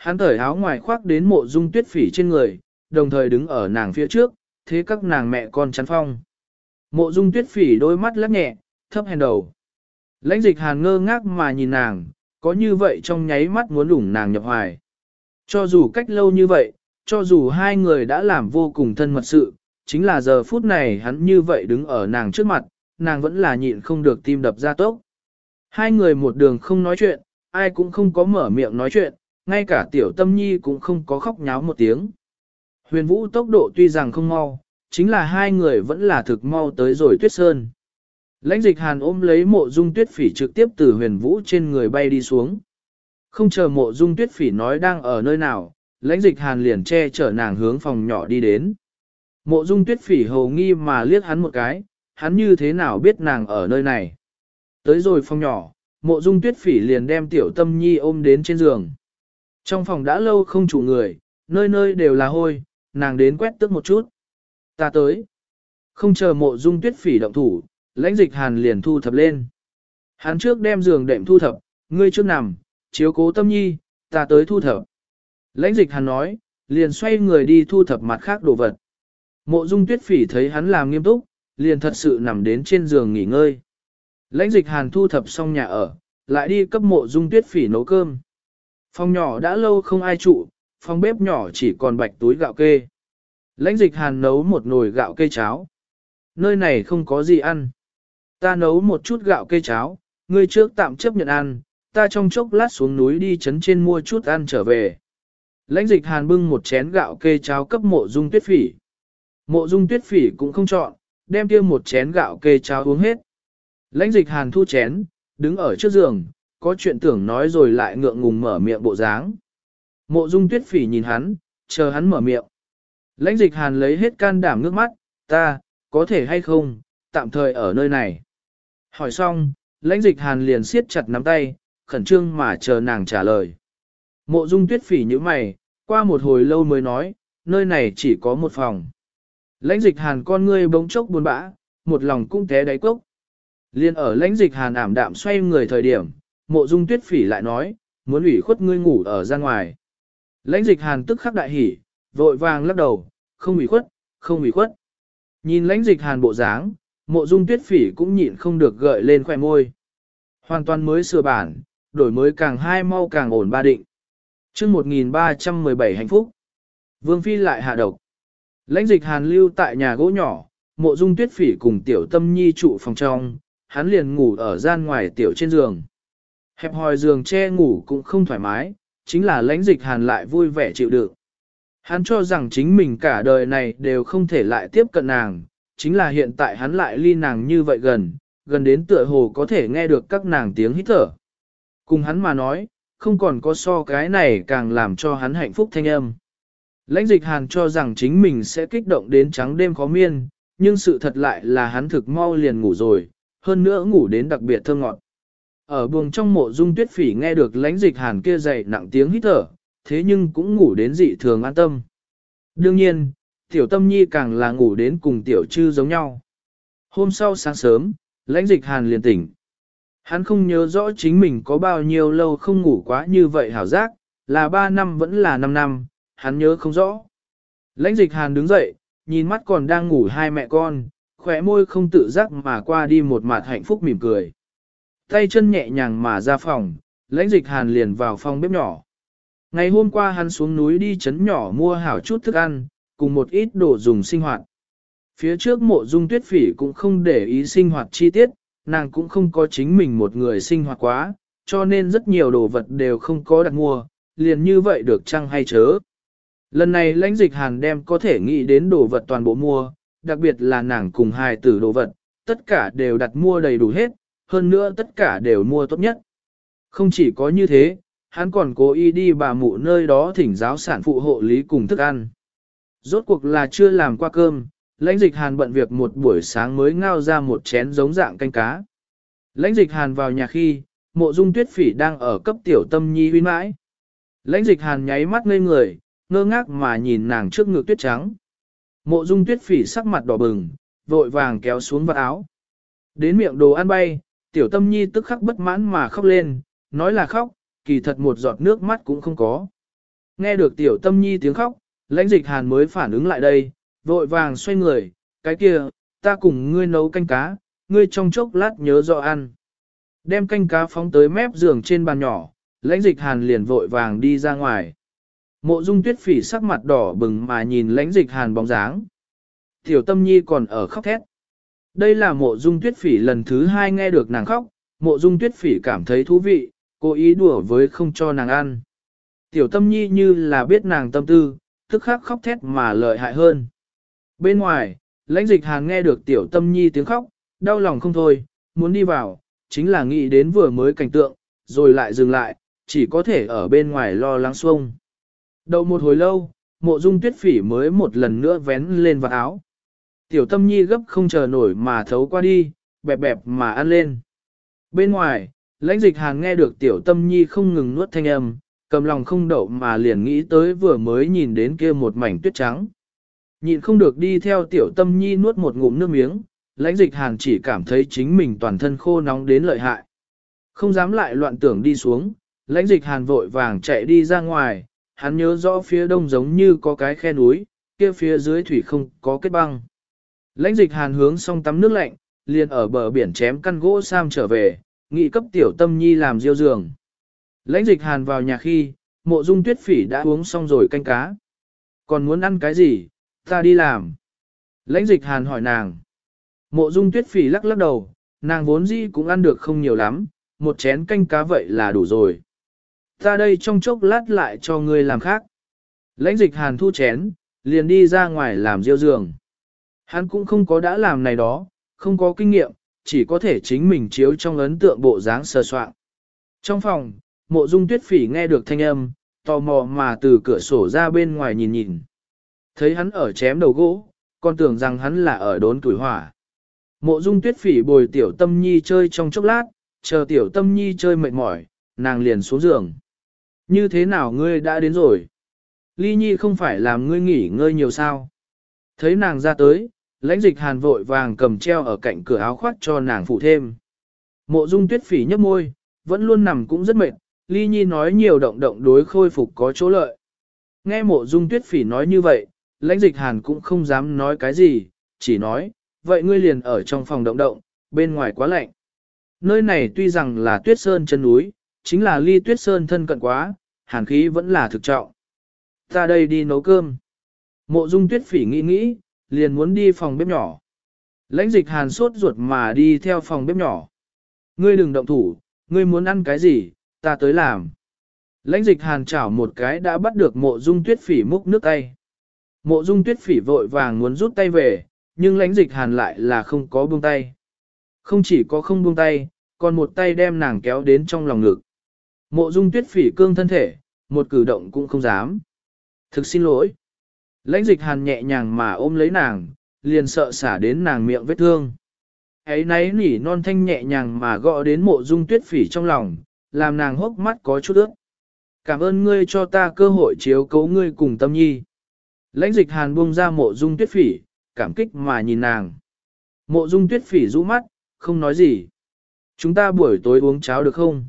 Hắn cởi áo ngoài khoác đến Mộ Dung Tuyết Phỉ trên người, đồng thời đứng ở nàng phía trước, thế các nàng mẹ con chắn phong. Mộ Dung Tuyết Phỉ đôi mắt lắc nhẹ, thấp hèn đầu. Lãnh Dịch Hàn ngơ ngác mà nhìn nàng, có như vậy trong nháy mắt muốn lủng nàng nhập hoài. Cho dù cách lâu như vậy, cho dù hai người đã làm vô cùng thân mật sự, chính là giờ phút này hắn như vậy đứng ở nàng trước mặt, nàng vẫn là nhịn không được tim đập ra tốc. Hai người một đường không nói chuyện, ai cũng không có mở miệng nói chuyện, ngay cả Tiểu Tâm Nhi cũng không có khóc nháo một tiếng. Huyền Vũ tốc độ tuy rằng không mau, chính là hai người vẫn là thực mau tới rồi Tuyết Sơn. Lãnh Dịch Hàn ôm lấy Mộ Dung Tuyết Phỉ trực tiếp từ Huyền Vũ trên người bay đi xuống. Không chờ Mộ Dung Tuyết Phỉ nói đang ở nơi nào, Lãnh Dịch Hàn liền che chở nàng hướng phòng nhỏ đi đến. Mộ Dung Tuyết Phỉ hồ nghi mà liếc hắn một cái, hắn như thế nào biết nàng ở nơi này. Tới rồi phòng nhỏ, Mộ Dung Tuyết Phỉ liền đem Tiểu Tâm Nhi ôm đến trên giường. Trong phòng đã lâu không trụ người, nơi nơi đều là hôi, nàng đến quét tước một chút. Ta tới. Không chờ Mộ Dung Tuyết Phỉ động thủ, Lãnh Dịch Hàn liền thu thập lên. Hắn trước đem giường đệm thu thập, ngươi trước nằm, chiếu cố Tâm Nhi, ta tới thu thập. Lãnh Dịch Hàn nói, liền xoay người đi thu thập mặt khác đồ vật. Mộ Dung Tuyết Phỉ thấy hắn làm nghiêm túc, liền thật sự nằm đến trên giường nghỉ ngơi. Lãnh Dịch Hàn thu thập xong nhà ở, lại đi cấp Mộ Dung Tuyết Phỉ nấu cơm. Phòng nhỏ đã lâu không ai trụ, phòng bếp nhỏ chỉ còn bạch túi gạo kê. Lãnh Dịch Hàn nấu một nồi gạo kê cháo. Nơi này không có gì ăn. Ta nấu một chút gạo kê cháo, ngươi trước tạm chấp nhận ăn, ta trong chốc lát xuống núi đi trấn trên mua chút ăn trở về. Lãnh Dịch Hàn bưng một chén gạo kê cháo cấp Mộ Dung Tuyết Phỉ. Mộ Dung Tuyết Phỉ cũng không chọn, đem kia một chén gạo kê cháo uống hết. Lãnh Dịch Hàn thu chén, đứng ở trước giường, có chuyện tưởng nói rồi lại ngượng ngùng mở miệng bộ dáng. Mộ Dung Tuyết Phỉ nhìn hắn, chờ hắn mở miệng. Lãnh Dịch Hàn lấy hết can đảm nước mắt, ta, có thể hay không, tạm thời ở nơi này. Hỏi xong, Lãnh Dịch Hàn liền siết chặt nắm tay, khẩn trương mà chờ nàng trả lời. Mộ Dung Tuyết Phỉ như mày, qua một hồi lâu mới nói, nơi này chỉ có một phòng. Lãnh Dịch Hàn con ngươi bỗng chốc buồn bã, một lòng cũng té đáy cốc. Liên ở Lãnh Dịch Hàn ảm đạm xoay người thời điểm, Mộ Dung Tuyết Phỉ lại nói, muốn ủy khuất ngươi ngủ ở ra ngoài. Lãnh Dịch Hàn tức khắc đại hỉ, vội vàng lắc đầu, không ủy khuất, không ủy khuất. Nhìn Lãnh Dịch Hàn bộ dáng, Mộ Dung Tuyết Phỉ cũng nhịn không được gợi lên khóe môi. Hoàn toàn mới sửa bản, đổi mới càng hai mau càng ổn ba định. Chương 1317 hạnh phúc. Vương phi lại hạ độc. Lãnh Dịch Hàn lưu tại nhà gỗ nhỏ, Mộ Dung Tuyết Phỉ cùng Tiểu Tâm Nhi trụ phòng trong, hắn liền ngủ ở gian ngoài tiểu trên giường. Hẹp hòi giường che ngủ cũng không thoải mái, chính là Lãnh Dịch Hàn lại vui vẻ chịu đựng. Hắn cho rằng chính mình cả đời này đều không thể lại tiếp cận nàng, chính là hiện tại hắn lại ly nàng như vậy gần, gần đến tựa hồ có thể nghe được các nàng tiếng hít thở. Cùng hắn mà nói, không còn có so cái này càng làm cho hắn hạnh phúc thanh âm. Lãnh Dịch Hàn cho rằng chính mình sẽ kích động đến trắng đêm khó miên, nhưng sự thật lại là hắn thực mau liền ngủ rồi, hơn nữa ngủ đến đặc biệt thơm ngọt. Ở buồng trong Mộ Dung Tuyết Phỉ nghe được Lãnh Dịch Hàn kia dày nặng tiếng hít thở, thế nhưng cũng ngủ đến dị thường an tâm. Đương nhiên, Tiểu Tâm Nhi càng là ngủ đến cùng Tiểu Trư giống nhau. Hôm sau sáng sớm, Lãnh Dịch Hàn liền tỉnh. Hắn không nhớ rõ chính mình có bao nhiêu lâu không ngủ quá như vậy hảo giác, là 3 năm vẫn là 5 năm, hắn nhớ không rõ. Lãnh Dịch Hàn đứng dậy, nhìn mắt còn đang ngủ hai mẹ con, khóe môi không tự giác mà qua đi một mặt hạnh phúc mỉm cười. Tay chân nhẹ nhàng mà ra phòng, Lãnh Dịch Hàn liền vào phòng bếp nhỏ. Ngày hôm qua hắn xuống núi đi trấn nhỏ mua hảo chút thức ăn, cùng một ít đồ dùng sinh hoạt. Phía trước Mộ Dung Tuyết Phỉ cũng không để ý sinh hoạt chi tiết, nàng cũng không có chính mình một người sinh hoạt quá, cho nên rất nhiều đồ vật đều không có đặt mua, liền như vậy được chăng hay chớ. Lần này Lãnh Dịch Hàn đem có thể nghĩ đến đồ vật toàn bộ mua, đặc biệt là nàng cùng hài tử đồ vật, tất cả đều đặt mua đầy đủ hết, hơn nữa tất cả đều mua tốt nhất. Không chỉ có như thế, hắn còn cố ý đi bà mụ nơi đó thỉnh giáo sản phụ hộ lý cùng thức ăn. Rốt cuộc là chưa làm qua cơm, Lãnh Dịch Hàn bận việc một buổi sáng mới ngao ra một chén giống dạng canh cá. Lãnh Dịch Hàn vào nhà khi, Mộ Dung Tuyết Phỉ đang ở cấp Tiểu Tâm Nhi huy mãi. Lãnh Dịch Hàn nháy mắt ngây người, ngơ ngác mà nhìn nàng trước ngực tuyết trắng. Mộ Dung Tuyết Phỉ sắc mặt đỏ bừng, vội vàng kéo xuống vạt áo. Đến miệng đồ ăn bay, Tiểu Tâm Nhi tức khắc bất mãn mà khóc lên, nói là khóc, kỳ thật một giọt nước mắt cũng không có. Nghe được tiểu tâm nhi tiếng khóc, lãnh dịch hàn mới phản ứng lại đây, vội vàng xoay người, cái kia, ta cùng ngươi nấu canh cá, ngươi trong chốc lát nhớ rõ ăn. Đem canh cá phóng tới mép giường trên bàn nhỏ, lãnh dịch hàn liền vội vàng đi ra ngoài. Mộ Dung Tuyết Phỉ sắc mặt đỏ bừng mà nhìn lãnh dịch hàn bóng dáng. Tiểu tâm nhi còn ở khóc thét. Đây là Mộ Dung Tuyết Phỉ lần thứ 2 nghe được nàng khóc, Mộ Dung Tuyết Phỉ cảm thấy thú vị, cố ý đùa với không cho nàng ăn. Tiểu tâm nhi như là biết nàng tâm tư, tức khắc khóc thét mà lợi hại hơn. Bên ngoài, lãnh dịch hàn nghe được tiểu tâm nhi tiếng khóc, đau lòng không thôi, muốn đi vào, chính là nghĩ đến vừa mới cảnh tượng, rồi lại dừng lại, chỉ có thể ở bên ngoài lo lắng xuông. Đợi một hồi lâu, Mộ Dung Tuyết Phỉ mới một lần nữa vén lên vạt áo. Tiểu tâm nhi gấp không chờ nổi mà thấu qua đi, bẹp bẹp mà ăn lên. Bên ngoài, lãnh dịch hàn nghe được tiểu tâm nhi không ngừng nuốt thanh âm, cầm lòng không đậu mà liền nghĩ tới vừa mới nhìn đến kia một mảnh tuyết trắng. Nhịn không được đi theo tiểu tâm nhi nuốt một ngụm nước miếng, lãnh dịch hàn chỉ cảm thấy chính mình toàn thân khô nóng đến lợi hại. Không dám lại loạn tưởng đi xuống, lãnh dịch hàn vội vàng chạy đi ra ngoài, hắn nhớ rõ phía đông giống như có cái khe núi, kia phía dưới thủy không có kết băng. Lãnh dịch hàn hướng xong tắm nước lạnh, liền ở bờ biển chém căn gỗ sam trở về, nghị cấp tiểu tâm nhi làm diêu giường. Lãnh dịch hàn vào nhà khi, Mộ Dung Tuyết Phỉ đã uống xong rồi canh cá. Còn muốn ăn cái gì, ta đi làm. Lãnh dịch hàn hỏi nàng. Mộ Dung Tuyết Phỉ lắc lắc đầu, nàng vốn dĩ cũng ăn được không nhiều lắm, một chén canh cá vậy là đủ rồi. Ta đây trong chốc lát lại cho ngươi làm khác. Lãnh dịch hàn thu chén, liền đi ra ngoài làm diêu giường. Hắn cũng không có đã làm này đó, không có kinh nghiệm, chỉ có thể chính mình chiếu trong ấn tượng bộ dáng sờ soạn. Trong phòng, Mộ Dung Tuyết Phỉ nghe được thanh âm, tò mò mà từ cửa sổ ra bên ngoài nhìn nhìn. Thấy hắn ở chém đầu gỗ, còn tưởng rằng hắn là ở đốn tuổi hỏa. Mộ Dung Tuyết Phỉ bồi tiểu tâm nhi chơi trong chốc lát, chờ tiểu tâm nhi chơi mệt mỏi, nàng liền xuống giường. Như thế nào ngươi đã đến rồi? Ly nhi không phải làm ngươi nghỉ ngơi nhiều sao? Thấy nàng ra tới, lãnh dịch hàn vội vàng cầm treo ở cạnh cửa áo khoác cho nàng phụ thêm. Mộ Dung Tuyết Phỉ nhấp môi, vẫn luôn nằm cũng rất mệt, Ly nhi nói nhiều động động đối khôi phục có chỗ lợi. Nghe Mộ Dung Tuyết Phỉ nói như vậy, lãnh dịch hàn cũng không dám nói cái gì, chỉ nói, vậy ngươi liền ở trong phòng động động, bên ngoài quá lạnh. Nơi này tuy rằng là tuyết sơn chân núi, chính là ly tuyết sơn thân cận quá, hàn khí vẫn là thực trọng. Ta đây đi nấu cơm. Mộ Dung Tuyết Phỉ nghĩ nghĩ, liền muốn đi phòng bếp nhỏ. Lãnh dịch hàn sốt ruột mà đi theo phòng bếp nhỏ. Ngươi đừng động thủ, ngươi muốn ăn cái gì, ta tới làm. Lãnh dịch hàn chảo một cái đã bắt được Mộ Dung Tuyết Phỉ múc nước tay. Mộ Dung Tuyết Phỉ vội vàng muốn rút tay về, nhưng lãnh dịch hàn lại là không có buông tay. Không chỉ có không buông tay, còn một tay đem nàng kéo đến trong lòng ngực. Mộ Dung Tuyết Phỉ cương thân thể, một cử động cũng không dám. Thực xin lỗi. Lãnh dịch hàn nhẹ nhàng mà ôm lấy nàng, liền sợ xả đến nàng miệng vết thương. Ấy nấy nỉ non thanh nhẹ nhàng mà gõ đến Mộ Dung Tuyết Phỉ trong lòng, làm nàng hốc mắt có chút ướt. Cảm ơn ngươi cho ta cơ hội chiếu cố ngươi cùng Tâm Nhi. Lãnh dịch hàn buông ra Mộ Dung Tuyết Phỉ, cảm kích mà nhìn nàng. Mộ Dung Tuyết Phỉ rũ mắt, không nói gì. Chúng ta buổi tối uống cháo được không?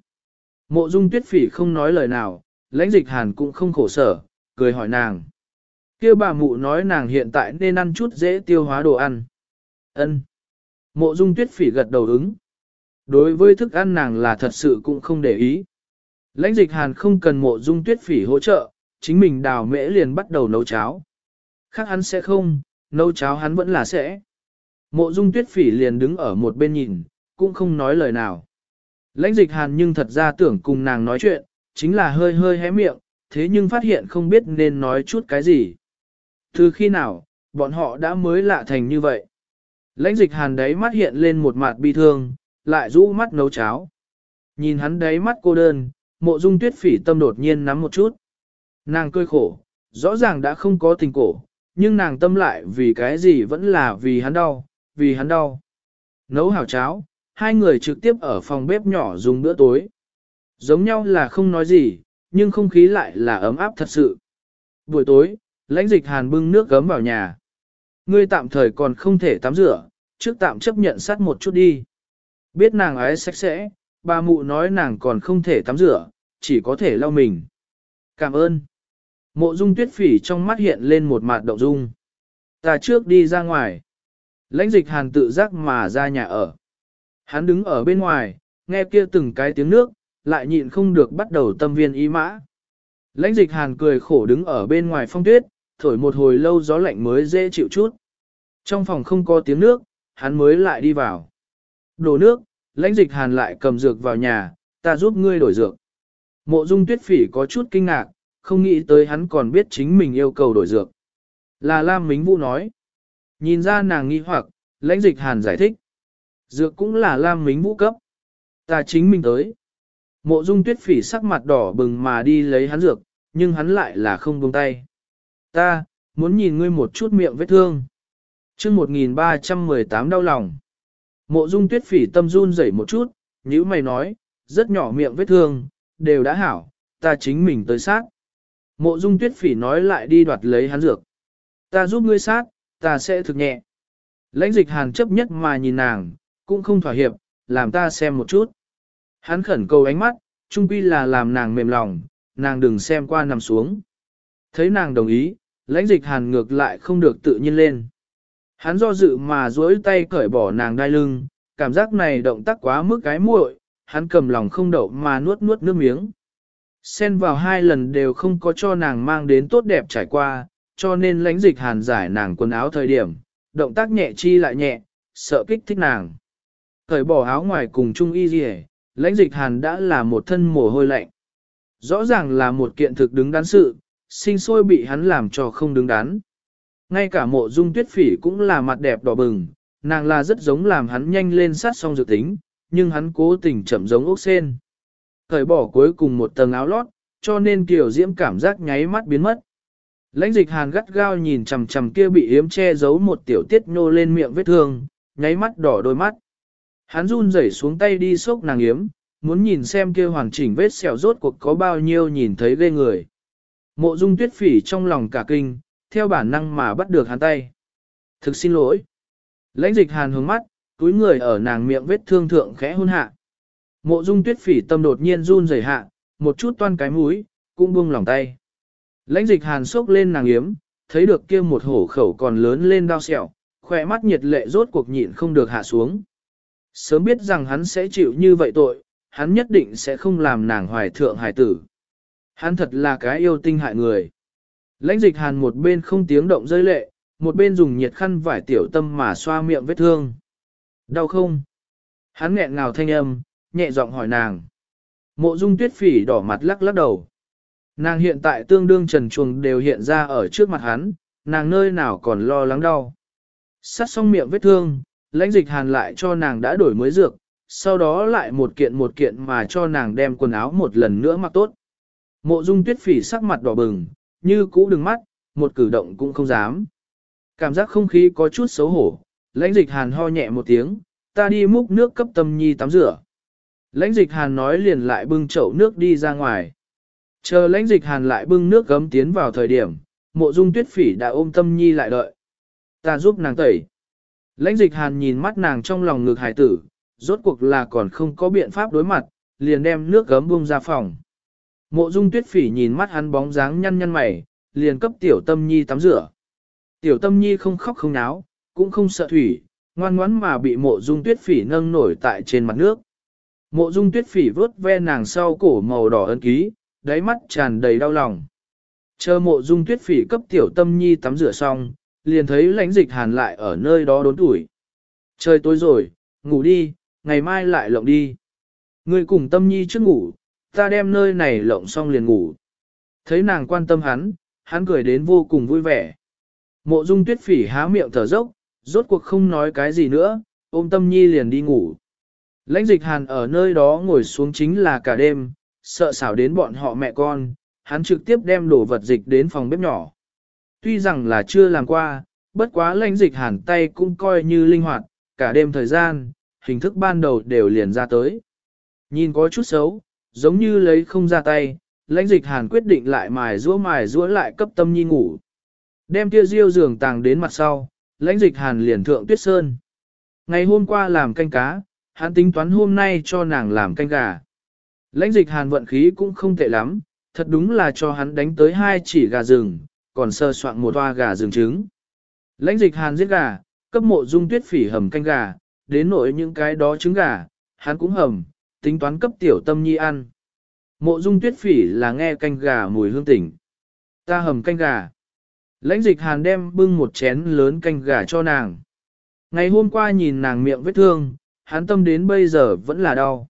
Mộ Dung Tuyết Phỉ không nói lời nào, lãnh dịch hàn cũng không khổ sở, cười hỏi nàng. Kia bà mụ nói nàng hiện tại nên ăn chút dễ tiêu hóa đồ ăn. Ân. Mộ Dung Tuyết Phỉ gật đầu ứng. Đối với thức ăn nàng là thật sự cũng không để ý. Lãnh dịch hàn không cần Mộ Dung Tuyết Phỉ hỗ trợ, chính mình đào mễ liền bắt đầu nấu cháo. Khác hắn sẽ không, nấu cháo hắn vẫn là sẽ. Mộ Dung Tuyết Phỉ liền đứng ở một bên nhìn, cũng không nói lời nào. Lãnh dịch hàn nhưng thật ra tưởng cùng nàng nói chuyện, chính là hơi hơi hé miệng, thế nhưng phát hiện không biết nên nói chút cái gì. Từ khi nào, bọn họ đã mới lạ thành như vậy. Lãnh dịch hàn đáy mắt hiện lên một mặt bi thương, lại rũ mắt nấu cháo. Nhìn hắn đáy mắt cô đơn, Mộ Dung Tuyết Phỉ tâm đột nhiên nắm một chút. Nàng cười khổ, rõ ràng đã không có tình cổ, nhưng nàng tâm lại vì cái gì vẫn là vì hắn đau, vì hắn đau. Nấu hảo cháo, hai người trực tiếp ở phòng bếp nhỏ dùng bữa tối. Giống nhau là không nói gì, nhưng không khí lại là ấm áp thật sự. Buổi tối, lãnh dịch hàn bưng nước gấm vào nhà. Ngươi tạm thời còn không thể tắm rửa, trước tạm chấp nhận sát một chút đi. Biết nàng ái sạch sẽ, bà mụ nói nàng còn không thể tắm rửa, chỉ có thể lau mình. Cảm ơn. Mộ Dung Tuyết Phỉ trong mắt hiện lên một mặt động dung. Ta trước đi ra ngoài. Lãnh Dịch Hàn tự giác mà ra nhà ở. Hắn đứng ở bên ngoài, nghe kia từng cái tiếng nước, lại nhịn không được bắt đầu tâm viên ý mã. Lãnh Dịch Hàn cười khổ đứng ở bên ngoài phong tuyết, thổi một hồi lâu gió lạnh mới dễ chịu chút. Trong phòng không có tiếng nước, hắn mới lại đi vào. Đổ nước, Lãnh Dịch Hàn lại cầm dược vào nhà, ta giúp ngươi đổi dược. Mộ Dung Tuyết Phỉ có chút kinh ngạc, không nghĩ tới hắn còn biết chính mình yêu cầu đổi dược. Là Lam Mính Vũ nói. Nhìn ra nàng nghi hoặc, Lãnh Dịch Hàn giải thích. Dược cũng là Lam Mính Vũ cấp. Ta chính mình tới. Mộ Dung Tuyết Phỉ sắc mặt đỏ bừng mà đi lấy hắn dược, nhưng hắn lại là không buông tay. Ta, muốn nhìn ngươi một chút miệng vết thương. Chương 1318 đau lòng. Mộ Dung Tuyết Phỉ tâm run rẩy một chút, nhíu mày nói, rất nhỏ miệng vết thương, đều đã hảo, ta chính mình tới sát. Mộ Dung Tuyết Phỉ nói lại đi đoạt lấy hắn dược. Ta giúp ngươi sát, ta sẽ thực nhẹ. Lãnh Dịch Hàn chấp nhất mà nhìn nàng, cũng không thỏa hiệp, làm ta xem một chút. Hắn khẩn cầu ánh mắt, chung quy là làm nàng mềm lòng, nàng đừng xem qua nằm xuống. Thấy nàng đồng ý, Lãnh Dịch Hàn ngược lại không được tự nhiên lên. Hắn do dự mà duỗi tay cởi bỏ nàng đai lưng, cảm giác này động tác quá mức cái muội, hắn cầm lòng không đậu mà nuốt nuốt nước miếng. Xen vào 2 lần đều không có cho nàng mang đến tốt đẹp trải qua, cho nên Lãnh Dịch Hàn giải nàng quần áo thời điểm, động tác nhẹ chi lại nhẹ, sợ kích thích nàng. Cởi bỏ áo ngoài cùng Trung Y Dì, Lãnh Dịch Hàn đã là một thân mồ hôi lạnh. Rõ ràng là một kiện thực đứng đắn sự, sinh sôi bị hắn làm cho không đứng đắn. Ngay cả Mộ Dung Tuyết Phỉ cũng là mặt đẹp đỏ bừng, nàng là rất giống làm hắn nhanh lên sát xong dự tính, nhưng hắn cố tình chậm giống ốc sen. Cởi bỏ cuối cùng một tầng áo lót, cho nên kiểu diễm cảm giác nháy mắt biến mất. Lãnh Dịch Hàn gắt gao nhìn chằm chằm kia bị yếm che giấu một tiểu tiết nhô lên miệng vết thương, nháy mắt đỏ đôi mắt. Hắn run rẩy xuống tay đi xốc nàng yếm, muốn nhìn xem kia hoàn chỉnh vết sẹo rốt cuộc có bao nhiêu nhìn thấy ghê người. Mộ Dung Tuyết Phỉ trong lòng cả kinh, theo bản năng mà bắt được hắn tay. Thực xin lỗi. Lãnh Dịch Hàn hướng mắt, túi người ở nàng miệng vết thương thượng khẽ hôn hạ. Mộ Dung Tuyết Phỉ tâm đột nhiên run rẩy hạ, một chút toan cái mũi, cũng buông lòng tay. Lãnh Dịch Hàn xốc lên nàng yếm, thấy được kia một hổ khẩu còn lớn lên đau sẹo, khỏe mắt nhiệt lệ rốt cuộc nhịn không được hạ xuống. Sớm biết rằng hắn sẽ chịu như vậy tội, hắn nhất định sẽ không làm nàng hoài thượng hài tử. Hắn thật là cái yêu tinh hại người. Lãnh Dịch Hàn một bên không tiếng động rơi lệ, một bên dùng nhiệt khăn vải tiểu tâm mà xoa miệng vết thương. Đau không? Hắn nghẹn ngào thanh âm, nhẹ giọng hỏi nàng. Mộ Dung Tuyết Phỉ đỏ mặt lắc lắc đầu. Nàng hiện tại tương đương trần truồng đều hiện ra ở trước mặt hắn, nàng nơi nào còn lo lắng đau. Sát xong miệng vết thương, Lãnh Dịch Hàn lại cho nàng đã đổi mới dược, sau đó lại một kiện mà cho nàng đem quần áo một lần nữa mặc tốt. Mộ Dung Tuyết Phỉ sắc mặt đỏ bừng, như cũ đừng mắt, một cử động cũng không dám. Cảm giác không khí có chút xấu hổ, Lãnh Dịch Hàn ho nhẹ một tiếng, ta đi múc nước cấp Tâm Nhi tắm rửa. Lãnh Dịch Hàn nói liền lại bưng chậu nước đi ra ngoài. Chờ Lãnh Dịch Hàn lại bưng nước gấm tiến vào thời điểm, Mộ Dung Tuyết Phỉ đã ôm Tâm Nhi lại đợi. Ta giúp nàng tẩy. Lãnh Dịch Hàn nhìn mắt nàng trong lòng ngực hải tử, rốt cuộc là còn không có biện pháp đối mặt, liền đem nước gấm bung ra phòng. Mộ Dung Tuyết Phỉ nhìn mắt hắn bóng dáng nhăn nhăn mày, liền cấp Tiểu Tâm Nhi tắm rửa. Tiểu Tâm Nhi không khóc không náo, cũng không sợ thủy, ngoan ngoãn mà bị Mộ Dung Tuyết Phỉ nâng nổi tại trên mặt nước. Mộ Dung Tuyết Phỉ vớt ve nàng sau cổ màu đỏ ân ký, đáy mắt tràn đầy đau lòng. Chờ Mộ Dung Tuyết Phỉ cấp Tiểu Tâm Nhi tắm rửa xong, liền thấy Lãnh Dịch Hàn lại ở nơi đó đốn tuổi. Trời tối rồi, ngủ đi, ngày mai lại lộng đi. Ngươi cùng Tâm Nhi trước ngủ, ta đem nơi này lộng xong liền ngủ. Thấy nàng quan tâm hắn cười đến vô cùng vui vẻ. Mộ Dung Tuyết Phỉ há miệng thở dốc, rốt cuộc không nói cái gì nữa, ôm Tâm Nhi liền đi ngủ. Lãnh Dịch Hàn ở nơi đó ngồi xuống chính là cả đêm, sợ xảo đến bọn họ mẹ con, hắn trực tiếp đem đồ vật dịch đến phòng bếp nhỏ. Tuy rằng là chưa làm qua, bất quá Lãnh Dịch Hàn tay cũng coi như linh hoạt, cả đêm thời gian, hình thức ban đầu đều liền ra tới. Nhìn có chút xấu, giống như lấy không ra tay, Lãnh Dịch Hàn quyết định lại mài giũa lại cấp Tâm Nhi ngủ. Đem kia riêu giường tàng đến mặt sau, Lãnh Dịch Hàn liền thượng Tuyết Sơn. Ngày hôm qua làm canh cá, hắn tính toán hôm nay cho nàng làm canh gà. Lãnh Dịch Hàn vận khí cũng không tệ lắm, Thật đúng là cho hắn đánh tới 2 chỉ gà rừng, còn sơ soạn một toa gà rừng trứng. Lãnh Dịch Hàn giết gà, cấp Mộ Dung Tuyết Phỉ hầm canh gà, đến nỗi những cái đó trứng gà, hắn cũng hầm, tính toán cấp Tiểu Tâm Nhi ăn. Mộ Dung Tuyết Phỉ là nghe canh gà mùi hương tỉnh. Ta hầm canh gà. Lãnh Dịch Hàn đem bưng một chén lớn canh gà cho nàng. Ngày hôm qua nhìn nàng miệng vết thương, hắn tâm đến bây giờ vẫn là đau.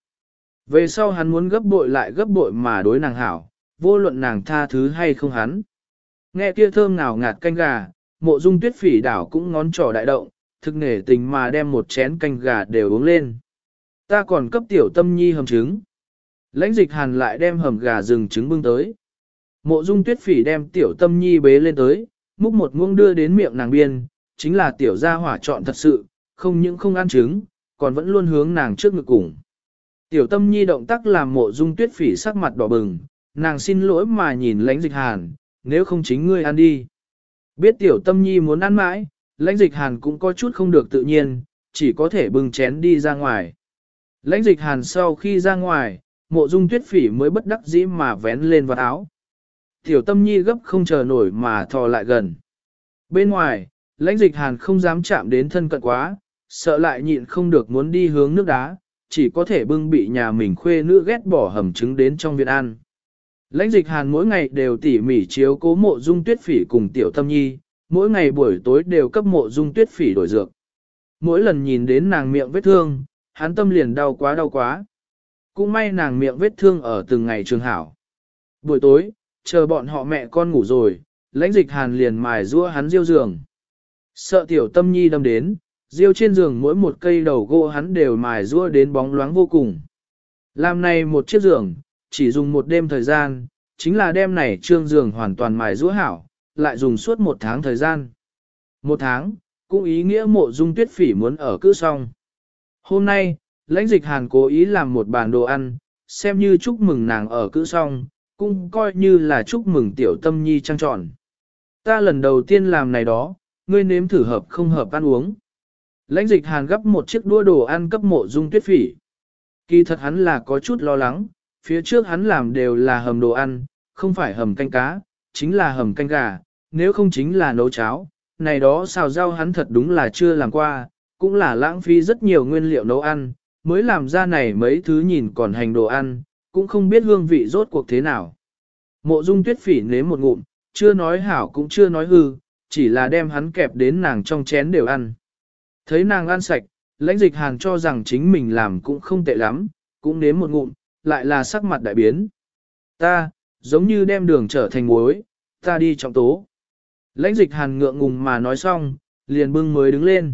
Về sau hắn muốn gấp bội lại gấp bội mà đối nàng hảo, vô luận nàng tha thứ hay không hắn. Nghe kia thơm ngào ngạt canh gà, Mộ Dung Tuyết Phỉ đảo cũng ngón trỏ đại động, thực nể tình mà đem một chén canh gà đều uống lên. Ta còn cấp Tiểu Tâm Nhi hầm trứng. Lãnh Dịch Hàn lại đem hầm gà rừng trứng bưng tới. Mộ Dung Tuyết Phỉ đem Tiểu Tâm Nhi bế lên tới, múc một muỗng đưa đến miệng nàng biên, chính là tiểu gia hỏa chọn thật sự, không những không ăn trứng, còn vẫn luôn hướng nàng trước ngực cùng. Tiểu Tâm Nhi động tác làm Mộ Dung Tuyết Phỉ sắc mặt đỏ bừng, nàng xin lỗi mà nhìn Lãnh Dịch Hàn, nếu không chính ngươi ăn đi. Biết Tiểu Tâm Nhi muốn ăn mãi, Lãnh Dịch Hàn cũng có chút không được tự nhiên, chỉ có thể bưng chén đi ra ngoài. Lãnh Dịch Hàn sau khi ra ngoài, Mộ Dung Tuyết Phỉ mới bất đắc dĩ mà vén lên vào áo. Tiểu Tâm Nhi gấp không chờ nổi mà thò lại gần. Bên ngoài, Lãnh Dịch Hàn không dám chạm đến thân cận quá, sợ lại nhịn không được muốn đi hướng nước đá, chỉ có thể bưng bị nhà mình khuê nữ ghét bỏ hầm trứng đến trong viện ăn. Lãnh Dịch Hàn mỗi ngày đều tỉ mỉ chiếu cố Mộ Dung Tuyết Phỉ cùng Tiểu Tâm Nhi, mỗi ngày buổi tối đều cấp Mộ Dung Tuyết Phỉ đổi dược. Mỗi lần nhìn đến nàng miệng vết thương, hắn tâm liền đau quá. Cũng may nàng miệng vết thương ở từng ngày trường hảo. Buổi tối, chờ bọn họ mẹ con ngủ rồi, Lãnh Dịch Hàn liền mài giũa hắn riêu giường. Sợ Tiểu Tâm Nhi đâm đến, riêu trên giường mỗi một cây đầu gỗ hắn đều mài giũa đến bóng loáng vô cùng. Làm này một chiếc giường, chỉ dùng một đêm thời gian, chính là đêm này trương giường hoàn toàn mài giũa hảo, lại dùng suốt 1 tháng thời gian. 1 tháng, cũng ý nghĩa Mộ Dung Tuyết Phỉ muốn ở cữ xong. Hôm nay, Lãnh Dịch Hàn cố ý làm một bàn đồ ăn, xem như chúc mừng nàng ở cữ xong, cũng coi như là chúc mừng Tiểu Tâm Nhi trăng tròn. Ta lần đầu tiên làm này đó, ngươi nếm thử hợp không hợp ăn uống. Lãnh Dịch Hàn gấp một chiếc đũa đồ ăn cấp Mộ Dung Tuyết Phỉ. Kỳ thật hắn là có chút lo lắng, phía trước hắn làm đều là hầm đồ ăn, không phải hầm canh cá, chính là hầm canh gà, nếu không chính là nấu cháo. Này đó xào rau hắn thật đúng là chưa làm qua, cũng là lãng phí rất nhiều nguyên liệu nấu ăn, mới làm ra này mấy thứ nhìn còn hành đồ ăn, cũng không biết hương vị rốt cuộc thế nào. Mộ Dung Tuyết Phỉ nếm một ngụm, chưa nói hảo cũng chưa nói hư, chỉ là đem hắn kẹp đến nàng trong chén đều ăn. Thấy nàng ăn sạch, Lãnh Dịch Hàn cho rằng chính mình làm cũng không tệ lắm, cũng nếm một ngụm, lại là sắc mặt đại biến. Ta, giống như đem đường trở thành muối, ta đi trọng tố. Lãnh Dịch Hàn ngượng ngùng mà nói xong, liền bưng mới đứng lên.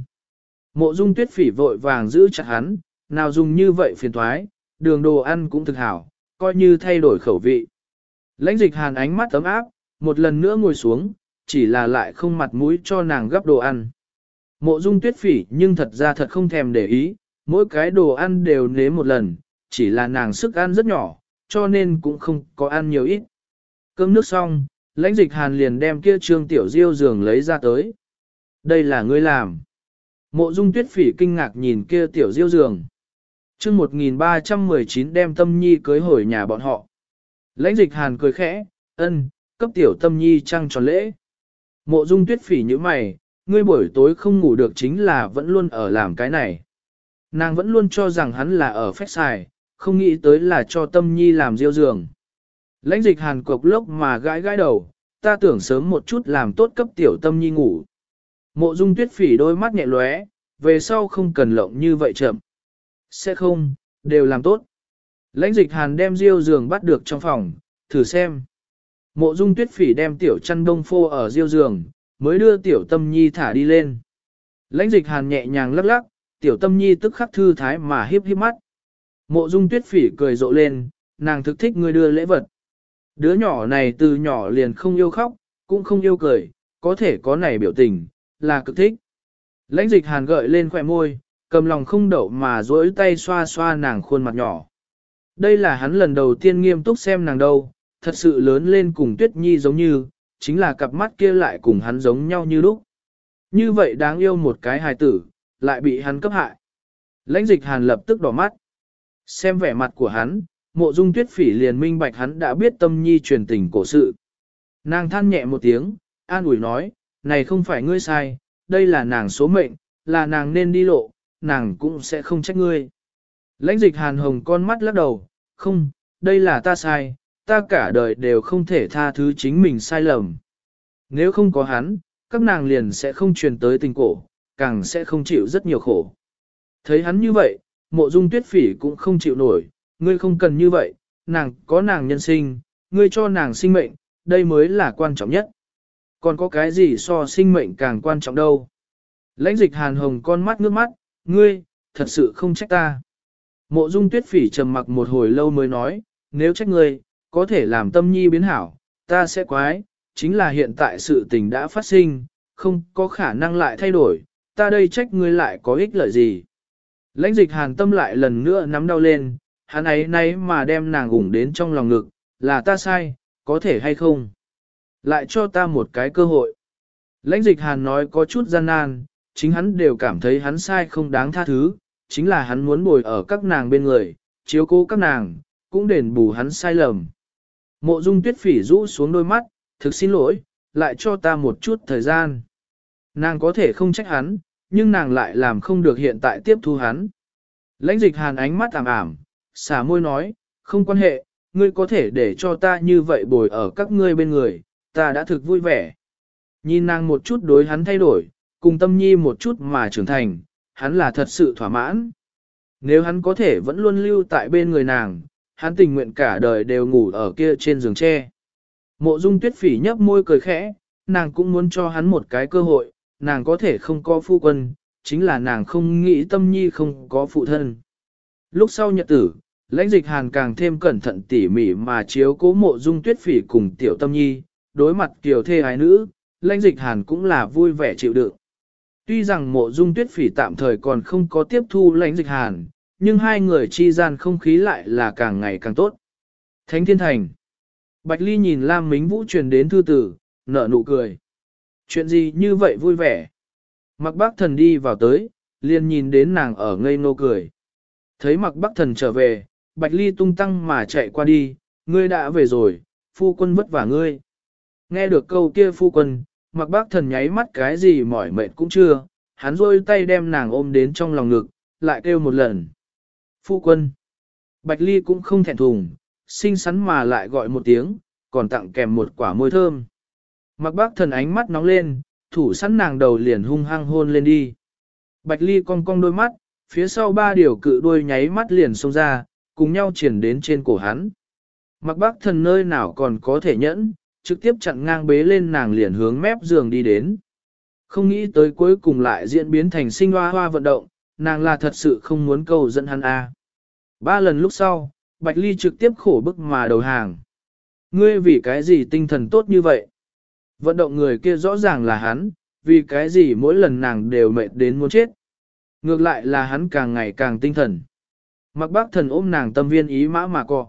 Mộ Dung Tuyết Phỉ vội vàng giữ chặt hắn, nào dùng như vậy phiền thoái, đường đồ ăn cũng thực hảo, coi như thay đổi khẩu vị. Lãnh Dịch Hàn ánh mắt ấm áp, một lần nữa ngồi xuống, chỉ là lại không mặt mũi cho nàng gấp đồ ăn. Mộ Dung Tuyết Phỉ nhưng thật ra thật không thèm để ý, mỗi cái đồ ăn đều nếm một lần, chỉ là nàng sức ăn rất nhỏ, cho nên cũng không có ăn nhiều ít. Cơm nước xong, Lãnh Dịch Hàn liền đem kia trương tiểu diêu giường lấy ra tới. Đây là ngươi làm. Mộ Dung Tuyết Phỉ kinh ngạc nhìn kia tiểu diêu giường. Chương 1319 đem Tâm Nhi cưới hồi nhà bọn họ. Lãnh Dịch Hàn cười khẽ, ân, cấp Tiểu Tâm Nhi trăng tròn lễ. Mộ Dung Tuyết Phỉ như mày, ngươi buổi tối không ngủ được chính là vẫn luôn ở làm cái này. Nàng vẫn luôn cho rằng hắn là ở phách xài, không nghĩ tới là cho Tâm Nhi làm diêu giường. Lãnh Dịch Hàn cộc lốc mà gãi gãi đầu, ta tưởng sớm một chút làm tốt cấp Tiểu Tâm Nhi ngủ. Mộ Dung Tuyết Phỉ đôi mắt nhẹ lóe, về sau không cần lộng như vậy chậm. Sẽ không, đều làm tốt. Lãnh Dịch Hàn đem diêu giường bắt được trong phòng, thử xem. Mộ Dung Tuyết Phỉ đem tiểu chăn đông phô ở diêu giường, mới đưa Tiểu Tâm Nhi thả đi lên. Lãnh Dịch Hàn nhẹ nhàng lắc lắc, Tiểu Tâm Nhi tức khắc thư thái mà hiếp hiếp mắt. Mộ Dung Tuyết Phỉ cười rộ lên, nàng thực thích người đưa lễ vật. Đứa nhỏ này từ nhỏ liền không yêu khóc, cũng không yêu cười, có thể có này biểu tình, là cực thích. Lãnh Dịch Hàn gợi lên khỏe môi, cầm lòng không đậu mà duỗi tay xoa xoa nàng khuôn mặt nhỏ. Đây là hắn lần đầu tiên nghiêm túc xem nàng đâu, thật sự lớn lên cùng Tuyết Nhi giống như, chính là cặp mắt kia lại cùng hắn giống nhau như lúc. Như vậy đáng yêu một cái hài tử, lại bị hắn cấp hại. Lãnh Dịch Hàn lập tức đỏ mắt. Xem vẻ mặt của hắn, Mộ Dung Tuyết Phỉ liền minh bạch hắn đã biết Tâm Nhi truyền tình cổ sự. Nàng than nhẹ một tiếng, an ủi nói, này không phải ngươi sai, đây là nàng số mệnh, là nàng nên đi lộ, nàng cũng sẽ không trách ngươi. Lãnh Dịch Hàn hồng con mắt lắc đầu, không, đây là ta sai, ta cả đời đều không thể tha thứ chính mình sai lầm. Nếu không có hắn, các nàng liền sẽ không truyền tới tình cổ, càng sẽ không chịu rất nhiều khổ. Thấy hắn như vậy, Mộ Dung Tuyết Phỉ cũng không chịu nổi, ngươi không cần như vậy, nàng có nàng nhân sinh, ngươi cho nàng sinh mệnh, đây mới là quan trọng nhất. Còn có cái gì so sinh mệnh càng quan trọng đâu. Lãnh Dịch Hàn hồng con mắt nước mắt, ngươi, thật sự không trách ta. Mộ Dung Tuyết Phỉ trầm mặc một hồi lâu mới nói, nếu trách ngươi, có thể làm Tâm Nhi biến hảo, ta sẽ quái, chính là hiện tại sự tình đã phát sinh, không có khả năng lại thay đổi, ta đây trách ngươi lại có ích lợi gì. Lãnh Dịch Hàn tâm lại lần nữa nắm đau lên, hắn ấy nay mà đem nàng ủng đến trong lòng ngực, là ta sai, có thể hay không? Lại cho ta một cái cơ hội. Lãnh Dịch Hàn nói có chút gian nan, chính hắn đều cảm thấy hắn sai không đáng tha thứ, chính là hắn muốn bồi ở các nàng bên người, chiếu cố các nàng, cũng đền bù hắn sai lầm. Mộ Dung Tuyết Phỉ rũ xuống đôi mắt, thực xin lỗi, lại cho ta một chút thời gian. Nàng có thể không trách hắn, nhưng nàng lại làm không được hiện tại tiếp thu hắn. Lãnh Dịch Hàn ánh mắt ảm ảm, xả môi nói, không quan hệ, ngươi có thể để cho ta như vậy bồi ở các ngươi bên người, ta đã thực vui vẻ. Nhìn nàng một chút đối hắn thay đổi, cùng Tâm Nhi một chút mà trưởng thành, hắn là thật sự thỏa mãn. Nếu hắn có thể vẫn luôn lưu tại bên người nàng, hắn tình nguyện cả đời đều ngủ ở kia trên giường tre. Mộ Dung Tuyết Phỉ nhấp môi cười khẽ, nàng cũng muốn cho hắn một cái cơ hội, nàng có thể không có phu quân, chính là nàng không nghĩ Tâm Nhi không có phụ thân. Lúc sau nhật tử, Lãnh Dịch Hàn càng thêm cẩn thận tỉ mỉ mà chiếu cố Mộ Dung Tuyết Phỉ cùng Tiểu Tâm Nhi, đối mặt kiều thê ái nữ, Lãnh Dịch Hàn cũng là vui vẻ chịu đựng. Tuy rằng Mộ Dung Tuyết Phỉ tạm thời còn không có tiếp thu Lãnh Dịch Hàn, nhưng hai người chi gian không khí lại là càng ngày càng tốt. Thánh Thiên Thành. Bạch Ly nhìn Lam Mính Vũ truyền đến thư tử, nở nụ cười. Chuyện gì như vậy vui vẻ? Mặc Bác Thần đi vào tới, liền nhìn đến nàng ở ngây ngô cười. Thấy Mặc Bác Thần trở về, Bạch Ly tung tăng mà chạy qua đi, ngươi đã về rồi, phu quân vất vả ngươi. Nghe được câu kia phu quân, Mặc Bác Thần nháy mắt cái gì mỏi mệt cũng chưa, hắn rôi tay đem nàng ôm đến trong lòng ngực, lại kêu một lần. Phu quân. Bạch Ly cũng không thẹn thùng, xinh xắn mà lại gọi một tiếng, còn tặng kèm một quả môi thơm. Mặc Bác Thần ánh mắt nóng lên, thủ sẵn nàng đầu liền hung hăng hôn lên đi. Bạch Ly cong cong đôi mắt, phía sau ba điều cự đuôi nháy mắt liền xông ra, cùng nhau triển đến trên cổ hắn. Mặc Bác Thần nơi nào còn có thể nhẫn, trực tiếp chặn ngang bế lên nàng liền hướng mép giường đi đến. Không nghĩ tới cuối cùng lại diễn biến thành sinh hoa hoa vận động, nàng là thật sự không muốn cầu dẫn hắn a. 3 lần lúc sau, Bạch Ly trực tiếp khổ bức mà đầu hàng. Ngươi vì cái gì tinh thần tốt như vậy? Vận động người kia rõ ràng là hắn, vì cái gì mỗi lần nàng đều mệt đến muốn chết. Ngược lại là hắn càng ngày càng tinh thần. Mặc Bác Thần ôm nàng tâm viên ý mã mà cọ.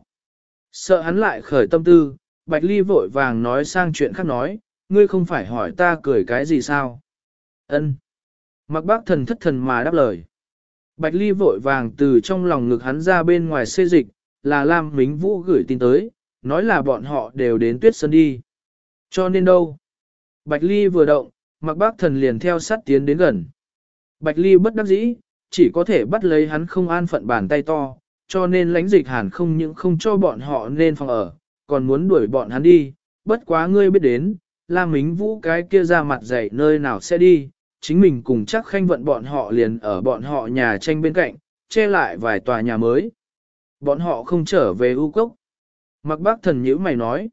Sợ hắn lại khởi tâm tư, Bạch Ly vội vàng nói sang chuyện khác nói, ngươi không phải hỏi ta cười cái gì sao? Ân. Mặc Bác Thần thất thần mà đáp lời. Bạch Ly vội vàng từ trong lòng ngực hắn ra bên ngoài xê dịch, là Lam Mính Vũ gửi tin tới, nói là bọn họ đều đến Tuyết Sơn đi. Cho nên đâu? Bạch Ly vừa động, Mặc Bác Thần liền theo sát tiến đến gần. Bạch Ly bất đắc dĩ, chỉ có thể bắt lấy hắn không an phận bàn tay to, cho nên Lãnh Dịch Hàn không những không cho bọn họ nên phòng ở, còn muốn đuổi bọn hắn đi. Bất quá ngươi biết đến, Lam Mính Vũ cái kia ra mặt dày nơi nào sẽ đi, chính mình cùng chắc khanh vận bọn họ liền ở bọn họ nhà tranh bên cạnh, che lại vài tòa nhà mới. Bọn họ không trở về U Cốc. Mặc Bác Thần nhíu mày nói,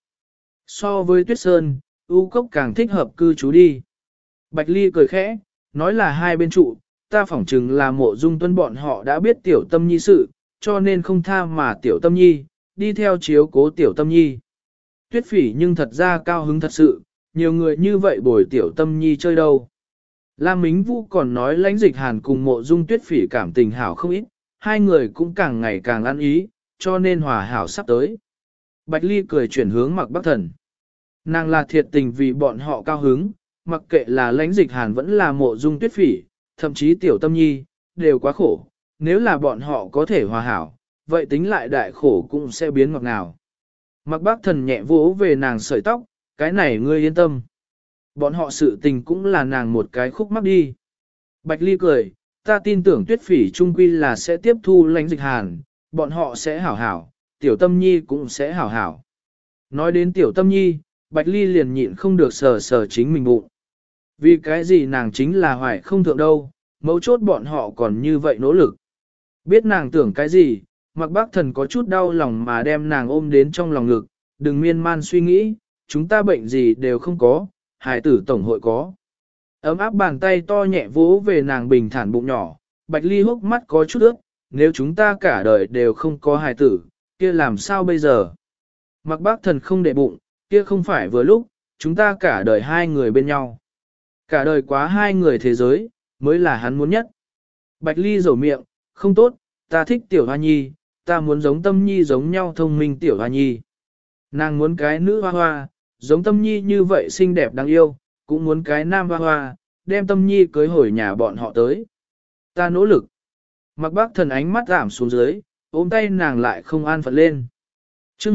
so với Tuyết Sơn, U Cốc càng thích hợp cư trú đi. Bạch Ly cười khẽ, nói là hai bên trụ, ta phỏng chừng là Mộ Dung Tuân bọn họ đã biết Tiểu Tâm Nhi sự, cho nên không tha mà Tiểu Tâm Nhi, đi theo chiếu cố Tiểu Tâm Nhi. Tuyết Phỉ nhưng thật ra cao hứng thật sự, nhiều người như vậy bồi Tiểu Tâm Nhi chơi đâu. Lam Mính Vũ còn nói Lãnh Dịch Hàn cùng Mộ Dung Tuyết Phỉ cảm tình hảo không ít, hai người cũng càng ngày càng ăn ý, cho nên hòa hảo sắp tới. Bạch Ly cười chuyển hướng Mặc Bác Thần. Nàng là thiệt tình vì bọn họ cao hứng, mặc kệ là Lãnh Dịch Hàn vẫn là Mộ Dung Tuyết Phỉ, thậm chí Tiểu Tâm Nhi, đều quá khổ. Nếu là bọn họ có thể hòa hảo, vậy tính lại đại khổ cũng sẽ biến ngọt ngào. Mặc bác thần nhẹ vỗ về nàng sợi tóc, cái này ngươi yên tâm. Bọn họ sự tình cũng là nàng một cái khúc mắc đi. Bạch Ly cười, ta tin tưởng Tuyết Phỉ trung quy là sẽ tiếp thu Lãnh Dịch Hàn, bọn họ sẽ hảo hảo, Tiểu Tâm Nhi cũng sẽ hảo hảo. Nói đến Tiểu Tâm Nhi, Bạch Ly liền nhịn không được sờ sờ chính mình bụng. Vì cái gì nàng chính là hoài không thượng đâu, mấu chốt bọn họ còn như vậy nỗ lực. Biết nàng tưởng cái gì, Mặc Bác Thần có chút đau lòng mà đem nàng ôm đến trong lòng ngực, đừng miên man suy nghĩ, chúng ta bệnh gì đều không có, hài tử tổng hội có. Ấm áp bàn tay to nhẹ vỗ về nàng bình thản bụng nhỏ, Bạch Ly hốc mắt có chút ướt, nếu chúng ta cả đời đều không có hài tử, kia làm sao bây giờ? Mặc Bác Thần không để bụng, kia không phải vừa lúc, chúng ta cả đời hai người bên nhau. Cả đời quá hai người thế giới, mới là hắn muốn nhất. Bạch Ly rầu miệng, không tốt, ta thích Tiểu Hoa Nhi, ta muốn giống Tâm Nhi giống nhau thông minh Tiểu Hoa Nhi. Nàng muốn cái nữ hoa hoa, giống Tâm Nhi như vậy xinh đẹp đáng yêu, cũng muốn cái nam hoa hoa, đem Tâm Nhi cưới hồi nhà bọn họ tới. Ta nỗ lực. Mặc Bác Thần ánh mắt giảm xuống dưới, ôm tay nàng lại không an phận lên. Chương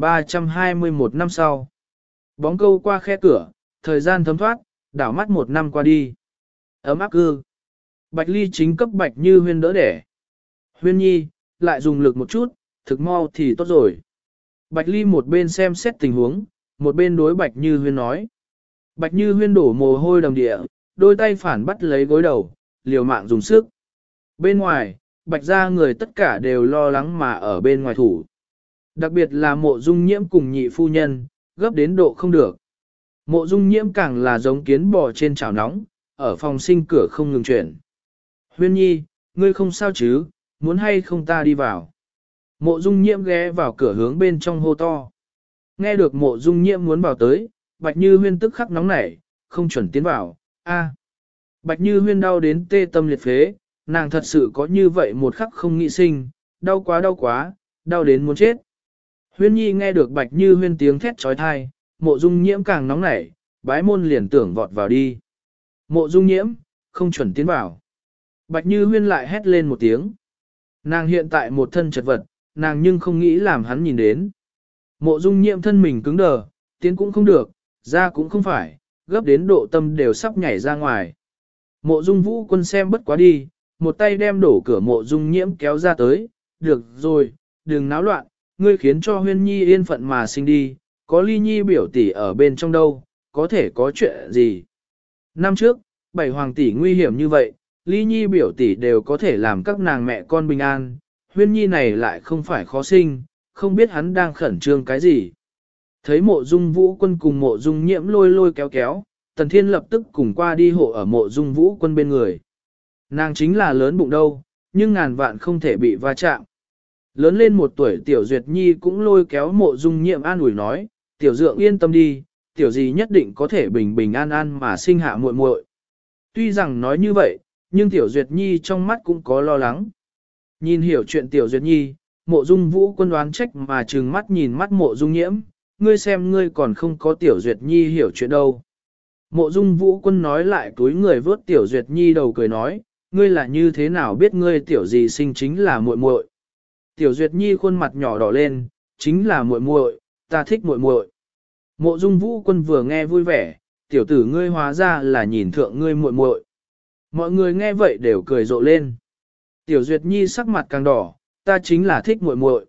1321 năm sau. Bóng câu qua khe cửa, thời gian thấm thoát, đảo mắt một năm qua đi. Ấm áp cư. Bạch Ly chính cấp Bạch Như Huyên đỡ đẻ. Huyên Nhi, lại dùng lực một chút, thực mau thì tốt rồi. Bạch Ly một bên xem xét tình huống, một bên đối Bạch Như Huyên nói. Bạch Như Huyên đổ mồ hôi đầm địa, đôi tay phản bắt lấy gối đầu, liều mạng dùng sức. Bên ngoài, Bạch gia người tất cả đều lo lắng mà ở bên ngoài thủ. Đặc biệt là Mộ Dung Nhiễm cùng nhị phu nhân, gấp đến độ không được. Mộ Dung Nhiễm càng là giống kiến bò trên chảo nóng, ở phòng sinh cửa không ngừng chuyển. Huyên Nhi, ngươi không sao chứ, muốn hay không ta đi vào. Mộ Dung Nhiễm ghé vào cửa hướng bên trong hô to. Nghe được Mộ Dung Nhiễm muốn vào tới, Bạch Như Huyên tức khắc nóng nảy, không chuẩn tiến vào. A. Bạch Như Huyên đau đến tê tâm liệt phế, nàng thật sự có như vậy một khắc không nghĩ sinh, đau quá, đau đến muốn chết. Huyên Nhi nghe được Bạch Như Huyên tiếng thét trói thai, Mộ Dung Nhiễm càng nóng nảy, bái môn liền tưởng vọt vào đi. Mộ Dung Nhiễm, không chuẩn tiến vào. Bạch Như Huyên lại hét lên một tiếng. Nàng hiện tại một thân chật vật, nàng nhưng không nghĩ làm hắn nhìn đến. Mộ Dung Nhiễm thân mình cứng đờ, tiến cũng không được, ra cũng không phải, gấp đến độ tâm đều sắp nhảy ra ngoài. Mộ Dung Vũ Quân xem bất quá đi, một tay đem đổ cửa Mộ Dung Nhiễm kéo ra tới, được rồi, đừng náo loạn, ngươi khiến cho Huyên Nhi yên phận mà sinh đi, có Ly Nhi biểu tỷ ở bên trong đâu, có thể có chuyện gì. Năm trước, 7 hoàng tỷ nguy hiểm như vậy, Ly Nhi biểu tỷ đều có thể làm các nàng mẹ con bình an, Huyên Nhi này lại không phải khó sinh, không biết hắn đang khẩn trương cái gì. Thấy Mộ Dung Vũ Quân cùng Mộ Dung Nhiễm lôi kéo, Tần Thiên lập tức cùng qua đi hộ ở Mộ Dung Vũ Quân bên người. Nàng chính là lớn bụng đâu, nhưng ngàn vạn không thể bị va chạm. Lớn lên 1 tuổi Tiểu Duyệt Nhi cũng lôi kéo Mộ Dung Nhiễm an ủi nói, Tiểu Dượng yên tâm đi, Tiểu gì nhất định có thể bình an mà sinh hạ muội muội. Tuy rằng nói như vậy, nhưng Tiểu Duyệt Nhi trong mắt cũng có lo lắng. Nhìn hiểu chuyện Tiểu Duyệt Nhi, Mộ Dung Vũ Quân đoán trách mà trừng mắt nhìn mắt Mộ Dung Nhiễm, ngươi xem ngươi còn không có Tiểu Duyệt Nhi hiểu chuyện đâu. Mộ Dung Vũ Quân nói lại túi người vớt Tiểu Duyệt Nhi đầu cười nói, ngươi là như thế nào biết ngươi Tiểu gì sinh chính là muội muội. Tiểu Duyệt Nhi khuôn mặt nhỏ đỏ lên, chính là muội muội, ta thích muội muội. Mộ Dung Vũ Quân vừa nghe vui vẻ, tiểu tử ngươi hóa ra là nhìn thượng ngươi muội muội. Mọi người nghe vậy đều cười rộ lên. Tiểu Duyệt Nhi sắc mặt càng đỏ, ta chính là thích muội muội.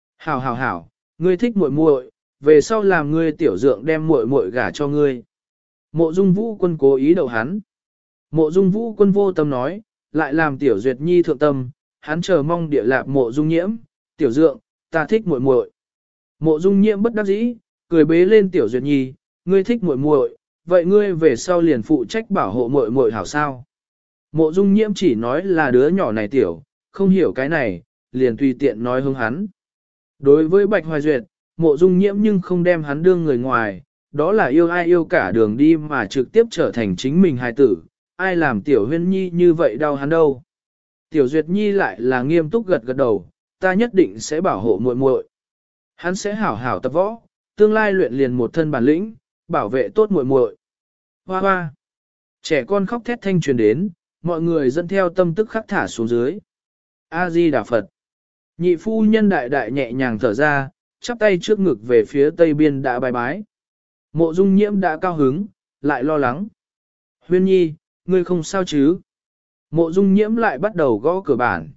Hảo, ngươi thích muội muội, về sau làm ngươi tiểu dượng đem muội muội gả cho ngươi. Mộ Dung Vũ Quân cố ý đậu hắn. Mộ Dung Vũ Quân vô tâm nói, lại làm Tiểu Duyệt Nhi thượng tâm, hắn chờ mong địa lạp Mộ Dung Nhiễm, tiểu dượng, ta thích muội muội. Mộ Dung Nhiễm bất đắc dĩ, cười bế lên Tiểu Duyệt Nhi, ngươi thích muội muội, vậy ngươi về sau liền phụ trách bảo hộ muội muội hảo sao? Mộ Dung Nhiễm chỉ nói là đứa nhỏ này tiểu, không hiểu cái này, liền tùy tiện nói hướng hắn. Đối với Bạch Hoài Duyệt, Mộ Dung Nhiễm nhưng không đem hắn đương người ngoài, đó là yêu ai yêu cả đường đi mà trực tiếp trở thành chính mình hài tử, ai làm Tiểu Huyên Nhi như vậy đau hắn đâu. Tiểu Duyệt Nhi lại là nghiêm túc gật đầu, ta nhất định sẽ bảo hộ muội muội. Hắn sẽ hảo hảo tập võ, tương lai luyện liền một thân bản lĩnh, bảo vệ tốt muội muội. Hoa hoa. Trẻ con khóc thét thanh truyền đến, mọi người dẫn theo tâm tức khắc thả xuống dưới. A Di Đà Phật. Nhị phu nhân đại đại nhẹ nhàng thở ra, chắp tay trước ngực về phía tây biên đã bài bái. Mộ Dung Nhiễm đã cao hứng, lại lo lắng. Huyên nhi, ngươi không sao chứ? Mộ Dung Nhiễm lại bắt đầu gõ cửa bản.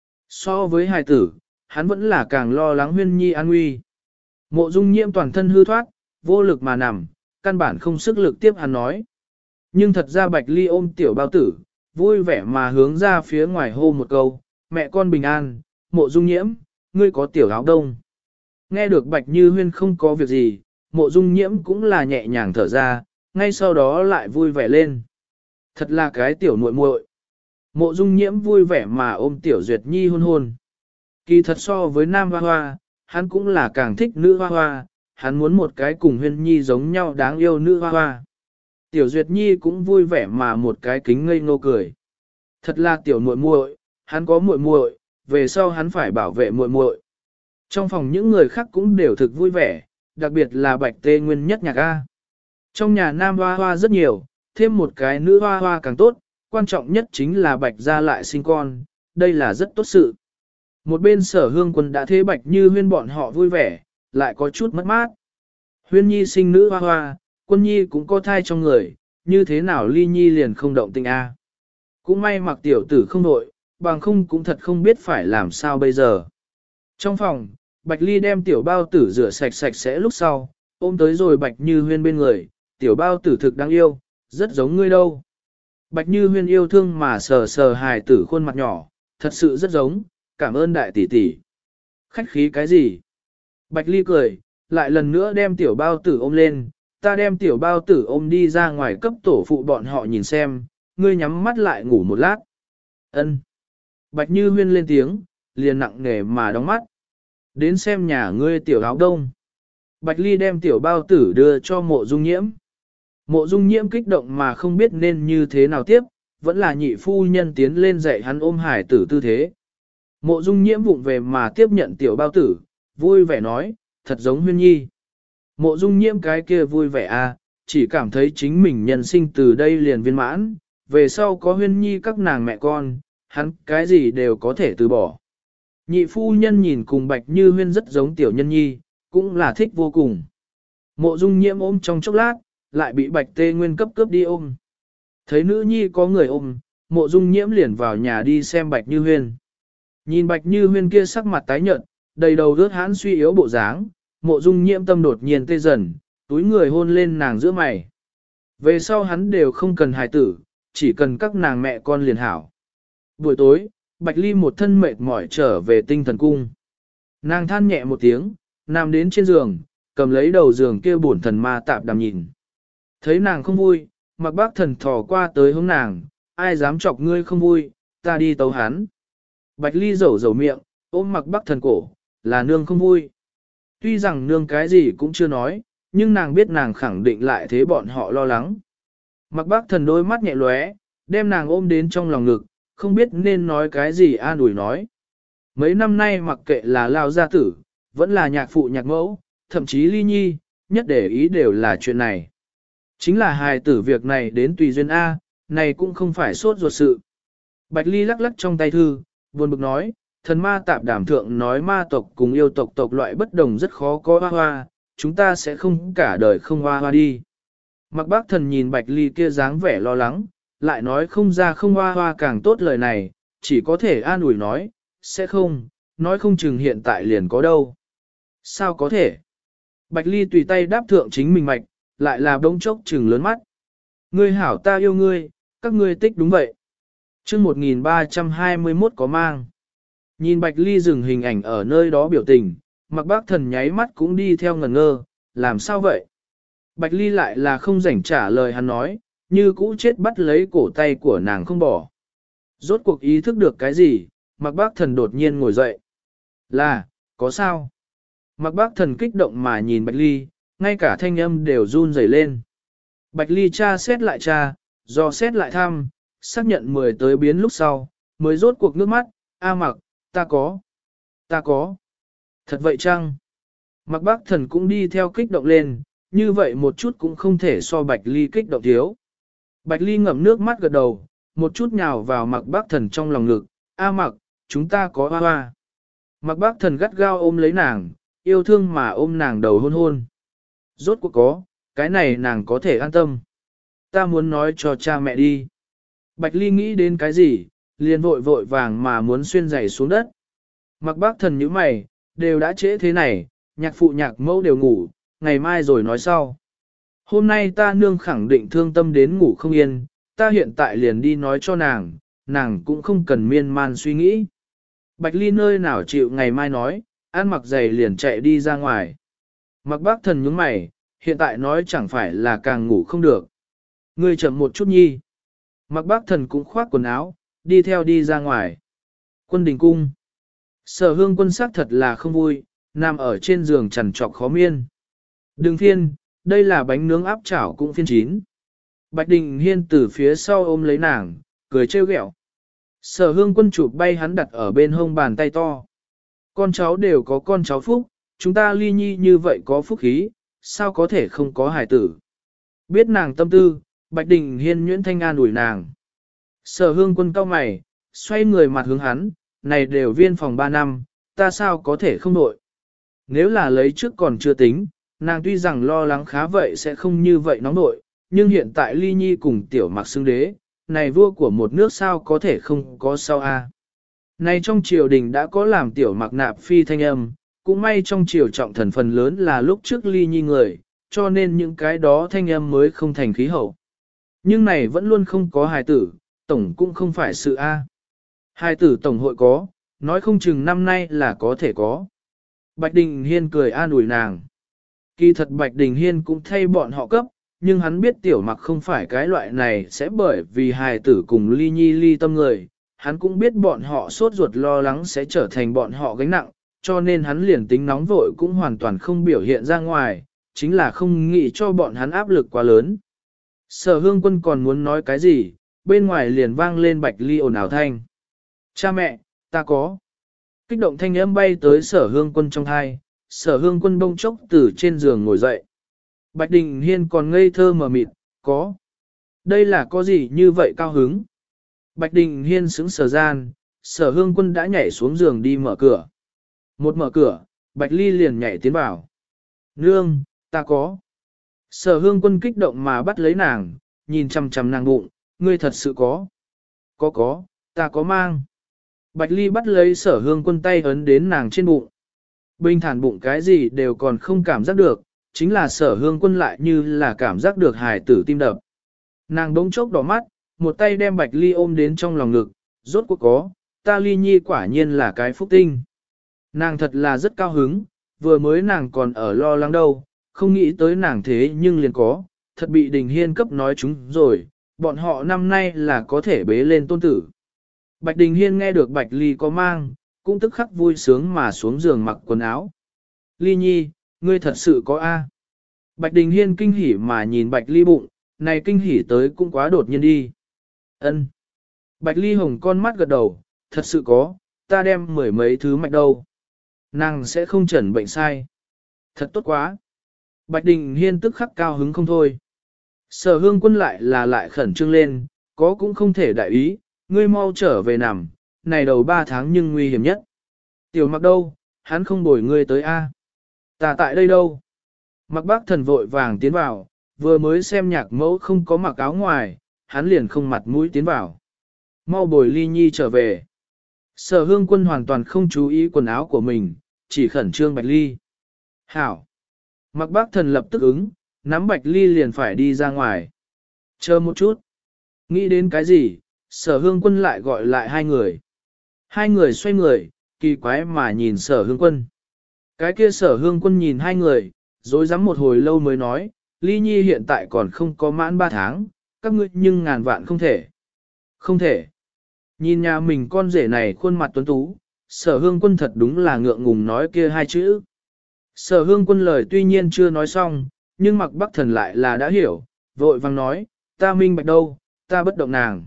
So với hài tử, hắn vẫn là càng lo lắng Huyên nhi an nguy. Mộ Dung Nhiễm toàn thân hư thoát, vô lực mà nằm, căn bản không sức lực tiếp hắn nói. Nhưng thật ra Bạch Ly ôm tiểu bao tử, vui vẻ mà hướng ra phía ngoài hô một câu, mẹ con bình an, Mộ Dung Nhiễm, ngươi có tiểu áo đông. Nghe được Bạch Như Huyên không có việc gì, Mộ Dung Nhiễm cũng là nhẹ nhàng thở ra, ngay sau đó lại vui vẻ lên. Thật là cái tiểu muội muội. Mộ Dung Nhiễm vui vẻ mà ôm tiểu Duyệt Nhi hôn hôn. Kỳ thật so với nam hoa hoa, hắn cũng là càng thích nữ hoa hoa, hắn muốn một cái cùng Huyên Nhi giống nhau đáng yêu nữ hoa hoa. Tiểu Duyệt Nhi cũng vui vẻ mà một cái kính ngây ngô cười. Thật là tiểu muội muội, hắn có muội muội, về sau hắn phải bảo vệ muội muội. Trong phòng những người khác cũng đều thực vui vẻ, đặc biệt là Bạch Tê Nguyên nhất nhạc A. Trong nhà nam hoa hoa rất nhiều, thêm một cái nữ hoa hoa càng tốt, quan trọng nhất chính là Bạch gia lại sinh con, đây là rất tốt sự. Một bên Sở Hương Quân đã thế Bạch Như Huyên bọn họ vui vẻ, lại có chút mất mát. Huyên Nhi sinh nữ hoa hoa, Quân Nhi cũng có thai trong người, như thế nào Ly Nhi liền không động tình A. Cũng may mặc tiểu tử không đội, bằng không cũng thật không biết phải làm sao bây giờ. Trong phòng, Bạch Ly đem tiểu bao tử rửa sạch sạch sẽ lúc sau, ôm tới rồi Bạch Như Huyên bên người, tiểu bao tử thực đáng yêu, rất giống ngươi đâu. Bạch Như Huyên yêu thương mà sờ sờ hài tử khuôn mặt nhỏ, thật sự rất giống, cảm ơn đại tỷ tỷ. Khách khí cái gì? Bạch Ly cười, lại lần nữa đem tiểu bao tử ôm lên, ta đem tiểu bao tử ôm đi ra ngoài cấp tổ phụ bọn họ nhìn xem, ngươi nhắm mắt lại ngủ một lát. Ân. Bạch Như Huyên lên tiếng, liền nặng nề mà đóng mắt. Đến xem nhà ngươi tiểu áo đông. Bạch Ly đem tiểu bao tử đưa cho Mộ Dung Nhiễm. Mộ Dung Nhiễm kích động mà không biết nên như thế nào tiếp, vẫn là nhị phu nhân tiến lên dạy hắn ôm hải tử tư thế. Mộ Dung Nhiễm vụng về mà tiếp nhận tiểu bao tử, vui vẻ nói, thật giống Huyên Nhi. Mộ Dung Nhiễm cái kia vui vẻ à, chỉ cảm thấy chính mình nhân sinh từ đây liền viên mãn, về sau có Huyên Nhi các nàng mẹ con, hắn cái gì đều có thể từ bỏ. Nhị phu nhân nhìn cùng Bạch Như Huyên rất giống tiểu nhân nhi, cũng là thích vô cùng. Mộ Dung Nhiễm ôm trong chốc lát, lại bị Bạch Tê Nguyên cấp cướp đi ôm. Thấy nữ nhi có người ôm, Mộ Dung Nhiễm liền vào nhà đi xem Bạch Như Huyên. Nhìn Bạch Như Huyên kia sắc mặt tái nhợt, đầy đầu rớt hãn suy yếu bộ dáng, Mộ Dung Nhiễm tâm đột nhiên tê dần, túi người hôn lên nàng giữa mày. Về sau hắn đều không cần hài tử, chỉ cần các nàng mẹ con liền hảo. Buổi tối, Bạch Ly một thân mệt mỏi trở về tinh thần cung. Nàng than nhẹ một tiếng, nằm đến trên giường, cầm lấy đầu giường kia bổn thần ma tạp đàm nhìn. Thấy nàng không vui, Mặc Bác Thần thò qua tới hướng nàng, ai dám chọc ngươi không vui, ta đi tấu hắn. Bạch Ly rầu rầu miệng, ôm Mặc Bác Thần cổ, là nương không vui. Tuy rằng nương cái gì cũng chưa nói, nhưng nàng biết nàng khẳng định lại thế bọn họ lo lắng. Mặc Bác Thần đôi mắt nhẹ lóe, đem nàng ôm đến trong lòng ngực, không biết nên nói cái gì an ủi nói. Mấy năm nay mặc kệ là lao gia tử, vẫn là nhạc phụ nhạc mẫu, thậm chí Ly Nhi, nhất để ý đều là chuyện này. Chính là hài tử việc này đến tùy duyên A, này cũng không phải sốt ruột sự. Bạch Ly lắc lắc trong tay thư, buồn bực nói, thần ma tạp đảm thượng nói ma tộc cùng yêu tộc tộc loại bất đồng rất khó có hoa hoa, chúng ta sẽ không cả đời không hoa hoa đi. Mặc Bác Thần nhìn Bạch Ly kia dáng vẻ lo lắng, lại nói không ra không hoa hoa càng tốt lời này, chỉ có thể an ủi nói, sẽ không, nói không chừng hiện tại liền có đâu. Sao có thể? Bạch Ly tùy tay đáp thượng chính mình mạch, lại là bỗng chốc chừng lớn mắt. Ngươi hảo ta yêu ngươi, các ngươi tích đúng vậy. chương 1321 có mang. Nhìn Bạch Ly dừng hình ảnh ở nơi đó biểu tình, Mặc Bác Thần nháy mắt cũng đi theo ngẩn ngơ, làm sao vậy? Bạch Ly lại là không rảnh trả lời hắn nói, như cũ chết bắt lấy cổ tay của nàng không bỏ. Rốt cuộc ý thức được cái gì, Mặc Bác Thần đột nhiên ngồi dậy. Là, có sao? Mặc Bác Thần kích động mà nhìn Bạch Ly, ngay cả thanh âm đều run rẩy lên. Bạch Ly tra xét lại tra, do xét lại thăm, xác nhận 10 tới biến lúc sau, mới rốt cuộc nước mắt, a Mặc, ta có. Thật vậy chăng? Mặc Bác Thần cũng đi theo kích động lên, như vậy một chút cũng không thể so Bạch Ly kích động thiếu. Bạch Ly ngậm nước mắt gật đầu, một chút nhào vào Mặc Bác Thần trong lòng ngực, a Mặc, chúng ta có hoa hoa. Mặc bác thần gắt gao ôm lấy nàng, yêu thương mà ôm nàng đầu hôn hôn. Rốt cuộc có, cái này nàng có thể an tâm. Ta muốn nói cho cha mẹ đi. Bạch Ly nghĩ đến cái gì, liền vội vội vàng mà muốn xuyên giày xuống đất. Mặc bác thần nhíu mày, đều đã trễ thế này, nhạc phụ nhạc mẫu đều ngủ, ngày mai rồi nói sau. Hôm nay ta nương khẳng định thương tâm đến ngủ không yên, ta hiện tại liền đi nói cho nàng, nàng cũng không cần miên man suy nghĩ. Bạch Ly nơi nào chịu ngày mai nói, ăn mặc giày liền chạy đi ra ngoài. Mặc bác thần nhướng mày, hiện tại nói chẳng phải là càng ngủ không được. Ngươi chậm một chút nhi. Mặc bác thần cũng khoác quần áo, đi theo đi ra ngoài. Quân đình cung. Sở hương quân sắc thật là không vui, nằm ở trên giường chằn trọc khó miên. Đừng phiên, đây là bánh nướng áp chảo cũng phiên chín. Bạch Đình Hiên từ phía sau ôm lấy nàng, cười trêu ghẹo. Sở hương quân chụp bay hắn đặt ở bên hông bàn tay to. Con cháu đều có con cháu phúc, chúng ta ly nhi như vậy có phúc khí, sao có thể không có hài tử. Biết nàng tâm tư, Bạch Đình Hiên nhuyễn thanh an ủi nàng. Sở hương quân cau mày, xoay người mặt hướng hắn, này đều viên phòng 3 năm, ta sao có thể không nội. Nếu là lấy trước còn chưa tính, nàng tuy rằng lo lắng khá vậy sẽ không như vậy nóng nội, nhưng hiện tại ly nhi cùng tiểu mặc xưng đế, này vua của một nước sao có thể không có sao a? Này trong triều đình đã có làm tiểu mặc nạp phi thanh âm, cũng may trong triều trọng thần phần lớn là lúc trước ly nhi người, cho nên những cái đó thanh âm mới không thành khí hậu. Nhưng này vẫn luôn không có hài tử, tổng cũng không phải sự a. Hài tử tổng hội có, nói không chừng năm nay là có thể có. Bạch Đình Hiên cười an ủi nàng. Kỳ thật Bạch Đình Hiên cũng thay bọn họ cấp, nhưng hắn biết tiểu mặc không phải cái loại này sẽ bởi vì hài tử cùng ly nhi ly tâm người. Hắn cũng biết bọn họ sốt ruột lo lắng sẽ trở thành bọn họ gánh nặng, cho nên hắn liền tính nóng vội cũng hoàn toàn không biểu hiện ra ngoài, chính là không nghĩ cho bọn hắn áp lực quá lớn. Sở hương quân còn muốn nói cái gì, bên ngoài liền vang lên Bạch Ly ồn ào thanh. Cha mẹ, ta có. Kích động thanh âm bay tới sở hương quân trong thai, sở hương quân bông chốc từ trên giường ngồi dậy. Bạch Đình Hiên còn ngây thơ mờ mịt, có. Đây là có gì như vậy cao hứng. Bạch Đình Hiên sững sờ gian, sở hương quân đã nhảy xuống giường đi mở cửa. Một mở cửa, Bạch Ly liền nhảy tiến vào. Nương, ta có. Sở hương quân kích động mà bắt lấy nàng, nhìn chằm chằm nàng bụng, ngươi thật sự có. Có, ta có mang. Bạch Ly bắt lấy sở hương quân tay ấn đến nàng trên bụng. Bình thản bụng cái gì đều còn không cảm giác được, chính là sở hương quân lại như là cảm giác được hài tử tim đập. Nàng đống chốc đỏ mắt, một tay đem Bạch Ly ôm đến trong lòng ngực, rốt cuộc có, ta Ly nhi quả nhiên là cái phúc tinh. Nàng thật là rất cao hứng, vừa mới nàng còn ở lo lắng đâu, không nghĩ tới nàng thế nhưng liền có, thật bị Đình Hiên cấp nói chúng rồi, bọn họ năm nay là có thể bế lên tôn tử. Bạch Đình Hiên nghe được Bạch Ly có mang, cũng tức khắc vui sướng mà xuống giường mặc quần áo. Ly nhi, ngươi thật sự có A. Bạch Đình Hiên kinh hỉ mà nhìn Bạch Ly bụng, này kinh hỉ tới cũng quá đột nhiên đi. Ân. Bạch Ly hồng con mắt gật đầu, thật sự có, ta đem mười mấy thứ mạch đâu. Nàng sẽ không chẩn bệnh sai. Thật tốt quá. Bạch Đình Hiên tức khắc cao hứng không thôi. Sở hương quân lại khẩn trương lên, có cũng không thể đại ý, ngươi mau trở về nằm, này đầu 3 tháng nhưng nguy hiểm nhất. Tiểu mặc đâu, hắn không bồi ngươi tới A. Ta tại đây đâu. Mặc bác thần vội vàng tiến vào, vừa mới xem nhạc mẫu không có mặc áo ngoài, hắn liền không mặt mũi tiến vào. Mau bồi Ly nhi trở về. Sở hương quân hoàn toàn không chú ý quần áo của mình, chỉ khẩn trương Bạch Ly. Hảo. Mặc bác thần lập tức ứng, nắm Bạch Ly liền phải đi ra ngoài. Chờ một chút. Nghĩ đến cái gì, sở hương quân lại gọi lại hai người. Hai người xoay người, kỳ quái mà nhìn sở hương quân. Cái kia sở hương quân nhìn hai người, dối rắm một hồi lâu mới nói, Ly nhi hiện tại còn không có mãn 3 tháng, các ngươi nhưng ngàn vạn không thể. Không thể. Nhìn nhà mình con rể này khuôn mặt tuấn tú, sở hương quân thật đúng là ngượng ngùng nói kia hai chữ. Sở hương quân lời tuy nhiên chưa nói xong, nhưng mặc bắc thần lại là đã hiểu, vội vang nói, ta minh bạch đâu, ta bất động nàng.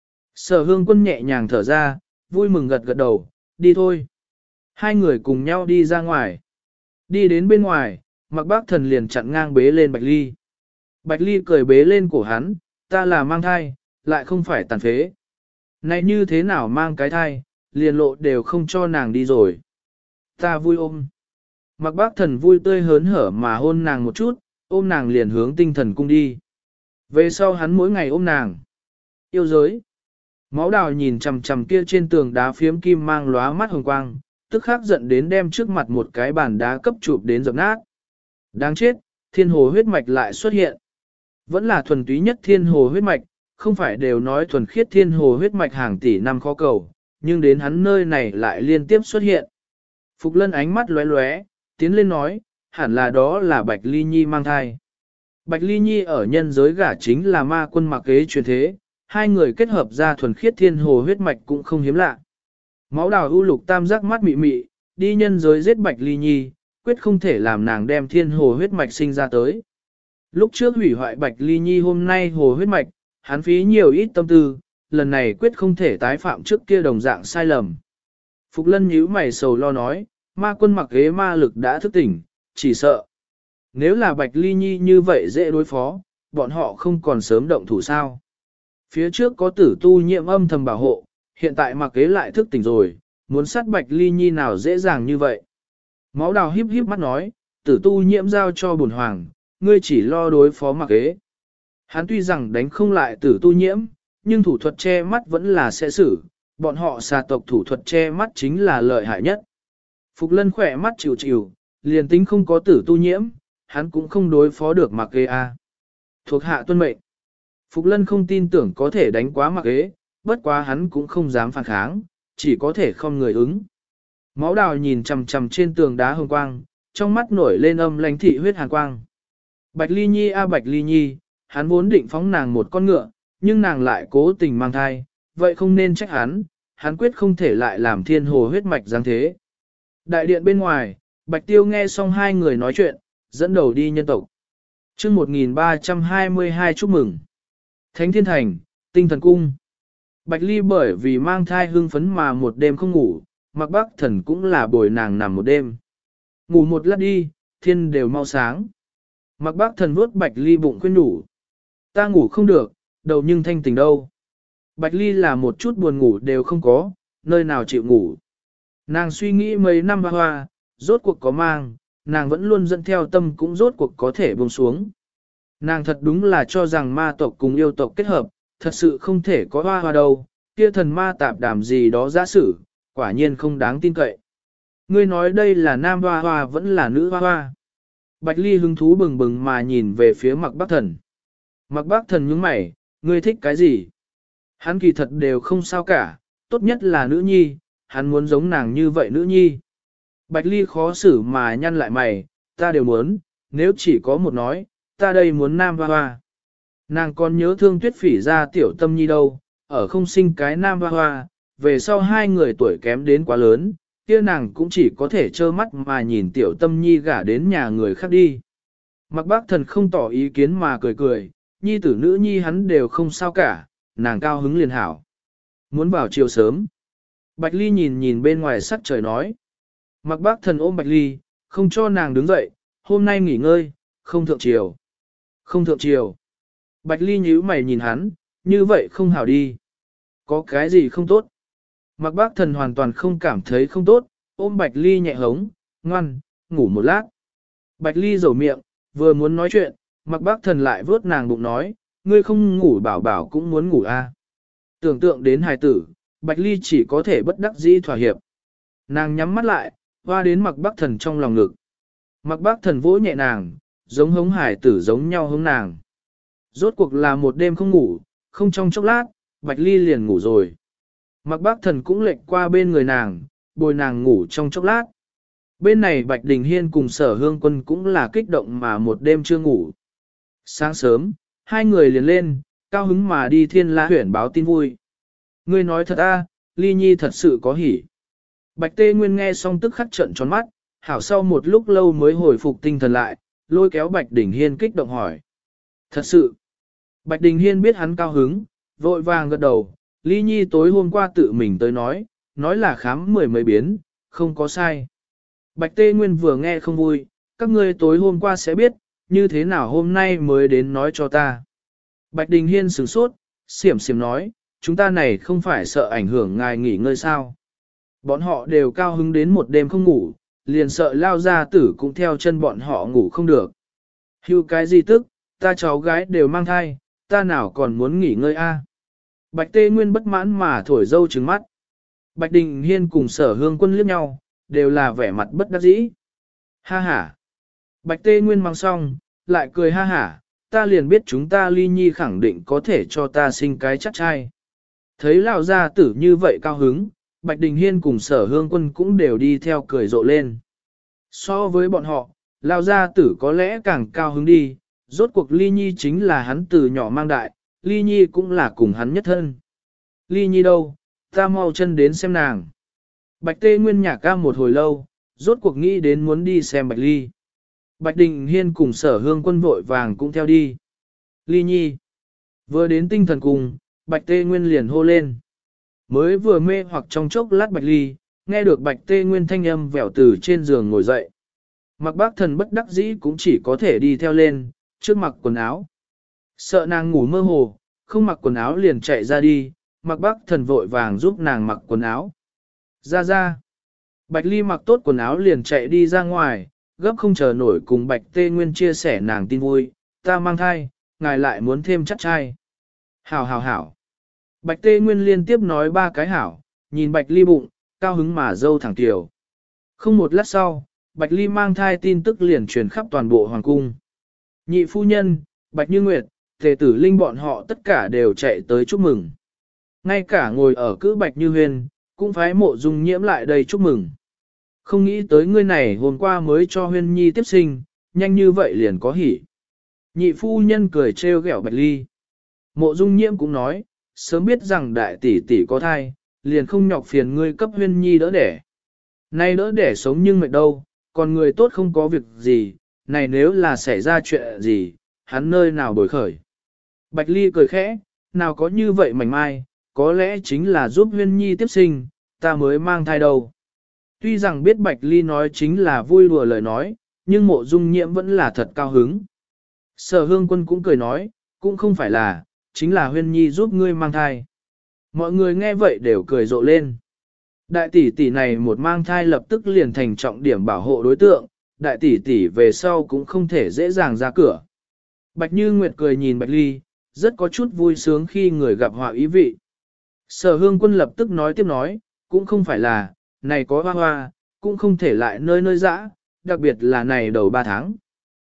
Sở hương quân nhẹ nhàng thở ra, vui mừng gật gật đầu, đi thôi. Hai người cùng nhau đi ra ngoài. Đi đến bên ngoài, mặc bác thần liền chặn ngang bế lên Bạch Ly. Bạch Ly cười bế lên cổ hắn, ta là mang thai, lại không phải tàn phế. Này như thế nào mang cái thai, liền lộ đều không cho nàng đi rồi. Ta vui ôm. Mặc bác thần vui tươi hớn hở mà hôn nàng một chút, ôm nàng liền hướng tinh thần cung đi. Về sau hắn mỗi ngày ôm nàng. Yêu giới. Máu đào nhìn chằm chằm kia trên tường đá phiếm kim mang lóa mắt hồng quang, tức khắc giận đến đem trước mặt một cái bàn đá cấp chụp đến dập nát. Đáng chết, thiên hồ huyết mạch lại xuất hiện. Vẫn là thuần túy nhất thiên hồ huyết mạch, không phải đều nói thuần khiết thiên hồ huyết mạch hàng tỷ năm khó cầu, nhưng đến hắn nơi này lại liên tiếp xuất hiện. Phục Lân ánh mắt lóe lóe, tiến lên nói, hẳn là đó là Bạch Ly Nhi mang thai. Bạch Ly Nhi ở nhân giới gả chính là ma quân Mặc Kế truyền thế, hai người kết hợp ra thuần khiết thiên hồ huyết mạch cũng không hiếm lạ. Máu đào ưu lục tam giác mắt mị mị, đi nhân giới giết Bạch Ly Nhi, quyết không thể làm nàng đem thiên hồ huyết mạch sinh ra tới. Lúc trước hủy hoại Bạch Ly Nhi hôm nay hồ huyết mạch, hắn phí nhiều ít tâm tư, lần này quyết không thể tái phạm trước kia đồng dạng sai lầm. Phục Lân nhíu mày sầu lo nói, ma quân Mặc Kế ma lực đã thức tỉnh, chỉ sợ. Nếu là Bạch Ly Nhi như vậy dễ đối phó, bọn họ không còn sớm động thủ sao. Phía trước có Tử Tu Nhiễm âm thầm bảo hộ, hiện tại Mặc Kế lại thức tỉnh rồi, muốn sát Bạch Ly Nhi nào dễ dàng như vậy. Máu đào híp híp mắt nói, Tử Tu Nhiễm giao cho bổn hoàng, ngươi chỉ lo đối phó Mặc Kế. Hắn tuy rằng đánh không lại Tử Tu Nhiễm, nhưng thủ thuật che mắt vẫn là sẽ xử, bọn họ xà tộc thủ thuật che mắt chính là lợi hại nhất. Phục Lân khỏe mắt chịu chịu, liền tính không có Tử Tu Nhiễm, hắn cũng không đối phó được Mặc Kế a. Thuộc hạ tuân mệnh. Phục Lân không tin tưởng có thể đánh quá Mặc Kế, bất quá hắn cũng không dám phản kháng, chỉ có thể không người ứng. Máu đào nhìn chằm chằm trên tường đá hồng quang, trong mắt nổi lên âm lãnh thị huyết hàn quang. Bạch Ly Nhi a Bạch Ly Nhi, hắn vốn định phóng nàng một con ngựa, nhưng nàng lại cố tình mang thai, vậy không nên trách hắn quyết không thể lại làm thiên hồ huyết mạch giáng thế. Đại điện bên ngoài, Bạch Tiêu nghe xong hai người nói chuyện, dẫn đầu đi nhân tộc. Chương 1322 chúc mừng. Thánh Thiên Thành, Tinh Thần Cung. Bạch Ly bởi vì mang thai hưng phấn mà một đêm không ngủ, Mặc Bắc Thần cũng là bồi nàng nằm một đêm. Ngủ một lát đi, thiên đều mau sáng. Mặc Bắc Thần vuốt Bạch Ly bụng khuyên nhủ. Ta ngủ không được, đầu nhưng thanh tỉnh đâu. Bạch Ly là một chút buồn ngủ đều không có, nơi nào chịu ngủ. Nàng suy nghĩ mấy năm hoa, rốt cuộc có mang, nàng vẫn luôn dẫn theo tâm cũng rốt cuộc có thể buông xuống. Nàng thật đúng là cho rằng ma tộc cùng yêu tộc kết hợp, thật sự không thể có hoa đâu, kia thần ma tạp đàm gì đó giả sử, quả nhiên không đáng tin cậy. Ngươi nói đây là nam hoa hoa vẫn là nữ hoa hoa. Bạch Ly hứng thú bừng bừng mà nhìn về phía Mặc Bắc Thần. Mặc Bắc Thần nhướng mày, ngươi thích cái gì? Hắn kỳ thật đều không sao cả, tốt nhất là nữ nhi, hắn muốn giống nàng như vậy nữ nhi. Bạch Ly khó xử mà nhăn lại mày, ta đều muốn, nếu chỉ có một nói, ta đây muốn nam hoa hoa. Nàng còn nhớ thương Tuyết Phỉ ra tiểu tâm nhi đâu, ở không sinh cái nam hoa hoa, về sau hai người tuổi kém đến quá lớn, kia nàng cũng chỉ có thể trơ mắt mà nhìn tiểu tâm nhi gả đến nhà người khác đi. Mặc Bác Thần không tỏ ý kiến mà cười cười, nhi tử nữ nhi hắn đều không sao cả, nàng cao hứng liền hảo. Muốn vào chiều sớm. Bạch Ly nhìn nhìn bên ngoài sắc trời nói. Mặc Bác Thần ôm Bạch Ly, không cho nàng đứng dậy, hôm nay nghỉ ngơi, không thượng chiều. Không thượng chiều. Bạch Ly nhíu mày nhìn hắn, như vậy không hảo đi. Có cái gì không tốt? Mặc Bác Thần hoàn toàn không cảm thấy không tốt, ôm Bạch Ly nhẹ hống, ngoan, ngủ một lát. Bạch Ly rầu miệng, vừa muốn nói chuyện, Mặc Bác Thần lại vớt nàng bụng nói, ngươi không ngủ bảo bảo cũng muốn ngủ a. Tưởng tượng đến hài tử, Bạch Ly chỉ có thể bất đắc dĩ thỏa hiệp. Nàng nhắm mắt lại, hoa đến Mặc Bác Thần trong lòng ngực. Mặc Bác Thần vỗ nhẹ nàng, giống hống hài tử giống nhau hống nàng. Rốt cuộc là một đêm không ngủ, không trong chốc lát, Bạch Ly liền ngủ rồi. Mặc Bác Thần cũng lệch qua bên người nàng, bồi nàng ngủ trong chốc lát. Bên này Bạch Đình Hiên cùng Sở Hương Quân cũng là kích động mà một đêm chưa ngủ. Sáng sớm, hai người liền lên, cao hứng mà đi Thiên La Huyển báo tin vui. Ngươi nói thật a, Ly Nhi thật sự có hỉ. Bạch Tê Nguyên nghe xong tức khắc trợn tròn mắt, hảo sau một lúc lâu mới hồi phục tinh thần lại, lôi kéo Bạch Đình Hiên kích động hỏi. Thật sự. Bạch Đình Hiên biết hắn cao hứng, vội vàng gật đầu, Ly Nhi tối hôm qua tự mình tới nói là khám 10 mấy biến, không có sai. Bạch Tê Nguyên vừa nghe không vui, các ngươi tối hôm qua sẽ biết, như thế nào hôm nay mới đến nói cho ta. Bạch Đình Hiên sửng sốt, xiểm xiểm nói, chúng ta này không phải sợ ảnh hưởng ngài nghỉ ngơi sao. Bọn họ đều cao hứng đến một đêm không ngủ, liền sợ lao gia tử cũng theo chân bọn họ ngủ không được. Hưu cái gì tức, ta cháu gái đều mang thai, ta nào còn muốn nghỉ ngơi a? Bạch Tê Nguyên bất mãn mà thổi dâu trừng mắt. Bạch Đình Hiên cùng Sở Hương Quân liếc nhau, đều là vẻ mặt bất đắc dĩ. Ha ha. Bạch Tê Nguyên mang xong, lại cười ha ha, ta liền biết chúng ta Ly Nhi khẳng định có thể cho ta sinh cái chắc trai. Thấy lão gia tử như vậy cao hứng, Bạch Đình Hiên cùng Sở Hương Quân cũng đều đi theo cười rộ lên. So với bọn họ, lão gia tử có lẽ càng cao hứng đi, rốt cuộc Ly Nhi chính là hắn từ nhỏ mang đại, Ly Nhi cũng là cùng hắn nhất thân. Ly Nhi đâu, ta mau chân đến xem nàng. Bạch Tê Nguyên nhạc ca một hồi lâu, rốt cuộc nghĩ đến muốn đi xem Bạch Ly. Bạch Đình Hiên cùng Sở Hương Quân vội vàng cũng theo đi. Ly Nhi. Vừa đến tinh thần cùng, Bạch Tê Nguyên liền hô lên. Mới vừa mê hoặc trong chốc lát Bạch Ly, nghe được Bạch Tê Nguyên thanh âm vẻo từ trên giường ngồi dậy. Mặc Bác Thần bất đắc dĩ cũng chỉ có thể đi theo lên, trước mặc quần áo. Sợ nàng ngủ mơ hồ, không mặc quần áo liền chạy ra đi, Mặc Bác Thần vội vàng giúp nàng mặc quần áo. Ra. Bạch Ly mặc tốt quần áo liền chạy đi ra ngoài, gấp không chờ nổi cùng Bạch Tê Nguyên chia sẻ nàng tin vui, ta mang thai, ngài lại muốn thêm chắc trai. Hảo. Bạch Tê Nguyên liên tiếp nói 3 cái hảo, nhìn Bạch Ly bụng, cao hứng mà dâu thẳng tiểu. Không một lát sau, Bạch Ly mang thai tin tức liền truyền khắp toàn bộ hoàng cung. Nhị phu nhân, Bạch Như Nguyệt, Tề Tử Linh bọn họ tất cả đều chạy tới chúc mừng. Ngay cả ngồi ở cữ Bạch Như Huyền, cũng phái Mộ Dung Nhiễm lại đây chúc mừng. Không nghĩ tới ngươi này hôm qua mới cho Huyên Nhi tiếp sinh, nhanh như vậy liền có hỉ. Nhị phu nhân cười trêu ghẹo Bạch Ly. Mộ Dung Nhiễm cũng nói, sớm biết rằng đại tỷ tỷ có thai, liền không nhọc phiền ngươi cấp Huyên Nhi đỡ đẻ. Nay đỡ đẻ sống nhưng mệt đâu, còn người tốt không có việc gì, này nếu là xảy ra chuyện gì, hắn nơi nào đổi khởi. Bạch Ly cười khẽ, nào có như vậy mảnh mai, có lẽ chính là giúp Huyên Nhi tiếp sinh, ta mới mang thai đâu. Tuy rằng biết Bạch Ly nói chính là vui đùa lời nói, nhưng Mộ Dung Nhiễm vẫn là thật cao hứng. Sở Hương Quân cũng cười nói, cũng không phải là, chính là Huyên Nhi giúp ngươi mang thai. Mọi người nghe vậy đều cười rộ lên. Đại tỷ tỷ này một mang thai lập tức liền thành trọng điểm bảo hộ đối tượng, đại tỷ tỷ về sau cũng không thể dễ dàng ra cửa. Bạch Như Nguyệt cười nhìn Bạch Ly, rất có chút vui sướng khi người gặp họa ý vị. Sở Hương Quân lập tức nói tiếp nói, cũng không phải là, này có hoa, cũng không thể lại nơi nơi dã, đặc biệt là này đầu 3 tháng.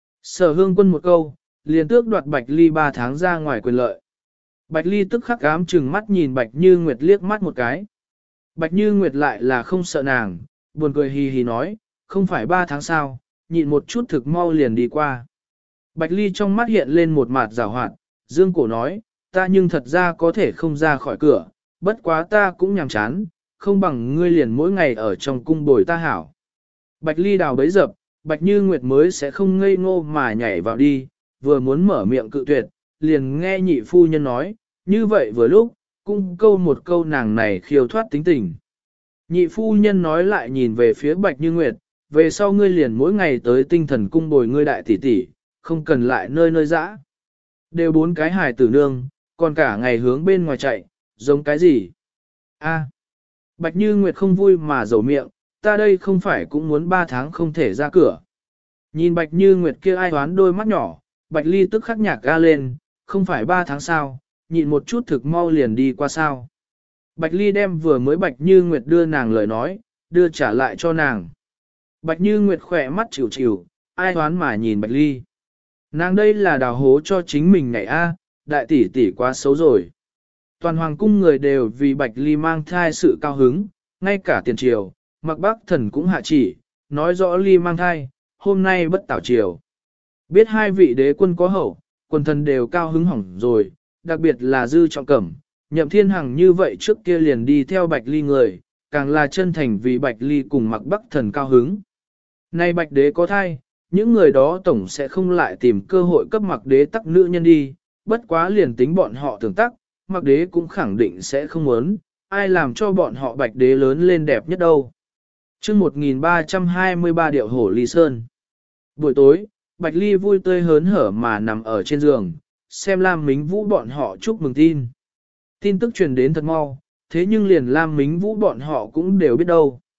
Sở Hương Quân một câu, liền tước đoạt Bạch Ly 3 tháng ra ngoài quyền lợi. Bạch Ly tức khắc ám chừng mắt nhìn Bạch Như Nguyệt liếc mắt một cái. Bạch Như Nguyệt lại là không sợ nàng, buồn cười hì hì nói, không phải 3 tháng sao, nhịn một chút thực mau liền đi qua. Bạch Ly trong mắt hiện lên một mặt rào hoạt, dương cổ nói, ta nhưng thật ra có thể không ra khỏi cửa, bất quá ta cũng nhàm chán, không bằng ngươi liền mỗi ngày ở trong cung bồi ta hảo. Bạch Ly đào bấy dập, Bạch Như Nguyệt mới sẽ không ngây ngô mà nhảy vào đi, vừa muốn mở miệng cự tuyệt, liền nghe nhị phu nhân nói, như vậy vừa lúc, cung câu một câu nàng này khiêu thoát tính tình. Nhị phu nhân nói lại nhìn về phía Bạch Như Nguyệt, về sau ngươi liền mỗi ngày tới tinh thần cung bồi ngươi đại tỷ tỷ, không cần lại nơi nơi dã. Đều 4 cái hài tử nương, còn cả ngày hướng bên ngoài chạy, giống cái gì? A. Bạch Như Nguyệt không vui mà dầu miệng, ta đây không phải cũng muốn 3 tháng không thể ra cửa. Nhìn Bạch Như Nguyệt kia ai hoán đôi mắt nhỏ, Bạch Ly tức khắc nhạc ga lên, không phải 3 tháng sao, nhịn một chút thực mau liền đi qua sao. Bạch Ly đem vừa mới Bạch Như Nguyệt đưa nàng lời nói, đưa trả lại cho nàng. Bạch Như Nguyệt khỏe mắt chịu chịu, ai hoán mà nhìn Bạch Ly. Nàng đây là đào hố cho chính mình ngày a, đại tỷ tỷ quá xấu rồi. Toàn hoàng cung người đều vì Bạch Ly mang thai sự cao hứng, ngay cả tiền triều, Mặc Bác Thần cũng hạ chỉ, nói rõ Ly mang thai, hôm nay bất tảo triều. Biết 2 vị đế quân có hậu, quần thần đều cao hứng hỏng rồi, đặc biệt là Dư Trọng Cẩm, Nhậm Thiên Hằng như vậy trước kia liền đi theo Bạch Ly người, càng là chân thành vì Bạch Ly cùng Mặc Bắc Thần cao hứng. Nay Bạch Đế có thai, những người đó tổng sẽ không lại tìm cơ hội cấp Mặc Đế tắc nữ nhân đi, bất quá liền tính bọn họ tưởng tắc, Mặc Đế cũng khẳng định sẽ không muốn, ai làm cho bọn họ Bạch Đế lớn lên đẹp nhất đâu. Chương 1323 Điệu Hổ Ly Sơn. Buổi tối, Bạch Ly vui tươi hớn hở mà nằm ở trên giường, xem Lam Mính Vũ bọn họ chúc mừng tin. Tin tức truyền đến thật mau, thế nhưng liền Lam Mính Vũ bọn họ cũng đều biết đâu.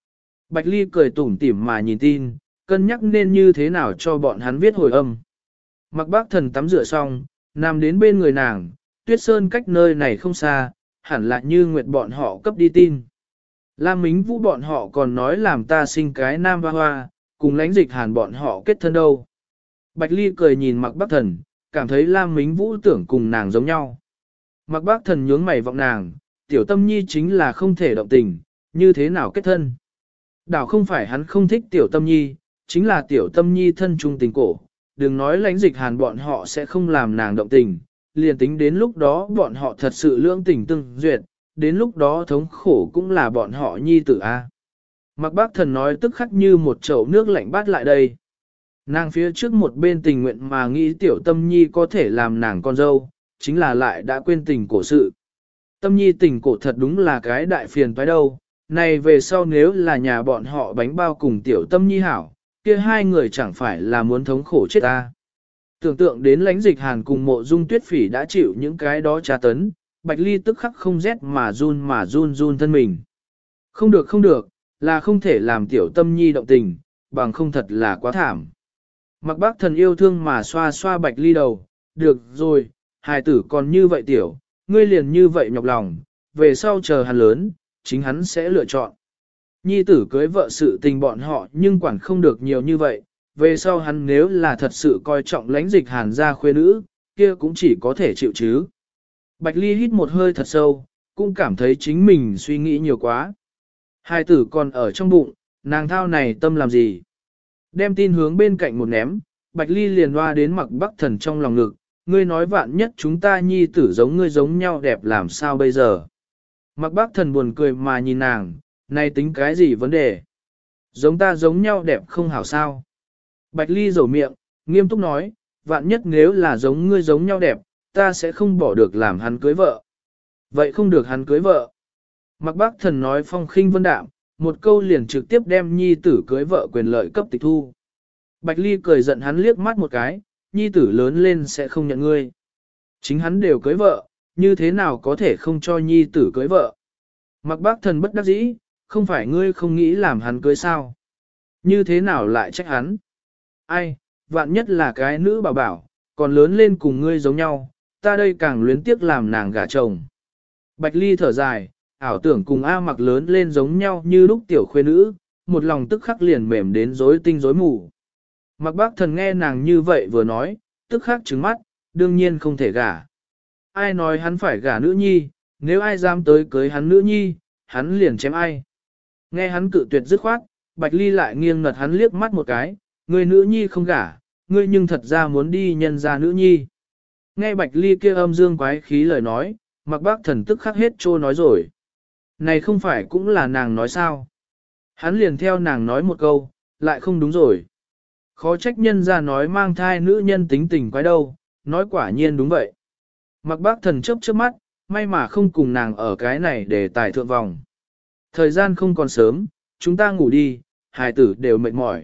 Bạch Ly cười tủm tỉm mà nhìn tin, cân nhắc nên như thế nào cho bọn hắn viết hồi âm. Mặc Bác Thần tắm rửa xong, nằm đến bên người nàng, Tuyết Sơn cách nơi này không xa, hẳn là như nguyệt bọn họ cấp đi tin. Lam Mính Vũ bọn họ còn nói làm ta sinh cái nam hoa hoa, cùng lãnh dịch hàn bọn họ kết thân đâu. Bạch Ly cười nhìn Mặc Bác Thần, cảm thấy Lam Mính Vũ tưởng cùng nàng giống nhau. Mặc Bác Thần nhướng mày vọng nàng, tiểu tâm nhi chính là không thể động tình, như thế nào kết thân. Đảo không phải hắn không thích tiểu tâm nhi, chính là tiểu tâm nhi thân trung tình cổ, đừng nói lãnh dịch hàn bọn họ sẽ không làm nàng động tình, liền tính đến lúc đó bọn họ thật sự lưỡng tình tương duyệt, đến lúc đó thống khổ cũng là bọn họ nhi tử a. Mặc Bác Thần nói tức khắc như một chậu nước lạnh bát lại đây. Nàng phía trước một bên tình nguyện mà nghĩ tiểu tâm nhi có thể làm nàng con dâu, chính là lại đã quên tình cổ sự. Tâm nhi tình cổ thật đúng là cái đại phiền toái đâu, này về sau nếu là nhà bọn họ bánh bao cùng tiểu tâm nhi hảo, kia hai người chẳng phải là muốn thống khổ chết ta. Tưởng tượng đến lãnh dịch hàn cùng mộ dung tuyết phỉ đã chịu những cái đó tra tấn, Bạch Ly tức khắc không rét mà run thân mình. Không được không được, là không thể làm tiểu tâm nhi động tình, bằng không thật là quá thảm. Mặc Bác Thần yêu thương mà xoa xoa Bạch Ly đầu, được rồi, hài tử còn như vậy tiểu, ngươi liền như vậy nhọc lòng, về sau chờ hắn lớn, chính hắn sẽ lựa chọn. Nhi tử cưới vợ sự tình bọn họ nhưng quản không được nhiều như vậy, về sau hắn nếu là thật sự coi trọng lãnh dịch hàn gia khuê nữ, kia cũng chỉ có thể chịu chứ. Bạch Ly hít một hơi thật sâu, cũng cảm thấy chính mình suy nghĩ nhiều quá. Hai tử còn ở trong bụng, nàng thao này tâm làm gì? Đem tin hướng bên cạnh một ném, Bạch Ly liền hoa đến Mặc Bác Thần trong lòng ngực, ngươi nói vạn nhất chúng ta nhi tử giống ngươi giống nhau đẹp làm sao bây giờ? Mặc Bác Thần buồn cười mà nhìn nàng, này tính cái gì vấn đề? Giống ta giống nhau đẹp không hảo sao? Bạch Ly rầu miệng, nghiêm túc nói, vạn nhất nếu là giống ngươi giống nhau đẹp, ta sẽ không bỏ được làm hắn cưới vợ. Vậy không được hắn cưới vợ. Mặc Bác Thần nói phong khinh vân đạm, một câu liền trực tiếp đem nhi tử cưới vợ quyền lợi cấp tịch thu. Bạch Ly cười giận hắn liếc mắt một cái, nhi tử lớn lên sẽ không nhận ngươi. Chính hắn đều cưới vợ, như thế nào có thể không cho nhi tử cưới vợ. Mặc Bác Thần bất đắc dĩ, không phải ngươi không nghĩ làm hắn cưới sao. Như thế nào lại trách hắn. Ai, vạn nhất là cái nữ bảo bảo, còn lớn lên cùng ngươi giống nhau, ta đây càng luyến tiếc làm nàng gả chồng. Bạch Ly thở dài, ảo tưởng cùng A Mặc lớn lên giống nhau như lúc tiểu khuê nữ, một lòng tức khắc liền mềm đến rối tinh rối mù. Mặc Bác Thần nghe nàng như vậy vừa nói, tức khắc trừng mắt, đương nhiên không thể gả. Ai nói hắn phải gả nữ nhi, nếu ai dám tới cưới hắn nữ nhi, hắn liền chém ai. Nghe hắn cự tuyệt dứt khoát, Bạch Ly lại nghiêng nật hắn liếc mắt một cái, người nữ nhi không gả, ngươi nhưng thật ra muốn đi nhân ra nữ nhi. Nghe Bạch Ly kia âm dương quái khí lời nói, Mặc Bác Thần tức khắc hết trô nói rồi. Này không phải cũng là nàng nói sao? Hắn liền theo nàng nói một câu, lại không đúng rồi. Khó trách nhân ra nói mang thai nữ nhân tính tình quái đâu, nói quả nhiên đúng vậy. Mặc Bác Thần chớp chớp mắt, may mà không cùng nàng ở cái này để tài thượng vòng. Thời gian không còn sớm, chúng ta ngủ đi, hài tử đều mệt mỏi.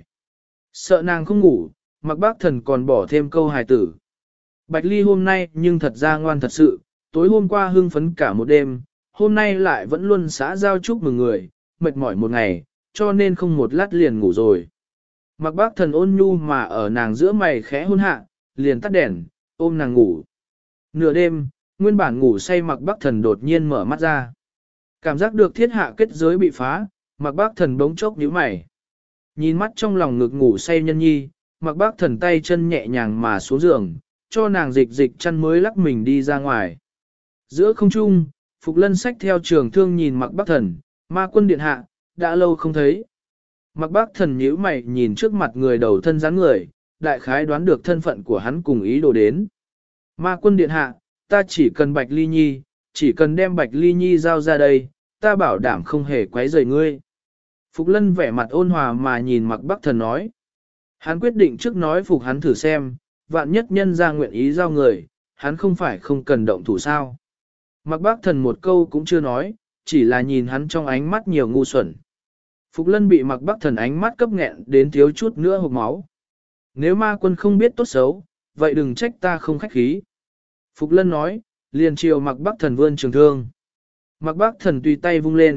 Sợ nàng không ngủ, Mặc Bác Thần còn bỏ thêm câu hài tử. Bạch Ly hôm nay nhưng thật ra ngoan thật sự, tối hôm qua hưng phấn cả một đêm, hôm nay lại vẫn luôn xã giao chúc mừng người, mệt mỏi một ngày, cho nên không một lát liền ngủ rồi. Mặc Bác Thần ôn nhu mà ở nàng giữa mày khẽ hôn hạ, liền tắt đèn, ôm nàng ngủ. Nửa đêm, nguyên bản ngủ say Mặc Bác Thần đột nhiên mở mắt ra. Cảm giác được thiết hạ kết giới bị phá, Mặc Bác Thần bỗng chốc nhíu mày. Nhìn mắt trong lòng ngực ngủ say nhân nhi, Mặc Bác Thần tay chân nhẹ nhàng mà xuống giường, cho nàng dịch dịch chăn mới lắc mình đi ra ngoài. Giữa không trung, Phục Lân xách theo trường thương nhìn Mặc Bác Thần, ma quân điện hạ, đã lâu không thấy. Mặc Bác Thần nhíu mày nhìn trước mặt người đầu thân dáng người, đại khái đoán được thân phận của hắn cùng ý đồ đến. Ma quân điện hạ, ta chỉ cần Bạch Ly Nhi, chỉ cần đem Bạch Ly Nhi giao ra đây, ta bảo đảm không hề quấy rầy ngươi. Phục Lân vẻ mặt ôn hòa mà nhìn Mặc Bác Thần nói. Hắn quyết định trước nói phục hắn thử xem, vạn nhất nhân ra nguyện ý giao người, hắn không phải không cần động thủ sao. Mặc Bác Thần một câu cũng chưa nói, chỉ là nhìn hắn trong ánh mắt nhiều ngu xuẩn. Phục Lân bị Mặc Bác Thần ánh mắt cấp nghẹn đến thiếu chút nữa hộc máu. Nếu ma quân không biết tốt xấu, vậy đừng trách ta không khách khí. Phục Lân nói, liền chiều Mặc Bác Thần vươn trường thương. Mặc Bác Thần tùy tay vung lên,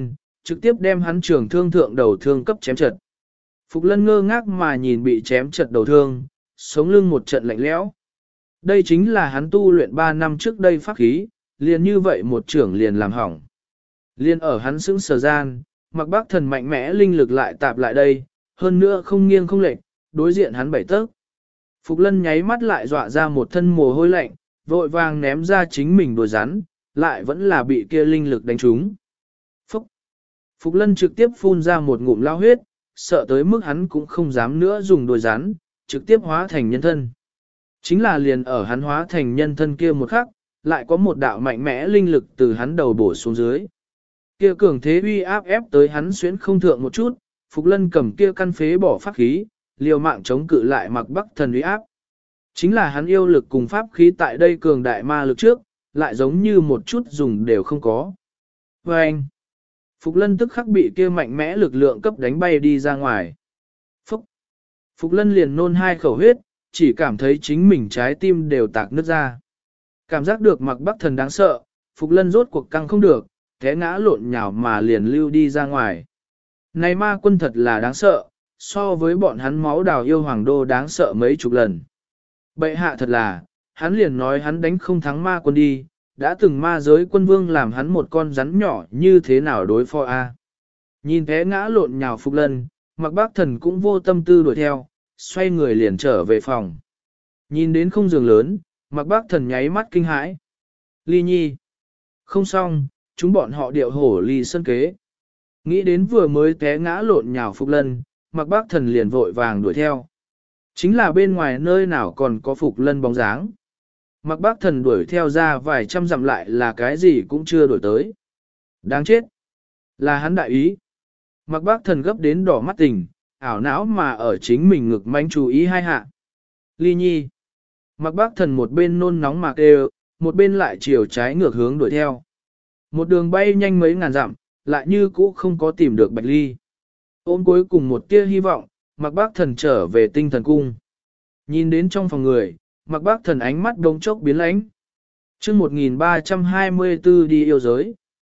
trực tiếp đem hắn trường thương thượng đầu thương cấp chém trật. Phục Lân ngơ ngác mà nhìn bị chém trật đầu thương, sống lưng một trận lạnh lẽo. Đây chính là hắn tu luyện 3 năm trước đây pháp khí, liền như vậy một trưởng liền làm hỏng. Liên ở hắn sững sờ gian, Mặc Bác Thần mạnh mẽ linh lực lại tạp lại đây, hơn nữa không nghiêng không lệch, đối diện hắn bảy tấc. Phục Lân nháy mắt lại dọa ra một thân mồ hôi lạnh, vội vàng ném ra chính mình đuổi rắn, lại vẫn là bị kia linh lực đánh trúng. Phúc! Phục Lân trực tiếp phun ra một ngụm lao huyết, sợ tới mức hắn cũng không dám nữa dùng đuổi rắn, trực tiếp hóa thành nhân thân. Chính là liền ở hắn hóa thành nhân thân kia một khắc, lại có một đạo mạnh mẽ linh lực từ hắn đầu bổ xuống dưới. Kia cường thế uy áp ép tới hắn xuyến không thượng một chút, Phục Lân cầm kia căn phế bỏ pháp khí, liều mạng chống cự lại Mặc Bắc Thần uy áp. Chính là hắn yêu lực cùng pháp khí tại đây cường đại ma lực trước, lại giống như một chút dùng đều không có. Và anh, Phục Lân tức khắc bị kia mạnh mẽ lực lượng cấp đánh bay đi ra ngoài. Phúc! Phục Lân liền nôn 2 khẩu huyết, chỉ cảm thấy chính mình trái tim đều tạc nứt ra. Cảm giác được Mặc Bắc Thần đáng sợ, Phục Lân rốt cuộc căng không được, té ngã lộn nhào mà liền lưu đi ra ngoài. Này ma quân thật là đáng sợ, so với bọn hắn máu đào yêu hoàng đô đáng sợ mấy chục lần. Bệ hạ thật là, hắn liền nói hắn đánh không thắng ma quân đi, đã từng ma giới quân vương làm hắn một con rắn nhỏ như thế nào đối phó a? Nhìn té ngã lộn nhào Phục Lân, Mặc Bác Thần cũng vô tâm tư đuổi theo, xoay người liền trở về phòng. Nhìn đến không giường lớn, Mặc Bác Thần nháy mắt kinh hãi. Ly Nhi. Không xong, chúng bọn họ điệu hổ ly sân kế. Nghĩ đến vừa mới té ngã lộn nhào Phục Lân, Mặc Bác Thần liền vội vàng đuổi theo. Chính là bên ngoài nơi nào còn có Phục Lân bóng dáng. Mặc Bác Thần đuổi theo ra vài trăm dặm lại là cái gì cũng chưa đuổi tới. Đáng chết. Là hắn đại ý. Mặc Bác Thần gấp đến đỏ mắt tình, ảo não mà ở chính mình ngực manh chú ý 2 hạ. Ly Nhi. Mặc Bác Thần một bên nôn nóng mà kêu, một bên lại chiều trái ngược hướng đuổi theo. Một đường bay nhanh mấy ngàn dặm, lại như cũ không có tìm được Bạch Ly. Ôm cuối cùng một tia hy vọng, Mặc Bác Thần trở về Tinh Thần Cung. Nhìn đến trong phòng người, Mặc Bác Thần ánh mắt đống chốc biến lãnh. Chương 1324 đi yêu giới.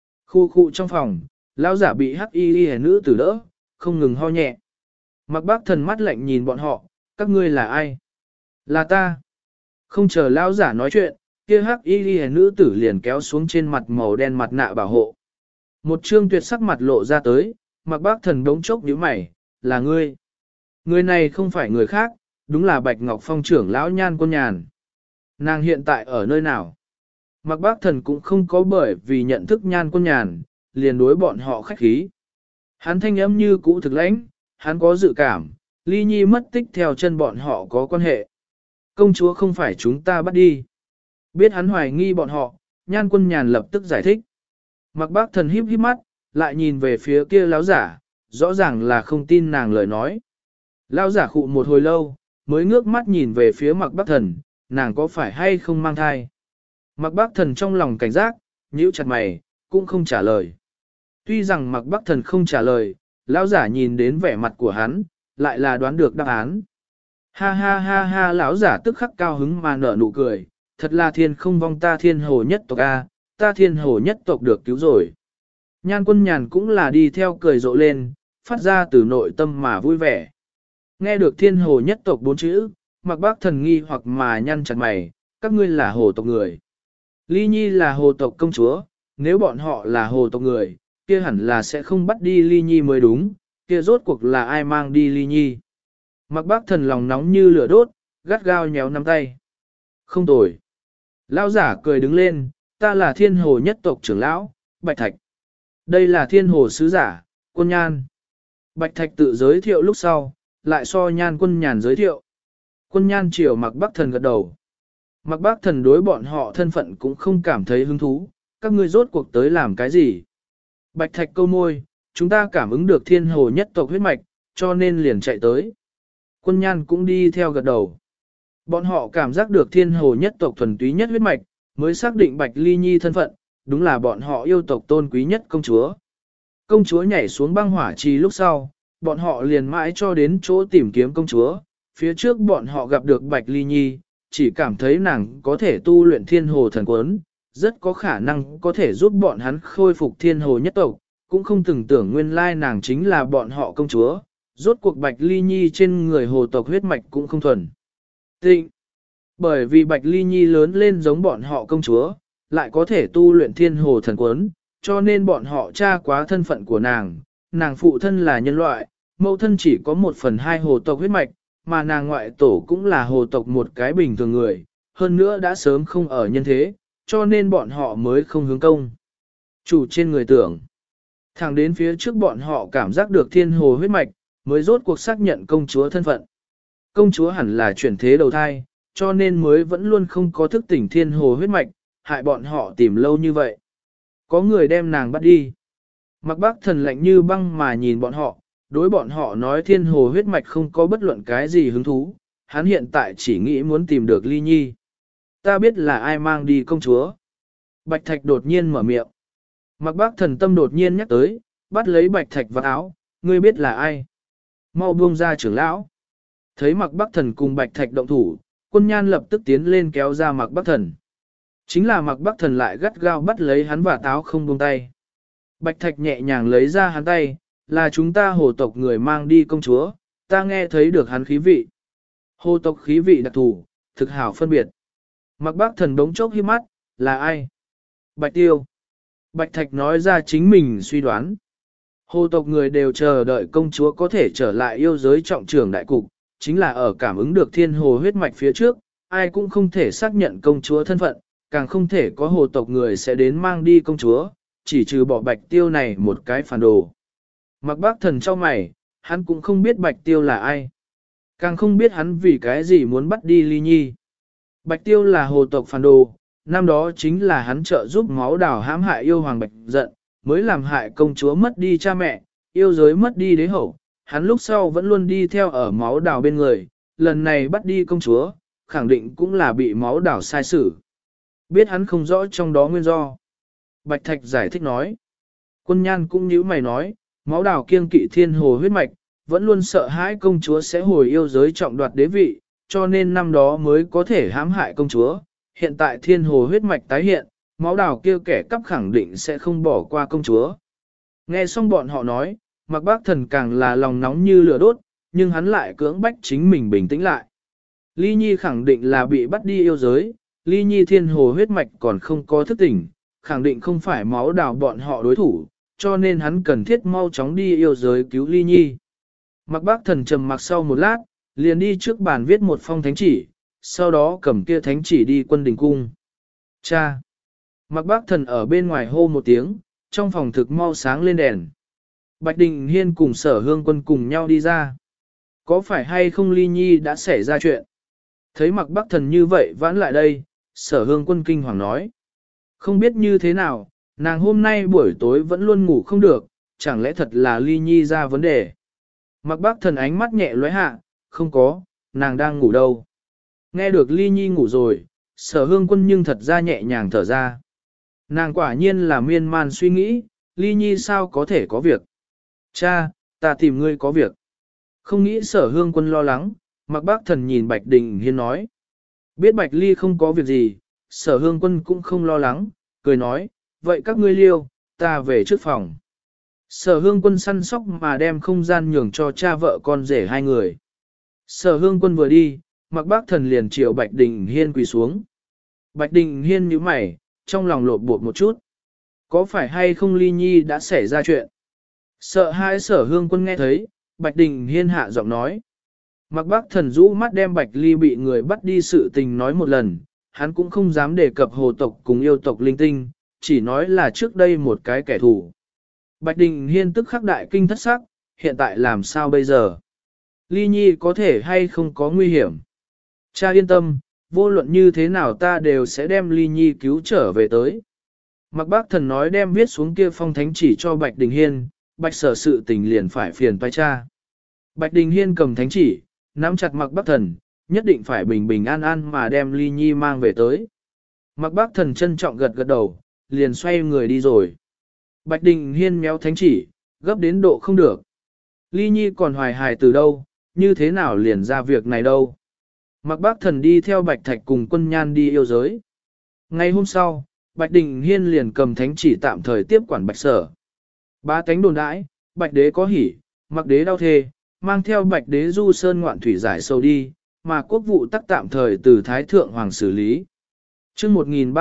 Khu trong phòng, lão giả bị hắc y nữ tử đỡ, không ngừng ho nhẹ. Mặc Bác Thần mắt lạnh nhìn bọn họ, các ngươi là ai? Là ta. Không chờ lão giả nói chuyện, kia hắc y nữ tử liền kéo xuống trên mặt màu đen mặt nạ bảo hộ. Một trương tuyệt sắc mặt lộ ra tới, Mặc Bác Thần đống chốc nhíu mày, là ngươi. Người này không phải người khác, đúng là Bạch Ngọc Phong trưởng lão Nhan Quân Nhàn. Nàng hiện tại ở nơi nào? Mặc Bác Thần cũng không có bởi vì nhận thức Nhan Quân Nhàn, liền đối bọn họ khách khí. Hắn thanh âm như cũ thực lãnh, hắn có dự cảm, Ly Nhi mất tích theo chân bọn họ có quan hệ. Công chúa không phải chúng ta bắt đi. Biết hắn hoài nghi bọn họ, Nhan Quân Nhàn lập tức giải thích. Mặc Bác Thần híp híp mắt, lại nhìn về phía kia lão giả, rõ ràng là không tin nàng lời nói. Lão giả khụ một hồi lâu, mới ngước mắt nhìn về phía Mặc Bác Thần, nàng có phải hay không mang thai. Mặc Bác Thần trong lòng cảnh giác, nhíu chặt mày, cũng không trả lời. Tuy rằng Mặc Bác Thần không trả lời, lão giả nhìn đến vẻ mặt của hắn, lại là đoán được đáp án. Ha ha ha ha, lão giả tức khắc cao hứng mà nở nụ cười, thật là thiên không vong ta Thiên Hồ nhất tộc a, ta Thiên Hồ nhất tộc được cứu rồi. Nhan Quân Nhàn cũng là đi theo cười rộ lên, phát ra từ nội tâm mà vui vẻ. Nghe được Thiên Hồ nhất tộc 4 chữ, Mặc Bác Thần nghi hoặc mà nhăn chặt mày, các ngươi là hồ tộc người. Ly Nhi là hồ tộc công chúa, nếu bọn họ là hồ tộc người, kia hẳn là sẽ không bắt đi Ly Nhi mới đúng, kia rốt cuộc là ai mang đi Ly Nhi. Mặc Bác Thần lòng nóng như lửa đốt, gắt gao nhéo nắm tay. Không tồi. Lão giả cười đứng lên, ta là Thiên Hồ nhất tộc trưởng lão, Bạch Thạch. Đây là Thiên Hồ sứ giả, Quân Nhan. Bạch Thạch tự giới thiệu lúc sau, lại so Nhan Quân Nhàn giới thiệu. Quân Nhan chiều Mặc Bác Thần gật đầu. Mặc Bác Thần đối bọn họ thân phận cũng không cảm thấy hứng thú, các ngươi rốt cuộc tới làm cái gì? Bạch Thạch câu môi, chúng ta cảm ứng được Thiên Hồ nhất tộc huyết mạch, cho nên liền chạy tới. Quân Nhan cũng đi theo gật đầu. Bọn họ cảm giác được Thiên Hồ nhất tộc thuần túy nhất huyết mạch, mới xác định Bạch Ly Nhi thân phận, đúng là bọn họ yêu tộc tôn quý nhất công chúa. Công chúa nhảy xuống băng hỏa trì lúc sau, bọn họ liền mãi cho đến chỗ tìm kiếm công chúa, phía trước bọn họ gặp được Bạch Ly Nhi, chỉ cảm thấy nàng có thể tu luyện Thiên Hồ thần quấn, rất có khả năng có thể giúp bọn hắn khôi phục Thiên Hồ nhất tộc, cũng không từng tưởng nguyên lai nàng chính là bọn họ công chúa, rốt cuộc Bạch Ly Nhi trên người hồ tộc huyết mạch cũng không thuần. Tịnh, bởi vì Bạch Ly Nhi lớn lên giống bọn họ công chúa, lại có thể tu luyện thiên hồ thần quấn, cho nên bọn họ tra quá thân phận của nàng phụ thân là nhân loại, mẫu thân chỉ có 1/2 hồ tộc huyết mạch, mà nàng ngoại tổ cũng là hồ tộc một cái bình thường người, hơn nữa đã sớm không ở nhân thế, cho nên bọn họ mới không hướng công. Chủ trên người tưởng, thẳng đến phía trước bọn họ cảm giác được thiên hồ huyết mạch, mới rốt cuộc xác nhận công chúa thân phận. Công chúa hẳn là chuyển thế đầu thai, cho nên mới vẫn luôn không có thức tỉnh thiên hồ huyết mạch, hại bọn họ tìm lâu như vậy. Có người đem nàng bắt đi. Mặc Bác Thần lạnh như băng mà nhìn bọn họ, đối bọn họ nói thiên hồ huyết mạch không có bất luận cái gì hứng thú, hắn hiện tại chỉ nghĩ muốn tìm được Ly Nhi. Ta biết là ai mang đi công chúa. Bạch Thạch đột nhiên mở miệng. Mặc Bác Thần tâm đột nhiên nhắc tới, bắt lấy Bạch Thạch vào áo, ngươi biết là ai? Mau buông ra trưởng lão. Thấy Mặc Bác Thần cùng Bạch Thạch động thủ, Quân Nhan lập tức tiến lên kéo ra Mặc Bác Thần. Chính là Mặc Bác Thần lại gắt gao bắt lấy hắn và táo không buông tay. Bạch Thạch nhẹ nhàng lấy ra hắn tay, là chúng ta hồ tộc người mang đi công chúa, ta nghe thấy được hắn khí vị. Hồ tộc khí vị đặc thù, thực hảo phân biệt. Mặc Bác Thần đống chốc hiếp mắt, là ai? Bạch Tiêu. Bạch Thạch nói ra chính mình suy đoán. Hồ tộc người đều chờ đợi công chúa có thể trở lại yêu giới trọng trưởng đại cục, chính là ở cảm ứng được thiên hồ huyết mạch phía trước, ai cũng không thể xác nhận công chúa thân phận, càng không thể có hồ tộc người sẽ đến mang đi công chúa, chỉ trừ bỏ Bạch Tiêu này một cái phản đồ. Mặc Bác Thần cho mày, hắn cũng không biết Bạch Tiêu là ai. Càng không biết hắn vì cái gì muốn bắt đi Ly Nhi. Bạch Tiêu là hồ tộc phản đồ, năm đó chính là hắn trợ giúp máu đào hãm hại yêu hoàng Bạch giận, mới làm hại công chúa mất đi cha mẹ, yêu giới mất đi đế hậu. Hắn lúc sau vẫn luôn đi theo ở máu đào bên người, lần này bắt đi công chúa, khẳng định cũng là bị máu đào sai xử. Biết hắn không rõ trong đó nguyên do. Bạch Thạch giải thích nói. Quân Nhan cũng như mày nói, máu đào kiêng kỵ thiên hồ huyết mạch, vẫn luôn sợ hãi công chúa sẽ hồi yêu giới trọng đoạt đế vị, cho nên năm đó mới có thể hãm hại công chúa. Hiện tại thiên hồ huyết mạch tái hiện, máu đào kia kẻ cắp khẳng định sẽ không bỏ qua công chúa. Nghe xong bọn họ nói, Mặc Bác Thần càng là lòng nóng như lửa đốt, nhưng hắn lại cưỡng bách chính mình bình tĩnh lại. Ly Nhi khẳng định là bị bắt đi yêu giới, Ly Nhi thiên hồ huyết mạch còn không có thức tỉnh, khẳng định không phải máu đào bọn họ đối thủ, cho nên hắn cần thiết mau chóng đi yêu giới cứu Ly Nhi. Mặc Bác Thần trầm mặc sau một lát, liền đi trước bàn viết một phong thánh chỉ, sau đó cầm kia thánh chỉ đi quân đình cung. Cha! Mặc Bác Thần ở bên ngoài hô một tiếng, trong phòng thực mau sáng lên đèn. Bạch Đình Hiên cùng Sở Hương Quân cùng nhau đi ra. Có phải hay không Ly Nhi đã xảy ra chuyện? Thấy Mặc Bác Thần như vậy vãn lại đây, Sở Hương Quân kinh hoàng nói. Không biết như thế nào, nàng hôm nay buổi tối vẫn luôn ngủ không được, chẳng lẽ thật là Ly Nhi ra vấn đề? Mặc Bác Thần ánh mắt nhẹ lóe hạ, không có, nàng đang ngủ đâu. Nghe được Ly Nhi ngủ rồi, Sở Hương Quân nhưng thật ra nhẹ nhàng thở ra. Nàng quả nhiên là miên man suy nghĩ, Ly Nhi sao có thể có việc. Cha, ta tìm ngươi có việc. Không nghĩ Sở Hương Quân lo lắng, Mặc Bác Thần nhìn Bạch Đình Hiên nói. Biết Bạch Ly không có việc gì, Sở Hương Quân cũng không lo lắng, cười nói, vậy các ngươi liêu, ta về trước phòng. Sở Hương Quân săn sóc mà đem không gian nhường cho cha vợ con rể hai người. Sở Hương Quân vừa đi, Mặc Bác Thần liền chiều Bạch Đình Hiên quỳ xuống. Bạch Đình Hiên nhíu mày, trong lòng lột bột một chút. Có phải hay không Ly Nhi đã xảy ra chuyện? Sợ hai Sở Hương Quân nghe thấy, Bạch Đình Hiên hạ giọng nói. Mặc Bác Thần rũ mắt đem Bạch Ly bị người bắt đi sự tình nói một lần, hắn cũng không dám đề cập hồ tộc cùng yêu tộc linh tinh, chỉ nói là trước đây một cái kẻ thù. Bạch Đình Hiên tức khắc đại kinh thất sắc, hiện tại làm sao bây giờ? Ly Nhi có thể hay không có nguy hiểm? Cha yên tâm, vô luận như thế nào ta đều sẽ đem Ly Nhi cứu trở về tới. Mặc Bác Thần nói đem viết xuống kia phong thánh chỉ cho Bạch Đình Hiên, Bạch Sở sự tình liền phải phiền toái cha. Bạch Đình Hiên cầm thánh chỉ, nắm chặt Mặc Bác Thần, nhất định phải bình bình an an mà đem Ly Nhi mang về tới. Mặc Bác Thần trân trọng gật gật đầu, liền xoay người đi rồi. Bạch Đình Hiên méo thánh chỉ, gấp đến độ không được. Ly Nhi còn hoài hài từ đâu, như thế nào liền ra việc này đâu. Mặc Bác Thần đi theo Bạch Thạch cùng Quân Nhan đi yêu giới. Ngày hôm sau, Bạch Đình Hiên liền cầm thánh chỉ tạm thời tiếp quản Bạch Sở. Ba cánh đồn đãi, bạch đế có hỉ, mặc đế đau thê, mang theo bạch đế du sơn ngoạn thủy giải sâu đi, mà quốc vụ tắc tạm thời từ Thái Thượng Hoàng xử lý. chương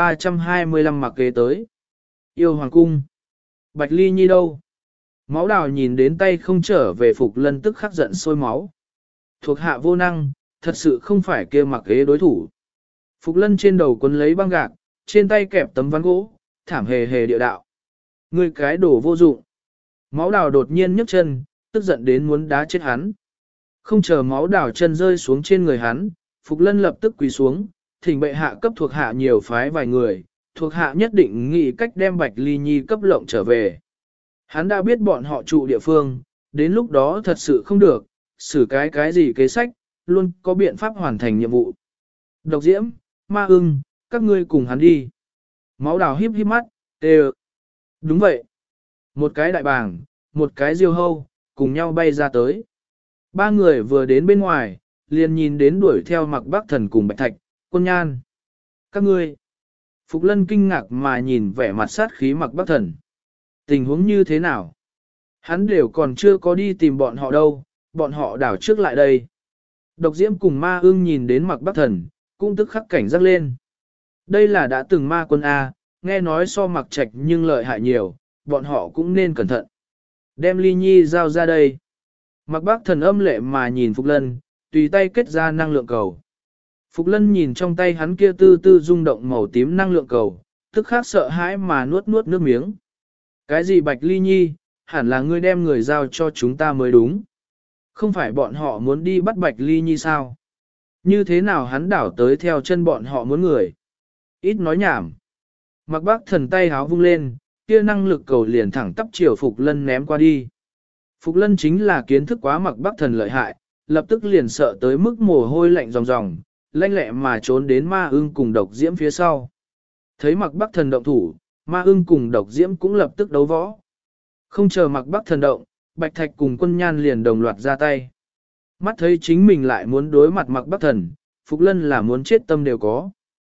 1325 mặc kế tới. Yêu Hoàng cung. Bạch Ly Nhi đâu? Máu đào nhìn đến tay không trở về Phục Lân tức khắc giận sôi máu. Thuộc hạ vô năng, thật sự không phải kia mặc kế đối thủ. Phục Lân trên đầu quấn lấy băng gạc, trên tay kẹp tấm ván gỗ, thảm hề hề địa đạo. Ngươi cái đồ vô dụng. Máu đào đột nhiên nhấc chân, tức giận đến muốn đá chết hắn. Không chờ máu đào chân rơi xuống trên người hắn, Phục Lân lập tức quỳ xuống, thỉnh bệ hạ cấp thuộc hạ nhiều phái vài người, thuộc hạ nhất định nghĩ cách đem Bạch Ly Nhi cấp lộng trở về. Hắn đã biết bọn họ trụ địa phương, đến lúc đó thật sự không được, xử cái gì kế sách, luôn có biện pháp hoàn thành nhiệm vụ. Độc Diễm, Ma Ưng, các ngươi cùng hắn đi. Máu đào híp híp mắt, đều. Đúng vậy. Một cái đại bàng, một cái diêu hâu, cùng nhau bay ra tới. Ba người vừa đến bên ngoài, liền nhìn đến đuổi theo Mặc Bắc Thần cùng Bạch Thạch, Quân Nhan. Các ngươi. Phục Lân kinh ngạc mà nhìn vẻ mặt sát khí Mặc Bắc Thần. Tình huống như thế nào? Hắn đều còn chưa có đi tìm bọn họ đâu, bọn họ đảo trước lại đây. Độc Diễm cùng Ma Ưng nhìn đến Mặc Bắc Thần, cũng tức khắc cảnh giác lên. Đây là đã từng ma quân A, nghe nói so Mặc Trạch nhưng lợi hại nhiều, bọn họ cũng nên cẩn thận. Đem Ly Nhi giao ra đây. Mặc Bắc Thần âm lệ mà nhìn Phục Lân, tùy tay kết ra năng lượng cầu. Phục Lân nhìn trong tay hắn kia tư tư rung động màu tím năng lượng cầu, tức khắc sợ hãi mà nuốt nước miếng. Cái gì Bạch Ly Nhi, hẳn là ngươi đem người giao cho chúng ta mới đúng. Không phải bọn họ muốn đi bắt Bạch Ly Nhi sao? Như thế nào hắn đảo tới theo chân bọn họ muốn người? Ít nói nhảm. Mặc Bắc Thần tay háo vung lên, kia năng lực cầu liền thẳng tắp chiều Phục Lân ném qua đi. Phục Lân chính là kiến thức quá Mặc Bắc Thần lợi hại, lập tức liền sợ tới mức mồ hôi lạnh ròng ròng, lanh lẹ mà trốn đến Ma Ưng cùng Độc Diễm phía sau. Thấy Mặc Bắc Thần động thủ, Ma Ưng cùng Độc Diễm cũng lập tức đấu võ. Không chờ Mặc Bắc Thần động, Bạch Thạch cùng Quân Nhan liền đồng loạt ra tay. Mắt thấy chính mình lại muốn đối mặt Mặc Bắc Thần, Phục Lân là muốn chết tâm đều có.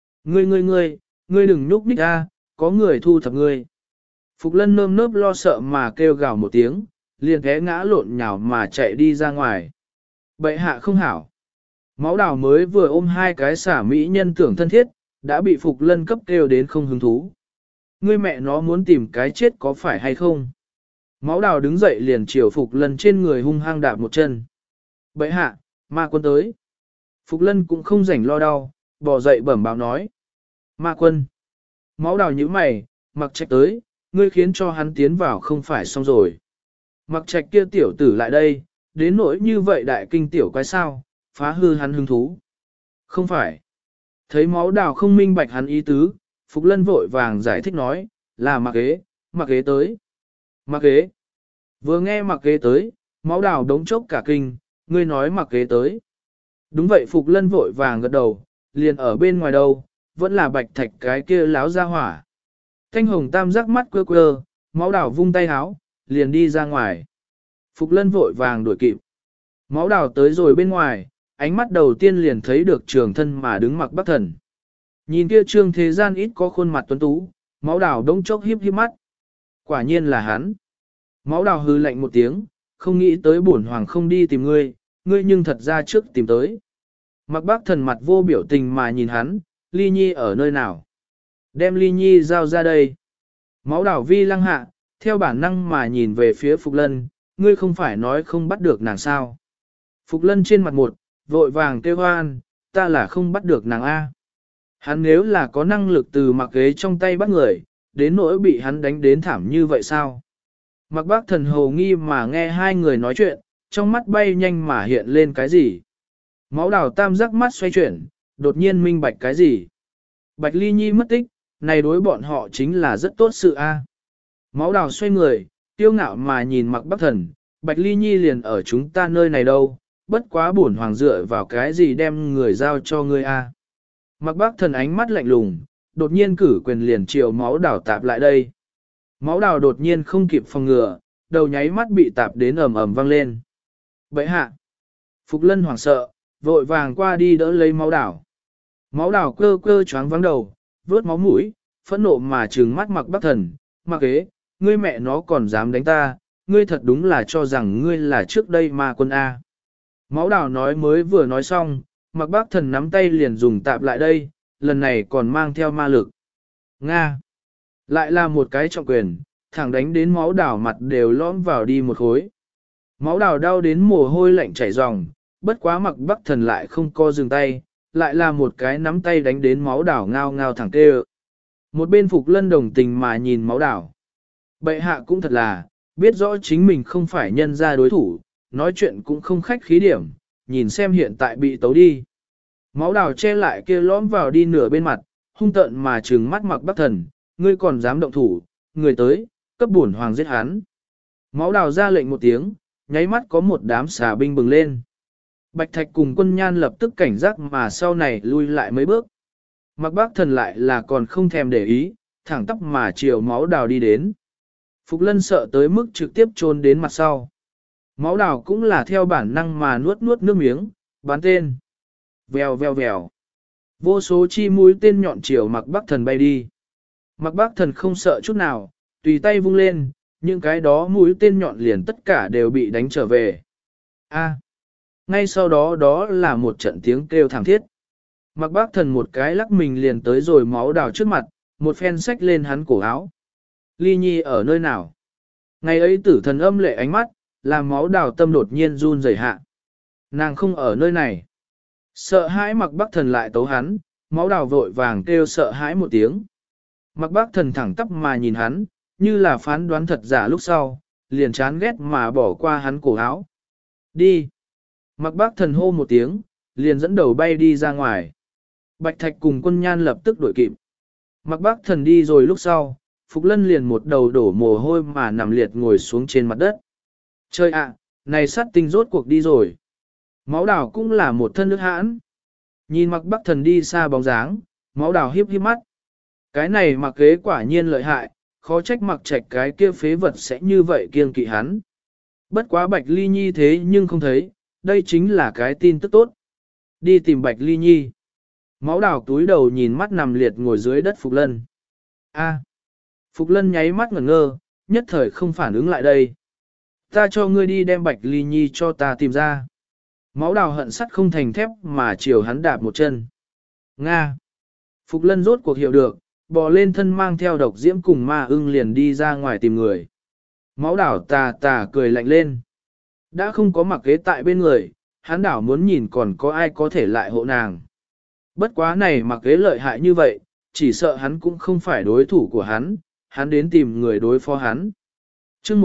Ngươi đừng nhúc nhích ra, có người thu thập ngươi. Phục Lân nơm nớp lo sợ mà kêu gào một tiếng, liền té ngã lộn nhào mà chạy đi ra ngoài. Bệ hạ không hảo. Máu đào mới vừa ôm hai cái xả mỹ nhân tưởng thân thiết, đã bị Phục Lân cấp kêu đến không hứng thú. Ngươi mẹ nó muốn tìm cái chết có phải hay không? Máu đào đứng dậy liền chiều Phục Lân trên người hung hăng đạp một chân. Bệ hạ, ma quân tới. Phục Lân cũng không rảnh lo đau, bò dậy bẩm báo nói. Ma quân. Máu đào nhíu mày, Mặc Trạch tới, ngươi khiến cho hắn tiến vào không phải xong rồi. Mặc Trạch kia tiểu tử lại đây, đến nỗi như vậy đại kinh tiểu quái sao, phá hư hắn hứng thú. Không phải. Thấy máu đào không minh bạch hắn ý tứ, Phục Lân vội vàng giải thích nói, là Mặc Kế tới. Mặc Kế. Vừa nghe Mặc Kế tới, máu đào đống chốc cả kinh, ngươi nói Mặc Kế tới. Đúng vậy Phục Lân vội vàng gật đầu, liền ở bên ngoài đâu, vẫn là Bạch Thạch cái kia láo ra hỏa. Thanh hồng tam giác mắt quơ quơ, máu đào vung tay háo, liền đi ra ngoài. Phục Lân vội vàng đuổi kịp. Máu đào tới rồi bên ngoài, ánh mắt đầu tiên liền thấy được trường thân mà đứng Mặc Bắc Thần. Nhìn kia trương thế gian ít có khuôn mặt tuấn tú, máu đào đông chốc hiếp hiếp mắt. Quả nhiên là hắn. Máu đào hư lạnh một tiếng, không nghĩ tới bổn hoàng không đi tìm ngươi, ngươi nhưng thật ra trước tìm tới. Mặc Bắc Thần mặt vô biểu tình mà nhìn hắn, Ly Nhi ở nơi nào? Đem Ly Nhi giao ra đây. Máu đào vi lăng hạ, theo bản năng mà nhìn về phía Phục Lân, ngươi không phải nói không bắt được nàng sao? Phục Lân trên mặt một, vội vàng kêu hoan, ta là không bắt được nàng A. Hắn nếu là có năng lực từ Mặc Kế trong tay bắt người, đến nỗi bị hắn đánh đến thảm như vậy sao? Mặc Bắc Thần hồ nghi mà nghe hai người nói chuyện, trong mắt bay nhanh mà hiện lên cái gì? Máu đào tam giác mắt xoay chuyển, đột nhiên minh bạch cái gì? Bạch Ly Nhi mất tích, này đối bọn họ chính là rất tốt sự a. Máu đào xoay người, tiêu ngạo mà nhìn Mặc Bắc Thần, Bạch Ly Nhi liền ở chúng ta nơi này đâu, bất quá bổn hoàng dựa vào cái gì đem người giao cho ngươi a. Mặc Bắc Thần ánh mắt lạnh lùng, đột nhiên cử quyền liền chiều máu đào tạp lại đây. Máu đào đột nhiên không kịp phòng ngừa, đầu nháy mắt bị tạp đến ầm ầm vang lên. Bậy hạ! Phục Lân hoảng sợ, vội vàng qua đi đỡ lấy máu đào. Máu đào cơ cơ choáng vắng đầu, vớt máu mũi, phẫn nộ mà trừng mắt Mặc Bắc Thần, Mặc Kế, ngươi mẹ nó còn dám đánh ta, ngươi thật đúng là cho rằng ngươi là trước đây ma quân A. Máu đào nói mới vừa nói xong, Mạc Bác Thần nắm tay liền dùng tạp lại đây, lần này còn mang theo ma lực. Nga! Lại là một cái trọng quyền, thẳng đánh đến máu đào mặt đều lõm vào đi một khối. Máu đào đau đến mồ hôi lạnh chảy ròng, bất quá Mạc Bác Thần lại không co dừng tay, lại là một cái nắm tay đánh đến máu đào ngao ngao thẳng tê. Một bên Phục Lân đồng tình mà nhìn máu đào. Bệ hạ cũng thật là, biết rõ chính mình không phải nhân ra đối thủ, nói chuyện cũng không khách khí điểm, nhìn xem hiện tại bị tấu đi. Máu đào che lại kia lõm vào đi nửa bên mặt, hung tợn mà trừng mắt Mạc Bác Thần, ngươi còn dám động thủ, người tới, cấp bổn hoàng giết hắn. Máu đào ra lệnh một tiếng, nháy mắt có một đám xà binh bừng lên. Bạch Thạch cùng Quân Nhan lập tức cảnh giác mà sau này lui lại mấy bước. Mạc Bác Thần lại là còn không thèm để ý, thẳng tắp mà chiều máu đào đi đến. Phục Lân sợ tới mức trực tiếp chôn đến mặt sau. Máu đào cũng là theo bản năng mà nuốt nước miếng, bán tên. Vèo vèo vèo. Vô số chi mũi tên nhọn chiều Mạc Bác Thần bay đi. Mạc Bác Thần không sợ chút nào, tùy tay vung lên, những cái đó mũi tên nhọn liền tất cả đều bị đánh trở về. A. Ngay sau đó đó là một trận tiếng kêu thảm thiết. Mạc Bác Thần một cái lắc mình liền tới rồi máu đào trước mặt, một phen xách lên hắn cổ áo. Ly Nhi ở nơi nào? Ngày ấy tử thần âm lệ ánh mắt, làm máu đào tâm đột nhiên run rẩy hạ. Nàng không ở nơi này. Sợ hãi Mạc Bác Thần lại tấu hắn, máu đào vội vàng kêu sợ hãi một tiếng. Mạc Bác Thần thẳng tắp mà nhìn hắn, như là phán đoán thật giả lúc sau, liền chán ghét mà bỏ qua hắn cổ áo. Đi! Mạc Bác Thần hô một tiếng, liền dẫn đầu bay đi ra ngoài. Bạch Thạch cùng Quân Nhan lập tức đuổi kịp. Mạc Bác Thần đi rồi lúc sau, Phục Lân liền một đầu đổ mồ hôi mà nằm liệt ngồi xuống trên mặt đất. Trời ạ, này sát tinh rốt cuộc đi rồi. Máu đào cũng là một thân nước hãn. Nhìn Mạc Bác Thần đi xa bóng dáng, máu đào hiếp hiếp mắt. Cái này Mạc Kế quả nhiên lợi hại, khó trách Mạc Trạch cái kia phế vật sẽ như vậy kiêng kỵ hắn. Bất quá Bạch Ly Nhi thế nhưng không thấy, đây chính là cái tin tức tốt. Đi tìm Bạch Ly Nhi. Máu đào túi đầu nhìn mắt nằm liệt ngồi dưới đất Phục Lân. A. Phục Lân nháy mắt ngẩn ngơ, nhất thời không phản ứng lại đây. Ta cho ngươi đi đem Bạch Ly Nhi cho ta tìm ra. Máu đào hận sắt không thành thép mà chiều hắn đạp một chân. Nga. Phục Lân rốt cuộc hiểu được, bò lên thân mang theo độc diễm cùng ma ưng liền đi ra ngoài tìm người. Máu đảo tà tà cười lạnh lên. Đã không có Mặc Kế tại bên người, hắn đảo muốn nhìn còn có ai có thể lại hộ nàng. Bất quá này Mặc Kế lợi hại như vậy, chỉ sợ hắn cũng không phải đối thủ của hắn đến tìm người đối phó hắn. Chương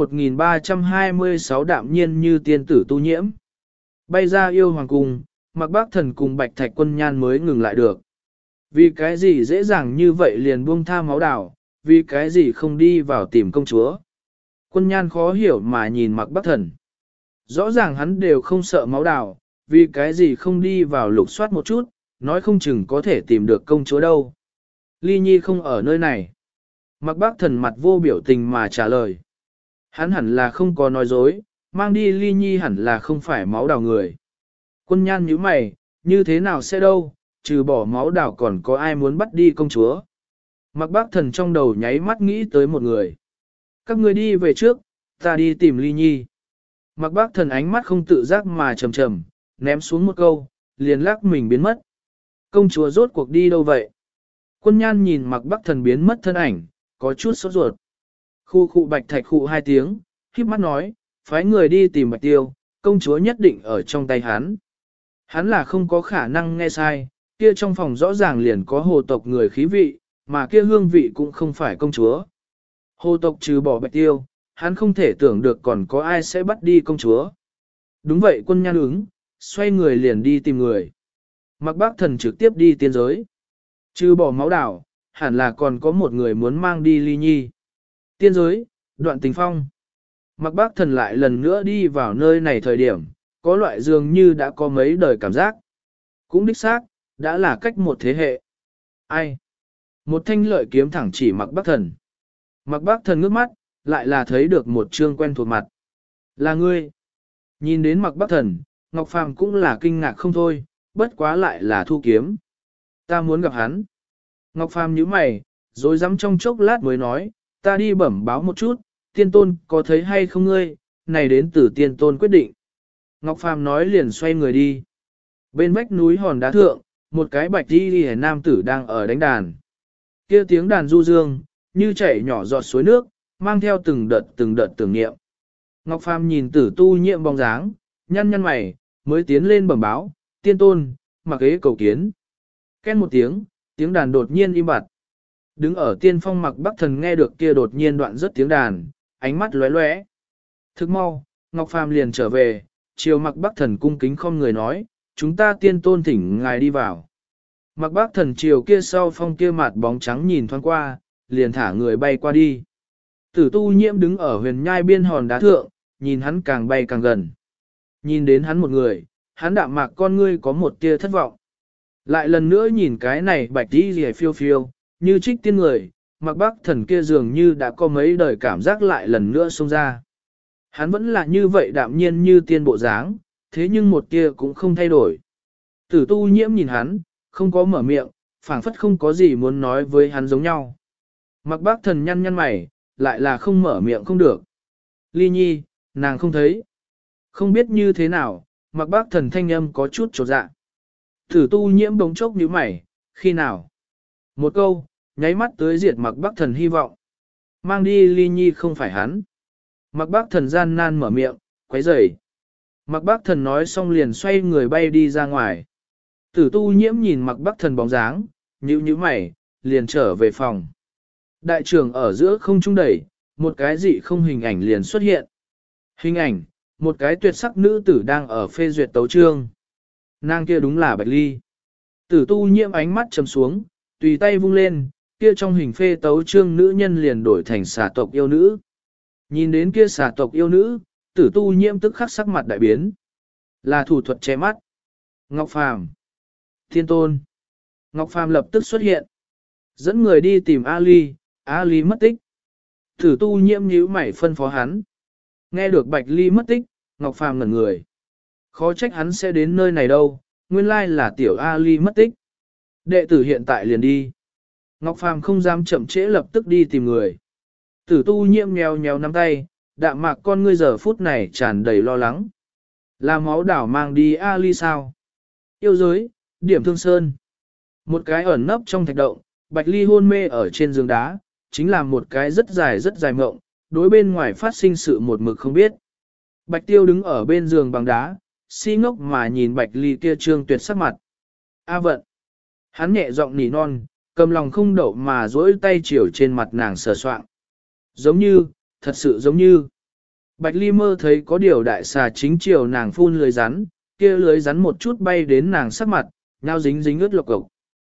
1326 đạm nhiên như tiên tử tu nhiễm. Bay ra yêu hoàng cung, Mạc Bác Thần cùng Bạch Thạch Quân Nhan mới ngừng lại được. Vì cái gì dễ dàng như vậy liền buông tha máu đảo, vì cái gì không đi vào tìm công chúa. Quân Nhan khó hiểu mà nhìn Mạc Bác Thần. Rõ ràng hắn đều không sợ máu đảo, vì cái gì không đi vào lục soát một chút, nói không chừng có thể tìm được công chúa đâu. Ly Nhi không ở nơi này. Mạc Bác Thần mặt vô biểu tình mà trả lời. Hắn hẳn là không có nói dối, mang đi Ly Nhi hẳn là không phải máu đào người. Quân Nhan nhíu mày, như thế nào sẽ đâu, trừ bỏ máu đào còn có ai muốn bắt đi công chúa. Mạc Bác Thần trong đầu nháy mắt nghĩ tới một người. Các người đi về trước, ta đi tìm Ly Nhi. Mạc Bác Thần ánh mắt không tự giác mà trầm trầm, ném xuống một câu, liền lắc mình biến mất. Công chúa rốt cuộc đi đâu vậy? Quân Nhan nhìn Mạc Bác Thần biến mất thân ảnh, có chút sốt ruột. Khu Bạch Thạch khụ hai tiếng, khiếp mắt nói, phái người đi tìm Bạch Tiêu, công chúa nhất định ở trong tay hắn. Hắn là không có khả năng nghe sai, kia trong phòng rõ ràng liền có hồ tộc người khí vị, mà kia hương vị cũng không phải công chúa. Hồ tộc trừ bỏ Bạch Tiêu, hắn không thể tưởng được còn có ai sẽ bắt đi công chúa. Đúng vậy Quân Nhan ứng, xoay người liền đi tìm người. Mạc Bác Thần trực tiếp đi tiên giới. Trừ bỏ máu đảo, hẳn là còn có một người muốn mang đi Ly Nhi. Tiên giới, Đoạn Tình Phong. Mạc Bác Thần lại lần nữa đi vào nơi này thời điểm, có loại dường như đã có mấy đời cảm giác. Cũng đích xác, đã là cách một thế hệ. Ai? Một thanh lợi kiếm thẳng chỉ Mạc Bác Thần. Mạc Bác Thần ngước mắt, lại là thấy được một trương quen thuộc mặt. Là ngươi. Nhìn đến Mạc Bác Thần, Ngọc Phàm cũng là kinh ngạc không thôi, bất quá lại là Thu Kiếm. Ta muốn gặp hắn. Ngọc Phàm nhíu mày, rồi dám trong chốc lát mới nói, ta đi bẩm báo một chút, tiên tôn có thấy hay không ngươi, này đến từ tiên tôn quyết định. Ngọc Phàm nói liền xoay người đi. Bên vách núi hòn đá thượng, một cái bạch đi đi nam tử đang ở đánh đàn. Kia tiếng đàn du dương, như chảy nhỏ giọt suối nước, mang theo từng đợt tưởng niệm. Ngọc Phàm nhìn tử tu nhiệm bóng dáng, nhăn nhăn mày, mới tiến lên bẩm báo, tiên tôn, mặc ghế cầu kiến. Ken một tiếng đàn đột nhiên im bặt. Đứng ở tiên phong Mặc Bắc Thần nghe được kia đột nhiên đoạn rất tiếng đàn, ánh mắt lóe lóe. Thức mau, Ngọc Phàm liền trở về, chiều Mặc Bắc Thần cung kính không người nói, chúng ta tiên tôn thỉnh ngài đi vào. Mặc Bắc Thần chiều kia sau phong kia mặt bóng trắng nhìn thoáng qua, liền thả người bay qua đi. Tử tu nhiễm đứng ở huyền nhai biên hòn đá thượng, nhìn hắn càng bay càng gần. Nhìn đến hắn một người, hắn đạm mạc con ngươi có một tia thất vọng. Lại lần nữa nhìn cái này bạch đi rìa phiêu phiêu, như trích tiên người, Mặc Bắc Thần kia dường như đã có mấy đời cảm giác lại lần nữa xông ra. Hắn vẫn là như vậy đạm nhiên như tiên bộ dáng, thế nhưng một tia cũng không thay đổi. Tử tu nhiễm nhìn hắn, không có mở miệng, phảng phất không có gì muốn nói với hắn giống nhau. Mặc Bắc Thần nhăn nhăn mày, lại là không mở miệng không được. Ly Nhi, nàng không thấy. Không biết như thế nào, Mặc Bắc Thần thanh âm có chút chột dạ. Tử tu nhiễm bỗng chốc nhíu mày, khi nào? Một câu, nháy mắt tới diệt Mặc Bắc Thần hy vọng. Mang đi Ly Nhi không phải hắn. Mặc Bắc Thần gian nan mở miệng, quấy rầy. Mặc Bắc Thần nói xong liền xoay người bay đi ra ngoài. Tử tu nhiễm nhìn Mặc Bắc Thần bóng dáng, nhíu mày, liền trở về phòng. Đại trưởng ở giữa không trung đẩy, một cái dị không hình ảnh liền xuất hiện. Hình ảnh, một cái tuyệt sắc nữ tử đang ở phê duyệt tấu chương. Nàng kia đúng là Bạch Ly. Tử tu nhiễm ánh mắt trầm xuống, tùy tay vung lên, kia trong hình phê tấu chương nữ nhân liền đổi thành xà tộc yêu nữ. Nhìn đến kia xà tộc yêu nữ, tử tu nhiễm tức khắc sắc mặt đại biến. Là thủ thuật che mắt. Ngọc Phàm, Thiên Tôn. Ngọc Phàm lập tức xuất hiện. Dẫn người đi tìm Ali, Ali mất tích. Tử tu nhiễm nhíu mày phân phó hắn. Nghe được Bạch Ly mất tích, Ngọc Phàm ngẩn người. Khó trách hắn sẽ đến nơi này đâu, nguyên lai là tiểu Ali mất tích. Đệ tử hiện tại liền đi. Ngọc Phàm không dám chậm trễ lập tức đi tìm người. Tử tu nhiễm nheo nheo nắm tay, đạm mạc con ngươi giờ phút này tràn đầy lo lắng. Là máu đảo mang đi Ali sao? Yêu giới, điểm thương sơn. Một cái ẩn nấp trong thạch động, Bạch Ly hôn mê ở trên giường đá, chính là một cái rất dài mộng, đối bên ngoài phát sinh sự một mực không biết. Bạch Tiêu đứng ở bên giường bằng đá, si ngốc mà nhìn Bạch Ly kia trương tuyệt sắc mặt. A vận. Hắn nhẹ giọng nỉ non, cầm lòng không đậu mà duỗi tay chiều trên mặt nàng sờ soạng. Giống như, thật sự giống như. Bạch Ly mơ thấy có điều đại xà chính chiều nàng phun lưới rắn, kia lưới rắn một chút bay đến nàng sắc mặt, nhau dính ướt lộc cộc.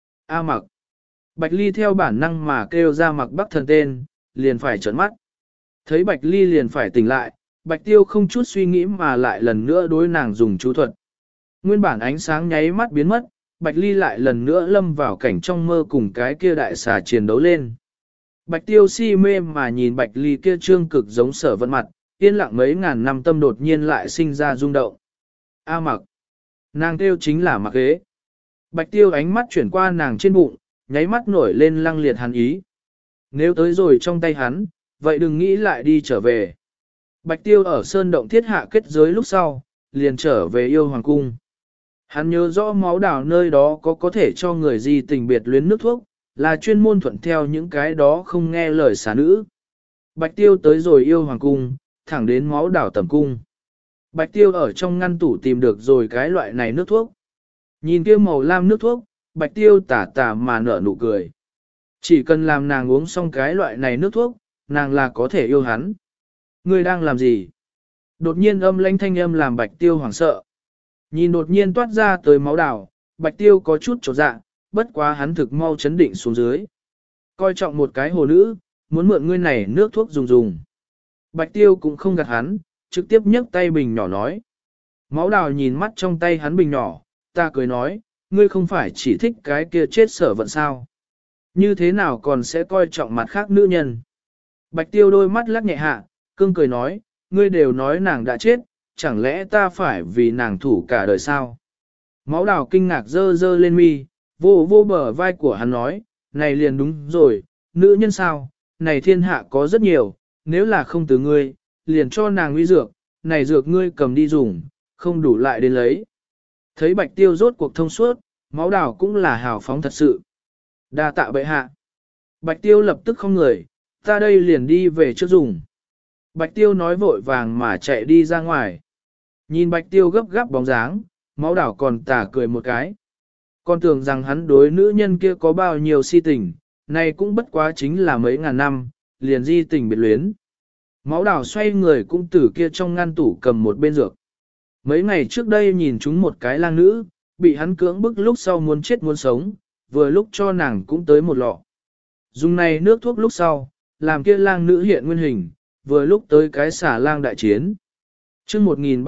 A Mặc. Bạch Ly theo bản năng mà kêu ra Mặc Bắc Thần tên, liền phải trợn mắt. Thấy Bạch Ly liền phải tỉnh lại, Bạch Tiêu không chút suy nghĩ mà lại lần nữa đối nàng dùng chú thuật. Nguyên bản ánh sáng nháy mắt biến mất, Bạch Ly lại lần nữa lâm vào cảnh trong mơ cùng cái kia đại xà chiến đấu lên. Bạch Tiêu si mê mà nhìn Bạch Ly kia trương cực giống Sở Vận mặt, yên lặng mấy ngàn năm tâm đột nhiên lại sinh ra rung động. A Mặc. Nàng kêu chính là Mặc Ghế. Bạch Tiêu ánh mắt chuyển qua nàng trên bụng, nháy mắt nổi lên lăng liệt hắn ý. Nếu tới rồi trong tay hắn, vậy đừng nghĩ lại đi trở về. Bạch Tiêu ở sơn động thiết hạ kết giới lúc sau, liền trở về yêu hoàng cung. Hắn nhớ rõ máu đảo nơi đó có thể cho người gì tình biệt luyến nước thuốc, là chuyên môn thuận theo những cái đó không nghe lời xà nữ. Bạch Tiêu tới rồi yêu hoàng cung, thẳng đến máu đảo tầm cung. Bạch Tiêu ở trong ngăn tủ tìm được rồi cái loại này nước thuốc. Nhìn kia màu lam nước thuốc, Bạch Tiêu tà tà mà nở nụ cười. Chỉ cần làm nàng uống xong cái loại này nước thuốc, nàng là có thể yêu hắn. Ngươi đang làm gì? Đột nhiên âm lãnh thanh âm làm Bạch Tiêu hoảng sợ. Nhìn đột nhiên toát ra tới máu đảo, Bạch Tiêu có chút chột dạ, bất quá hắn thực mau chấn định xuống dưới. Coi trọng một cái hồ nữ, muốn mượn ngươi này nước thuốc dùng. Bạch Tiêu cũng không gạt hắn, trực tiếp nhấc tay bình nhỏ nói. Máu đào nhìn mắt trong tay hắn bình nhỏ, ta cười nói, ngươi không phải chỉ thích cái kia chết Sở Vận sao. Như thế nào còn sẽ coi trọng mặt khác nữ nhân. Bạch Tiêu đôi mắt lắc nhẹ hạ, cương cười nói, ngươi đều nói nàng đã chết, chẳng lẽ ta phải vì nàng thủ cả đời sao? Máu đào kinh ngạc dơ dơ lên mi, vô bờ vai của hắn nói, này liền đúng rồi, nữ nhân sao, này thiên hạ có rất nhiều, nếu là không từ ngươi, liền cho nàng uy dược, này dược ngươi cầm đi dùng, không đủ lại đến lấy. Thấy Bạch Tiêu rốt cuộc thông suốt, máu đào cũng là hào phóng thật sự. Đa tạ bệ hạ. Bạch Tiêu lập tức không người, ta đây liền đi về trước dùng. Bạch Tiêu nói vội vàng mà chạy đi ra ngoài. Nhìn Bạch Tiêu gấp gáp bóng dáng, máu đảo còn tà cười một cái. Con tưởng rằng hắn đối nữ nhân kia có bao nhiêu si tình, này cũng bất quá chính là mấy ngàn năm, liền di tình biệt luyến. Máu đảo xoay người cũng từ kia trong ngăn tủ cầm một bên dược. Mấy ngày trước đây nhìn chúng một cái lang nữ, bị hắn cưỡng bức lúc sau muốn chết muốn sống, vừa lúc cho nàng cũng tới một lọ. Dùng này nước thuốc lúc sau, làm kia lang nữ hiện nguyên hình, vừa lúc tới cái xả lang đại chiến. chương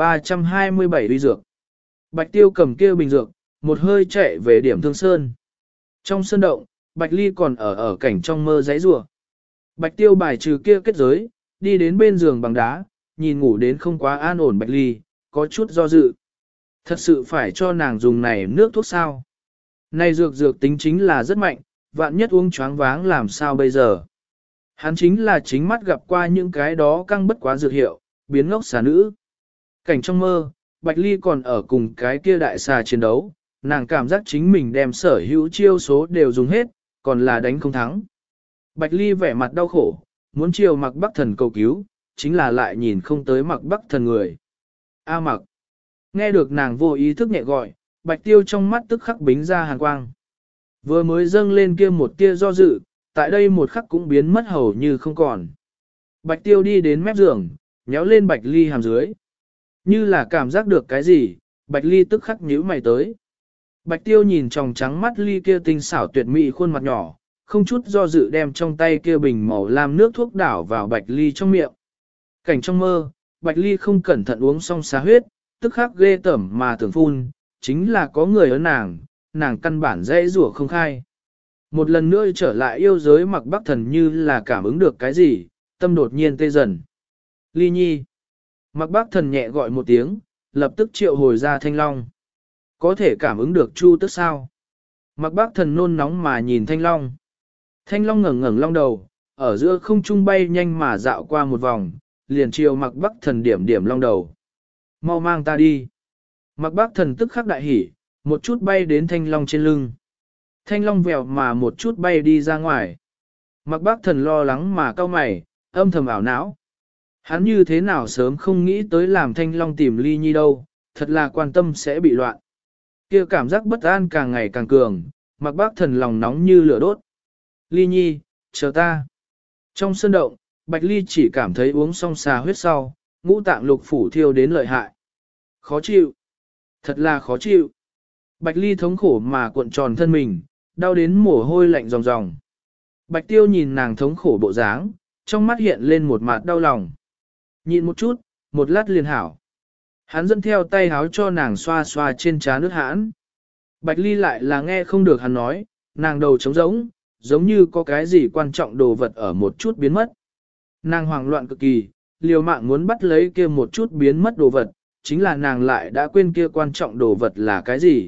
1327 đi dược. Bạch Tiêu cầm kia bình dược, một hơi chạy về điểm Thương Sơn. Trong sơn động, Bạch Ly còn ở cảnh trong mơ giấy rùa. Bạch Tiêu bài trừ kia kết giới, đi đến bên giường bằng đá, nhìn ngủ đến không quá an ổn Bạch Ly, có chút do dự. Thật sự phải cho nàng dùng này nước thuốc sao? Này dược tính chính là rất mạnh, vạn nhất uống choáng váng làm sao bây giờ? Hắn chính là chính mắt gặp qua những cái đó căng bất quá dược hiệu, biến ngốc xà nữ. Cảnh trong mơ, Bạch Ly còn ở cùng cái kia đại xà chiến đấu, nàng cảm giác chính mình đem sở hữu chiêu số đều dùng hết, còn là đánh không thắng. Bạch Ly vẻ mặt đau khổ, muốn chiều Mạc Bắc Thần cầu cứu, chính là lại nhìn không tới Mạc Bắc Thần người. A Mạc. Nghe được nàng vô ý thức nhẹ gọi, Bạch Tiêu trong mắt tức khắc bính ra hàn quang. Vừa mới dâng lên kia một tia do dự, tại đây một khắc cũng biến mất hầu như không còn. Bạch Tiêu đi đến mép giường, nhéo lên Bạch Ly hàm dưới. Như là cảm giác được cái gì, Bạch Ly tức khắc nhíu mày tới. Bạch Tiêu nhìn tròng trắng mắt Ly kia tinh xảo tuyệt mỹ khuôn mặt nhỏ, không chút do dự đem trong tay kia bình màu lam nước thuốc đảo vào Bạch Ly trong miệng. Cảnh trong mơ, Bạch Ly không cẩn thận uống xong xá huyết, tức khắc ghê tởm mà tưởng phun, chính là có người ở nàng căn bản dễ rủa không khai. Một lần nữa trở lại yêu giới Mạc Bắc Thần như là cảm ứng được cái gì, tâm đột nhiên tê dần. Ly Nhi. Mạc Bắc Thần nhẹ gọi một tiếng, lập tức triệu hồi ra Thanh Long. Có thể cảm ứng được Chu Tước sao? Mạc Bắc Thần nôn nóng mà nhìn Thanh Long. Thanh Long ngẩng ngẩng long đầu, ở giữa không trung bay nhanh mà dạo qua một vòng, liền chiều Mạc Bắc Thần điểm điểm long đầu. Mau mang ta đi. Mạc Bắc Thần tức khắc đại hỉ, một chút bay đến Thanh Long trên lưng. Thanh Long vèo mà một chút bay đi ra ngoài. Mạc Bắc Thần lo lắng mà cau mày, âm thầm ảo não. Hắn như thế nào sớm không nghĩ tới làm Thanh Long tìm Ly Nhi đâu, thật là quan tâm sẽ bị loạn. Kia cảm giác bất an càng ngày càng cường, Mạc Bắc Thần lòng nóng như lửa đốt. Ly Nhi, chờ ta. Trong sân động, Bạch Ly chỉ cảm thấy uống xong xà huyết sau, ngũ tạng lục phủ thiêu đến lợi hại. Khó chịu. Thật là khó chịu. Bạch Ly thống khổ mà cuộn tròn thân mình, đau đến mồ hôi lạnh ròng ròng. Bạch Tiêu nhìn nàng thống khổ bộ dáng, trong mắt hiện lên một mặt đau lòng. Nhịn một chút, một lát liền hảo. Hắn dẫn theo tay háo cho nàng xoa xoa trên trán nước hãn. Bạch Ly lại là nghe không được hắn nói, nàng đầu trống rỗng, giống như có cái gì quan trọng đồ vật ở một chút biến mất. Nàng hoảng loạn cực kỳ, liều mạng muốn bắt lấy kia một chút biến mất đồ vật, chính là nàng lại đã quên kia quan trọng đồ vật là cái gì.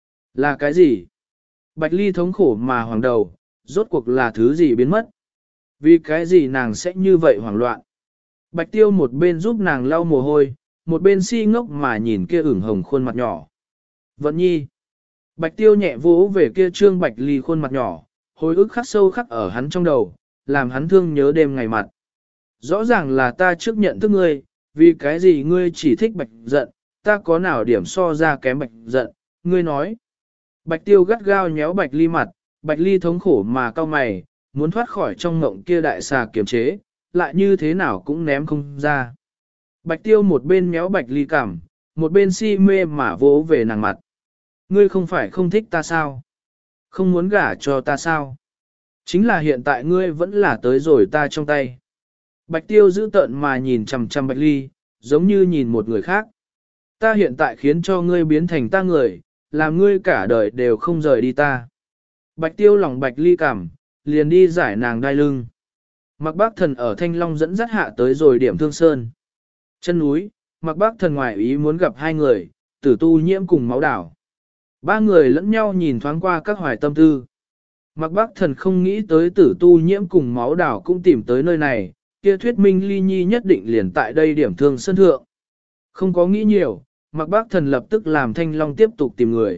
Là cái gì? Bạch Ly thống khổ mà hoàng đầu, rốt cuộc là thứ gì biến mất? Vì cái gì nàng sẽ như vậy hoảng loạn? Bạch Tiêu một bên giúp nàng lau mồ hôi, một bên si ngốc mà nhìn kia ửng hồng khuôn mặt nhỏ. Vận Nhi. Bạch Tiêu nhẹ vỗ về kia trương Bạch Ly khuôn mặt nhỏ, hồi ức khắc sâu khắc ở hắn trong đầu, làm hắn thương nhớ đêm ngày mặt. Rõ ràng là ta trước nhận thức ngươi, vì cái gì ngươi chỉ thích Bạch giận, ta có nào điểm so ra kém Bạch giận, ngươi nói. Bạch Tiêu gắt gao nhéo Bạch Ly mặt, Bạch Ly thống khổ mà cau mày, muốn thoát khỏi trong ngộng kia đại xà kiềm chế, lại như thế nào cũng ném không ra. Bạch Tiêu một bên nhéo Bạch Ly cảm, một bên si mê mà vỗ về nàng mặt. Ngươi không phải không thích ta sao? Không muốn gả cho ta sao? Chính là hiện tại ngươi vẫn là tới rồi ta trong tay. Bạch Tiêu giữ tợn mà nhìn chằm chằm Bạch Ly, giống như nhìn một người khác. Ta hiện tại khiến cho ngươi biến thành ta người, làm ngươi cả đời đều không rời đi ta. Bạch Tiêu lòng Bạch Ly cảm, liền đi giải nàng đai lưng. Mạc Bắc Thần ở Thanh Long dẫn dắt hạ tới rồi điểm Thương Sơn. Chân núi, Mạc Bắc Thần ngoài ý muốn gặp hai người, Tử Tu Nhiễm cùng Máu Đảo. Ba người lẫn nhau nhìn thoáng qua các hoài tâm tư. Mạc Bắc Thần không nghĩ tới Tử Tu Nhiễm cùng Máu Đảo cũng tìm tới nơi này, kia thuyết minh ly nhi nhất định liền tại đây điểm thương sơn thượng. Không có nghĩ nhiều, Mạc Bác Thần lập tức làm Thanh Long tiếp tục tìm người.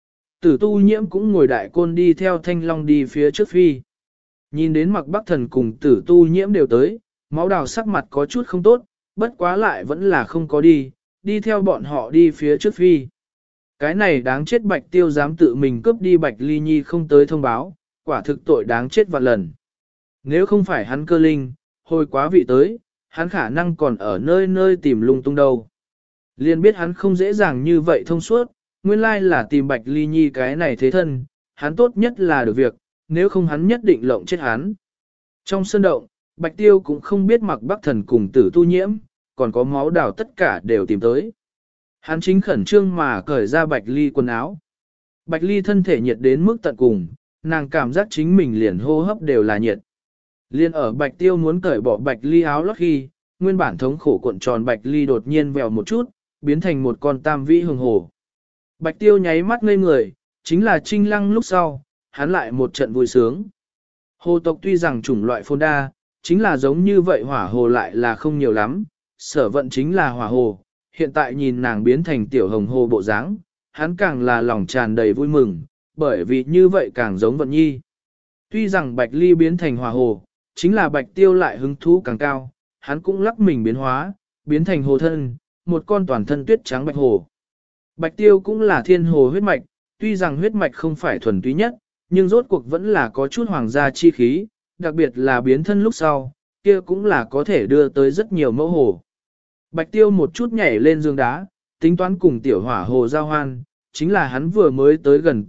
Tử Tu Nhiễm cũng ngồi đại côn đi theo Thanh Long đi phía trước phi. Nhìn đến Mạc Bác Thần cùng Tử Tu Nhiễm đều tới, Máu Đào sắc mặt có chút không tốt, bất quá lại vẫn là không có đi theo bọn họ đi phía trước phi. Cái này đáng chết Bạch Tiêu dám tự mình cướp đi Bạch Ly Nhi không tới thông báo, quả thực tội đáng chết vạn lần. Nếu không phải hắn cơ linh, hồi quá vị tới, hắn khả năng còn ở nơi nơi tìm lung tung đâu. Liền biết hắn không dễ dàng như vậy thông suốt, nguyên lai là tìm Bạch Ly Nhi cái này thế thân, hắn tốt nhất là được việc, nếu không hắn nhất định lộng chết hắn. Trong sân động, Bạch Tiêu cũng không biết Mạc Bác Thần cùng Tử Tu Nhiễm, còn có Máu Đào tất cả đều tìm tới. Hắn chính khẩn trương mà cởi ra Bạch Ly quần áo. Bạch Ly thân thể nhiệt đến mức tận cùng, nàng cảm giác chính mình liền hô hấp đều là nhiệt. Liên ở Bạch Tiêu muốn cởi bỏ Bạch Ly áo lót khi, nguyên bản thống khổ cuộn tròn Bạch Ly đột nhiên vèo một chút, biến thành một con tam vĩ hồng hồ. Bạch Tiêu nháy mắt ngây người, chính là Trinh Lăng lúc sau, hắn lại một trận vui sướng. Hồ tộc tuy rằng chủng loại phồn đa, chính là giống như vậy hỏa hồ lại là không nhiều lắm, sở vận chính là hỏa hồ, hiện tại nhìn nàng biến thành tiểu hồng hồ bộ dáng, hắn càng là lòng tràn đầy vui mừng, bởi vì như vậy càng giống vận nhi. Tuy rằng Bạch Ly biến thành hỏa hồ, chính là Bạch Tiêu lại hứng thú càng cao, hắn cũng lắc mình biến hóa, biến thành hồ thân, một con toàn thân tuyết trắng bạch hồ. Bạch Tiêu cũng là thiên hồ huyết mạch, tuy rằng huyết mạch không phải thuần túy nhất, nhưng rốt cuộc vẫn là có chút hoàng gia chi khí, đặc biệt là biến thân lúc sau, kia cũng là có thể đưa tới rất nhiều mẫu hồ. Bạch Tiêu một chút nhảy lên giường đá, tính toán cùng tiểu hỏa hồ giao hoan, chính là hắn vừa mới tới gần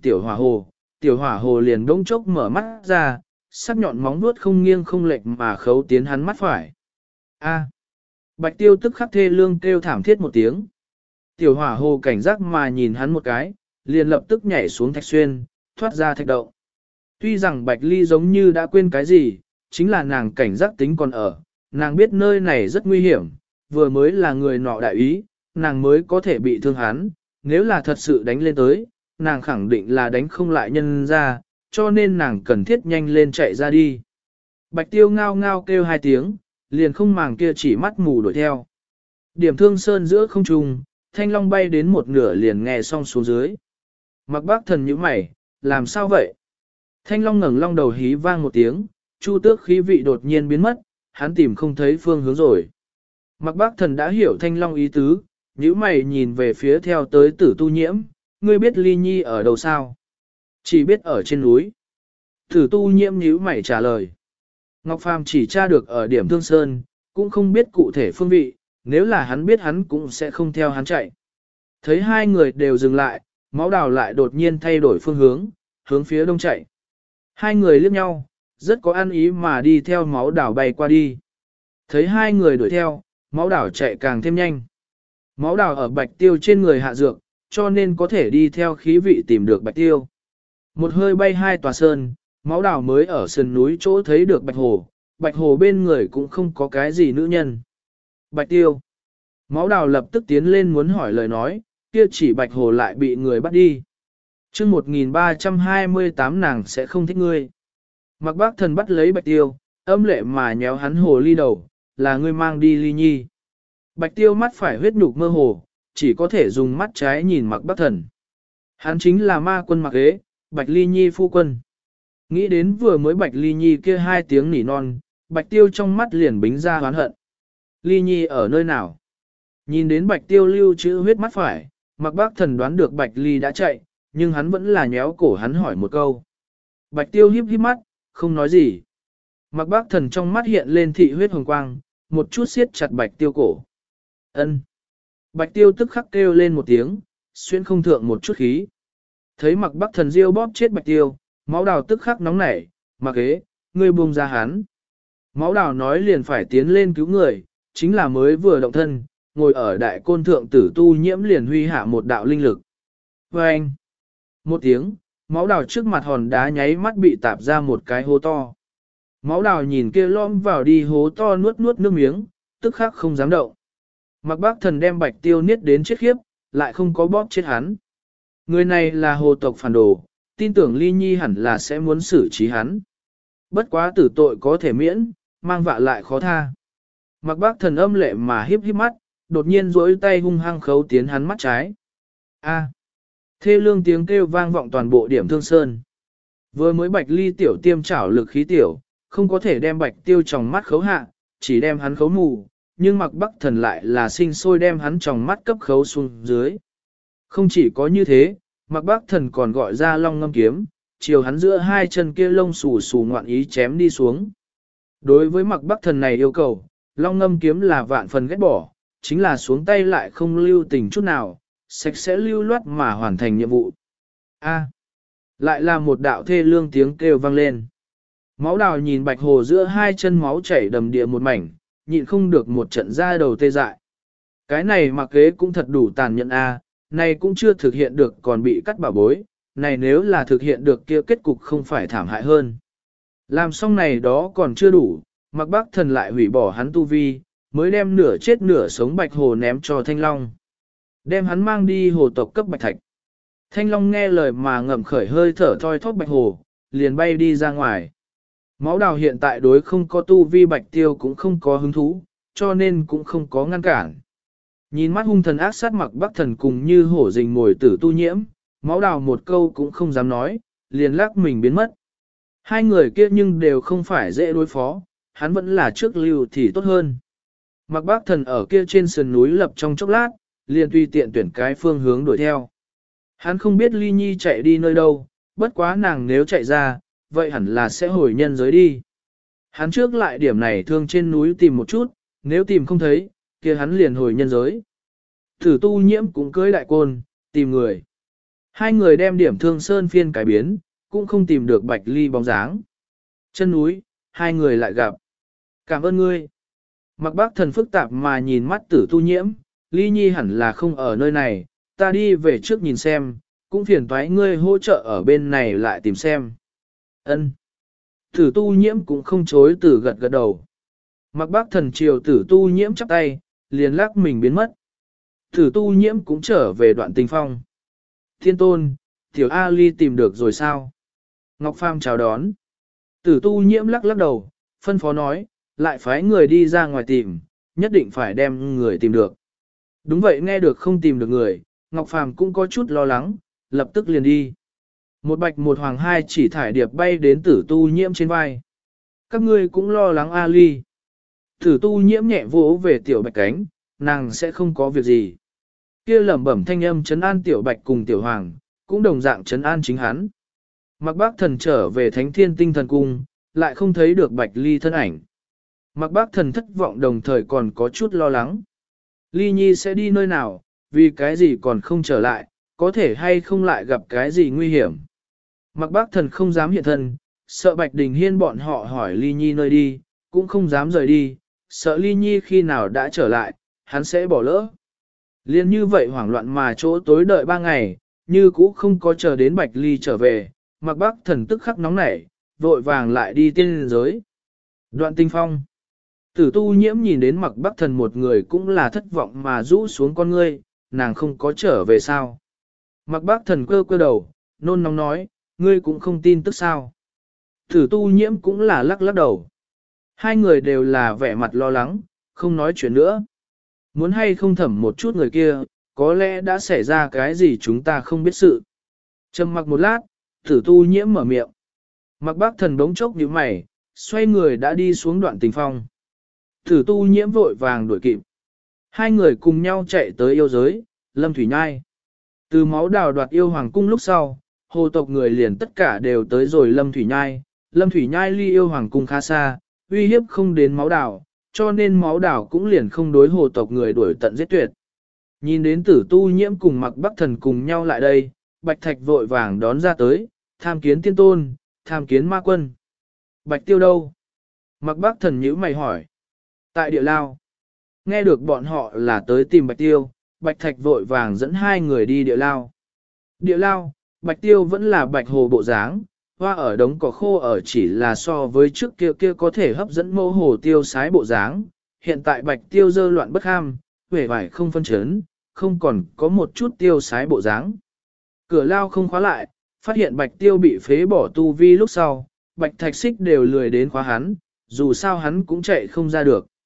tiểu hỏa hồ liền đống chốc mở mắt ra, sắc nhọn móng vuốt không nghiêng không lệch mà khấu tiến hắn mắt phải. A. Bạch Tiêu tức khắc thê lương kêu thảm thiết một tiếng. Tiểu hỏa hồ cảnh giác mà nhìn hắn một cái, liền lập tức nhảy xuống thạch xuyên, thoát ra thạch động. Tuy rằng Bạch Ly giống như đã quên cái gì, chính là nàng cảnh giác tính còn ở, nàng biết nơi này rất nguy hiểm, vừa mới là người nọ đại ý, nàng mới có thể bị thương hắn, nếu là thật sự đánh lên tới, nàng khẳng định là đánh không lại nhân ra, cho nên nàng cần thiết nhanh lên chạy ra đi. Bạch Tiêu ngao ngao kêu hai tiếng, liền không màng kia chỉ mắt mù đuổi theo. Điểm thương sơn giữa không trung, thanh long bay đến một nửa liền nghe xong xuống dưới. Mạc Bác Thần nhíu mày, làm sao vậy? Thanh long ngẩng long đầu hí vang một tiếng, chu tước khí vị đột nhiên biến mất, hắn tìm không thấy phương hướng rồi. Mạc Bác Thần đã hiểu thanh long ý tứ, nhíu mày nhìn về phía theo tới Tử Tu Nhiễm, ngươi biết Ly Nhi ở đâu sao? Chỉ biết ở trên núi. Tử Tu Nhiễm nhíu mày trả lời. Ngọc Phàm chỉ tra được ở điểm Thương Sơn, cũng không biết cụ thể phương vị, nếu là hắn biết hắn cũng sẽ không theo hắn chạy. Thấy hai người đều dừng lại, Máu Đào lại đột nhiên thay đổi phương hướng, hướng phía đông chạy. Hai người liếc nhau, rất có ăn ý mà đi theo Máu Đào bay qua đi. Thấy hai người đuổi theo, Máu Đào chạy càng thêm nhanh. Máu Đào ở Bạch Tiêu trên người hạ dược, cho nên có thể đi theo khí vị tìm được Bạch Tiêu. Một hơi bay hai tòa sơn, Máu Đào mới ở sườn núi chỗ thấy được Bạch Hồ bên người cũng không có cái gì nữ nhân. Bạch Tiêu. Máu Đào lập tức tiến lên muốn hỏi lời nói, kia chỉ Bạch Hồ lại bị người bắt đi. Chương 1328 nàng sẽ không thích ngươi. Mạc Bác Thần bắt lấy Bạch Tiêu, âm lệ mà nhéo hắn hồ ly đầu, là ngươi mang đi Ly Nhi. Bạch Tiêu mắt phải huyết nhục mơ hồ, chỉ có thể dùng mắt trái nhìn Mạc Bác Thần. Hắn chính là ma quân Mạc Ế, Bạch Ly Nhi phu quân. Nghĩ đến vừa mới Bạch Ly Nhi kia hai tiếng nỉ non, Bạch Tiêu trong mắt liền bính ra hoán hận. Ly Nhi ở nơi nào? Nhìn đến Bạch Tiêu lưu trữ huyết mắt phải, Mạc Bác Thần đoán được Bạch Ly đã chạy, nhưng hắn vẫn là nhéo cổ hắn hỏi một câu. Bạch Tiêu híp híp mắt, không nói gì. Mạc Bác Thần trong mắt hiện lên thị huyết hồng quang, một chút siết chặt Bạch Tiêu cổ. Ân. Bạch Tiêu tức khắc kêu lên một tiếng, xuyên không thượng một chút khí. Thấy Mạc Bác Thần diêu bóp chết Bạch Tiêu, Máu Đào tức khắc nóng nảy, Mạc Ế, ngươi buông ra hắn. Máu Đào nói liền phải tiến lên cứu người, chính là mới vừa động thân, ngồi ở đại côn thượng Tử Tu Nhiễm liền huy hạ một đạo linh lực. Và anh, một tiếng, Máu Đào trước mặt hòn đá nháy mắt bị tạp ra một cái hố to. Máu Đào nhìn kia lõm vào đi hố to nuốt nuốt nước miếng, tức khắc không dám động. Mạc Bác Thần đem Bạch Tiêu niết đến chết khiếp, lại không có bóp chết hắn. Người này là hồ tộc phản đồ, tin tưởng Ly Nhi hẳn là sẽ muốn xử trí hắn. Bất quá tử tội có thể miễn, mang vạ lại khó tha. Mặc bác thần âm lệ mà hiếp hiếp mắt, đột nhiên duỗi tay hung hăng khấu tiến hắn mắt trái. A. Thê lương tiếng kêu vang vọng toàn bộ điểm thương sơn. Vừa mới Bạch Ly tiểu tiêm chảo lực khí tiểu, không có thể đem Bạch Tiêu trong mắt khấu hạ, chỉ đem hắn khấu mù, nhưng Mặc Bắc Thần lại là sinh sôi đem hắn trong mắt cấp khấu xuống dưới. Không chỉ có như thế, Mặc Bắc Thần còn gọi ra long ngâm kiếm, chiều hắn giữa hai chân kia lông xù xù ngoạn ý chém đi xuống. Đối với Mặc Bắc Thần này yêu cầu, long ngâm kiếm là vạn phần ghét bỏ, chính là xuống tay lại không lưu tình chút nào, sạch sẽ lưu loát mà hoàn thành nhiệm vụ. A. Lại là một đạo thê lương tiếng kêu vang lên. Máu đào nhìn Bạch Hồ giữa hai chân máu chảy đầm địa một mảnh, nhịn không được một trận ra đầu tê dại. Cái này mặc kế cũng thật đủ tàn nhẫn a, này cũng chưa thực hiện được còn bị cắt bảo bối, này nếu là thực hiện được kia kết cục không phải thảm hại hơn. Làm xong này đó còn chưa đủ, Mặc Bắc Thần lại hủy bỏ hắn tu vi, mới đem nửa chết nửa sống Bạch Hồ ném cho Thanh Long. Đem hắn mang đi hồ tộc cấp Bạch Thạch. Thanh Long nghe lời mà ngậm khởi hơi thở thoi thóp Bạch Hồ, liền bay đi ra ngoài. Máu đào hiện tại đối không có tu vi Bạch Tiêu cũng không có hứng thú, cho nên cũng không có ngăn cản. Nhìn mắt hung thần ác sát Mặc Bắc Thần cùng như hổ rình ngồi tử tu nhiễm, máu đào một câu cũng không dám nói, liền lắc mình biến mất. Hai người kia nhưng đều không phải dễ đối phó, hắn vẫn là trước lưu thì tốt hơn. Mặc Bắc Thần ở kia trên sườn núi lập trong chốc lát, liền tùy tiện tuyển cái phương hướng đuổi theo. Hắn không biết Ly Nhi chạy đi nơi đâu, bất quá nàng nếu chạy ra, vậy hẳn là sẽ hồi nhân giới đi. Hắn trước lại điểm này thương trên núi tìm một chút, nếu tìm không thấy, kia hắn liền hồi nhân giới. Thử tu nhiễm cũng cưới đại côn, tìm người. Hai người đem điểm thương sơn phiên cải biến, cũng không tìm được Bạch Ly bóng dáng. Chân núi, hai người lại gặp. Cảm ơn ngươi. Mặc Bác Thần phức tạp mà nhìn mắt tử tu nhiễm, Ly Nhi hẳn là không ở nơi này, ta đi về trước nhìn xem, cũng phiền toái ngươi hỗ trợ ở bên này lại tìm xem. Ân. Tử tu nhiễm cũng không chối từ gật gật đầu. Mặc Bác Thần chiều tử tu nhiễm chắp tay, liền lắc mình biến mất. Tử tu nhiễm cũng trở về đoạn tình phong. Thiên tôn, tiểu A Ly tìm được rồi sao? Ngọc Phàm chào đón. Tử tu nhiễm lắc lắc đầu, phân phó nói, lại phái người đi ra ngoài tìm, nhất định phải đem người tìm được. Đúng vậy, nghe được không tìm được người, Ngọc Phàm cũng có chút lo lắng, lập tức liền đi. Một bạch một hoàng hai chỉ thải điệp bay đến tử tu nhiễm trên vai. Các ngươi cũng lo lắng A Ly. Tử tu nhiễm nhẹ vỗ về tiểu bạch cánh, nàng sẽ không có việc gì. Kia lẩm bẩm thanh âm trấn an tiểu bạch cùng tiểu hoàng, cũng đồng dạng trấn an chính hắn. Mặc Bác Thần trở về Thánh Thiên Tinh Thần Cung, lại không thấy được Bạch Ly thân ảnh. Mặc Bác Thần thất vọng đồng thời còn có chút lo lắng. Ly Nhi sẽ đi nơi nào, vì cái gì còn không trở lại, có thể hay không lại gặp cái gì nguy hiểm. Mặc Bác Thần không dám hiện thân, sợ Bạch Đình Hiên bọn họ hỏi Ly Nhi nơi đi, cũng không dám rời đi, sợ Ly Nhi khi nào đã trở lại, hắn sẽ bỏ lỡ. Liên như vậy hoảng loạn mà chỗ tối đợi 3 ngày, như cũ không có chờ đến Bạch Ly trở về, Mặc Bác Thần tức khắc nóng nảy, vội vàng lại đi tiên giới. Đoạn Tinh Phong. Tử tu nhiễm nhìn đến Mặc Bác Thần một người cũng là thất vọng mà rũ xuống con ngươi, nàng không có trở về sao. Mặc Bác Thần cơ cơ đầu, nôn nóng nói, ngươi cũng không tin tức sao. Tử tu nhiễm cũng là lắc lắc đầu. Hai người đều là vẻ mặt lo lắng, không nói chuyện nữa. Muốn hay không thẩm một chút người kia, có lẽ đã xảy ra cái gì chúng ta không biết sự. Trầm mặc một lát, tử tu nhiễm mở miệng. Mặc Bác Thần đống chốc nhíu mày, xoay người đã đi xuống Đoạn Tình Phong. Tử tu nhiễm vội vàng đuổi kịp. Hai người cùng nhau chạy tới yêu giới, Lâm Thủy Nhai. Từ máu đào đoạt yêu hoàng cung lúc sau, hồ tộc người liền tất cả đều tới rồi Lâm Thủy Nhai. Lâm Thủy Nhai ly yêu hoàng cung khá xa, uy hiếp không đến máu đào, cho nên máu đào cũng liền không đối hồ tộc người đuổi tận giết tuyệt. Nhìn đến tử tu nhiễm cùng Mặc Bắc Thần cùng nhau lại đây, Bạch Thạch vội vàng đón ra tới, tham kiến tiên tôn, tham kiến ma quân. Bạch Tiêu đâu? Mặc Bắc Thần nhíu mày hỏi. Tại địa lao. Nghe được bọn họ là tới tìm Bạch Tiêu, Bạch Thạch vội vàng dẫn hai người đi địa lao. Địa lao, Bạch Tiêu vẫn là Bạch Hồ bộ dáng, hoa ở đống cỏ khô ở chỉ là so với trước kia kia có thể hấp dẫn mô hồ tiêu sái bộ dáng. Hiện tại Bạch Tiêu dơ loạn bất ham, vẻ vải không phân chấn, không còn có một chút tiêu sái bộ dáng. Cửa lao không khóa lại, phát hiện Bạch Tiêu bị phế bỏ tu vi lúc sau, Bạch Thạch Xích đều lười đến khóa hắn, dù sao hắn cũng chạy không ra được.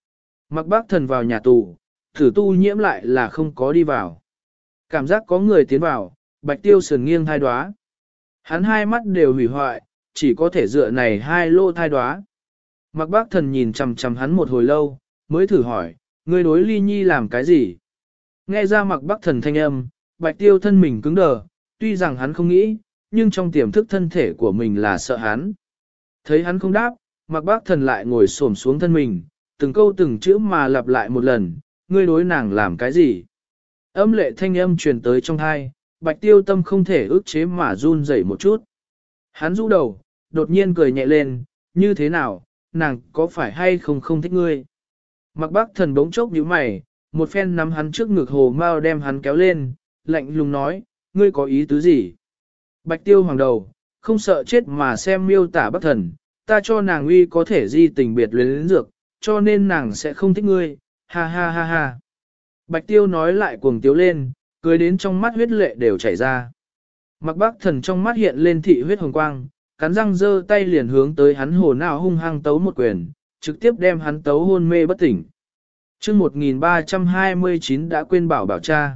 Mặc Bác Thần vào nhà tù, Tử Tu Nhiễm lại là không có đi vào. Cảm giác có người tiến vào, Bạch Tiêu sườn nghiêng thai đoá. Hắn hai mắt đều hủy hoại, chỉ có thể dựa này hai lô thai đoá. Mặc Bác Thần nhìn chằm chằm hắn một hồi lâu, mới thử hỏi, ngươi đối Ly Nhi làm cái gì? Nghe ra Mặc Bác Thần thanh âm, Bạch Tiêu thân mình cứng đờ, tuy rằng hắn không nghĩ, nhưng trong tiềm thức thân thể của mình là sợ hắn. Thấy hắn không đáp, Mặc Bác Thần lại ngồi xổm xuống thân mình, từng câu từng chữ mà lặp lại một lần, ngươi đối nàng làm cái gì? Âm lệ thanh âm truyền tới trong thai, Bạch Tiêu tâm không thể ức chế mà run rẩy một chút. Hắn rũ đầu, đột nhiên cười nhẹ lên, như thế nào, nàng có phải hay không thích ngươi? Mặc Bác Thần bỗng chốc nhíu mày, một phen nắm hắn trước ngực hồ mao đem hắn kéo lên, lạnh lùng nói, ngươi có ý tứ gì? Bạch Tiêu hoàng đầu, không sợ chết mà xem miêu tả Bác Thần, ta cho nàng uy có thể di tình biệt luyến dược, cho nên nàng sẽ không thích ngươi, ha ha ha ha. Bạch Tiêu nói lại cuồng tiếu lên, cười đến trong mắt huyết lệ đều chảy ra. Mặc Bác Thần trong mắt hiện lên thị huyết hồng quang, cắn răng giơ tay liền hướng tới hắn hồ nào hung hăng tấu một quyền, trực tiếp đem hắn tấu hôn mê bất tỉnh. Chương 1329 đã quên bảo bảo cha.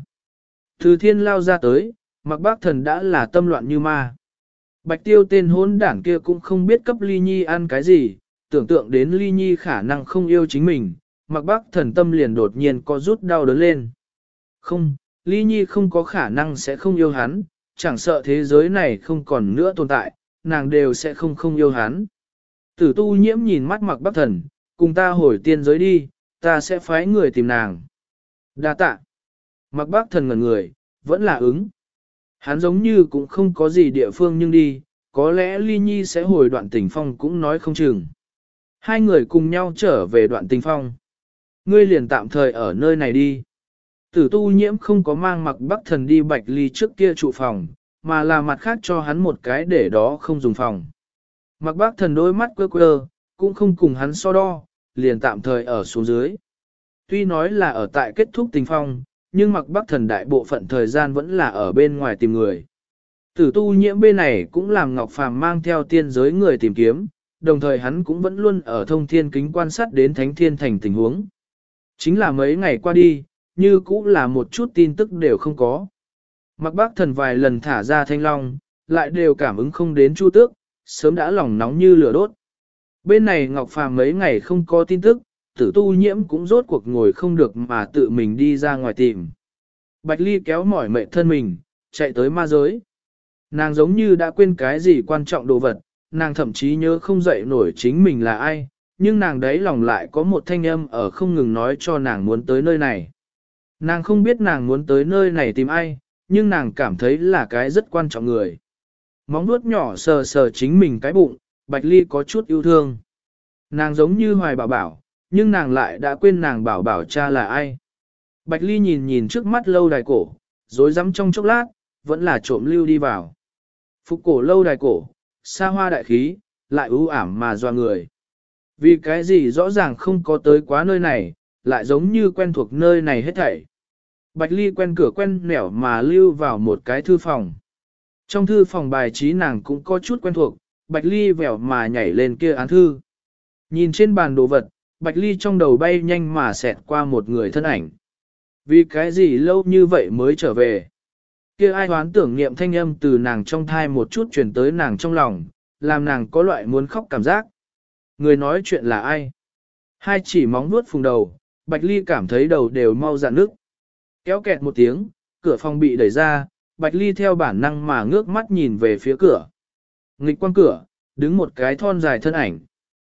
Từ thiên lao ra tới, Mặc Bác Thần đã là tâm loạn như ma. Bạch Tiêu tên hôn đảng kia cũng không biết cấp Ly Nhi ăn cái gì, tưởng tượng đến Ly Nhi khả năng không yêu chính mình, Mặc Bác Thần tâm liền đột nhiên có rút đau đớn lên. Không, Ly Nhi không có khả năng sẽ không yêu hắn, chẳng sợ thế giới này không còn nữa tồn tại, nàng đều sẽ không yêu hắn. Tử Tu Nhiễm nhìn mắt Mặc Bác Thần, cùng ta hồi tiên giới đi, ta sẽ phái người tìm nàng. Đa tạ. Mặc Bác Thần ngẩn người, vẫn là ứng. Hắn giống như cũng không có gì địa phương nhưng đi, có lẽ Ly Nhi sẽ hồi Đoạn Tình Phong cũng nói không chừng. Hai người cùng nhau trở về Đoạn Tình Phong. Ngươi liền tạm thời ở nơi này đi. Tử Tu Nhiễm không có mang Mặc Bác Thần đi Bạch Ly trước kia trụ phòng, mà là mặt khác cho hắn một cái để đó không dùng phòng. Mặc Bác Thần đôi mắt quơ quơ, cũng không cùng hắn so đo, liền tạm thời ở xuống dưới. Tuy nói là ở tại kết thúc tình phong, nhưng Mặc Bác Thần đại bộ phận thời gian vẫn là ở bên ngoài tìm người. Tử Tu Nhiễm bên này cũng làm Ngọc Phàm mang theo tiên giới người tìm kiếm, đồng thời hắn cũng vẫn luôn ở thông thiên kính quan sát đến Thánh Thiên Thành tình huống. Chính là mấy ngày qua đi, như cũng là một chút tin tức đều không có. Mặc Bác Thần vài lần thả ra thanh long, lại đều cảm ứng không đến Chu Tước, sớm đã lòng nóng như lửa đốt. Bên này Ngọc Phàm mấy ngày không có tin tức, Tử Tu Nhiễm cũng rốt cuộc ngồi không được mà tự mình đi ra ngoài tìm. Bạch Ly kéo mỏi mệt thân mình, chạy tới ma giới. Nàng giống như đã quên cái gì quan trọng đồ vật, nàng thậm chí nhớ không dậy nổi chính mình là ai, nhưng nàng đấy lòng lại có một thanh âm ở không ngừng nói cho nàng muốn tới nơi này. Nàng không biết nàng muốn tới nơi này tìm ai, nhưng nàng cảm thấy là cái rất quan trọng người. Móng vuốt nhỏ sờ sờ chính mình cái bụng, Bạch Ly có chút yêu thương. Nàng giống như Hoài Bảo Bảo, nhưng nàng lại đã quên nàng Bảo Bảo cha là ai. Bạch Ly nhìn nhìn trước mắt lâu đài cổ, rối rắm trong chốc lát, vẫn là trộm lưu đi vào. Phục cổ lâu đài cổ, xa hoa đại khí, lại ưu ảm mà doa người. Vì cái gì rõ ràng không có tới quá nơi này, lại giống như quen thuộc nơi này hết thảy. Bạch Ly quen cửa quen nẻo mà lưu vào một cái thư phòng. Trong thư phòng bài trí nàng cũng có chút quen thuộc, Bạch Ly vẻo mà nhảy lên kia án thư. Nhìn trên bàn đồ vật, Bạch Ly trong đầu bay nhanh mà xẹt qua một người thân ảnh. Vì cái gì lâu như vậy mới trở về? Kia ai hoán tưởng niệm thanh âm từ nàng trong thai một chút truyền tới nàng trong lòng, làm nàng có loại muốn khóc cảm giác. Người nói chuyện là ai? Hai chỉ móng nuốt phùng đầu, Bạch Ly cảm thấy đầu đều mau dạn nước. Kéo kẹt một tiếng, cửa phòng bị đẩy ra, Bạch Ly theo bản năng mà ngước mắt nhìn về phía cửa. Nghịch quan cửa, đứng một cái thon dài thân ảnh.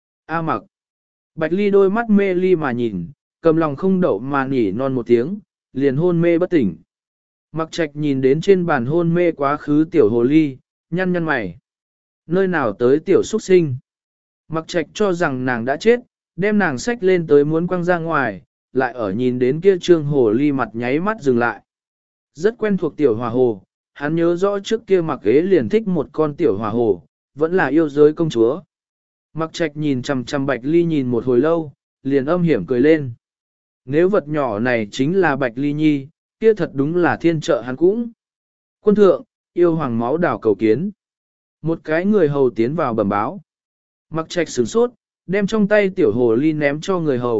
A Mặc. Bạch Ly đôi mắt mê ly mà nhìn, cầm lòng không đậu mà nhỉ non một tiếng, liền hôn mê bất tỉnh. Mặc Trạch nhìn đến trên bàn hôn mê quá khứ tiểu hồ ly, nhăn nhăn mày. Nơi nào tới tiểu xuất sinh? Mặc Trạch cho rằng nàng đã chết, đem nàng xách lên tới muốn quăng ra ngoài, lại ở nhìn đến kia trương hồ ly mặt nháy mắt dừng lại. Rất quen thuộc tiểu hòa hồ, hắn nhớ rõ trước kia Mặc ghế liền thích một con tiểu hòa hồ, vẫn là yêu giới công chúa. Mặc Trạch nhìn chằm chằm Bạch Ly nhìn một hồi lâu, liền âm hiểm cười lên. Nếu vật nhỏ này chính là Bạch Ly Nhi, kia thật đúng là thiên trợ hắn cũng. Quân thượng, yêu hoàng máu đảo cầu kiến. Một cái người hầu tiến vào bẩm báo. Mặc Trạch sửng sốt, đem trong tay tiểu hồ ly ném cho người hầu,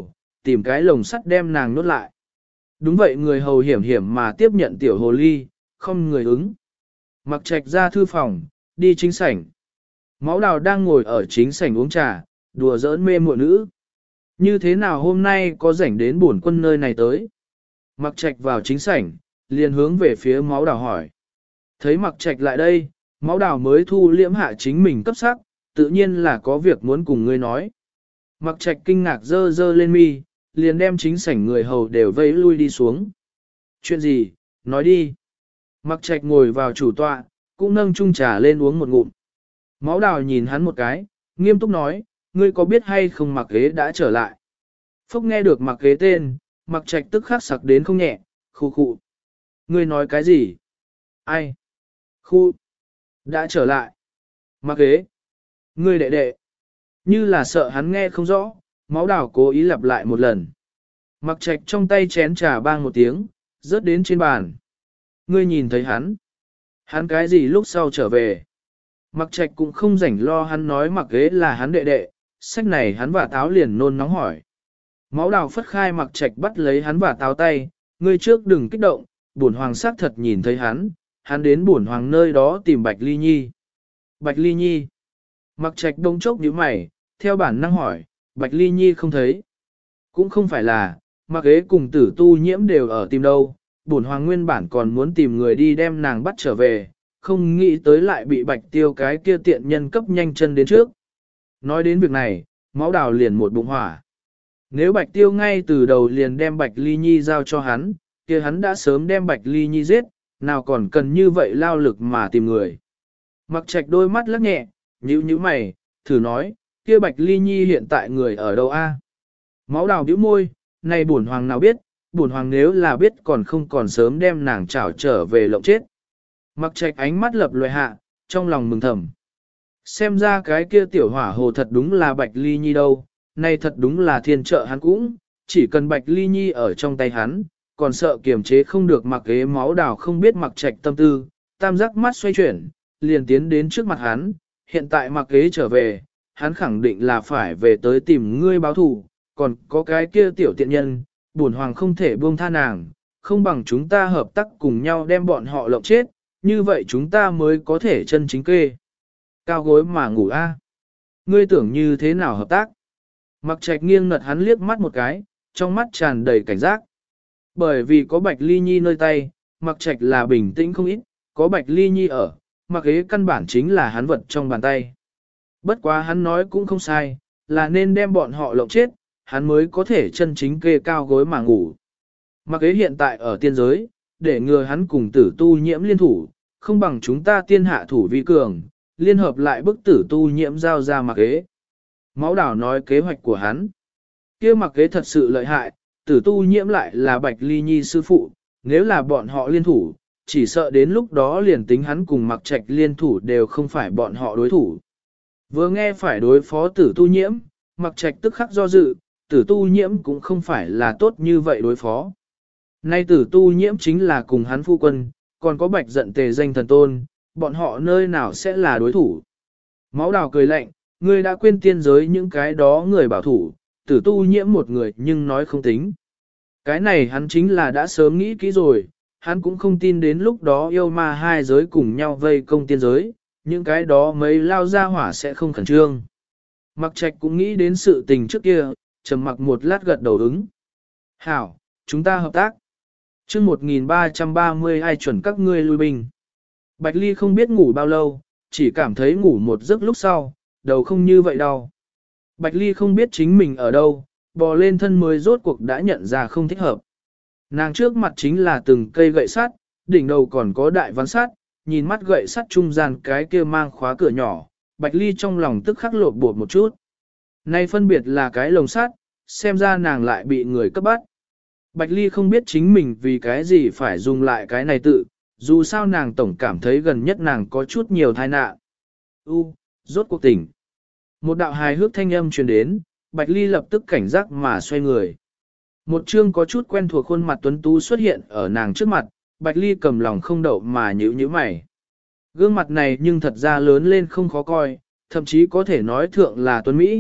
tìm cái lồng sắt đem nàng nốt lại. Đúng vậy, người hầu hiểm hiểm mà tiếp nhận tiểu hồ ly, không người ứng. Mặc Trạch ra thư phòng, đi chính sảnh. Máu đào đang ngồi ở chính sảnh uống trà, đùa giỡn mê muội nữ. Như thế nào hôm nay có rảnh đến bổn quân nơi này tới? Mặc Trạch vào chính sảnh, liền hướng về phía máu đào hỏi. Thấy Mặc Trạch lại đây, máu đào mới thu liễm hạ chính mình cấp sắc, tự nhiên là có việc muốn cùng ngươi nói. Mặc Trạch kinh ngạc dơ dơ lên mi, liền đem chính sảnh người hầu đều vây lui đi xuống. Chuyện gì? Nói đi. Mặc Trạch ngồi vào chủ tọa, cũng nâng chung trà lên uống một ngụm. Máu đào nhìn hắn một cái, nghiêm túc nói, ngươi có biết hay không Mặc Ghế đã trở lại. Phúc nghe được Mặc Ghế tên, Mặc Trạch tức khắc sặc đến không nhẹ, khu khụ. Ngươi nói cái gì? Ai? Khu. Đã trở lại. Mặc Ghế. Ngươi đệ đệ. Như là sợ hắn nghe không rõ, máu đào cố ý lặp lại một lần. Mặc Trạch trong tay chén trà bang một tiếng, rớt đến trên bàn. Ngươi nhìn thấy hắn. Hắn cái gì lúc sau trở về. Mặc Trạch cũng không rảnh lo hắn nói Mặc Ghế là hắn đệ đệ, sách này hắn và táo liền nôn nóng hỏi. Máu đào phất khai Mặc Trạch bắt lấy hắn và táo tay, ngươi trước đừng kích động, bổn hoàng xác thật nhìn thấy hắn đến bổn hoàng nơi đó tìm Bạch Ly Nhi. Bạch Ly Nhi. Mặc Trạch đông chốc nhíu mày, theo bản năng hỏi, Bạch Ly Nhi không thấy. Cũng không phải là, Mặc Ghế cùng Tử Tu Nhiễm đều ở tìm đâu, bổn hoàng nguyên bản còn muốn tìm người đi đem nàng bắt trở về, không nghĩ tới lại bị Bạch Tiêu cái kia tiện nhân cấp nhanh chân đến trước. Nói đến việc này, máu đào liền một bụng hỏa. Nếu Bạch Tiêu ngay từ đầu liền đem Bạch Ly Nhi giao cho hắn, kia hắn đã sớm đem Bạch Ly Nhi giết, nào còn cần như vậy lao lực mà tìm người. Mặc Trạch đôi mắt lắc nhẹ, nhíu mày, thử nói, kia Bạch Ly Nhi hiện tại người ở đâu a? Máu đào bĩu môi, này bổn hoàng nào biết, bổn hoàng nếu là biết còn sớm đem nàng trảo trở về lộng chết. Mặc Trạch ánh mắt lập lòe hạ, trong lòng mừng thầm. Xem ra cái kia tiểu hỏa hồ thật đúng là Bạch Ly Nhi đâu, này thật đúng là thiên trợ hắn cũng, chỉ cần Bạch Ly Nhi ở trong tay hắn, còn sợ kiềm chế không được. Mặc Ghế máu đào không biết Mặc Trạch tâm tư, tam giác mắt xoay chuyển, liền tiến đến trước mặt hắn, hiện tại Mặc Ghế trở về, hắn khẳng định là phải về tới tìm ngươi báo thù, còn có cái kia tiểu tiện nhân, bổn hoàng không thể buông tha nàng, không bằng chúng ta hợp tác cùng nhau đem bọn họ lộng chết, như vậy chúng ta mới có thể chân chính kê. Cao gối mà ngủ a. Ngươi tưởng như thế nào hợp tác? Mặc Trạch nghiêng nật hắn liếc mắt một cái, trong mắt tràn đầy cảnh giác. Bởi vì có Bạch Ly Nhi nơi tay, Mặc Trạch là bình tĩnh không ít, có Bạch Ly Nhi ở, Mặc Ghế căn bản chính là hắn vật trong bàn tay. Bất quá hắn nói cũng không sai, là nên đem bọn họ lộng chết, hắn mới có thể chân chính kê cao gối mà ngủ. Mặc Ghế hiện tại ở tiên giới, để ngừa hắn cùng Tử Tu Nhiễm liên thủ, không bằng chúng ta tiên hạ thủ vi cường, liên hợp lại bức Tử Tu Nhiễm giao ra Mặc Ghế. Máu đảo nói kế hoạch của hắn. Kia Mặc Ghế thật sự lợi hại, Tử Tu Nhiễm lại là Bạch Ly Nhi sư phụ, nếu là bọn họ liên thủ, chỉ sợ đến lúc đó liền tính hắn cùng Mặc Trạch liên thủ đều không phải bọn họ đối thủ. Vừa nghe phải đối phó Tử Tu Nhiễm, Mặc Trạch tức khắc do dự, Tử Tu Nhiễm cũng không phải là tốt như vậy đối phó. Nay Tử Tu Nhiễm chính là cùng hắn phu quân, còn có Bạch Giận Tề danh thần tôn, bọn họ nơi nào sẽ là đối thủ. Máu đào cười lạnh, ngươi đã quên tiên giới những cái đó người bảo thủ, Tử Tu Nhiễm một người nhưng nói không tính. Cái này hắn chính là đã sớm nghĩ kỹ rồi, hắn cũng không tin đến lúc đó yêu ma hai giới cùng nhau vây công tiên giới, những cái đó mấy lao ra hỏa sẽ không khẩn trương. Mặc Trạch cũng nghĩ đến sự tình trước kia, trầm mặc một lát gật đầu ứng. Hảo, chúng ta hợp tác. chương 1330 ai chuẩn các ngươi lui binh. Bạch Ly không biết ngủ bao lâu, chỉ cảm thấy ngủ một giấc lúc sau, đầu không như vậy đâu. Bạch Ly không biết chính mình ở đâu, bò lên thân mới rốt cuộc đã nhận ra không thích hợp. Nàng trước mặt chính là từng cây gậy sắt, đỉnh đầu còn có đại ván sắt, nhìn mắt gậy sắt trung gian cái kia mang khóa cửa nhỏ, Bạch Ly trong lòng tức khắc lột bột một chút. Nay phân biệt là cái lồng sắt, xem ra nàng lại bị người cấp bắt. Bạch Ly không biết chính mình vì cái gì phải dùng lại cái này tự, dù sao nàng tổng cảm thấy gần nhất nàng có chút nhiều tai nạn. Rốt cuộc tỉnh. Một đạo hài hước thanh âm truyền đến, Bạch Ly lập tức cảnh giác mà xoay người. Một chương có chút quen thuộc khuôn mặt tuấn tú xuất hiện ở nàng trước mặt, Bạch Ly cầm lòng không đậu mà nhíu mày. Gương mặt này nhưng thật ra lớn lên không khó coi, thậm chí có thể nói thượng là tuấn Mỹ,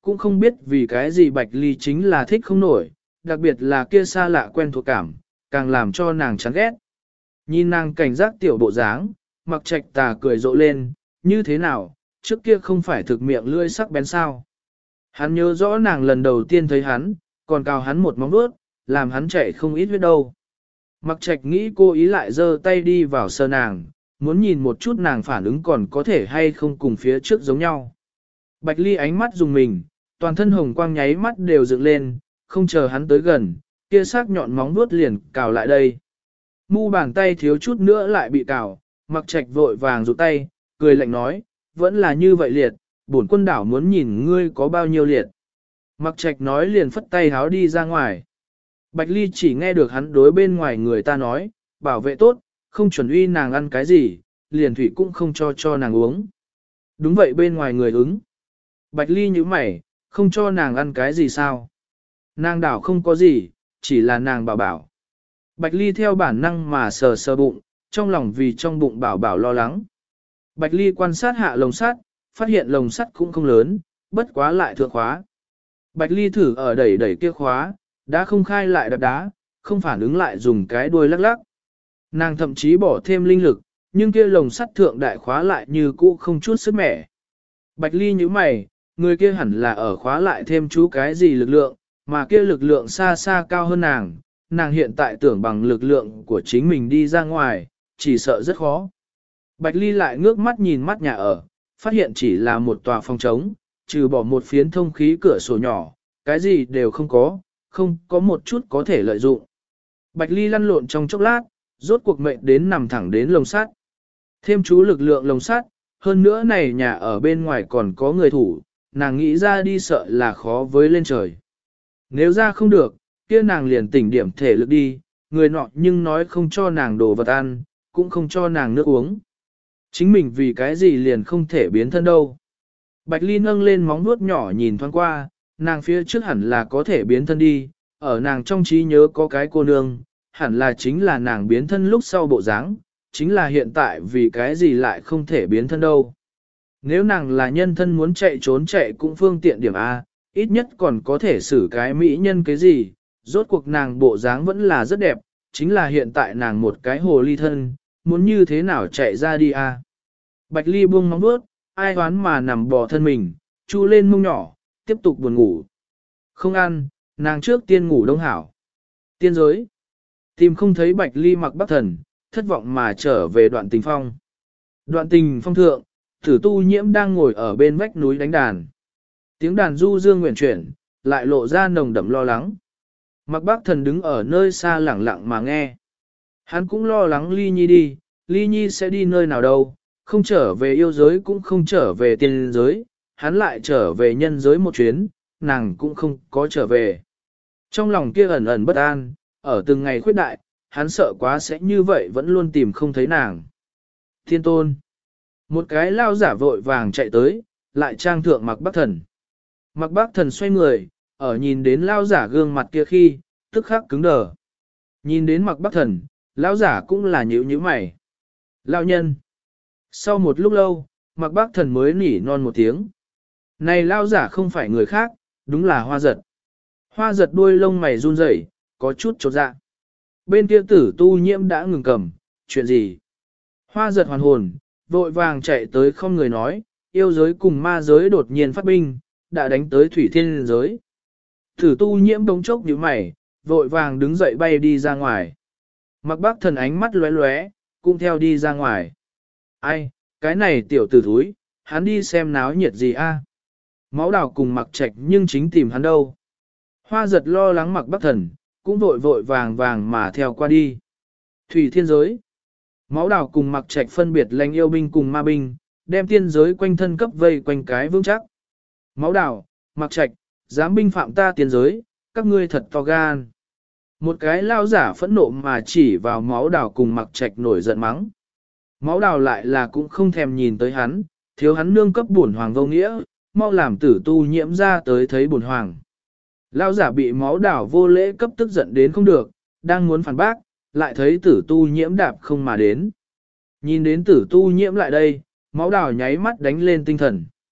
cũng không biết vì cái gì Bạch Ly chính là thích không nổi, đặc biệt là kia xa lạ quen thuộc cảm, càng làm cho nàng chán ghét. Nhìn nàng cảnh giác tiểu bộ dáng, Mặc Trạch tà cười rộ lên, như thế nào, trước kia không phải thực miệng lưỡi sắc bén sao. Hắn nhớ rõ nàng lần đầu tiên thấy hắn, còn cào hắn một móng vuốt, làm hắn chạy không ít huyết đâu. Mặc Trạch nghĩ cô ý lại giơ tay đi vào sờ nàng, muốn nhìn một chút nàng phản ứng còn có thể hay không cùng phía trước giống nhau. Bạch Ly ánh mắt dùng mình, toàn thân hồng quang nháy mắt đều dựng lên, không chờ hắn tới gần, kia sắc nhọn móng vuốt liền cào lại đây. Mu bàn tay thiếu chút nữa lại bị cào, Mặc Trạch vội vàng rụt tay, cười lạnh nói, vẫn là như vậy liệt, bổn quân đảo muốn nhìn ngươi có bao nhiêu liệt. Mặc Trạch nói liền phất tay háo đi ra ngoài. Bạch Ly chỉ nghe được hắn đối bên ngoài người ta nói, bảo vệ tốt, không chuẩn uy nàng ăn cái gì, liền thủy cũng không cho nàng uống. Đúng vậy bên ngoài người ứng. Bạch Ly nhíu mày, không cho nàng ăn cái gì sao? Nàng đảo không có gì, chỉ là nàng bảo bảo. Bạch Ly theo bản năng mà sờ sờ bụng, trong lòng vì trong bụng bảo bảo lo lắng. Bạch Ly quan sát hạ lồng sắt, phát hiện lồng sắt cũng không lớn, bất quá lại thượng khóa. Bạch Ly thử ở đẩy kia khóa, đã không khai lại đập đá, không phản ứng lại dùng cái đuôi lắc lắc. Nàng thậm chí bỏ thêm linh lực, nhưng kia lồng sắt thượng đại khóa lại như cũ không chút sức mẻ. Bạch Ly nhíu mày, người kia hẳn là ở khóa lại thêm chú cái gì lực lượng, mà kia lực lượng xa xa cao hơn nàng, nàng hiện tại tưởng bằng lực lượng của chính mình đi ra ngoài, chỉ sợ rất khó. Bạch Ly lại ngước mắt nhìn mắt nhà ở, phát hiện chỉ là một tòa phòng trống, trừ bỏ một phiến thông khí cửa sổ nhỏ, cái gì đều không có một chút có thể lợi dụng. Bạch Ly lăn lộn trong chốc lát, rốt cuộc mệnh đến nằm thẳng đến lồng sắt. Thêm chú lực lượng lồng sắt, hơn nữa này nhà ở bên ngoài còn có người thủ, nàng nghĩ ra đi sợ là khó với lên trời. Nếu ra không được, kia nàng liền tỉnh điểm thể lực đi, người nọ nhưng nói không cho nàng đồ vật ăn, cũng không cho nàng nước uống. Chính mình vì cái gì liền không thể biến thân đâu. Bạch Ly nâng lên móng vuốt nhỏ nhìn thoáng qua, nàng phía trước hẳn là có thể biến thân đi, ở nàng trong trí nhớ có cái cô nương, hẳn là chính là nàng biến thân lúc sau bộ dáng, chính là hiện tại vì cái gì lại không thể biến thân đâu. Nếu nàng là nhân thân muốn chạy trốn chạy cũng phương tiện điểm A, ít nhất còn có thể xử cái mỹ nhân cái gì, rốt cuộc nàng bộ dáng vẫn là rất đẹp, chính là hiện tại nàng một cái hồ ly thân, muốn như thế nào chạy ra đi A. Bạch Ly buông móng vuốt, ai hoán mà nằm bò thân mình, chu lên mông nhỏ, tiếp tục buồn ngủ. Không ăn, nàng trước tiên ngủ đông hảo. Tiên giới. Tìm không thấy Bạch Ly Mặc Bắc Thần, thất vọng mà trở về đoạn tình phong. Đoạn tình phong thượng, Tử Tu Nhiễm đang ngồi ở bên vách núi đánh đàn. Tiếng đàn du dương nguyện chuyển, lại lộ ra nồng đậm lo lắng. Mặc Bắc Thần đứng ở nơi xa lẳng lặng mà nghe. Hắn cũng lo lắng Ly Nhi đi, Ly Nhi sẽ đi nơi nào đâu, không trở về yêu giới cũng không trở về tiên giới, hắn lại trở về nhân giới một chuyến, nàng cũng không có trở về. Trong lòng kia ẩn ẩn bất an, ở từng ngày khuyết đại, hắn sợ quá sẽ như vậy vẫn luôn tìm không thấy nàng. Thiên tôn. Một cái lao giả vội vàng chạy tới, lại trang thượng Mặc Bắc Thần. Mặc Bắc Thần xoay người, ở nhìn đến lao giả gương mặt kia khi, tức khắc cứng đờ. Nhìn đến Mặc Bắc Thần, lao giả cũng là nhíu mày. Lao nhân. Sau một lúc lâu, Mặc Bắc Thần mới nỉ non một tiếng. Này lao giả không phải người khác, đúng là Hoa Giật. Hoa Giật đuôi lông mày run rẩy, có chút chột dạ. Bên kia Tử Tu Nhiễm đã ngừng cầm, chuyện gì? Hoa Giật hoàn hồn, vội vàng chạy tới không người nói, yêu giới cùng ma giới đột nhiên phát binh, đã đánh tới thủy thiên giới. Tử Tu Nhiễm bỗng chốc nhíu mày, vội vàng đứng dậy bay đi ra ngoài. Mặc Bắc Thần ánh mắt lóe lóe, cũng theo đi ra ngoài. Ai, cái này tiểu tử thúi, hắn đi xem náo nhiệt gì a? Máu đào cùng Mặc Trạch nhưng chính tìm hắn đâu. Hoa Giật lo lắng Mặc Bắc Thần, cũng vội vàng mà theo qua đi. Thủy thiên giới. Máu đào cùng Mặc Trạch phân biệt lãnh yêu binh cùng ma binh, đem tiên giới quanh thân cấp vây quanh cái vững chắc. Máu đào, Mặc Trạch, dám binh phạm ta tiên giới, các ngươi thật to gan. Một cái lao giả phẫn nộ mà chỉ vào máu đào cùng Mặc Trạch nổi giận mắng. Máu đào lại là cũng không thèm nhìn tới hắn, thiếu hắn nương cấp bổn hoàng vô nghĩa, mau làm Tử Tu Nhiễm ra tới thấy bổn hoàng. Lao giả bị máu đào vô lễ cấp tức giận đến không được, đang muốn phản bác, lại thấy Tử Tu Nhiễm đạp không mà đến. Nhìn đến Tử Tu Nhiễm lại đây, máu đào nháy mắt đánh lên tinh thần.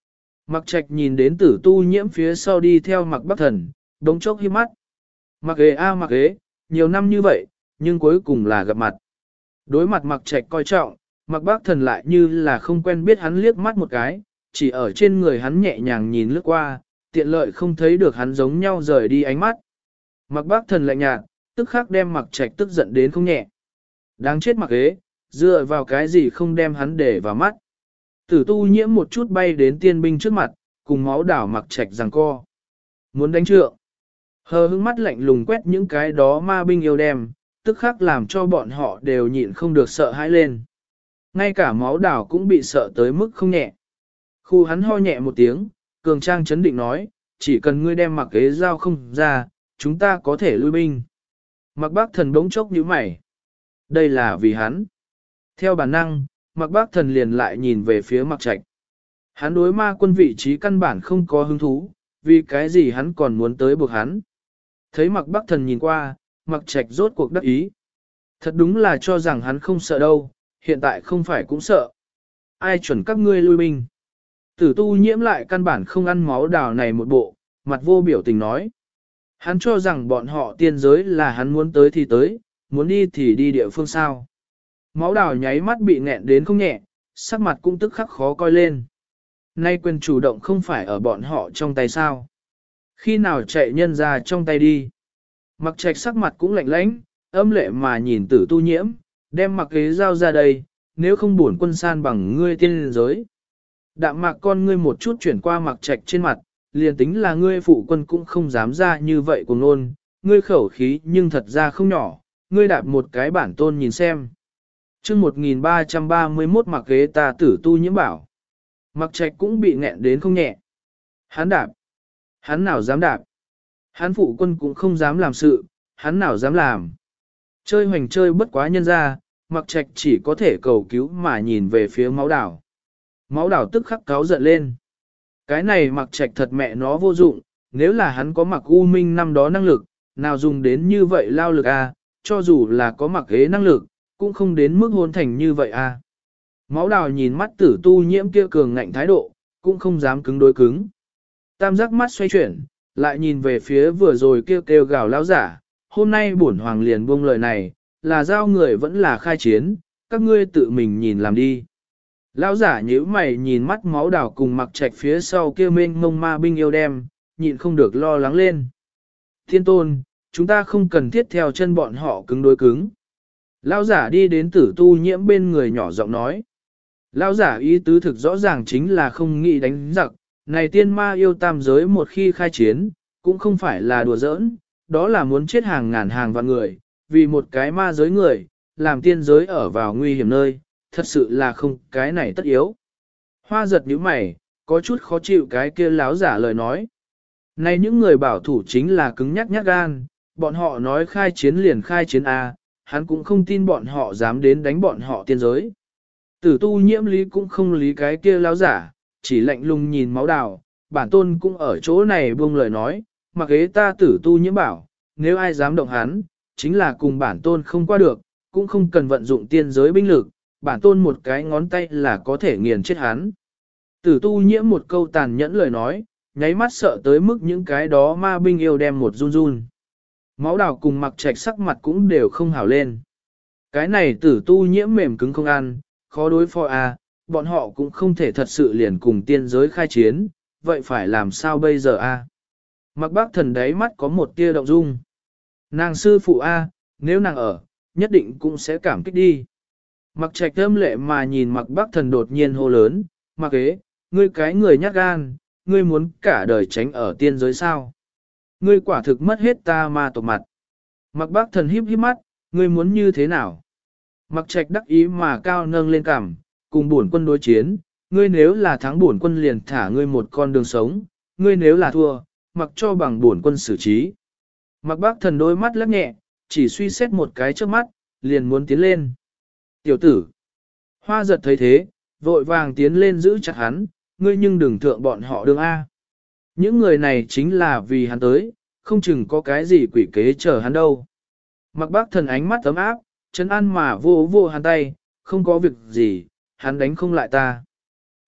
Mặc Trạch nhìn đến Tử Tu Nhiễm phía sau đi theo Mặc Bắc Thần, đống chốc hiếp mắt. Mặc ghế a mặc ghế, nhiều năm như vậy, nhưng cuối cùng là gặp mặt. Đối mặt Mặc Trạch coi trọng, Mặc Bắc Thần lại như là không quen biết hắn liếc mắt một cái, chỉ ở trên người hắn nhẹ nhàng nhìn lướt qua, tiện lợi không thấy được hắn giống nhau rời đi ánh mắt. Mặc Bắc Thần lạnh nhạt, tức khắc đem Mặc Trạch tức giận đến không nhẹ. Đáng chết Mặc ghế, dựa vào cái gì không đem hắn để vào mắt. Tử Tu Nhiễm một chút bay đến tiên binh trước mặt, cùng máu đảo Mặc Trạch giằng co. Muốn đánh trượng. Hờ hững mắt lạnh lùng quét những cái đó ma binh yêu đem, tức khắc làm cho bọn họ đều nhịn không được sợ hãi lên. Ngay cả máu đảo cũng bị sợ tới mức không nhẹ. Khu hắn ho nhẹ một tiếng, cường trang chấn định nói, chỉ cần ngươi đem Mặc ghế dao không ra, chúng ta có thể lui binh. Mặc Bác Thần bỗng chốc nhíu mày. Đây là vì hắn. Theo bản năng, Mặc Bác Thần liền lại nhìn về phía Mặc Trạch. Hắn đối ma quân vị trí căn bản không có hứng thú, vì cái gì hắn còn muốn tới buộc hắn. Thấy Mặc Bác Thần nhìn qua, Mặc Trạch rốt cuộc đắc ý. Thật đúng là cho rằng hắn không sợ đâu, hiện tại không phải cũng sợ. Ai chuẩn các ngươi lui binh. Tử Tu Nhiễm lại căn bản không ăn máu đào này một bộ, mặt vô biểu tình nói. Hắn cho rằng bọn họ tiên giới là hắn muốn tới thì tới, muốn đi thì đi địa phương sao. Máu đào nháy mắt bị nghẹn đến không nhẹ, sắc mặt cũng tức khắc khó coi lên. Nay quyền chủ động không phải ở bọn họ trong tay sao. Khi nào chạy nhân ra trong tay đi. Mặc Trạch sắc mặt cũng lạnh lãnh, âm lệ mà nhìn Tử Tu Nhiễm, đem Mặc ghế giao ra đây, nếu không bổn quân san bằng ngươi tiên giới. Đạm mạc con ngươi một chút chuyển qua Mặc Trạch trên mặt, liền tính là ngươi phụ quân cũng không dám ra như vậy của nôn, ngươi khẩu khí nhưng thật ra không nhỏ, ngươi đạp một cái bản tôn nhìn xem. Chương 1331 Mặc ghế ta Tử Tu Nhiễm bảo. Mặc Trạch cũng bị nghẹn đến không nhẹ. Hắn đạp. Hắn nào dám đạp. Hắn phụ quân cũng không dám làm sự, hắn nào dám làm. Chơi hoành chơi bất quá nhân ra, Mặc Trạch chỉ có thể cầu cứu mà nhìn về phía máu đảo. Máu đảo tức khắc cáu giận lên. Cái này Mặc Trạch thật mẹ nó vô dụng, nếu là hắn có Mặc U Minh năm đó năng lực, nào dùng đến như vậy lao lực a, cho dù là có Mặc ghế năng lực, cũng không đến mức hôn thành như vậy a. Máu đào nhìn mắt Tử Tu Nhiễm kia cường ngạnh thái độ, cũng không dám cứng đối cứng. Tam giác mắt xoay chuyển, lại nhìn về phía vừa rồi kêu gào lão giả, hôm nay bổn hoàng liền buông lời này, là giao người vẫn là khai chiến, các ngươi tự mình nhìn làm đi. Lão giả nhíu mày nhìn mắt máu đào cùng Mặc Trạch phía sau kia mênh mông ma binh yêu đem, nhịn không được lo lắng lên. Thiên tôn, chúng ta không cần thiết theo chân bọn họ cứng đối cứng. Lão giả đi đến Tử Tu Nhiễm bên người nhỏ giọng nói. Lão giả ý tứ thực rõ ràng chính là không nghĩ đánh giặc, này tiên ma yêu tam giới một khi khai chiến, cũng không phải là đùa giỡn, đó là muốn chết hàng ngàn hàng vạn người, vì một cái ma giới người, làm tiên giới ở vào nguy hiểm nơi, thật sự là không cái này tất yếu. Hoa giật nhíu mày, có chút khó chịu cái kia lão giả lời nói. Này những người bảo thủ chính là cứng nhắc nhát gan, bọn họ nói khai chiến liền khai chiến A, hắn cũng không tin bọn họ dám đến đánh bọn họ tiên giới. Tử Tu Nhiễm lý cũng không lý cái kia lão giả, chỉ lạnh lùng nhìn máu đào, bản tôn cũng ở chỗ này buông lời nói, mặc ghế ta Tử Tu Nhiễm bảo, nếu ai dám động hắn, chính là cùng bản tôn không qua được, cũng không cần vận dụng tiên giới binh lực, bản tôn một cái ngón tay là có thể nghiền chết hắn. Tử Tu Nhiễm một câu tàn nhẫn lời nói, nháy mắt sợ tới mức những cái đó ma binh yêu đem một run run. Máu đào cùng Mặc Trạch sắc mặt cũng đều không hảo lên. Cái này Tử Tu Nhiễm mềm cứng không ăn, khó đối phó à, bọn họ cũng không thể thật sự liền cùng tiên giới khai chiến, vậy phải làm sao bây giờ a? Mặc Bác Thần đáy mắt có một tia động dung. Nàng sư phụ a, nếu nàng ở, nhất định cũng sẽ cảm kích đi. Mặc Trạch âm lệ mà nhìn Mặc Bác Thần đột nhiên hô lớn, Mặc ế, ngươi cái người nhát gan, ngươi muốn cả đời tránh ở tiên giới sao? Ngươi quả thực mất hết ta ma tộc mặt. Mặc Bác Thần híp híp mắt, ngươi muốn như thế nào? Mặc Trạch đắc ý mà cao nâng lên cằm, cùng bổn quân đối chiến, ngươi nếu là thắng bổn quân liền thả ngươi một con đường sống, ngươi nếu là thua, mặc cho bằng bổn quân xử trí. Mặc Bác Thần đôi mắt lắc nhẹ, chỉ suy xét một cái trước mắt, liền muốn tiến lên. Tiểu tử, Hoa giật thấy thế, vội vàng tiến lên giữ chặt hắn, ngươi nhưng đừng thượng bọn họ đường A. Những người này chính là vì hắn tới, không chừng có cái gì quỷ kế chờ hắn đâu. Mặc Bác Thần ánh mắt ấm áp, trấn an mà vô vô hắn tay, không có việc gì, hắn đánh không lại ta.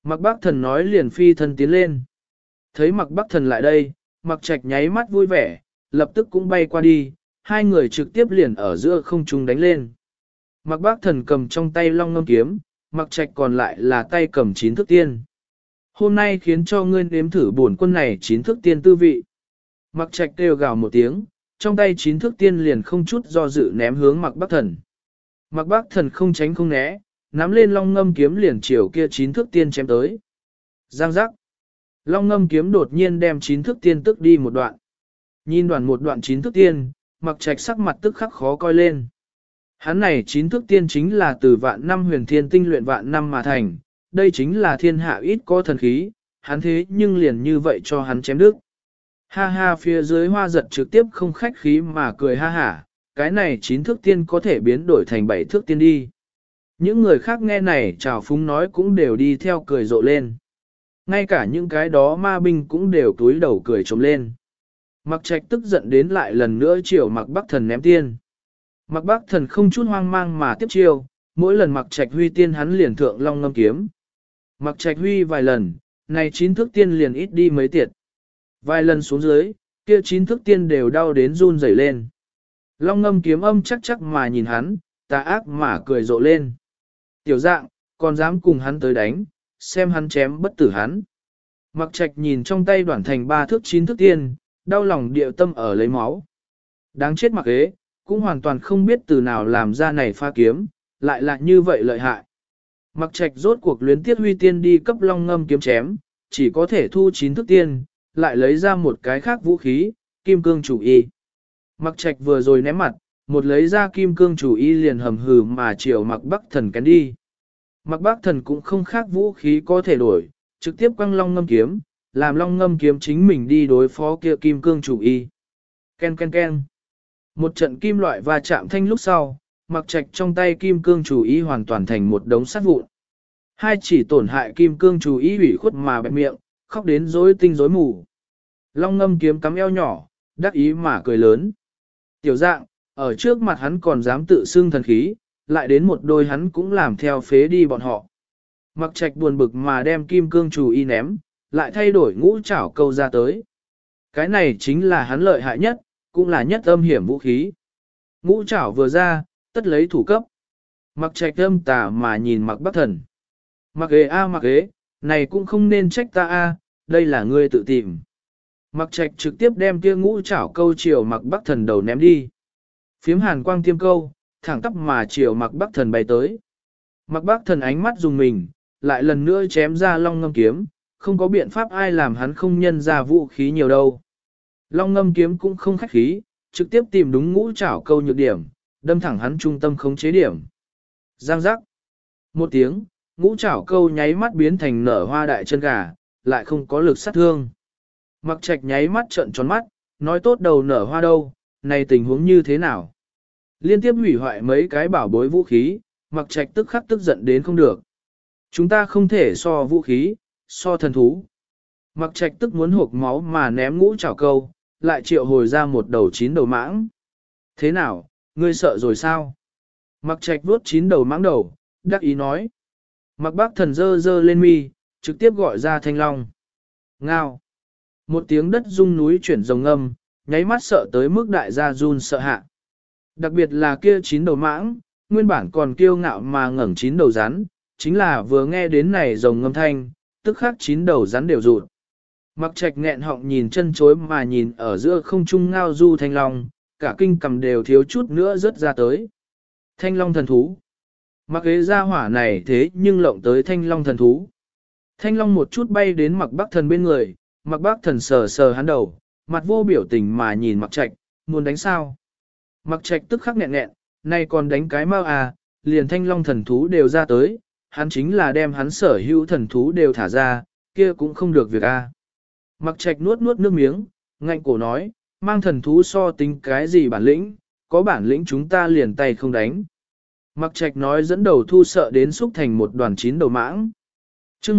Mạc Bác Thần nói liền phi thân tiến lên. Thấy Mạc Bác Thần lại đây, Mạc Trạch nháy mắt vui vẻ, lập tức cũng bay qua đi, hai người trực tiếp liền ở giữa không trung đánh lên. Mạc Bác Thần cầm trong tay long ngâm kiếm, Mạc Trạch còn lại là tay cầm chín thước tiên. Hôm nay khiến cho ngươi nếm thử bổn quân này chín thước tiên tư vị. Mạc Trạch kêu gào một tiếng, trong tay chín thước tiên liền không chút do dự ném hướng Mạc Bác Thần. Mạc Bác Thần không tránh không né, nắm lên long ngâm kiếm liền chiều kia chín thước tiên chém tới. Giang giác. Long ngâm kiếm đột nhiên đem chín thước tiên tức đi một đoạn. Nhìn một đoạn chín thước tiên, Mạc Trạch sắc mặt tức khắc khó coi lên. Hắn này chín thước tiên chính là từ vạn năm huyền thiên tinh luyện vạn năm mà thành, đây chính là thiên hạ ít có thần khí, hắn thế nhưng liền như vậy cho hắn chém đứt. Ha ha, phía dưới hoa giật trực tiếp không khách khí mà cười ha hả, cái này chín thước tiên có thể biến đổi thành bảy thước tiên đi. Những người khác nghe này chào phúng nói cũng đều đi theo cười rộ lên. Ngay cả những cái đó ma binh cũng đều túi đầu cười trống lên. Mạc Trạch tức giận đến lại lần nữa chiều Mạc Bắc Thần ném tiên. Mạc Bắc Thần không chút hoang mang mà tiếp chiêu, mỗi lần Mạc Trạch huy tiên hắn liền thượng long ngâm kiếm. Mạc Trạch huy vài lần, này chín thước tiên liền ít đi mấy tiệt. Vài lần xuống dưới, kia chín thước tiên đều đau đến run rẩy lên. Long ngâm kiếm âm chắc chắc mà nhìn hắn, tà ác mà cười rộ lên. Tiểu dạng, còn dám cùng hắn tới đánh, xem hắn chém bất tử hắn. Mạc Trạch nhìn trong tay đoạn thành ba thước chín thước tiên, đau lòng điệu tâm ở lấy máu. Đáng chết Mạc Ế, cũng hoàn toàn không biết từ nào làm ra này pha kiếm, lại là như vậy lợi hại. Mạc Trạch rốt cuộc luyến tiết huy tiên đi cấp long ngâm kiếm chém, chỉ có thể thu chín thước tiên, lại lấy ra một cái khác vũ khí, kim cương chủ y. Mạc Trạch vừa rồi ném mặt, một lấy ra kim cương chủ y liền hầm hừ mà chiều Mạc Bắc Thần kén đi. Mạc Bắc Thần cũng không khác vũ khí có thể đổi, trực tiếp quăng long ngâm kiếm, làm long ngâm kiếm chính mình đi đối phó kia kim cương chủ y. Ken ken ken. Một trận kim loại va chạm thanh lúc sau, Mạc Trạch trong tay kim cương chủ y hoàn toàn thành một đống sắt vụn. Hai chỉ tổn hại kim cương chủ y ủy khuất mà bẹp miệng, khóc đến rối tinh rối mù. Long ngâm kiếm cắm eo nhỏ, đắc ý mà cười lớn. Tiểu dạng, ở trước mặt hắn còn dám tự xưng thần khí, lại đến một đôi hắn cũng làm theo phế đi bọn họ. Mạc Trạch buồn bực mà đem kim cương chủ y ném, lại thay đổi ngũ trảo câu ra tới. Cái này chính là hắn lợi hại nhất, cũng là nhất âm hiểm vũ khí. Ngũ trảo vừa ra, tất lấy thủ cấp. Mạc Trạch âm tà mà nhìn Mạc Bắc Thần. Mạc Ế a Mạc Ế, này cũng không nên trách ta a, đây là ngươi tự tìm. Mạc Trạch trực tiếp đem kia ngũ trảo câu chiều Mạc Bắc Thần đầu ném đi. Phiếm hàn quang tiêm câu, thẳng tắp mà chiều Mạc Bắc Thần bay tới. Mạc Bắc Thần ánh mắt dùng mình, lại lần nữa chém ra long ngâm kiếm, không có biện pháp ai làm hắn không nhân ra vũ khí nhiều đâu. Long ngâm kiếm cũng không khách khí, trực tiếp tìm đúng ngũ trảo câu nhược điểm, đâm thẳng hắn trung tâm khống chế điểm. Giang giác. Một tiếng, ngũ trảo câu nháy mắt biến thành nở hoa đại chân gà, lại không có lực sát thương. Mạc Trạch nháy mắt trợn tròn mắt, nói tốt đầu nở hoa đâu, này tình huống như thế nào? Liên tiếp hủy hoại mấy cái bảo bối vũ khí, Mạc Trạch tức khắc tức giận đến không được. Chúng ta không thể so vũ khí, so thần thú. Mạc Trạch tức muốn hộp máu mà ném ngũ trảo câu, lại triệu hồi ra một đầu chín đầu mãng. Thế nào, ngươi sợ rồi sao? Mạc Trạch vuốt chín đầu mãng đầu, đắc ý nói. Mạc Bắc Thần dơ dơ lên mi, trực tiếp gọi ra thanh long. Ngao. Một tiếng đất rung núi chuyển rồng âm, nháy mắt sợ tới mức đại gia run sợ hạ. Đặc biệt là kia chín đầu mãng, nguyên bản còn kiêu ngạo mà ngẩng chín đầu rắn, chính là vừa nghe đến này rồng ngâm thanh, tức khắc chín đầu rắn đều rụt. Mạc Trạch nghẹn họng nhìn chân chối mà nhìn ở giữa không trung ngao du thanh long, cả kinh cầm đều thiếu chút nữa rớt ra tới. Thanh long thần thú. Mạc Ế ra hỏa này thế nhưng lộng tới thanh long thần thú. Thanh long một chút bay đến Mạc Bắc Thần bên người, Mạc Bắc Thần sờ sờ hắn đầu, mặt vô biểu tình mà nhìn Mạc Trạch, muốn đánh sao? Mạc Trạch tức khắc nghẹn nghẹn, nay còn đánh cái mau à, liền thanh long thần thú đều ra tới, hắn chính là đem hắn sở hữu thần thú đều thả ra, kia cũng không được việc a. Mạc Trạch nuốt nuốt nước miếng, ngạnh cổ nói, mang thần thú so tính cái gì bản lĩnh, có bản lĩnh chúng ta liền tay không đánh. Mạc Trạch nói dẫn đầu thu sợ đến xúc thành một đoàn chín đầu mãng. chương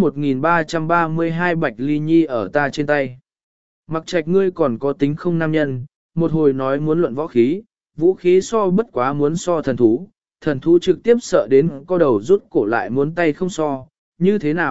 1332 Bạch Ly Nhi ở ta trên tay. Mạc Trạch ngươi còn có tính không nam nhân, một hồi nói muốn luận võ khí, vũ khí so bất quá muốn so thần thú trực tiếp sợ đến có đầu rút cổ lại muốn tay không so, như thế nào,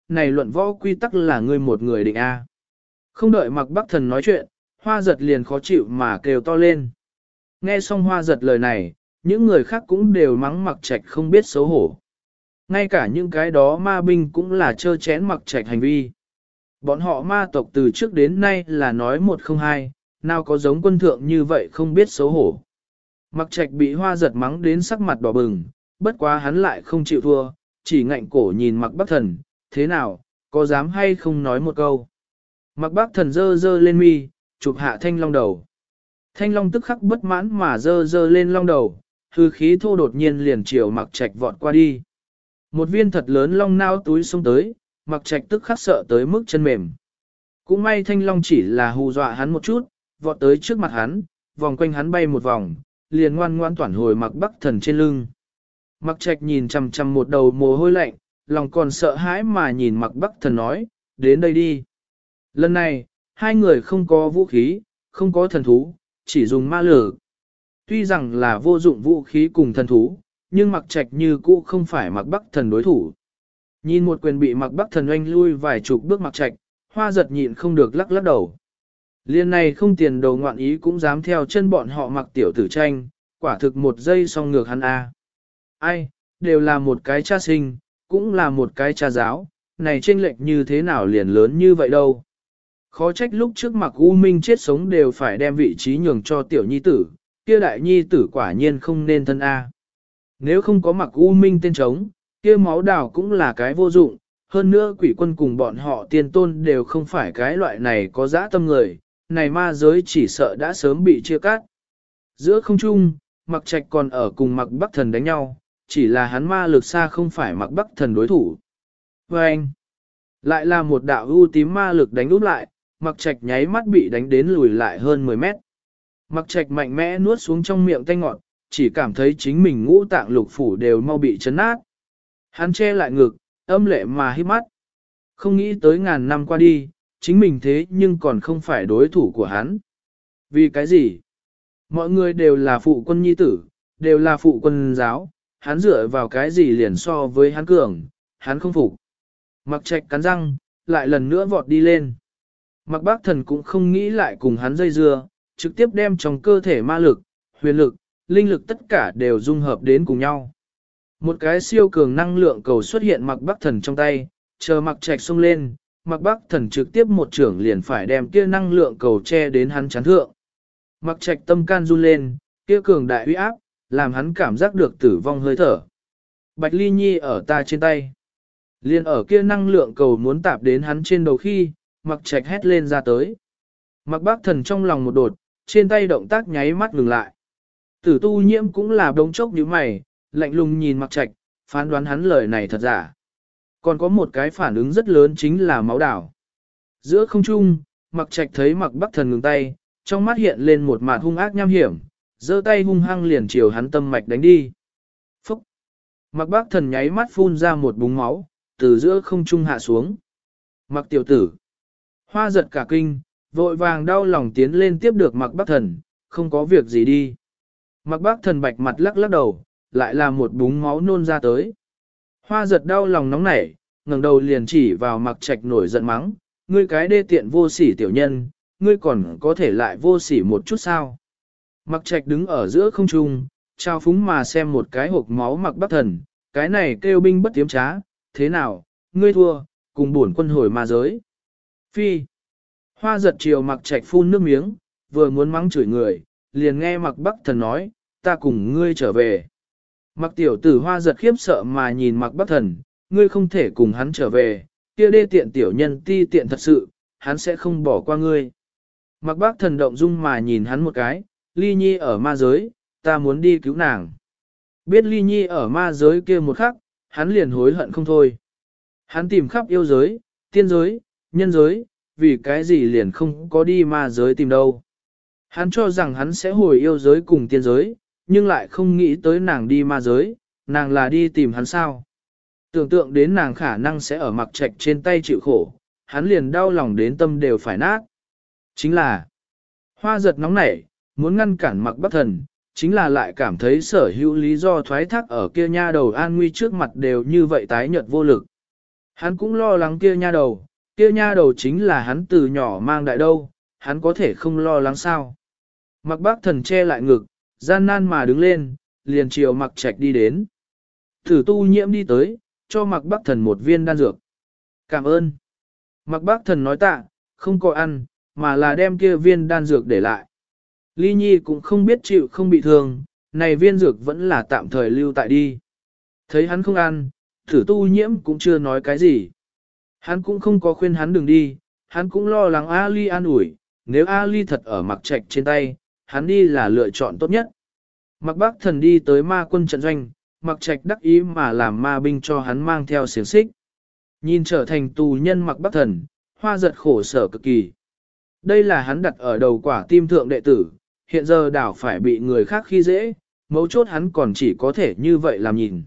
này luận võ quy tắc là ngươi một người định A. Không đợi Mạc Bắc Thần nói chuyện, Hoa Giật liền khó chịu mà kêu to lên. Nghe xong Hoa Giật lời này, những người khác cũng đều mắng Mạc Trạch không biết xấu hổ. Ngay cả những cái đó ma binh cũng là trơ chén Mạc Trạch hành vi. Bọn họ ma tộc từ trước đến nay là nói một không hai, nào có giống quân thượng như vậy không biết xấu hổ. Mạc Trạch bị Hoa Giật mắng đến sắc mặt đỏ bừng, bất quá hắn lại không chịu thua, chỉ ngạnh cổ nhìn Mạc Bắc Thần, thế nào, có dám hay không nói một câu. Mạc Bắc Thần dơ dơ lên mi, chụp hạ thanh long đầu. Thanh long tức khắc bất mãn mà dơ dơ lên long đầu, hư khí thô đột nhiên liền chiều Mạc Trạch vọt qua đi. Một viên thật lớn long nao túi xông tới, Mạc Trạch tức khắc sợ tới mức chân mềm. Cũng may thanh long chỉ là hù dọa hắn một chút, vọt tới trước mặt hắn, vòng quanh hắn bay một vòng, liền ngoan ngoan toản hồi Mạc Bắc Thần trên lưng. Mạc Trạch nhìn chằm chằm một đầu mồ hôi lạnh, lòng còn sợ hãi mà nhìn Mạc Bắc Thần nói, đến đây đi. Lần này, hai người không có vũ khí, không có thần thú, chỉ dùng ma lực. Tuy rằng là vô dụng vũ khí cùng thần thú, nhưng Mạc Trạch như cũ không phải Mạc Bắc Thần đối thủ. Nhìn một quyền bị Mạc Bắc Thần oanh lui vài chục bước Mạc Trạch, Hoa Giật nhịn không được lắc lắc đầu. Liên này không tiền đồ ngoạn ý cũng dám theo chân bọn họ Mạc tiểu tử tranh, quả thực một giây xong ngược hắn a. Ai, đều là một cái cha sinh, cũng là một cái cha giáo, này chênh lệch như thế nào liền lớn như vậy đâu. Khó trách lúc trước Mạc U Minh chết sống đều phải đem vị trí nhường cho tiểu nhi tử, kia đại nhi tử quả nhiên không nên thân a. Nếu không có Mạc U Minh tên trống, kia máu đào cũng là cái vô dụng, hơn nữa quỷ quân cùng bọn họ tiên tôn đều không phải cái loại này có dã tâm người, này ma giới chỉ sợ đã sớm bị chia cắt. Giữa không trung, Mạc Trạch còn ở cùng Mạc Bắc Thần đánh nhau, chỉ là hắn ma lực xa không phải Mạc Bắc Thần đối thủ. Và anh, lại là một đạo ưu tím ma lực đánh úp lại, Mạc Trạch nháy mắt bị đánh đến lùi lại hơn 10 mét. Mạc Trạch mạnh mẽ nuốt xuống trong miệng tanh ngọt, chỉ cảm thấy chính mình ngũ tạng lục phủ đều mau bị chấn nát. Hắn che lại ngực, âm lệ mà hít mắt. Không nghĩ tới ngàn năm qua đi, chính mình thế nhưng còn không phải đối thủ của hắn. Vì cái gì? Mọi người đều là phụ quân nhi tử, đều là phụ quân giáo, hắn dựa vào cái gì liền so với hắn cường, hắn không phục. Mạc Trạch cắn răng, lại lần nữa vọt đi lên. Mạc Bác Thần cũng không nghĩ lại cùng hắn dây dưa, trực tiếp đem trong cơ thể ma lực, huyền lực, linh lực tất cả đều dung hợp đến cùng nhau. Một cái siêu cường năng lượng cầu xuất hiện Mạc Bác Thần trong tay, chờ Mạc Trạch xông lên, Mạc Bác Thần trực tiếp một trưởng liền phải đem kia năng lượng cầu che đến hắn chán thượng. Mạc Trạch tâm can run lên, kia cường đại uy áp, làm hắn cảm giác được tử vong hơi thở. Bạch Ly Nhi ở ta trên tay. Liên ở kia năng lượng cầu muốn tạp đến hắn trên đầu khi, Mạc Trạch hét lên ra tới. Mạc Bác Thần trong lòng một đột, trên tay động tác nháy mắt ngừng lại. Tử Tu Nhiễm cũng là đống chốc như mày, lạnh lùng nhìn Mạc Trạch, phán đoán hắn lời này thật giả. Còn có một cái phản ứng rất lớn chính là máu đảo. Giữa không trung, Mạc Trạch thấy Mạc Bác Thần ngừng tay, trong mắt hiện lên một mạt hung ác nham hiểm, giơ tay hung hăng liền chiều hắn tâm mạch đánh đi. Phúc! Mạc Bác Thần nháy mắt phun ra một búng máu, từ giữa không trung hạ xuống. Mạc tiểu tử! Hoa giật cả kinh, vội vàng đau lòng tiến lên tiếp được Mạc Bác Thần, không có việc gì đi. Mạc Bác Thần bạch mặt lắc lắc đầu, lại là một búng máu nôn ra tới. Hoa giật đau lòng nóng nảy, ngẩng đầu liền chỉ vào Mạc Trạch nổi giận mắng, ngươi cái đê tiện vô sỉ tiểu nhân, ngươi còn có thể lại vô sỉ một chút sao. Mạc Trạch đứng ở giữa không trung, trao phúng mà xem một cái hộp máu Mạc Bác Thần, cái này kêu binh bất tiếm trá, thế nào, ngươi thua, cùng bổn quân hồi ma giới. Phi. Hoa giật chiều Mạc Trạch phun nước miếng, vừa muốn mắng chửi người, liền nghe Mạc Bác Thần nói, ta cùng ngươi trở về. Mạc tiểu tử Hoa giật khiếp sợ mà nhìn Mạc Bác Thần, ngươi không thể cùng hắn trở về, kia đê tiện tiểu nhân ti tiện thật sự, hắn sẽ không bỏ qua ngươi. Mạc Bác Thần động dung mà nhìn hắn một cái, Ly Nhi ở ma giới, ta muốn đi cứu nàng. Biết Ly Nhi ở ma giới kia một khắc, hắn liền hối hận không thôi. Hắn tìm khắp yêu giới, tiên giới, nhân giới, vì cái gì liền không có đi ma giới tìm đâu. Hắn cho rằng hắn sẽ hồi yêu giới cùng tiên giới, nhưng lại không nghĩ tới nàng đi ma giới, nàng là đi tìm hắn sao. Tưởng tượng đến nàng khả năng sẽ ở Mạc Trạch trên tay chịu khổ, hắn liền đau lòng đến tâm đều phải nát. Chính là, Hoa giật nóng nảy, muốn ngăn cản Mạc Bác Thần, chính là lại cảm thấy sở hữu lý do thoái thác ở kia nha đầu an nguy trước mặt đều như vậy tái nhợt vô lực. Hắn cũng lo lắng kia nha đầu chính là hắn từ nhỏ mang đại đâu, hắn có thể không lo lắng sao. Mặc bác thần che lại ngực, gian nan mà đứng lên, liền chiều mặc trạch đi đến. Thử tu nhiễm đi tới, cho mặc bác thần một viên đan dược. Cảm ơn. Mặc bác thần nói tạ, không có ăn, mà là đem kia viên đan dược để lại. Ly Nhi cũng không biết chịu không bị thương, này viên dược vẫn là tạm thời lưu tại đi. Thấy hắn không ăn, thử tu nhiễm cũng chưa nói cái gì. Hắn cũng không có khuyên hắn đừng đi, hắn cũng lo lắng Ali an ủi, nếu Ali thật ở mặc trạch trên tay, hắn đi là lựa chọn tốt nhất. Mặc bác thần đi tới ma quân trận doanh, mặc trạch đắc ý mà làm ma binh cho hắn mang theo xiềng xích. Nhìn trở thành tù nhân mặc bác thần, hoa giật khổ sở cực kỳ. Đây là hắn đặt ở đầu quả tim thượng đệ tử, hiện giờ đảo phải bị người khác khi dễ, mấu chốt hắn còn chỉ có thể như vậy làm nhìn.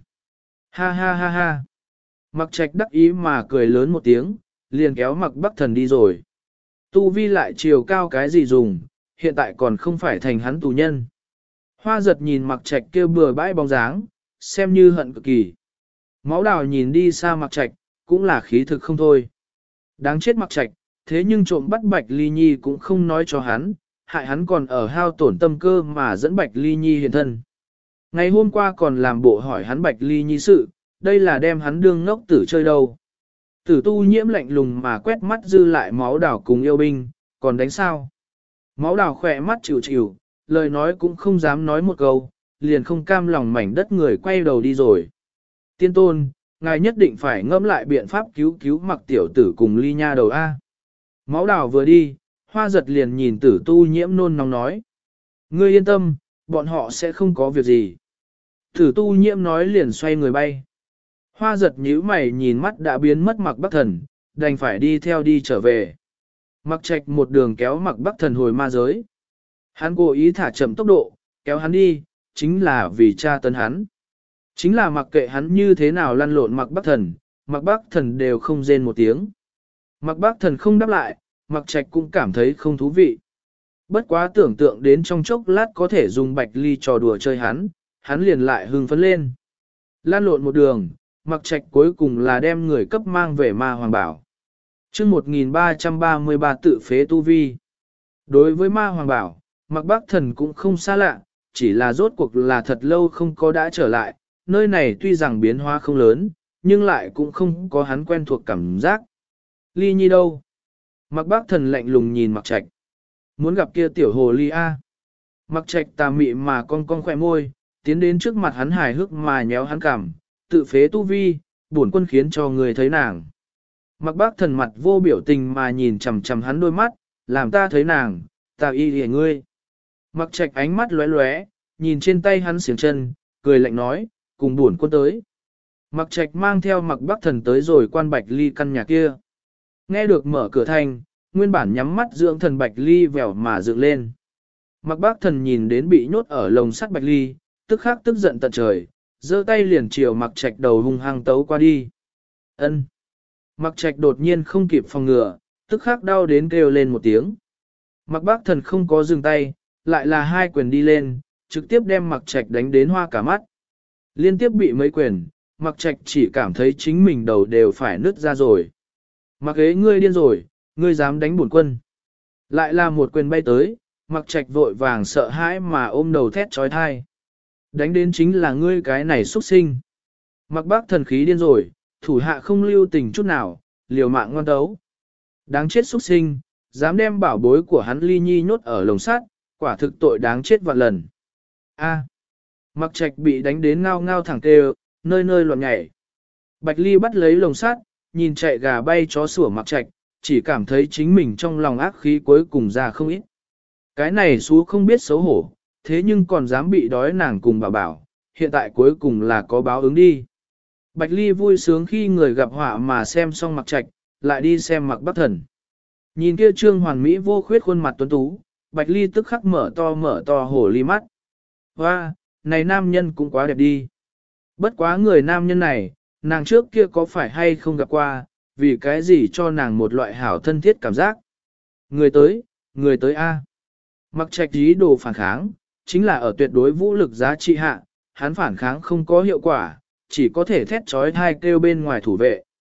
Ha ha ha ha. Mặc trạch đắc ý mà cười lớn một tiếng, liền kéo mặc bắc thần đi rồi. Tu vi lại chiều cao cái gì dùng, hiện tại còn không phải thành hắn tù nhân. Hoa giật nhìn mặc trạch kêu bừa bãi bóng dáng, xem như hận cực kỳ. Máu đào nhìn đi xa mặc trạch, cũng là khí thực không thôi. Đáng chết mặc trạch, thế nhưng trộm bắt Bạch Ly Nhi cũng không nói cho hắn, hại hắn còn ở hao tổn tâm cơ mà dẫn Bạch Ly Nhi hiện thân. Ngày hôm qua còn làm bộ hỏi hắn Bạch Ly Nhi sự, đây là đem hắn đương ngốc tử chơi đâu. Tử tu nhiễm lạnh lùng mà quét mắt dư lại máu đào cùng yêu binh, còn đánh sao? Máu đào khỏe mắt chịu chịu, lời nói cũng không dám nói một câu, liền không cam lòng mảnh đất người quay đầu đi rồi. Tiên tôn, ngài nhất định phải ngẫm lại biện pháp cứu cứu mặc tiểu tử cùng Ly nha đầu A. Máu đào vừa đi, hoa giật liền nhìn tử tu nhiễm nôn nóng nói. Ngươi yên tâm, bọn họ sẽ không có việc gì. Tử tu nhiễm nói liền xoay người bay. Hoa giật nhíu mày nhìn mắt đã biến mất mặc bắc thần, đành phải đi theo đi trở về. Mặc trạch một đường kéo mặc bắc thần hồi ma giới. Hắn cố ý thả chậm tốc độ, kéo hắn đi, chính là vì tra tấn hắn. Chính là mặc kệ hắn như thế nào lăn lộn mặc bắc thần đều không rên một tiếng. Mặc bắc thần không đáp lại, mặc trạch cũng cảm thấy không thú vị. Bất quá tưởng tượng đến trong chốc lát có thể dùng bạch ly trò đùa chơi hắn liền lại hưng phấn lên. Lan lộn một đường, mặc trạch cuối cùng là đem người cấp mang về ma hoàng bảo. chương 1333 tự phế tu vi. Đối với ma hoàng bảo, mặc bác thần cũng không xa lạ, chỉ là rốt cuộc là thật lâu không có đã trở lại, nơi này tuy rằng biến hóa không lớn, nhưng lại cũng không có hắn quen thuộc cảm giác. Ly Nhi đâu? Mặc bác thần lạnh lùng nhìn mặc trạch. Muốn gặp kia tiểu hồ ly A. Mặc trạch tà mị mà con khỏe môi, tiến đến trước mặt hắn hài hước mà nhéo hắn cằm, tự phế tu vi, bổn quân khiến cho người thấy nàng. Mặc bác thần mặt vô biểu tình mà nhìn chằm chằm hắn đôi mắt, làm ta thấy nàng, ta y lìa ngươi. Mặc trạch ánh mắt lóe lóe, nhìn trên tay hắn xiềng chân, cười lạnh nói, cùng bổn quân tới. Mặc trạch mang theo mặc bác thần tới rồi quan Bạch Ly căn nhà kia. Nghe được mở cửa thành, nguyên bản nhắm mắt dưỡng thần Bạch Ly vèo mà dựng lên. Mặc bác thần nhìn đến bị nhốt ở lồng sắt Bạch Ly, tức khắc tức giận tận trời, giơ tay liền chiều mặc trạch đầu hung hăng tấu qua đi. Ân. Mặc trạch đột nhiên không kịp phòng ngừa, tức khắc đau đến kêu lên một tiếng. Mặc bác thần không có dừng tay, lại là hai quyền đi lên, trực tiếp đem mặc trạch đánh đến hoa cả mắt. Liên tiếp bị mấy quyền, mặc trạch chỉ cảm thấy chính mình đầu đều phải nứt ra rồi. Mặc ghế ngươi điên rồi, ngươi dám đánh bổn quân. Lại là một quyền bay tới, mặc trạch vội vàng sợ hãi mà ôm đầu thét trói thai. Đánh đến chính là ngươi cái này xuất sinh. Mặc bác thần khí điên rồi, thủ hạ không lưu tình chút nào, liều mạng ngoan tấu. Đáng chết xuất sinh, dám đem bảo bối của hắn Ly Nhi nhốt ở lồng sắt, quả thực tội đáng chết vạn lần. A. Mặc trạch bị đánh đến ngao ngao thẳng tê, nơi nơi loạn nhảy. Bạch Ly bắt lấy lồng sắt, nhìn chạy gà bay chó sủa mặc trạch, chỉ cảm thấy chính mình trong lòng ác khí cuối cùng ra không ít. Cái này xú không biết xấu hổ, thế nhưng còn dám bị đói nàng cùng bảo, hiện tại cuối cùng là có báo ứng đi. Bạch Ly vui sướng khi người gặp họa mà xem xong mặc trạch, lại đi xem mặc bắc thần. Nhìn kia trương hoàn mỹ vô khuyết khuôn mặt tuấn tú, Bạch Ly tức khắc mở to hổ ly mắt. Hoa, này nam nhân cũng quá đẹp đi. Bất quá người nam nhân này, nàng trước kia có phải hay không gặp qua, vì cái gì cho nàng một loại hảo thân thiết cảm giác. Người tới A. Mặc trạch ý đồ phản kháng, chính là ở tuyệt đối vũ lực giá trị hạ, hắn phản kháng không có hiệu quả, chỉ có thể thét trói thai kêu bên ngoài thủ vệ.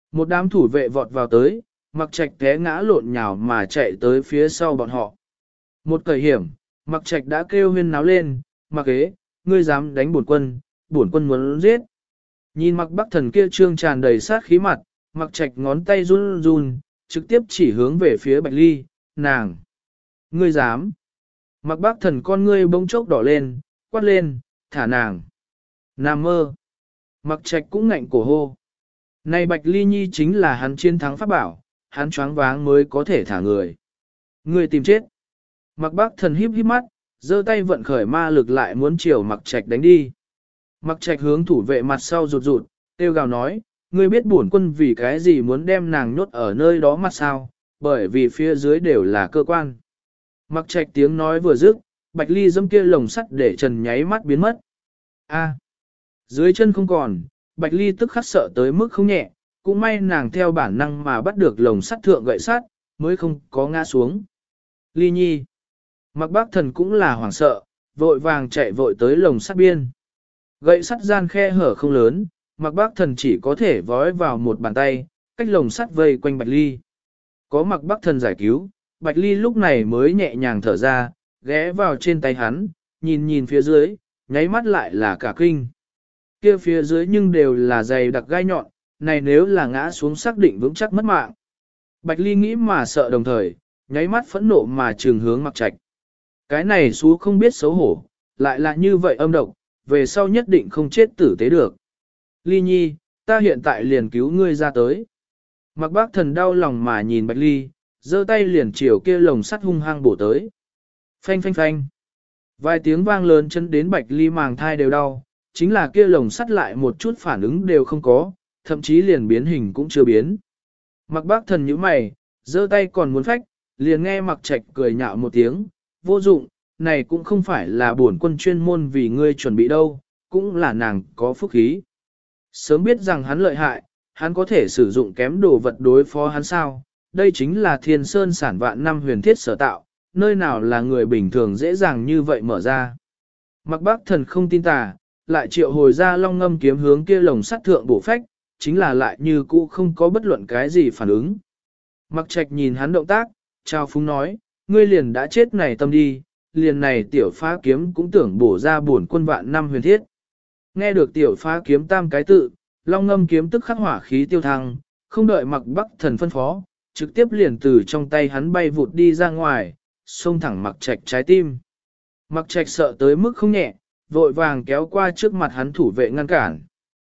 Một đám thủ vệ vọt vào tới, Mặc Trạch té ngã lộn nhào mà chạy tới phía sau bọn họ. Một thời hiểm, Mặc Trạch đã kêu huyên náo lên, Mặc Ế, ngươi dám đánh bổn quân muốn giết. Nhìn Mặc Bắc Thần kia trương tràn đầy sát khí mặt, Mặc Trạch ngón tay run run, trực tiếp chỉ hướng về phía Bạch Ly, nàng. Ngươi dám. Mặc Bắc Thần con ngươi bỗng chốc đỏ lên, quát lên, thả nàng. Nam mơ. Mặc Trạch cũng ngạnh cổ hô. Này Bạch Ly Nhi chính là hắn chiến thắng pháp bảo, hắn choáng váng mới có thể thả người. Người tìm chết. Mặc Bắc Thần híp híp mắt, giơ tay vận khởi ma lực lại muốn chiều Mặc Trạch đánh đi. Mặc Trạch hướng thủ vệ mặt sau rụt rụt, tiêu gào nói, ngươi biết bổn quân vì cái gì muốn đem nàng nhốt ở nơi đó mặt sao, bởi vì phía dưới đều là cơ quan. Mặc Trạch tiếng nói vừa dứt, Bạch Ly dâm kia lồng sắt để trần nháy mắt biến mất. A, dưới chân không còn, Bạch Ly tức khắc sợ tới mức không nhẹ, cũng may nàng theo bản năng mà bắt được lồng sắt thượng gậy sắt, mới không có ngã xuống. Ly Nhi. Mặc Bác Thần cũng là hoảng sợ, vội vàng chạy vội tới lồng sắt biên. Gậy sắt gian khe hở không lớn, Mặc Bác Thần chỉ có thể vói vào một bàn tay, cách lồng sắt vây quanh Bạch Ly. Có Mặc Bác Thần giải cứu, Bạch Ly lúc này mới nhẹ nhàng thở ra, ghé vào trên tay hắn, nhìn nhìn phía dưới, nháy mắt lại là cả kinh. Kia phía dưới nhưng đều là dày đặc gai nhọn, này nếu là ngã xuống xác định vững chắc mất mạng. Bạch Ly nghĩ mà sợ đồng thời, nháy mắt phẫn nộ mà trường hướng Mặc Trạch. Cái này xú không biết xấu hổ, lại là như vậy âm độc, về sau nhất định không chết tử tế được. Ly Nhi, ta hiện tại liền cứu ngươi ra tới. Mặc Bác Thần đau lòng mà nhìn Bạch Ly, giơ tay liền chiều kia lồng sắt hung hăng bổ tới. Phanh phanh phanh. Vài tiếng vang lớn chân đến Bạch Ly màng thai đều đau, chính là kia lồng sắt lại một chút phản ứng đều không có, thậm chí liền biến hình cũng chưa biến. Mặc Bác Thần nhíu mày, giơ tay còn muốn phách, liền nghe Mặc Trạch cười nhạo một tiếng, vô dụng, này cũng không phải là bổn quân chuyên môn vì ngươi chuẩn bị đâu, cũng là nàng có phúc khí. Sớm biết rằng hắn lợi hại, hắn có thể sử dụng kém đồ vật đối phó hắn sao, đây chính là thiên sơn sản vạn năm huyền thiết sở tạo, nơi nào là người bình thường dễ dàng như vậy mở ra. Mặc Bác Thần không tin tà, lại triệu hồi ra long ngâm kiếm hướng kia lồng sắt thượng bổ phách, chính là lại như cũ không có bất luận cái gì phản ứng. Mặc Trạch nhìn hắn động tác, trao phúng nói, ngươi liền đã chết này tâm đi, liền này tiểu phá kiếm cũng tưởng bổ ra bổn quân vạn năm huyền thiết. Nghe được tiểu phá kiếm tam cái tự, long ngâm kiếm tức khắc hỏa khí tiêu thăng, không đợi Mặc Bắc Thần phân phó, trực tiếp liền từ trong tay hắn bay vụt đi ra ngoài, xông thẳng Mặc Trạch trái tim. Mặc Trạch sợ tới mức không nhẹ, vội vàng kéo qua trước mặt hắn thủ vệ ngăn cản.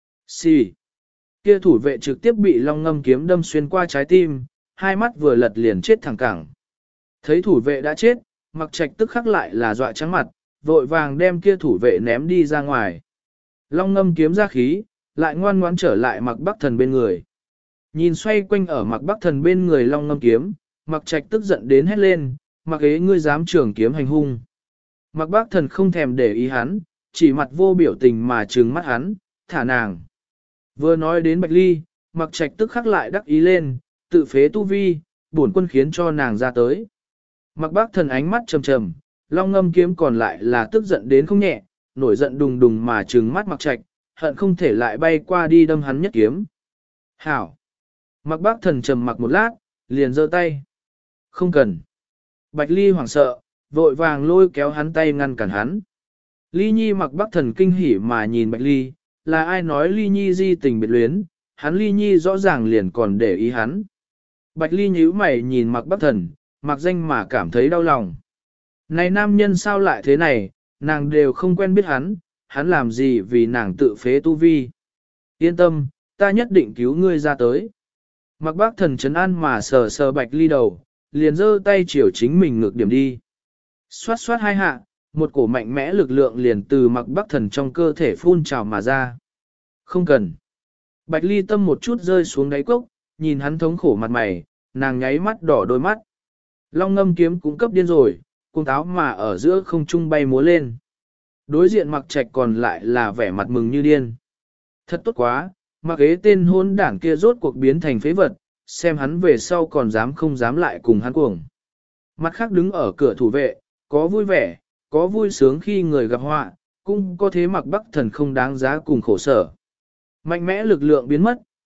Xì. Kia thủ vệ trực tiếp bị long ngâm kiếm đâm xuyên qua trái tim, hai mắt vừa lật liền chết thẳng cẳng. Thấy thủ vệ đã chết, Mặc Trạch tức khắc lại là dọa trắng mặt, vội vàng đem kia thủ vệ ném đi ra ngoài. Long ngâm kiếm ra khí, lại ngoan ngoãn trở lại Mặc Bắc Thần bên người. Nhìn xoay quanh ở Mặc Bắc Thần bên người long ngâm kiếm, Mặc Trạch tức giận đến hét lên, Mặc Ế ngươi dám trường kiếm hành hung. Mặc Bắc Thần không thèm để ý hắn, chỉ mặt vô biểu tình mà trừng mắt hắn, thả nàng. Vừa nói đến Bạch Ly, Mặc Trạch tức khắc lại đắc ý lên, tự phế tu vi, bổn quân khiến cho nàng ra tới. Mặc Bắc Thần ánh mắt trầm trầm, long ngâm kiếm còn lại là tức giận đến không nhẹ, nổi giận đùng đùng mà trừng mắt Mặc Trạch, hận không thể lại bay qua đi đâm hắn nhất kiếm. Hảo! Mặc Bắc Thần trầm mặc một lát, liền giơ tay. Không cần. Bạch Ly hoảng sợ, vội vàng lôi kéo hắn tay ngăn cản hắn. Ly Nhi Mặc Bắc Thần kinh hỉ mà nhìn Bạch Ly, là ai nói Ly Nhi di tình biệt luyến, hắn Ly Nhi rõ ràng liền còn để ý hắn. Bạch Ly nhíu mày nhìn Mặc Bắc Thần, mặc danh mà cảm thấy đau lòng. Này nam nhân sao lại thế này, nàng đều không quen biết hắn làm gì vì nàng tự phế tu vi. Yên tâm, ta nhất định cứu ngươi ra tới. Mặc Bắc Thần trấn an mà sờ sờ Bạch Ly đầu, liền giơ tay chiều chính mình ngược điểm đi. Xoát xoát hai hạ, một cổ mạnh mẽ lực lượng liền từ Mặc Bắc Thần trong cơ thể phun trào mà ra. Không cần. Bạch Ly tâm một chút rơi xuống đáy cốc, nhìn hắn thống khổ mặt mày, nàng nháy mắt đỏ đôi mắt. Long ngâm kiếm cũng cấp điên rồi, cuồng táo mà ở giữa không trung bay múa lên. Đối diện Mặc Trạch còn lại là vẻ mặt mừng như điên. Thật tốt quá, Mặc Ế tên hôn đảng kia rốt cuộc biến thành phế vật, xem hắn về sau còn dám không dám lại cùng hắn cuồng. Mặt khác đứng ở cửa thủ vệ, có vui vẻ, có vui sướng khi người gặp họa, cũng có thế Mặc Bắc Thần không đáng giá cùng khổ sở. Mạnh mẽ lực lượng biến mất,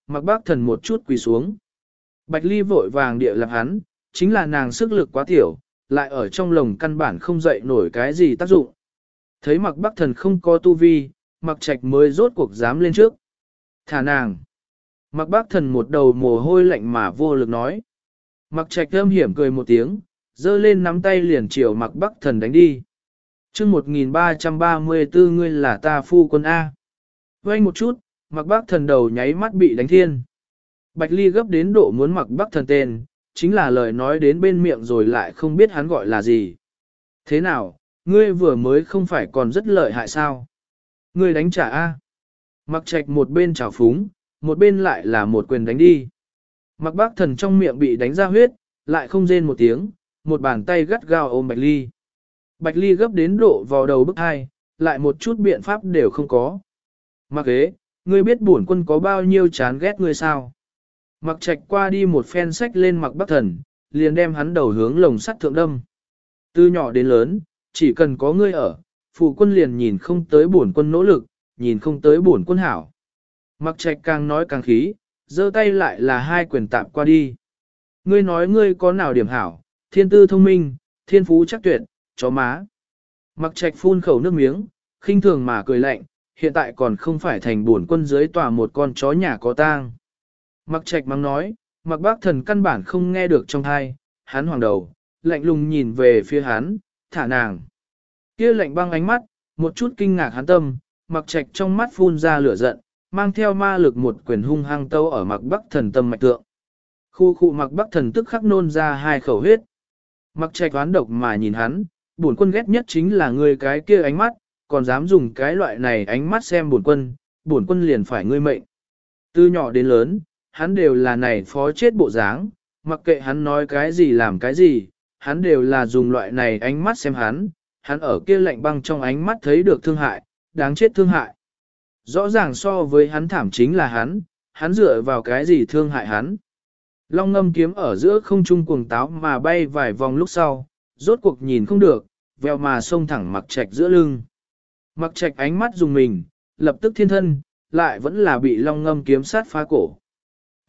Mặc Bác Thần một chút quỳ xuống. Bạch Ly vội vàng địa lập hắn, chính là nàng sức lực quá tiểu, lại ở trong lồng căn bản không dậy nổi cái gì tác dụng. Thấy Mặc Bác Thần không có tu vi, Mặc Trạch mới rốt cuộc dám lên trước. Thả nàng. Mặc Bác Thần một đầu mồ hôi lạnh mà vô lực nói. Mặc Trạch âm hiểm cười một tiếng, giơ lên nắm tay liền chiều Mặc Bác Thần đánh đi. Chương 1334 ngươi là ta phu quân A. Vang một chút, Mặc Bác Thần đầu nháy mắt bị đánh thiên. Bạch Ly gấp đến độ muốn Mặc Bác Thần tên, chính là lời nói đến bên miệng rồi lại không biết hắn gọi là gì. Thế nào, ngươi vừa mới không phải còn rất lợi hại sao? Ngươi đánh trả A. Mặc Trạch một bên chảo phúng, một bên lại là một quyền đánh đi. Mặc Bác Thần trong miệng bị đánh ra huyết, lại không rên một tiếng, một bàn tay gắt gao ôm Bạch Ly. Bạch Ly gấp đến độ vào đầu bức hai, lại một chút biện pháp đều không có. Mặc ế, ngươi biết bổn quân có bao nhiêu chán ghét ngươi sao? Mặc Trạch qua đi một phen sách lên Mặc Bác Thần, liền đem hắn đầu hướng lồng sắt thượng đâm. Từ nhỏ đến lớn, chỉ cần có ngươi ở, phụ quân liền nhìn không tới bổn quân nỗ lực, nhìn không tới bổn quân hảo. Mặc Trạch càng nói càng khí, giơ tay lại là hai quyền tạm qua đi. Ngươi nói ngươi có nào điểm hảo, thiên tư thông minh, thiên phú chắc tuyệt, chó má. Mặc Trạch phun khẩu nước miếng, khinh thường mà cười lạnh, hiện tại còn không phải thành bổn quân dưới tòa một con chó nhà có tang. Mặc Trạch mắng nói, Mặc Bác Thần căn bản không nghe được trong tai, hắn hoàng đầu, lạnh lùng nhìn về phía hắn, thả nàng. Kia lạnh băng ánh mắt, một chút kinh ngạc hắn tâm, Mặc Trạch trong mắt phun ra lửa giận, mang theo ma lực một quyền hung hăng tâu ở Mặc Bác Thần tâm mạch tượng. Khu khu Mặc Bác Thần tức khắc nôn ra hai khẩu huyết. Mặc Trạch oán độc mà nhìn hắn, bổn quân ghét nhất chính là ngươi cái kia ánh mắt, còn dám dùng cái loại này ánh mắt xem bổn quân liền phải ngươi mệnh. Từ nhỏ đến lớn, hắn đều là này phó chết bộ dáng, mặc kệ hắn nói cái gì làm cái gì, hắn đều là dùng loại này ánh mắt xem hắn ở kia lạnh băng trong ánh mắt thấy được thương hại, đáng chết thương hại. Rõ ràng so với hắn thảm chính là hắn dựa vào cái gì thương hại hắn. Long ngâm kiếm ở giữa không trung cuồng táo mà bay vài vòng lúc sau, rốt cuộc nhìn không được, vèo mà xông thẳng Mặc Trạch giữa lưng. Mặc Trạch ánh mắt dùng mình, lập tức thiên thân, lại vẫn là bị long ngâm kiếm sát phá cổ. T.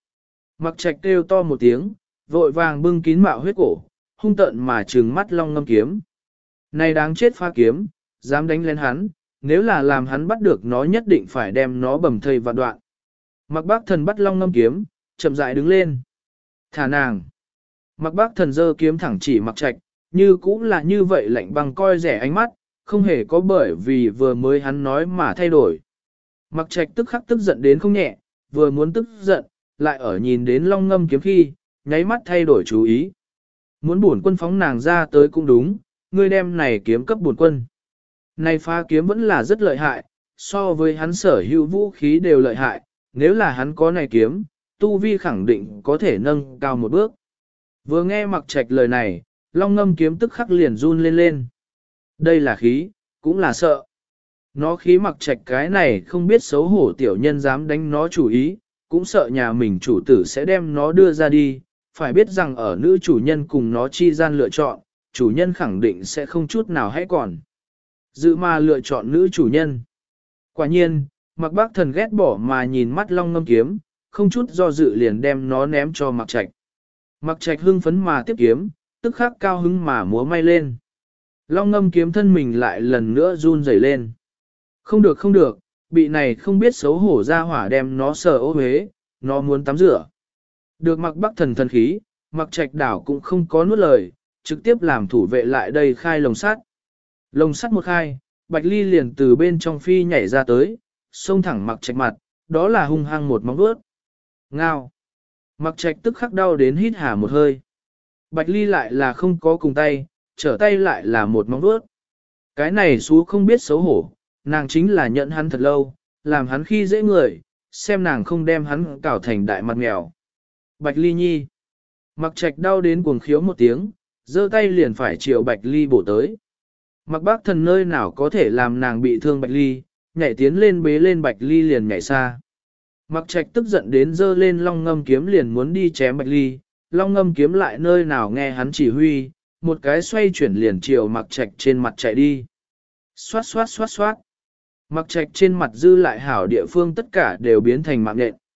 Mặc Trạch kêu to một tiếng, vội vàng bưng kín mạo huyết cổ, hung tợn mà trừng mắt long ngâm kiếm. Này đáng chết phá kiếm, dám đánh lên hắn, nếu là làm hắn bắt được nó nhất định phải đem nó bầm thây vạn đoạn. Mặc Bác Thần bắt long ngâm kiếm, chậm rãi đứng lên. Thả nàng. Mặc Bác Thần giơ kiếm thẳng chỉ Mặc Trạch, như cũng là như vậy lạnh băng coi rẻ ánh mắt, không hề có bởi vì vừa mới hắn nói mà thay đổi. Mặc Trạch tức khắc tức giận đến không nhẹ, vừa muốn tức giận, lại ở nhìn đến long ngâm kiếm khi, nháy mắt thay đổi chú ý. Muốn bổn quân phóng nàng ra tới cũng đúng, ngươi đem này kiếm cấp bổn quân. Này phá kiếm vẫn là rất lợi hại, so với hắn sở hữu vũ khí đều lợi hại, nếu là hắn có này kiếm, tu vi khẳng định có thể nâng cao một bước. Vừa nghe Mặc Trạch lời này, long ngâm kiếm tức khắc liền run lên lên. Đây là khí, cũng là sợ. Nó khí Mặc Trạch cái này không biết xấu hổ tiểu nhân dám đánh nó chủ ý, cũng sợ nhà mình chủ tử sẽ đem nó đưa ra đi, phải biết rằng ở nữ chủ nhân cùng nó chi gian lựa chọn, chủ nhân khẳng định sẽ không chút nào hay còn. Dự mà lựa chọn nữ chủ nhân. Quả nhiên, Mặc Bác Thần ghét bỏ mà nhìn mắt long ngâm kiếm, không chút do dự liền đem nó ném cho Mặc Trạch. Mặc Trạch hưng phấn mà tiếp kiếm, tức khắc cao hứng mà múa may lên. Long ngâm kiếm thân mình lại lần nữa run rẩy lên. Không được không được, bị này không biết xấu hổ ra hỏa đem nó sờ ô huế, nó muốn tắm rửa. Được Mặc Bác Thần thần khí, Mặc Trạch đảo cũng không có nuốt lời, trực tiếp làm thủ vệ lại đây khai lồng sắt. Lồng sắt một khai, Bạch Ly liền từ bên trong phi nhảy ra tới, xông thẳng Mặc Trạch mặt, đó là hung hăng một móng vuốt. Ngao. Mặc Trạch tức khắc đau đến hít hà một hơi. Bạch Ly lại là không có cùng tay, trở tay lại là một móng vuốt. Cái này xú không biết xấu hổ, nàng chính là nhận hắn thật lâu, làm hắn khi dễ người, xem nàng không đem hắn cào thành đại mặt mèo. Bạch Ly nhi. Mặc Trạch đau đến cuồng khiếu một tiếng, giơ tay liền phải chiều Bạch Ly bổ tới. Mặc Bác Thần nơi nào có thể làm nàng bị thương Bạch Ly, nhảy tiến lên bế lên Bạch Ly liền nhảy xa. Mặc Trạch tức giận đến giơ lên long ngâm kiếm liền muốn đi chém Bạch Ly, long ngâm kiếm lại nơi nào nghe hắn chỉ huy, một cái xoay chuyển liền chiều Mặc Trạch trên mặt chạy đi. Xoát xoát xoát xoát. Mặc Trạch trên mặt dư lại hảo địa phương tất cả đều biến thành mạng nhện.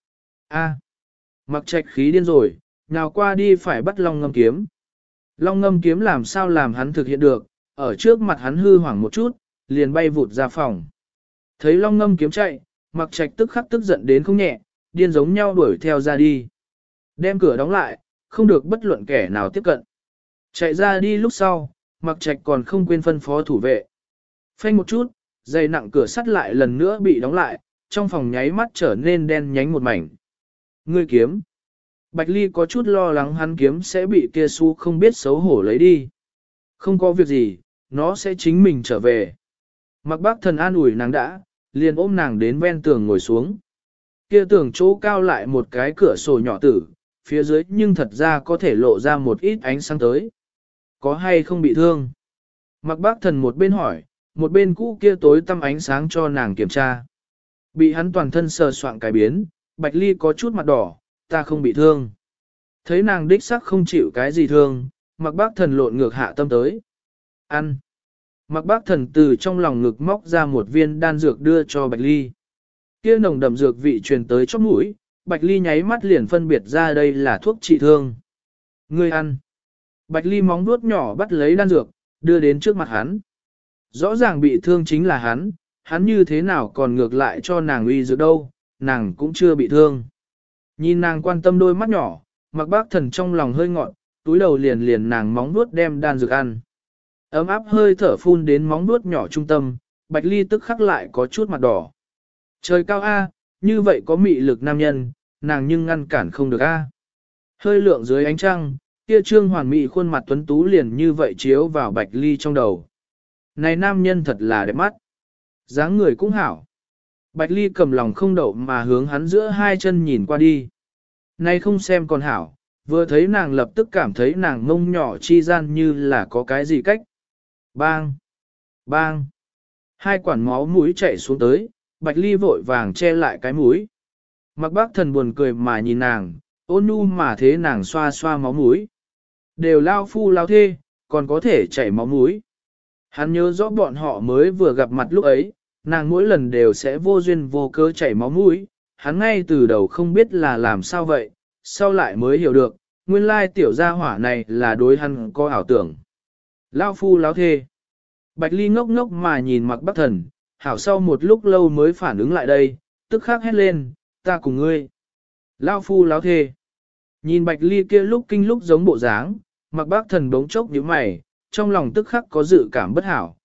A, Mặc Trạch khí điên rồi, nào qua đi phải bắt Long Ngâm kiếm. Long Ngâm kiếm làm sao làm hắn thực hiện được, ở trước mặt hắn hư hoảng một chút, liền bay vụt ra phòng. Thấy Long Ngâm kiếm chạy, Mặc Trạch tức khắc tức giận đến không nhẹ, điên giống nhau đuổi theo ra đi. Đem cửa đóng lại, không được bất luận kẻ nào tiếp cận. Chạy ra đi lúc sau, Mặc Trạch còn không quên phân phó thủ vệ. Phanh một chút, dây nặng cửa sắt lại lần nữa bị đóng lại, trong phòng nháy mắt trở nên đen nhánh một mảnh. Ngươi kiếm. Bạch Ly có chút lo lắng hắn kiếm sẽ bị kia su không biết xấu hổ lấy đi. Không có việc gì, nó sẽ chính mình trở về. Mặc Bác Thần an ủi nàng đã, liền ôm nàng đến ven tường ngồi xuống. Kia tường chỗ cao lại một cái cửa sổ nhỏ tử, phía dưới nhưng thật ra có thể lộ ra một ít ánh sáng tới. Có hay không bị thương? Mặc Bác Thần một bên hỏi, một bên cũ kia tối tăm ánh sáng cho nàng kiểm tra. Bị hắn toàn thân sờ soạng cái biến, Bạch Ly có chút mặt đỏ, ta không bị thương. Thấy nàng đích sắc không chịu cái gì thương, Mặc Bác Thần lộn ngược hạ tâm tới. Ăn. Mặc Bác Thần từ trong lòng ngực móc ra một viên đan dược đưa cho Bạch Ly. Kia nồng đậm dược vị truyền tới chóp mũi, Bạch Ly nháy mắt liền phân biệt ra đây là thuốc trị thương. Ngươi ăn. Bạch Ly móng vuốt nhỏ bắt lấy đan dược, đưa đến trước mặt hắn. Rõ ràng bị thương chính là hắn như thế nào còn ngược lại cho nàng uy dược đâu, nàng cũng chưa bị thương. Nhìn nàng quan tâm đôi mắt nhỏ, Mặc Bác Thần trong lòng hơi ngọn, túi đầu liền nàng móng vuốt đem đan dược ăn. Ấm áp hơi thở phun đến móng vuốt nhỏ trung tâm, Bạch Ly tức khắc lại có chút mặt đỏ. Trời cao A, như vậy có mị lực nam nhân, nàng nhưng ngăn cản không được A. Hơi lượng dưới ánh trăng, kia trương hoàn mỹ khuôn mặt tuấn tú liền như vậy chiếu vào Bạch Ly trong đầu. Này nam nhân thật là đẹp mắt. Dáng người cũng hảo. Bạch Ly cầm lòng không đậu mà hướng hắn giữa hai chân nhìn qua đi. Này không xem còn hảo, vừa thấy nàng lập tức cảm thấy nàng mông nhỏ chi gian như là có cái gì cách. Bang! Bang! Hai quản máu mũi chảy xuống tới, Bạch Ly vội vàng che lại cái mũi. Mặc Bác Thần buồn cười mà nhìn nàng, ôn nhu mà thế nàng xoa xoa máu mũi. Đều lao phu lao thê, còn có thể chảy máu mũi. Hắn nhớ rõ bọn họ mới vừa gặp mặt lúc ấy, nàng mỗi lần đều sẽ vô duyên vô cớ chảy máu mũi. Hắn ngay từ đầu không biết là làm sao vậy, sau lại mới hiểu được, nguyên lai tiểu gia hỏa này là đối hắn có ảo tưởng. Lao phu lao thê. Bạch Ly ngốc ngốc mà nhìn Mặc Bác Thần, hảo sau một lúc lâu mới phản ứng lại đây, tức khắc hét lên, ta cùng ngươi. Lao phu láo thê. Nhìn Bạch Ly kia lúc kinh lúc giống bộ dáng, Mặc Bác Thần bỗng chốc nhíu mày, trong lòng tức khắc có dự cảm bất hảo,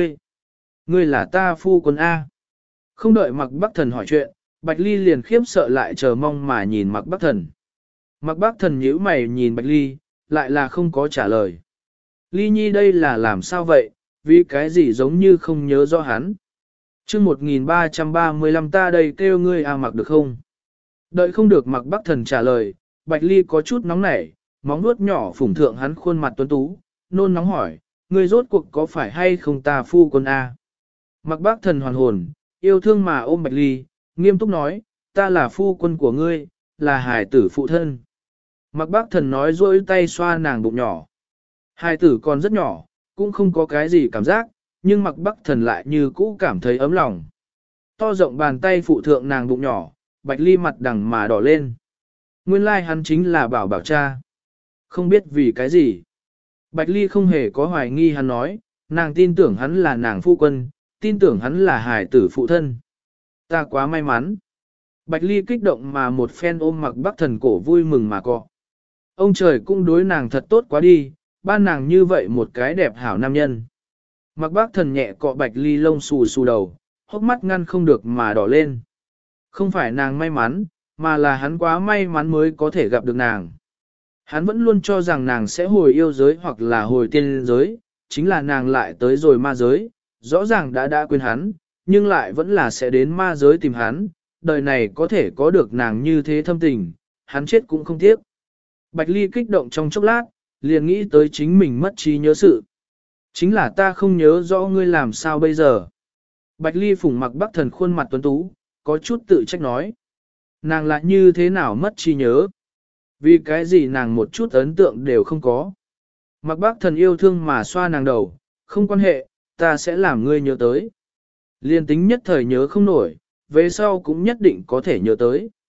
ngươi là ta phu quân A. Không đợi Mặc Bác Thần hỏi chuyện, Bạch Ly liền khiếp sợ lại chờ mong mà nhìn Mặc Bác Thần. Mặc Bác Thần nhíu mày nhìn Bạch Ly, lại là không có trả lời. Ly nhi đây là làm sao vậy, vì cái gì giống như không nhớ rõ hắn. Chương 1335 ta đây kêu ngươi Mặc được không? Đợi không được Mặc Bác Thần trả lời, Bạch Ly có chút nóng nảy, móng nuốt nhỏ phủng thượng hắn khuôn mặt tuấn tú, nôn nóng hỏi, ngươi rốt cuộc có phải hay không ta phu quân A? Mặc Bác Thần hoàn hồn, yêu thương mà ôm Bạch Ly, nghiêm túc nói, ta là phu quân của ngươi, là hài tử phụ thân. Mặc Bác Thần nói dỗi tay xoa nàng bụng nhỏ. Hài tử còn rất nhỏ, cũng không có cái gì cảm giác, nhưng Mặc Bác Thần lại như cũ cảm thấy ấm lòng. To rộng bàn tay phụ thượng nàng bụng nhỏ, Bạch Ly mặt đằng mà đỏ lên. Nguyên lai hắn chính là bảo bảo cha. Không biết vì cái gì. Bạch Ly không hề có hoài nghi hắn nói, nàng tin tưởng hắn là nàng phu quân, tin tưởng hắn là hài tử phụ thân. Ta quá may mắn. Bạch Ly kích động mà một phen ôm Mặc Bác Thần cổ vui mừng mà cọ. Ông trời cũng đối nàng thật tốt quá đi, ban nàng như vậy một cái đẹp hảo nam nhân. Mặc Bác Thần nhẹ cọ Bạch Ly lông xù xù đầu, hốc mắt ngăn không được mà đỏ lên. Không phải nàng may mắn, mà là hắn quá may mắn mới có thể gặp được nàng. Hắn vẫn luôn cho rằng nàng sẽ hồi yêu giới hoặc là hồi tiên giới, chính là nàng lại tới rồi ma giới, rõ ràng đã quên hắn, nhưng lại vẫn là sẽ đến ma giới tìm hắn, đời này có thể có được nàng như thế thâm tình, hắn chết cũng không tiếc. Bạch Ly kích động trong chốc lát, liền nghĩ tới chính mình mất trí nhớ sự. Chính là ta không nhớ rõ ngươi làm sao bây giờ. Bạch Ly phủng Mặc Bác Thần khuôn mặt tuấn tú, có chút tự trách nói. Nàng lại như thế nào mất trí nhớ? Vì cái gì nàng một chút ấn tượng đều không có. Mặc Bác Thần yêu thương mà xoa nàng đầu, không quan hệ, ta sẽ làm ngươi nhớ tới. Liên tính nhất thời nhớ không nổi, về sau cũng nhất định có thể nhớ tới.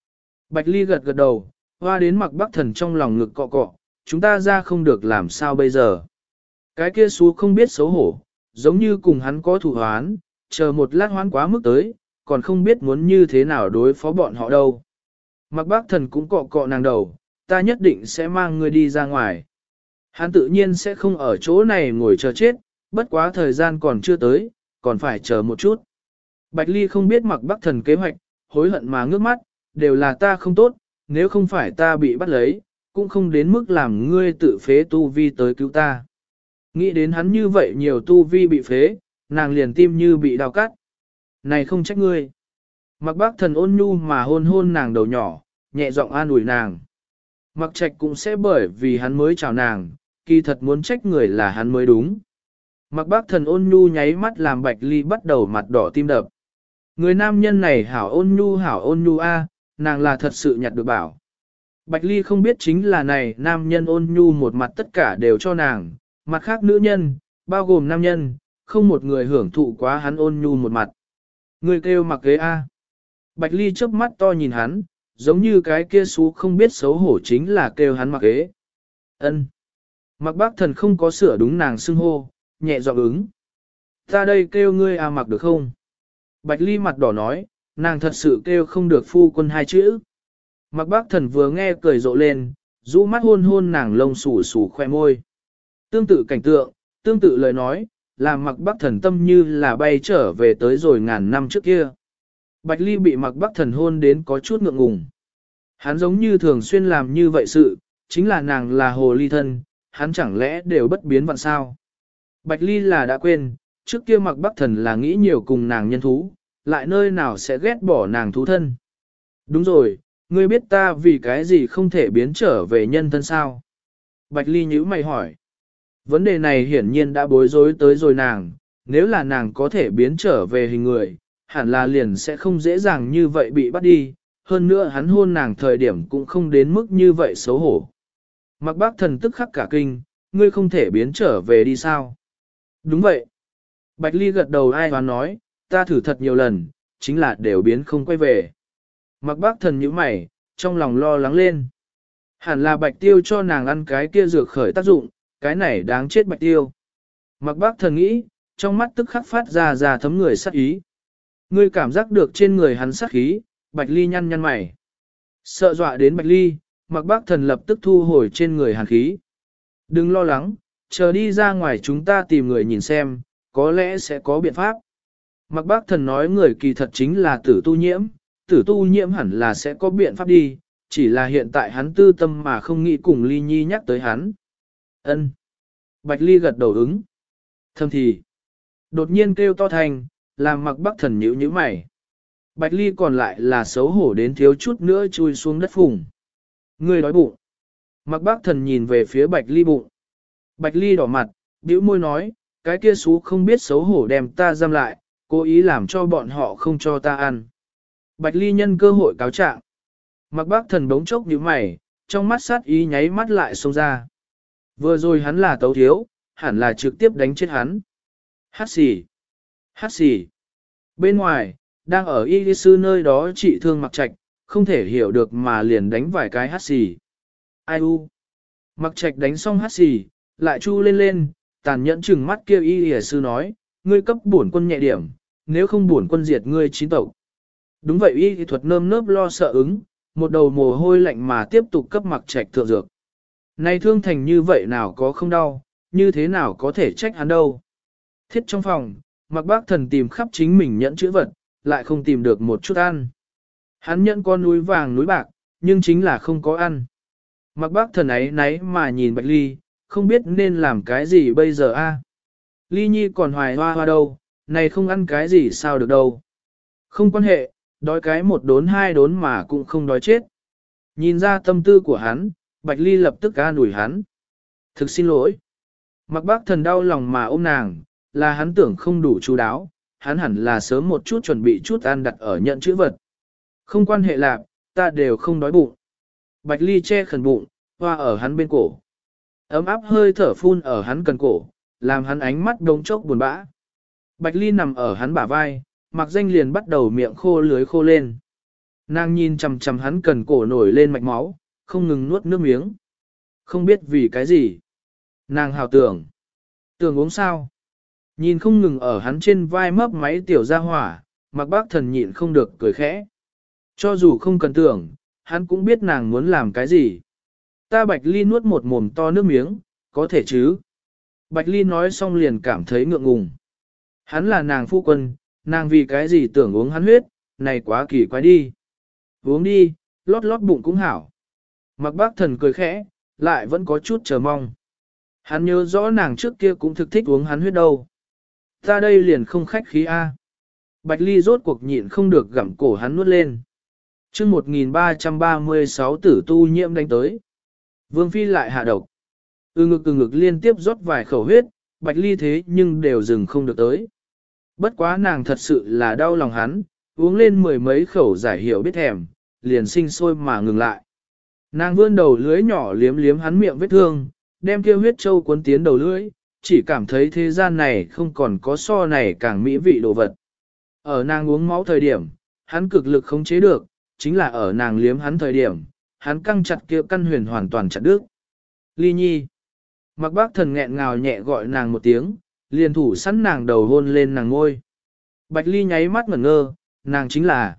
Bạch Ly gật gật đầu, hoa đến Mạc Bắc Thần trong lòng ngực cọ cọ, chúng ta ra không được làm sao bây giờ. Cái kia xú không biết xấu hổ, giống như cùng hắn có thủ hoán, chờ một lát hoán quá mức tới, còn không biết muốn như thế nào đối phó bọn họ đâu. Mạc Bắc Thần cũng cọ cọ nàng đầu, ta nhất định sẽ mang ngươi đi ra ngoài. Hắn tự nhiên sẽ không ở chỗ này ngồi chờ chết, bất quá thời gian còn chưa tới, còn phải chờ một chút. Bạch Ly không biết Mạc Bắc Thần kế hoạch, hối hận mà ngước mắt, đều là ta không tốt, nếu không phải ta bị bắt lấy, cũng không đến mức làm ngươi tự phế tu vi tới cứu ta. Nghĩ đến hắn như vậy nhiều tu vi bị phế, nàng liền tim như bị đau cắt. Này không trách ngươi. Mạc Bắc Thần ôn nhu mà hôn hôn nàng đầu nhỏ, nhẹ giọng an ủi nàng. Mạc Trạch cũng sẽ bởi vì hắn mới chào nàng, kỳ thật muốn trách người là hắn mới đúng. Mạc Bắc Thần ôn nhu nháy mắt làm Bạch Ly bắt đầu mặt đỏ tim đập. Người nam nhân này hảo ôn nhu a, nàng là thật sự nhặt được bảo. Bạch Ly không biết chính là này nam nhân ôn nhu một mặt tất cả đều cho nàng, mặt khác nữ nhân, bao gồm nam nhân, không một người hưởng thụ quá hắn ôn nhu một mặt. Người kêu mặc ghế a. Bạch Ly chớp mắt to nhìn hắn, giống như cái kia xú không biết xấu hổ chính là kêu hắn mặc ghế. Ân. Mặc Bác Thần không có sửa đúng nàng xưng hô, nhẹ giọng ứng. Ta đây kêu ngươi a mặc được không? Bạch Ly mặt đỏ nói, nàng thật sự kêu không được phu quân hai chữ. Mặc Bác Thần vừa nghe cười rộ lên, rũ mắt hôn hôn nàng lông xù xù khoe môi. Tương tự cảnh tượng, tương tự lời nói, làm Mặc Bác Thần tâm như là bay trở về tới rồi ngàn năm trước kia. Bạch Ly bị Mặc Bác Thần hôn đến có chút ngượng ngùng. Hắn giống như thường xuyên làm như vậy sự, chính là nàng là hồ ly thân, hắn chẳng lẽ đều bất biến vạn sao. Bạch Ly là đã quên, trước kia Mặc Bác Thần là nghĩ nhiều cùng nàng nhân thú, lại nơi nào sẽ ghét bỏ nàng thú thân. Đúng rồi, ngươi biết ta vì cái gì không thể biến trở về nhân thân sao? Bạch Ly nhíu mày hỏi. Vấn đề này hiển nhiên đã bối rối tới rồi nàng, nếu là nàng có thể biến trở về hình người, hẳn là liền sẽ không dễ dàng như vậy bị bắt đi, hơn nữa hắn hôn nàng thời điểm cũng không đến mức như vậy xấu hổ. Mặc Bác Thần tức khắc cả kinh, ngươi không thể biến trở về đi sao? Đúng vậy. Bạch Ly gật đầu ai hoán nói, ta thử thật nhiều lần, chính là đều biến không quay về. Mặc Bác Thần nhíu mày, trong lòng lo lắng lên. Hẳn là Bạch Tiêu cho nàng ăn cái kia dược khởi tác dụng, cái này đáng chết Bạch Tiêu. Mặc Bác Thần nghĩ, trong mắt tức khắc phát ra thấm người sát ý. Ngươi cảm giác được trên người hắn sát khí, Bạch Ly nhăn nhăn mày. Sợ dọa đến Bạch Ly, Mặc Bác Thần lập tức thu hồi trên người hàn khí. Đừng lo lắng, chờ đi ra ngoài chúng ta tìm người nhìn xem, có lẽ sẽ có biện pháp. Mặc Bác Thần nói người kỳ thật chính là tử tu nhiễm hẳn là sẽ có biện pháp đi, chỉ là hiện tại hắn tư tâm mà không nghĩ cùng Ly Nhi nhắc tới hắn. Ân. Bạch Ly gật đầu ứng. Thâm thì. Đột nhiên kêu to thành, làm Mặc Bác Thần nhíu nhíu mày. Bạch Ly còn lại là xấu hổ đến thiếu chút nữa chui xuống đất phùng. Ngươi đói bụng. Mặc Bác Thần nhìn về phía Bạch Ly bụng. Bạch Ly đỏ mặt, bĩu môi nói, cái kia xú không biết xấu hổ đem ta giam lại, cố ý làm cho bọn họ không cho ta ăn. Bạch Ly nhân cơ hội cáo trạng. Mặc Bác Thần đống chốc nhíu mày, trong mắt sát ý nháy mắt lại xông ra. Vừa rồi hắn là tấu thiếu, hẳn là trực tiếp đánh chết hắn. Hát xì. Hát xì. Bên ngoài, đang ở y sư nơi đó trị thương Mặc Trạch, không thể hiểu được mà liền đánh vài cái hát xì. Ai u. Mặc Trạch đánh xong hát xì, lại chu lên lên, tàn nhẫn chừng mắt kêu y sư nói, ngươi cấp bổn quân nhẹ điểm, nếu không bổn quân diệt ngươi chín tộc. Đúng vậy y thuật nơm nớp lo sợ ứng, một đầu mồ hôi lạnh mà tiếp tục cấp Mặc Trạch thượng dược. Này thương thành như vậy nào có không đau, như thế nào có thể trách hắn đâu. Thiết trong phòng, Mặc Bác Thần tìm khắp chính mình nhẫn chữ vật, lại không tìm được một chút ăn. Hắn nhẫn con núi vàng núi bạc, nhưng chính là không có ăn. Mặc Bác Thần ấy náy mà nhìn Bạch Ly, không biết nên làm cái gì bây giờ a? Ly Nhi còn hoài hoa hoa đâu, này không ăn cái gì sao được đâu. Không quan hệ, đói cái một đốn hai đốn mà cũng không đói chết. Nhìn ra tâm tư của hắn, Bạch Ly lập tức an ủi hắn. Thực xin lỗi. Mặc Bác Thần đau lòng mà ôm nàng, là hắn tưởng không đủ chú đáo, hắn hẳn là sớm một chút chuẩn bị chút ăn đặt ở nhận chữ vật. Không quan hệ lạc, ta đều không đói bụng. Bạch Ly che khẩn bụng, hoa ở hắn bên cổ. Ấm áp hơi thở phun ở hắn cần cổ, làm hắn ánh mắt đống chốc buồn bã. Bạch Ly nằm ở hắn bả vai, Mặc Danh liền bắt đầu miệng khô lưới khô lên. Nàng nhìn chằm chằm hắn cần cổ nổi lên mạch máu, không ngừng nuốt nước miếng. Không biết vì cái gì. Nàng hào tưởng. Tưởng uống sao? Nhìn không ngừng ở hắn trên vai mấp máy tiểu ra hỏa, Mạc Bác Thần nhịn không được cười khẽ. Cho dù không cần tưởng, hắn cũng biết nàng muốn làm cái gì. Ta Bạch Ly nuốt một mồm to nước miếng, có thể chứ? Bạch Ly nói xong liền cảm thấy ngượng ngùng. Hắn là nàng phu quân, nàng vì cái gì tưởng uống hắn huyết, này quá kỳ quái đi. Uống đi, lót lót bụng cũng hảo. Mạc Bác Thần cười khẽ, lại vẫn có chút chờ mong. Hắn nhớ rõ nàng trước kia cũng thực thích uống hắn huyết đâu. Ta đây liền không khách khí a. Bạch Ly rốt cuộc nhịn không được gặm cổ hắn nuốt lên. Chương 1336 tử tu nhiễm đánh tới. Vương Phi lại hạ độc. Ngực liên tiếp rót vài khẩu huyết, Bạch Ly thế nhưng đều dừng không được tới. Bất quá nàng thật sự là đau lòng hắn, uống lên mười mấy khẩu giải hiểu biết thèm, liền sinh sôi mà ngừng lại. Nàng vươn đầu lưới nhỏ liếm liếm hắn miệng vết thương, đem kia huyết châu cuốn tiến đầu lưỡi, chỉ cảm thấy thế gian này không còn có so này càng mỹ vị đồ vật. Ở nàng uống máu thời điểm, hắn cực lực khống chế được, chính là ở nàng liếm hắn thời điểm, hắn căng chặt kia căn huyền hoàn toàn chặt đứt. Ly Nhi. Mạc Bác Thần nghẹn ngào nhẹ gọi nàng một tiếng, liền thủ sẵn nàng đầu hôn lên nàng ngôi. Bạch Ly nháy mắt ngẩn ngơ, nàng chính là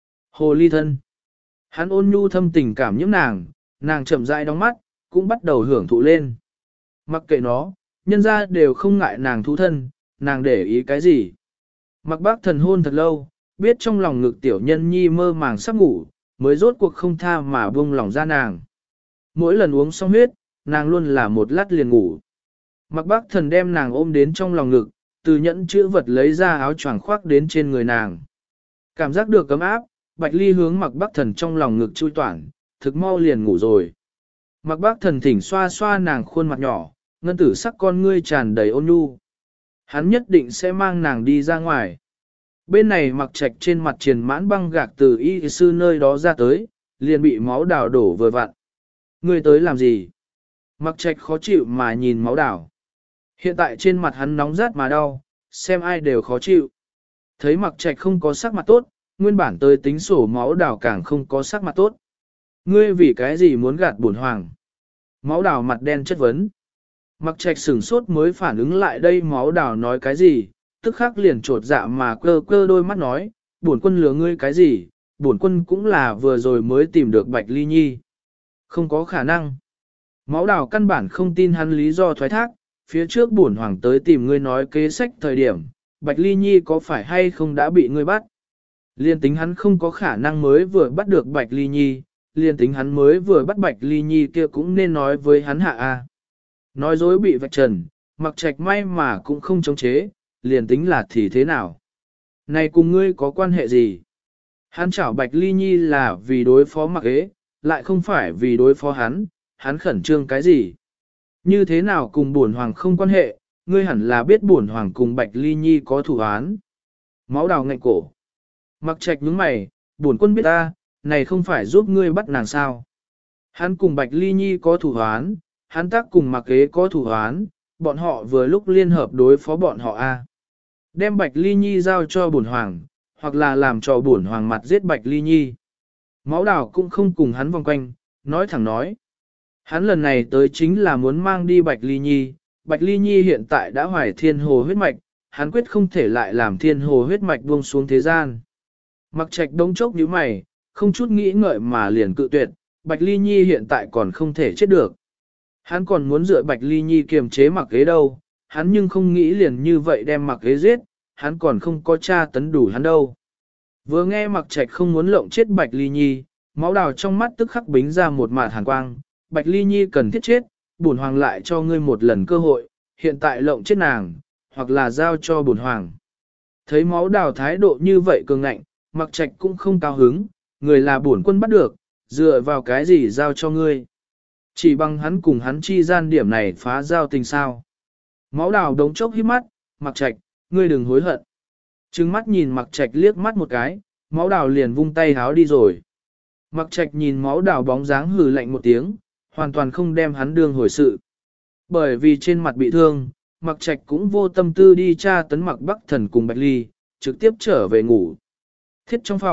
Hồ Ly thân. Hắn ôn nhu thâm tình cảm nhiễm nàng chậm rãi đóng mắt, cũng bắt đầu hưởng thụ lên. Mặc kệ nó, nhân ra đều không ngại nàng thú thân, nàng để ý cái gì. Mạc Bác Thần hôn thật lâu, biết trong lòng ngực tiểu nhân nhi mơ màng sắp ngủ, mới rốt cuộc không tha mà buông lòng ra nàng. Mỗi lần uống xong huyết, nàng luôn là một lát liền ngủ. Mạc Bác Thần đem nàng ôm đến trong lòng ngực, từ nhẫn chữ vật lấy ra áo choàng khoác đến trên người nàng. Cảm giác được ấm áp, Bạch Ly hướng Mạc Bác Thần trong lòng ngực chui toản, thực mau liền ngủ rồi. Mạc Bác Thần thỉnh xoa xoa nàng khuôn mặt nhỏ, ngân tử sắc con ngươi tràn đầy ôn nhu. Hắn nhất định sẽ mang nàng đi ra ngoài. Bên này Mặc Trạch trên mặt triền mãn băng gạc từ y sư nơi đó ra tới, liền bị máu đào đổ vừa vặn. Ngươi tới làm gì? Mặc Trạch khó chịu mà nhìn máu đào. Hiện tại trên mặt hắn nóng rát mà đau, xem ai đều khó chịu. Thấy Mặc Trạch không có sắc mặt tốt, nguyên bản tới tính sổ máu đào càng không có sắc mặt tốt. Ngươi vì cái gì muốn gạt bổn hoàng? Máu đào mặt đen chất vấn. Mặc Trạch sửng sốt mới phản ứng lại đây máu đào nói cái gì, tức khắc liền trột dạ mà cơ cơ đôi mắt nói, bổn quân lừa ngươi cái gì, bổn quân cũng là vừa rồi mới tìm được Bạch Ly Nhi. Không có khả năng. Máu đào căn bản không tin hắn lý do thoái thác, phía trước bổn hoàng tới tìm ngươi nói kế sách thời điểm, Bạch Ly Nhi có phải hay không đã bị ngươi bắt. Liên tính hắn không có khả năng mới vừa bắt được Bạch Ly Nhi, liên tính hắn mới vừa bắt Bạch Ly Nhi kia cũng nên nói với hắn hạ a. Nói dối bị vạch trần, Mặc Trạch may mà cũng không chống chế, liền tính là thì thế nào. Này cùng ngươi có quan hệ gì? Hắn chảo Bạch Ly Nhi là vì đối phó Mặc Ế, lại không phải vì đối phó hắn khẩn trương cái gì? Như thế nào cùng bổn hoàng không quan hệ, ngươi hẳn là biết bổn hoàng cùng Bạch Ly Nhi có thủ án. Máu đào ngạnh cổ. Mặc Trạch nhướng mày, bổn quân biết ta, này không phải giúp ngươi bắt nàng sao? Hắn cùng Bạch Ly Nhi có thủ án, hắn tác cùng Mặc Ế có thủ án, bọn họ vừa lúc liên hợp đối phó bọn họ a. Đem Bạch Ly Nhi giao cho bổn hoàng, hoặc là làm cho bổn hoàng mặt giết Bạch Ly Nhi. Máu đào cũng không cùng hắn vòng quanh, nói thẳng nói. Hắn lần này tới chính là muốn mang đi Bạch Ly Nhi. Bạch Ly Nhi hiện tại đã hoài thiên hồ huyết mạch, hắn quyết không thể lại làm thiên hồ huyết mạch buông xuống thế gian. Mặc Trạch đống chốc nhíu mày, không chút nghĩ ngợi mà liền cự tuyệt, Bạch Ly Nhi hiện tại còn không thể chết được. Hắn còn muốn dựa Bạch Ly Nhi kiềm chế Mặc Ế đâu, hắn nhưng không nghĩ liền như vậy đem Mặc Ế giết, hắn còn không có tra tấn đủ hắn đâu. Vừa nghe Mặc Trạch không muốn lộng chết Bạch Ly Nhi, máu đào trong mắt tức khắc bính ra một mạt hàn quang, Bạch Ly Nhi cần thiết chết, bổn hoàng lại cho ngươi một lần cơ hội, hiện tại lộng chết nàng, hoặc là giao cho bổn hoàng. Thấy máu đào thái độ như vậy cường ngạnh, Mặc Trạch cũng không cao hứng, người là bổn quân bắt được, dựa vào cái gì giao cho ngươi. Chỉ bằng hắn cùng hắn chi gian điểm này phá giao tình sao. Máu đào đống chốc hít mắt, Mặc Trạch, ngươi đừng hối hận. Trừng mắt nhìn Mặc Trạch liếc mắt một cái, máu đào liền vung tay háo đi rồi. Mặc Trạch nhìn máu đào bóng dáng hừ lạnh một tiếng, hoàn toàn không đem hắn đương hồi sự. Bởi vì trên mặt bị thương, Mặc Trạch cũng vô tâm tư đi tra tấn Mặc Bắc Thần cùng Bạch Ly, trực tiếp trở về ngủ. Thiết trong phòng,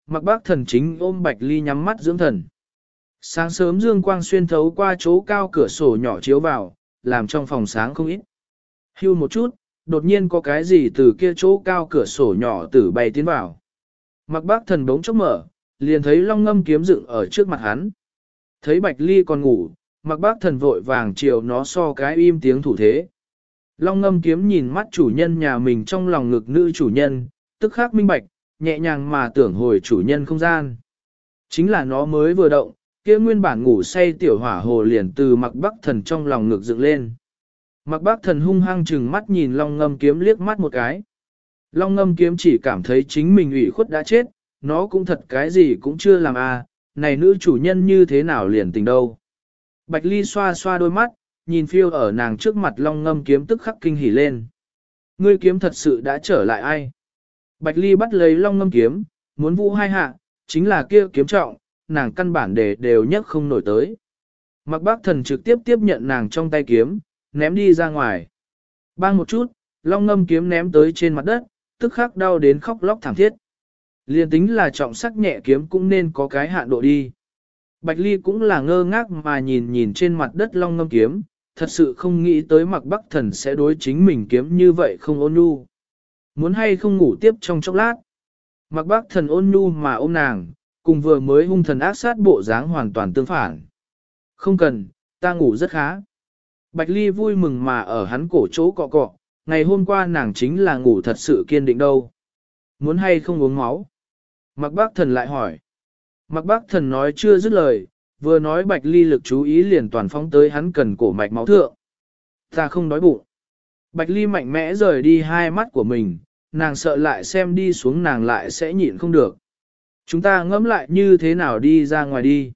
Mặc Bác Thần chính ôm Bạch Ly nhắm mắt dưỡng thần. Sáng sớm dương quang xuyên thấu qua chỗ cao cửa sổ nhỏ chiếu vào, làm trong phòng sáng không ít. Hưu một chút, đột nhiên có cái gì từ kia chỗ cao cửa sổ nhỏ tử bay tiến vào. Mặc Bác Thần bỗng chốc mở, liền thấy Long Ngâm kiếm dựng ở trước mặt hắn. Thấy Bạch Ly còn ngủ, Mặc Bác Thần vội vàng chiều nó so cái im tiếng thủ thế. Long Ngâm kiếm nhìn mắt chủ nhân nhà mình trong lòng ngực nữ chủ nhân, tức khắc minh bạch, nhẹ nhàng mà tưởng hồi chủ nhân không gian. Chính là nó mới vừa động, kia nguyên bản ngủ say tiểu hỏa hồ liền từ Mặc Bác Thần trong lòng ngực dựng lên. Mặc Bác Thần hung hăng chừng mắt nhìn Long Ngâm kiếm liếc mắt một cái. Long Ngâm kiếm chỉ cảm thấy chính mình ủy khuất đã chết, nó cũng thật cái gì cũng chưa làm à, này nữ chủ nhân như thế nào liền tình đâu. Bạch Ly xoa xoa đôi mắt, nhìn phiêu ở nàng trước mặt Long Ngâm kiếm tức khắc kinh hỉ lên. Ngươi kiếm thật sự đã trở lại ai? Bạch Ly bắt lấy Long Ngâm kiếm, muốn vũ hai hạ, chính là kia kiếm trọng, nàng căn bản đều nhấc không nổi tới. Mặc Bác Thần trực tiếp tiếp nhận nàng trong tay kiếm, ném đi ra ngoài. Bang một chút, Long Ngâm kiếm ném tới trên mặt đất, tức khắc đau đến khóc lóc thảm thiết. Liên tính là trọng sắc nhẹ kiếm cũng nên có cái hạn độ đi. Bạch Ly cũng là ngơ ngác mà nhìn trên mặt đất Long Ngâm kiếm, thật sự không nghĩ tới Mặc Bắc Thần sẽ đối chính mình kiếm như vậy không ôn nhu. Muốn hay không ngủ tiếp trong chốc lát. Mặc Bắc Thần ôn nhu mà ôm nàng, cùng vừa mới hung thần ác sát bộ dáng hoàn toàn tương phản. Không cần, ta ngủ rất khá. Bạch Ly vui mừng mà ở hắn cổ chỗ cọ cọ, ngày hôm qua nàng chính là ngủ thật sự kiên định đâu. Muốn hay không uống máu? Mặc Bác Thần lại hỏi. Mặc Bác Thần nói chưa dứt lời, vừa nói Bạch Ly lực chú ý liền toàn phóng tới hắn cần cổ mạch máu thượng. Ta không đói bụng. Bạch Ly mạnh mẽ rời đi hai mắt của mình, nàng sợ lại xem đi xuống nàng lại sẽ nhịn không được. Chúng ta ngẫm lại như thế nào đi ra ngoài đi.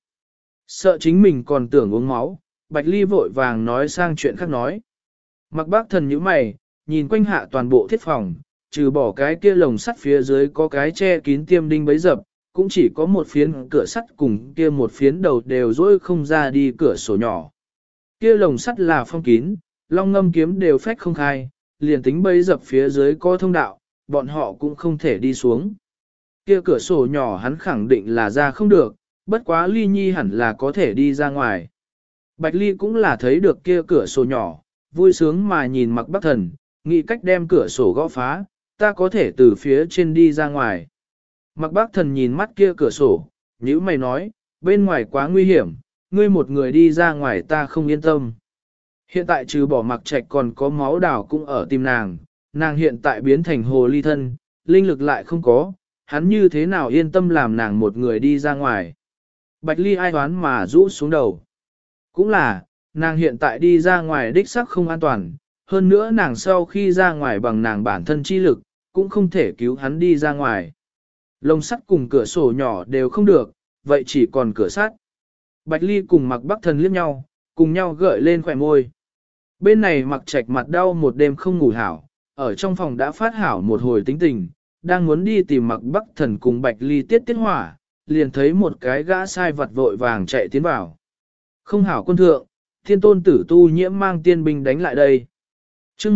Sợ chính mình còn tưởng uống máu, Bạch Ly vội vàng nói sang chuyện khác nói. Mặc Bác Thần nhíu mày, nhìn quanh hạ toàn bộ thiết phòng, trừ bỏ cái kia lồng sắt phía dưới có cái che kín tiêm đinh bấy dập, cũng chỉ có một phiến cửa sắt cùng kia một phiến đầu đều dối không ra đi cửa sổ nhỏ. Kia lồng sắt là phong kín, Long Ngâm kiếm đều phách không khai, liền tính bấy dập phía dưới có thông đạo, bọn họ cũng không thể đi xuống. Kia cửa sổ nhỏ hắn khẳng định là ra không được, bất quá Ly Nhi hẳn là có thể đi ra ngoài. Bạch Ly cũng là thấy được kia cửa sổ nhỏ, vui sướng mà nhìn Mặc Bắc Thần, nghĩ cách đem cửa sổ gõ phá, ta có thể từ phía trên đi ra ngoài. Mặc Bác Thần nhìn mắt kia cửa sổ, nhíu mày nói, bên ngoài quá nguy hiểm, ngươi một người đi ra ngoài ta không yên tâm. Hiện tại trừ bỏ Mặc Trạch còn có máu đảo cũng ở tim nàng, nàng hiện tại biến thành hồ ly thân, linh lực lại không có, hắn như thế nào yên tâm làm nàng một người đi ra ngoài. Bạch Ly ai đoán mà rũ xuống đầu. Cũng là, nàng hiện tại đi ra ngoài đích sắc không an toàn, hơn nữa nàng sau khi ra ngoài bằng nàng bản thân chi lực, cũng không thể cứu hắn đi ra ngoài. Lồng sắt cùng cửa sổ nhỏ đều không được, vậy chỉ còn cửa sắt. Bạch Ly cùng Mặc Bắc Thần liếc nhau, cùng nhau gợi lên khỏe môi. Bên này Mặc Trạch mặt đau một đêm không ngủ hảo, ở trong phòng đã phát hảo một hồi tính tình, đang muốn đi tìm Mặc Bắc Thần cùng Bạch Ly tiết hỏa, liền thấy một cái gã sai vặt vội vàng chạy tiến vào. Không hảo quân thượng, thiên tôn tử tu nhiễm mang tiên binh đánh lại đây. Chương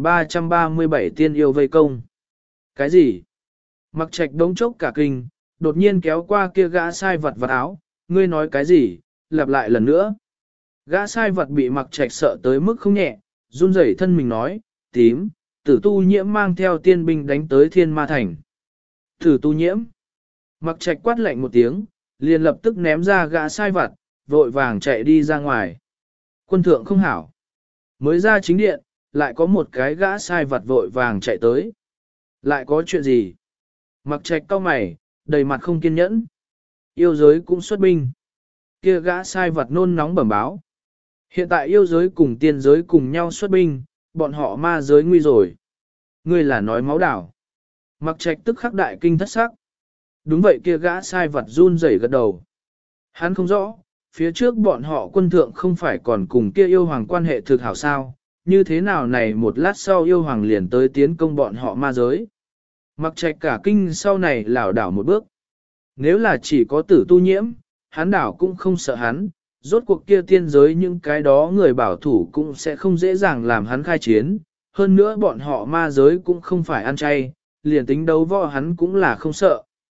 1337 tiên yêu vây công. Cái gì? Mặc Trạch đống chốc cả kinh, đột nhiên kéo qua kia gã sai vặt áo, ngươi nói cái gì, lặp lại lần nữa. Gã sai vặt bị Mặc Trạch sợ tới mức không nhẹ, run rẩy thân mình nói, tím, tử tu nhiễm mang theo tiên binh đánh tới thiên ma thành. Tử tu nhiễm. Mặc Trạch quát lạnh một tiếng, liền lập tức ném ra gã sai vặt, vội vàng chạy đi ra ngoài. Quân thượng không hảo. Mới ra chính điện, lại có một cái gã sai vặt vội vàng chạy tới. Lại có chuyện gì? Mặc Trạch cau mày, đầy mặt không kiên nhẫn. Yêu giới cũng xuất binh. Kia gã sai vặt nôn nóng bẩm báo. Hiện tại yêu giới cùng tiên giới cùng nhau xuất binh, bọn họ ma giới nguy rồi. Ngươi là nói máu đảo. Mặc Trạch tức khắc đại kinh thất sắc. Đúng vậy, kia gã sai vặt run rẩy gật đầu. Hắn không rõ, phía trước bọn họ quân thượng không phải còn cùng kia yêu hoàng quan hệ thực hảo sao, như thế nào này một lát sau yêu hoàng liền tới tiến công bọn họ ma giới. Mặc Trạch cả kinh sau này lảo đảo một bước. Nếu là chỉ có tử tu nhiễm, hắn đảo cũng không sợ hắn, rốt cuộc kia tiên giới những cái đó người bảo thủ cũng sẽ không dễ dàng làm hắn khai chiến, hơn nữa bọn họ ma giới cũng không phải ăn chay, liền tính đấu võ hắn cũng là không sợ.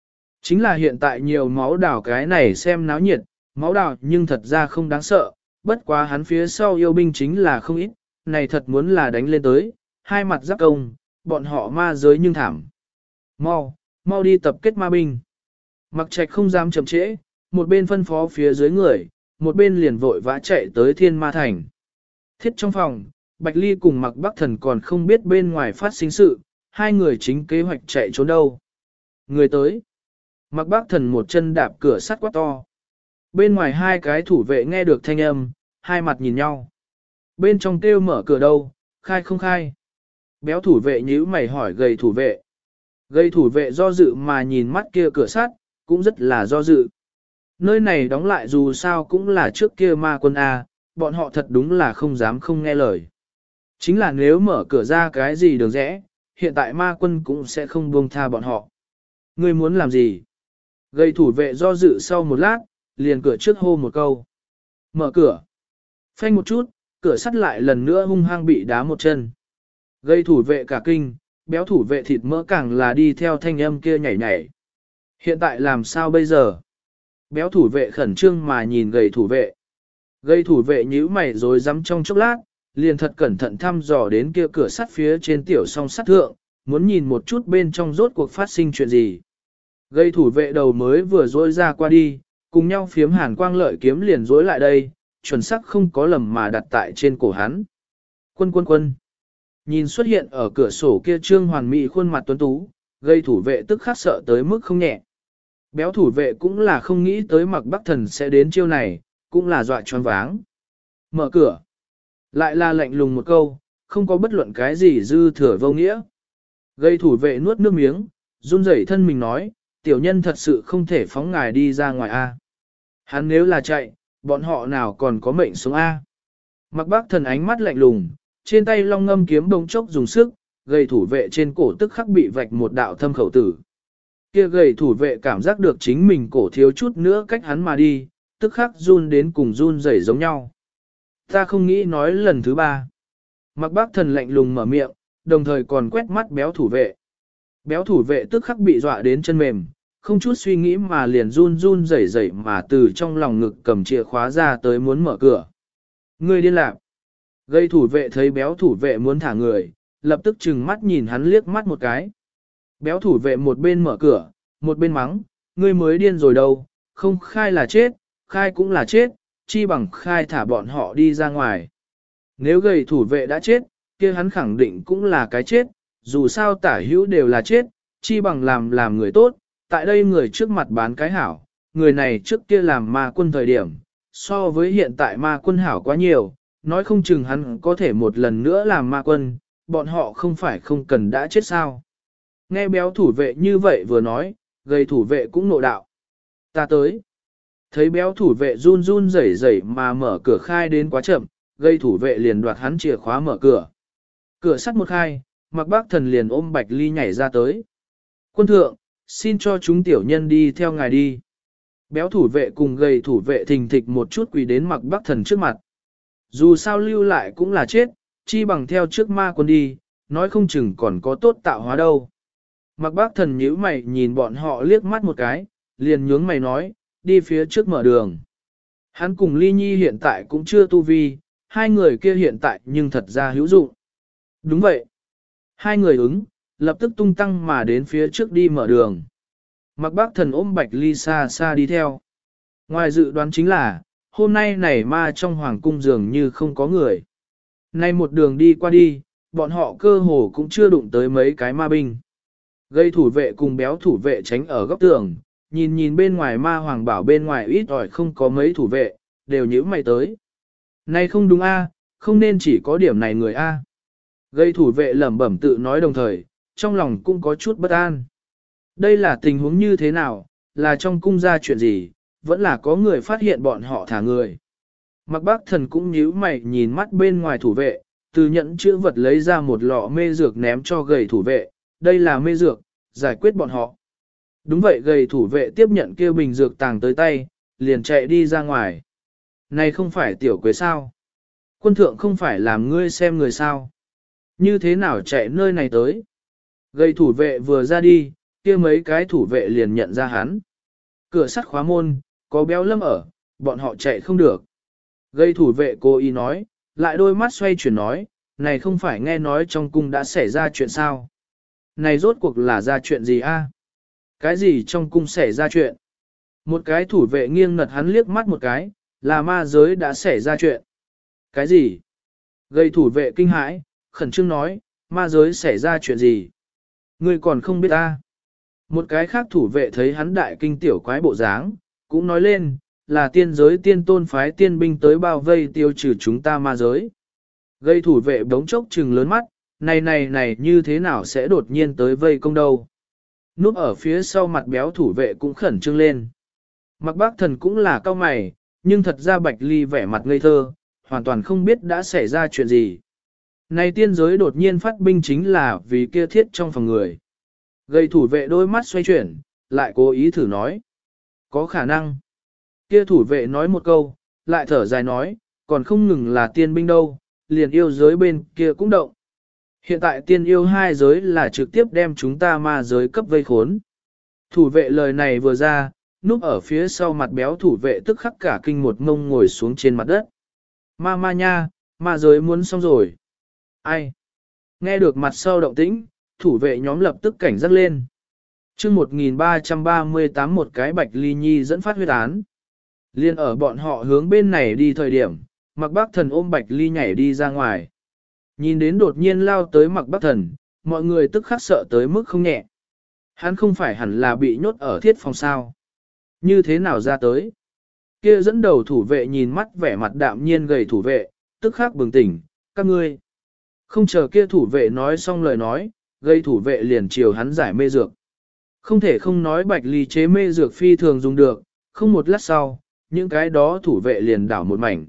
Chính là hiện tại nhiều máu đào cái này xem náo nhiệt, máu đào nhưng thật ra không đáng sợ, bất quá hắn phía sau yêu binh chính là không ít, này thật muốn là đánh lên tới, hai mặt giáp công, bọn họ ma giới nhưng thảm. Mau, mau đi tập kết ma binh. Mặc Trạch không dám chậm trễ, một bên phân phó phía dưới người, một bên liền vội vã chạy tới Thiên Ma Thành. Thiết trong phòng, Bạch Ly cùng Mặc Bắc Thần còn không biết bên ngoài phát sinh sự, hai người chính kế hoạch chạy trốn đâu. Người tới. Mặc Bắc Thần một chân đạp cửa sắt quá to. Bên ngoài hai cái thủ vệ nghe được thanh âm, hai mặt nhìn nhau. Bên trong kêu mở cửa đâu, khai không khai. Béo thủ vệ nhíu mày hỏi gầy thủ vệ. Gầy thủ vệ do dự mà nhìn mắt kia cửa sắt, cũng rất là do dự. Nơi này đóng lại dù sao cũng là trước kia ma quân A, bọn họ thật đúng là không dám không nghe lời. Chính là nếu mở cửa ra cái gì đường rẽ, hiện tại ma quân cũng sẽ không buông tha bọn họ. Ngươi muốn làm gì? Gầy thủ vệ do dự sau một lát, liền cửa trước hô một câu. Mở cửa. Phanh một chút, cửa sắt lại lần nữa hung hăng bị đá một chân. Gầy thủ vệ cả kinh, béo thủ vệ thịt mỡ càng là đi theo thanh âm kia nhảy nhảy. Hiện tại làm sao bây giờ? Béo thủ vệ khẩn trương mà nhìn gầy thủ vệ. Gầy thủ vệ nhíu mày rồi rắm trong chốc lát, liền thật cẩn thận thăm dò đến kia cửa sắt phía trên tiểu song sắt thượng, muốn nhìn một chút bên trong rốt cuộc phát sinh chuyện gì. Gầy thủ vệ đầu mới vừa rối ra qua đi, cùng nhau phiếm hàn quang lợi kiếm liền rối lại đây, chuẩn xác không có lầm mà đặt tại trên cổ hắn. Quân. Nhìn xuất hiện ở cửa sổ kia trương hoàn mỹ khuôn mặt tuấn tú, gầy thủ vệ tức khắc sợ tới mức không nhẹ. Béo thủ vệ cũng là không nghĩ tới Mặc Bắc Thần sẽ đến chiêu này, cũng là dọa choáng váng. Mở cửa. Lại là lạnh lùng một câu, không có bất luận cái gì dư thừa vô nghĩa. Gầy thủ vệ nuốt nước miếng, run rẩy thân mình nói, tiểu nhân thật sự không thể phóng ngài đi ra ngoài A. Hắn nếu là chạy, bọn họ nào còn có mệnh sống A. Mặc Bắc Thần ánh mắt lạnh lùng, trên tay long ngâm kiếm bỗng chốc dùng sức, gầy thủ vệ trên cổ tức khắc bị vạch một đạo thâm khẩu tử. Kia gầy thủ vệ cảm giác được chính mình cổ thiếu chút nữa cách hắn mà đi, tức khắc run đến cùng run rẩy giống nhau. Ta không nghĩ nói lần thứ ba. Mặc Bắc Thần lạnh lùng mở miệng, đồng thời còn quét mắt béo thủ vệ. Béo thủ vệ tức khắc bị dọa đến chân mềm, không chút suy nghĩ mà liền run rẩy rẩy mà từ trong lòng ngực cầm chìa khóa ra tới muốn mở cửa. Ngươi điên lạc. Gầy thủ vệ thấy béo thủ vệ muốn thả người, lập tức trừng mắt nhìn hắn liếc mắt một cái. Béo thủ vệ một bên mở cửa, một bên mắng, ngươi mới điên rồi đâu, không khai là chết, khai cũng là chết, chi bằng khai thả bọn họ đi ra ngoài. Nếu gầy thủ vệ đã chết, kia hắn khẳng định cũng là cái chết, dù sao tả hữu đều là chết, chi bằng làm người tốt, tại đây người trước mặt bán cái hảo, người này trước kia làm ma quân thời điểm, so với hiện tại ma quân hảo quá nhiều, nói không chừng hắn có thể một lần nữa làm ma quân, bọn họ không phải không cần đã chết sao. Nghe béo thủ vệ như vậy vừa nói, gầy thủ vệ cũng nộ đạo. Ta tới. Thấy béo thủ vệ run rẩy rẩy mà mở cửa khai đến quá chậm, gầy thủ vệ liền đoạt hắn chìa khóa mở cửa. Cửa sắt một khai, Mặc Bắc Thần liền ôm Bạch Ly nhảy ra tới. Quân thượng, xin cho chúng tiểu nhân đi theo ngài đi. Béo thủ vệ cùng gầy thủ vệ thình thịch một chút quỳ đến Mặc Bắc Thần trước mặt. Dù sao lưu lại cũng là chết, chi bằng theo trước ma quân đi, nói không chừng còn có tốt tạo hóa đâu. Mặc Bắc Thần nhíu mày nhìn bọn họ liếc mắt một cái, liền nhướng mày nói, đi phía trước mở đường. Hắn cùng Ly Nhi hiện tại cũng chưa tu vi, hai người kia hiện tại nhưng thật ra hữu dụng. Đúng vậy. Hai người ứng, lập tức tung tăng mà đến phía trước đi mở đường. Mặc Bắc Thần ôm Bạch Ly xa xa đi theo. Ngoài dự đoán chính là, hôm nay này ma trong hoàng cung dường như không có người. Nay một đường đi qua đi, bọn họ cơ hồ cũng chưa đụng tới mấy cái ma binh. Gây thủ vệ cùng béo thủ vệ tránh ở góc tường, nhìn bên ngoài ma hoàng bảo bên ngoài ít ỏi không có mấy thủ vệ, đều nhíu mày tới. Này không đúng a, không nên chỉ có điểm này người a. Gây thủ vệ lẩm bẩm tự nói đồng thời, trong lòng cũng có chút bất an. Đây là tình huống như thế nào, là trong cung ra chuyện gì, vẫn là có người phát hiện bọn họ thả người. Mặc Bắc Thần cũng nhíu mày nhìn mắt bên ngoài thủ vệ, từ nhẫn chữ vật lấy ra một lọ mê dược ném cho gầy thủ vệ, đây là mê dược, giải quyết bọn họ. Đúng vậy, gầy thủ vệ tiếp nhận kêu bình dược tàng tới tay, liền chạy đi ra ngoài. Này không phải tiểu quế sao? Quân thượng không phải làm ngươi xem người sao? Như thế nào chạy nơi này tới? Gầy thủ vệ vừa ra đi, kia mấy cái thủ vệ liền nhận ra hắn. Cửa sắt khóa môn, có Béo Lâm ở, bọn họ chạy không được. Gây thủ vệ cố ý nói, lại đôi mắt xoay chuyển nói, này không phải nghe nói trong cung đã xảy ra chuyện sao? Này rốt cuộc là ra chuyện gì a? Cái gì trong cung xảy ra chuyện? Một cái thủ vệ nghiêng nật hắn liếc mắt một cái, là ma giới đã xảy ra chuyện. Cái gì? Gây thủ vệ kinh hãi, khẩn trương nói, ma giới xảy ra chuyện gì? Ngươi còn không biết ta. Một cái khác thủ vệ thấy hắn đại kinh tiểu quái bộ dáng, cũng nói lên, là tiên giới tiên tôn phái tiên binh tới bao vây tiêu trừ chúng ta ma giới. Gây thủ vệ đống chốc trừng lớn mắt, này như thế nào sẽ đột nhiên tới vây công đâu. Núp ở phía sau mặt béo thủ vệ cũng khẩn trương lên. Mặc bác thần cũng là cao mày, nhưng thật ra Bạch Ly vẻ mặt ngây thơ, hoàn toàn không biết đã xảy ra chuyện gì. Này tiên giới đột nhiên phát binh chính là vì kia thiết trong phòng người. Gây thủ vệ đôi mắt xoay chuyển, lại cố ý thử nói. Có khả năng. Kia thủ vệ nói một câu, lại thở dài nói, còn không ngừng là tiên binh đâu, liền yêu giới bên kia cũng động. Hiện tại tiên yêu hai giới là trực tiếp đem chúng ta ma giới cấp vây khốn. Thủ vệ lời này vừa ra, núp ở phía sau mặt béo thủ vệ tức khắc cả kinh một ngông ngồi xuống trên mặt đất. Ma nha, ma giới muốn xong rồi. Ai? Nghe được mặt sau động tĩnh, thủ vệ nhóm lập tức cảnh giác lên. chương 1338 một cái Bạch Ly Nhi dẫn phát huyết án. Liên ở bọn họ hướng bên này đi thời điểm, Mặc Bác Thần ôm Bạch Ly nhảy đi ra ngoài. Nhìn đến đột nhiên lao tới Mặc Bác Thần, mọi người tức khắc sợ tới mức không nhẹ. Hắn không phải hẳn là bị nhốt ở thiết phòng sao. Như thế nào ra tới? Kia dẫn đầu thủ vệ nhìn mắt vẻ mặt đạm nhiên gầy thủ vệ, tức khắc bừng tỉnh, các ngươi. Không chờ kia thủ vệ nói xong lời nói, gây thủ vệ liền chiều hắn giải mê dược. Không thể không nói Bạch Ly chế mê dược phi thường dùng được, không một lát sau, những cái đó thủ vệ liền đảo một mảnh.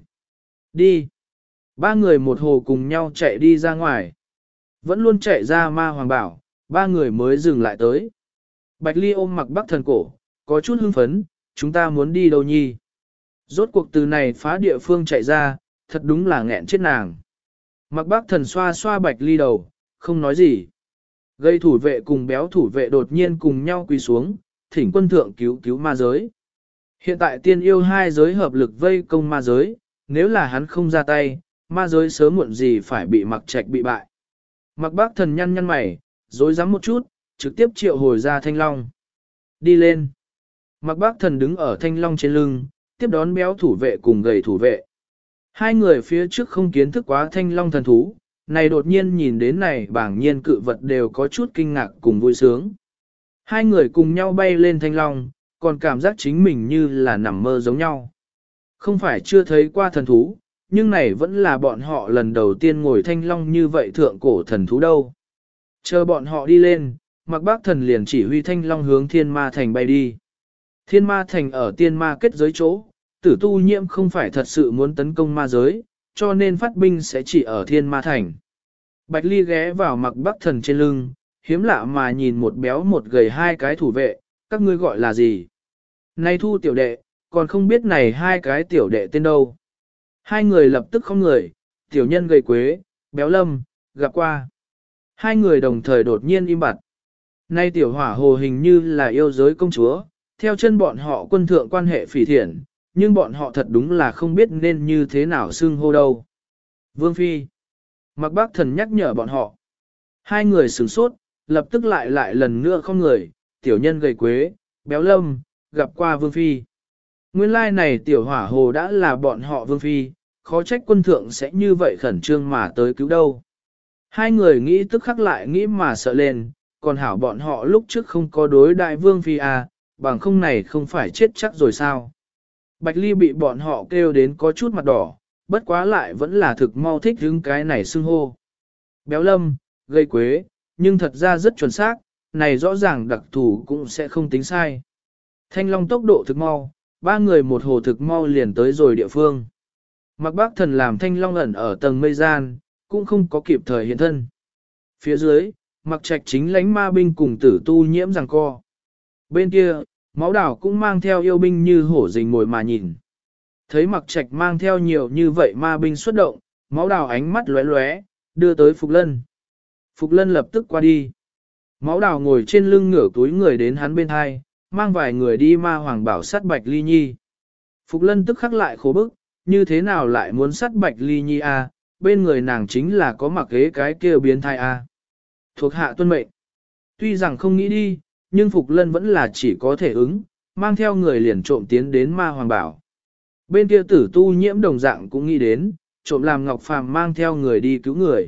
Đi. Ba người một hồ cùng nhau chạy đi ra ngoài. Vẫn luôn chạy ra ma hoàng bảo, ba người mới dừng lại tới. Bạch Ly ôm Mặc Bắc Thần cổ, có chút hưng phấn, chúng ta muốn đi đâu nhi. Rốt cuộc từ này phá địa phương chạy ra, thật đúng là nghẹn chết nàng. Mặc Bác Thần xoa xoa Bạch Ly đầu, không nói gì. Gây thủ vệ cùng béo thủ vệ đột nhiên cùng nhau quỳ xuống, thỉnh quân thượng cứu cứu ma giới. Hiện tại tiên yêu hai giới hợp lực vây công ma giới, nếu là hắn không ra tay, ma giới sớm muộn gì phải bị Mặc Trạch bị bại. Mặc Bác Thần nhăn nhăn mày, dối rắm một chút, trực tiếp triệu hồi ra Thanh Long. Đi lên. Mặc Bác Thần đứng ở Thanh Long trên lưng, tiếp đón béo thủ vệ cùng gầy thủ vệ. Hai người phía trước không kiến thức quá Thanh Long thần thú, này đột nhiên nhìn đến này bảng nhiên cự vật đều có chút kinh ngạc cùng vui sướng. Hai người cùng nhau bay lên Thanh Long, còn cảm giác chính mình như là nằm mơ giống nhau. Không phải chưa thấy qua thần thú, nhưng này vẫn là bọn họ lần đầu tiên ngồi Thanh Long như vậy thượng cổ thần thú đâu. Chờ bọn họ đi lên, Mặc Bác Thần liền chỉ huy Thanh Long hướng Thiên Ma Thành bay đi. Thiên Ma Thành ở tiên ma kết giới chỗ, Tử Tu Nhiễm không phải thật sự muốn tấn công ma giới, cho nên phát binh sẽ chỉ ở Thiên Ma Thành. Bạch Ly ghé vào Mặc Bắc Thần trên lưng, hiếm lạ mà nhìn một béo một gầy hai cái thủ vệ, các ngươi gọi là gì? Này Thu tiểu đệ, còn không biết này hai cái tiểu đệ tên đâu. Hai người lập tức không người, tiểu nhân gầy quế, béo lâm, gặp qua. Hai người đồng thời đột nhiên im bặt. Nay tiểu hỏa hồ hình như là yêu giới công chúa, theo chân bọn họ quân thượng quan hệ phỉ thiện, nhưng bọn họ thật đúng là không biết nên như thế nào xưng hô đâu. Vương Phi. Mặc Bác Thần nhắc nhở bọn họ. Hai người sửng sốt, lập tức lại lần nữa không người, tiểu nhân gầy quế, béo lâm, gặp qua Vương Phi. Nguyên lai này tiểu hỏa hồ đã là bọn họ Vương Phi, khó trách quân thượng sẽ như vậy khẩn trương mà tới cứu đâu. Hai người nghĩ tức khắc lại nghĩ mà sợ lên, còn hảo bọn họ lúc trước không có đối đại Vương Phi à, bằng không này không phải chết chắc rồi sao. Bạch Ly bị bọn họ kêu đến có chút mặt đỏ, bất quá lại vẫn là thực mau thích hứng cái này xưng hô. Béo lâm, gây quế, nhưng thật ra rất chuẩn xác, này rõ ràng đặc thù cũng sẽ không tính sai. Thanh Long tốc độ thực mau, ba người một hồ thực mau liền tới rồi địa phương. Mặc Bác Thần làm Thanh Long ẩn ở tầng mây gian, cũng không có kịp thời hiện thân. Phía dưới, Mặc Trạch chính lánh ma binh cùng Tử Tu Nhiễm giằng co. Bên kia, Máu Đảo cũng mang theo yêu binh như hổ rình mồi mà nhìn. Thấy Mặc Trạch mang theo nhiều như vậy ma binh xuất động, Máu Đảo ánh mắt lóe lóe, đưa tới Phục Lân. Phục Lân lập tức qua đi. Máu đào ngồi trên lưng ngửa túi người đến hắn bên hai, mang vài người đi ma hoàng bảo sát Bạch Ly Nhi. Phục Lân tức khắc lại khổ bức, như thế nào lại muốn sát Bạch Ly Nhi a? Bên người nàng chính là có mặc ghế cái kia biến thai a. Thuộc hạ tuân mệnh. Tuy rằng không nghĩ đi, nhưng Phục Lân vẫn là chỉ có thể ứng, mang theo người liền trộm tiến đến ma hoàng bảo. Bên kia Tử Tu Nhiễm đồng dạng cũng nghĩ đến, trộm làm Ngọc Phàm mang theo người đi cứu người.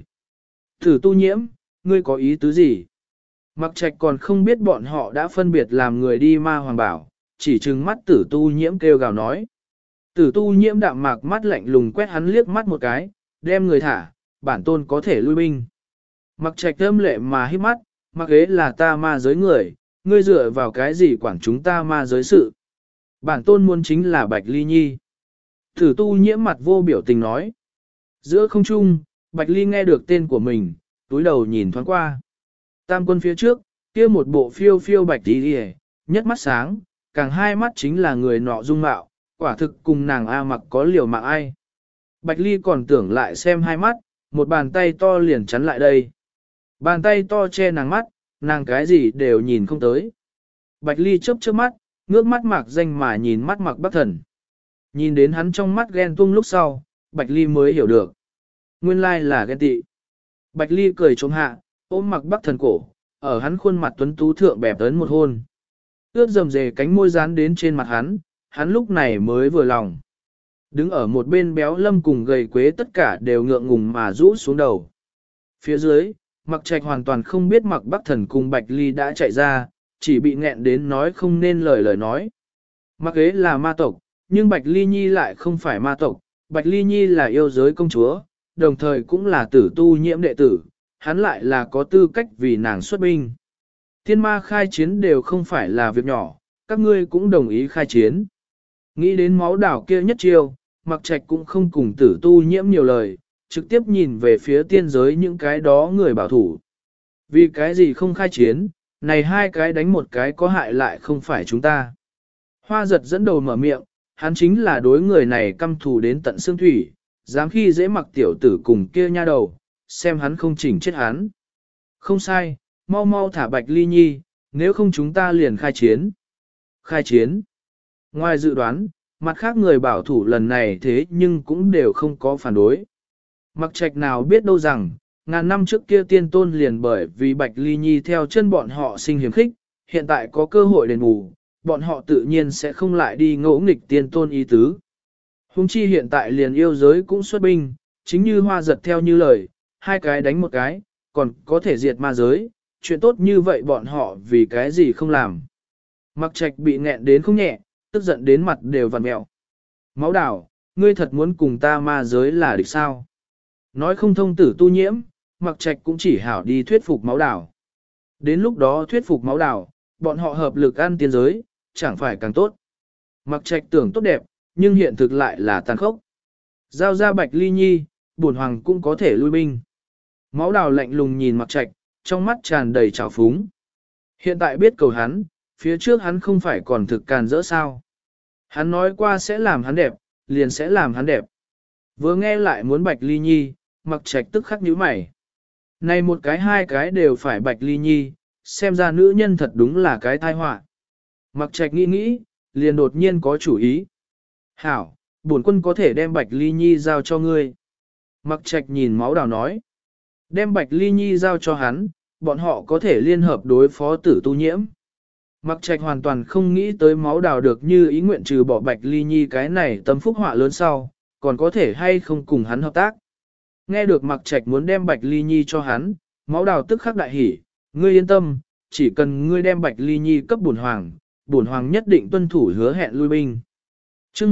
Tử Tu Nhiễm, ngươi có ý tứ gì? Mặc Trạch còn không biết bọn họ đã phân biệt làm người đi ma hoàng bảo, chỉ trừng mắt Tử Tu Nhiễm kêu gào nói. Tử Tu Nhiễm đạm mạc mắt lạnh lùng quét hắn liếc mắt một cái, đem người thả, bản tôn có thể lui binh. Mặc Trạch âm lệ mà hít mắt, mặc ghế là ta ma giới người, ngươi dựa vào cái gì quản chúng ta ma giới sự. Bản tôn muốn chính là Bạch Ly Nhi. Tử Tu Nhiễm mặt vô biểu tình nói. Giữa không trung, Bạch Ly nghe được tên của mình, túi đầu nhìn thoáng qua. Tam quân phía trước, kia một bộ phiêu phiêu Bạch Ly, nhất mắt sáng, càng hai mắt chính là người nọ dung mạo, quả thực cùng nàng A mặc có liều mạng ai. Bạch Ly còn tưởng lại xem hai mắt, một bàn tay to liền chắn lại đây. Bàn tay to che nàng mắt, nàng cái gì đều nhìn không tới. Bạch Ly chớp chớp mắt, ngước mắt Mạc Danh mà nhìn mắt Mạc Bắc Thần. Nhìn đến hắn trong mắt ghen tuông lúc sau, Bạch Ly mới hiểu được. Nguyên lai là ghen tị. Bạch Ly cười trống hạ, ôm Mạc Bắc Thần cổ, ở hắn khuôn mặt tuấn tú thượng bẹp ấn một hôn. Ướt rầm rề cánh môi dán đến trên mặt hắn lúc này mới vừa lòng. Đứng ở một bên Béo Lâm cùng Gầy Quế tất cả đều ngượng ngùng mà rũ xuống đầu. Phía dưới, Mặc Trạch hoàn toàn không biết Mạc Bắc Thần cùng Bạch Ly đã chạy ra, chỉ bị nghẹn đến nói không nên lời nói. Mặc ghế là ma tộc, nhưng Bạch Ly Nhi lại không phải ma tộc, Bạch Ly Nhi là yêu giới công chúa, đồng thời cũng là Tử Tu Nhiễm đệ tử, hắn lại là có tư cách vì nàng xuất binh. Thiên ma khai chiến đều không phải là việc nhỏ, các ngươi cũng đồng ý khai chiến. Nghĩ đến máu đảo kia nhất chiêu, Mặc Trạch cũng không cùng Tử Tu Nhiễm nhiều lời, trực tiếp nhìn về phía tiên giới những cái đó người bảo thủ. Vì cái gì không khai chiến, này hai cái đánh một cái có hại lại không phải chúng ta. Hoa giật dẫn đầu mở miệng, hắn chính là đối người này căm thù đến tận xương thủy, dám khi dễ mặc tiểu tử cùng kia nha đầu, xem hắn không chỉnh chết hắn. Không sai, mau mau thả Bạch Ly Nhi, nếu không chúng ta liền khai chiến. Khai chiến. Ngoài dự đoán, mặt khác người bảo thủ lần này thế nhưng cũng đều không có phản đối. Mặc Trạch nào biết đâu rằng, ngàn năm trước kia tiên tôn liền bởi vì Bạch Ly Nhi theo chân bọn họ sinh hiểm khích, hiện tại có cơ hội đền bù, bọn họ tự nhiên sẽ không lại đi ngỗ nghịch tiên tôn ý tứ. Hùng chi hiện tại liền yêu giới cũng xuất binh, chính như Hoa giật theo như lời, hai cái đánh một cái, còn có thể diệt ma giới, chuyện tốt như vậy bọn họ vì cái gì không làm. Mặc Trạch bị nghẹn đến không nhẹ, tức giận đến mặt đều vằn mẹo. Máu đảo, ngươi thật muốn cùng ta ma giới là địch sao? Nói không thông Tử Tu Nhiễm, Mặc Trạch cũng chỉ hảo đi thuyết phục máu đảo. Đến lúc đó thuyết phục máu đảo, bọn họ hợp lực ăn tiên giới, chẳng phải càng tốt. Mặc Trạch tưởng tốt đẹp, nhưng hiện thực lại là tàn khốc. Giao ra Bạch Ly Nhi, bổn hoàng cũng có thể lui binh. Máu đào lạnh lùng nhìn Mặc Trạch, trong mắt tràn đầy trào phúng. Hiện tại biết cầu hắn, phía trước hắn không phải còn thực càn rỡ sao. Hắn nói qua sẽ làm hắn đẹp, liền sẽ làm hắn đẹp. Vừa nghe lại muốn Bạch Ly Nhi, Mặc Trạch tức khắc nhíu mày. Này một cái hai cái đều phải Bạch Ly Nhi, xem ra nữ nhân thật đúng là cái tai họa. Mặc Trạch nghĩ, liền đột nhiên có chủ ý. Hảo, bổn quân có thể đem Bạch Ly Nhi giao cho ngươi. Mặc Trạch nhìn máu đào nói. Đem Bạch Ly Nhi giao cho hắn, bọn họ có thể liên hợp đối phó Tử Tu Nhiễm. Mặc Trạch hoàn toàn không nghĩ tới máu đào được như ý nguyện trừ bỏ Bạch Ly Nhi cái này tâm phúc họa lớn sau, còn có thể hay không cùng hắn hợp tác. Nghe được Mặc Trạch muốn đem Bạch Ly Nhi cho hắn, máu đào tức khắc đại hỉ, ngươi yên tâm, chỉ cần ngươi đem Bạch Ly Nhi cấp bổn hoàng nhất định tuân thủ hứa hẹn lui binh. Chương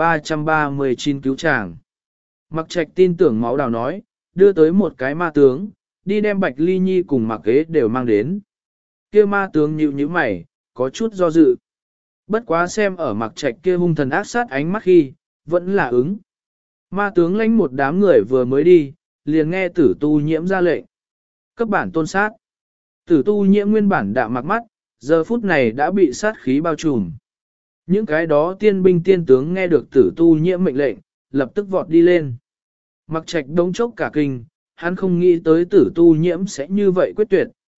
1339 cứu chàng. Mặc Trạch tin tưởng máu đào nói, đưa tới một cái ma tướng, đi đem Bạch Ly Nhi cùng Mặc Kế đều mang đến. Kia ma tướng nhíu mày, có chút do dự. Bất quá xem ở Mặc Trạch kia hung thần ác sát ánh mắt khi, vẫn là ứng. Ma tướng lãnh một đám người vừa mới đi, liền nghe Tử Tu Nhiễm ra lệnh. Cấp bản tôn sát. Tử Tu Nhiễm nguyên bản đạm mặc mắt, giờ phút này đã bị sát khí bao trùm. Những cái đó tiên binh tiên tướng nghe được Tử Tu Nhiễm mệnh lệnh, lập tức vọt đi lên. Mặc Trạch đống chốc cả kinh, hắn không nghĩ tới Tử Tu Nhiễm sẽ như vậy quyết tuyệt,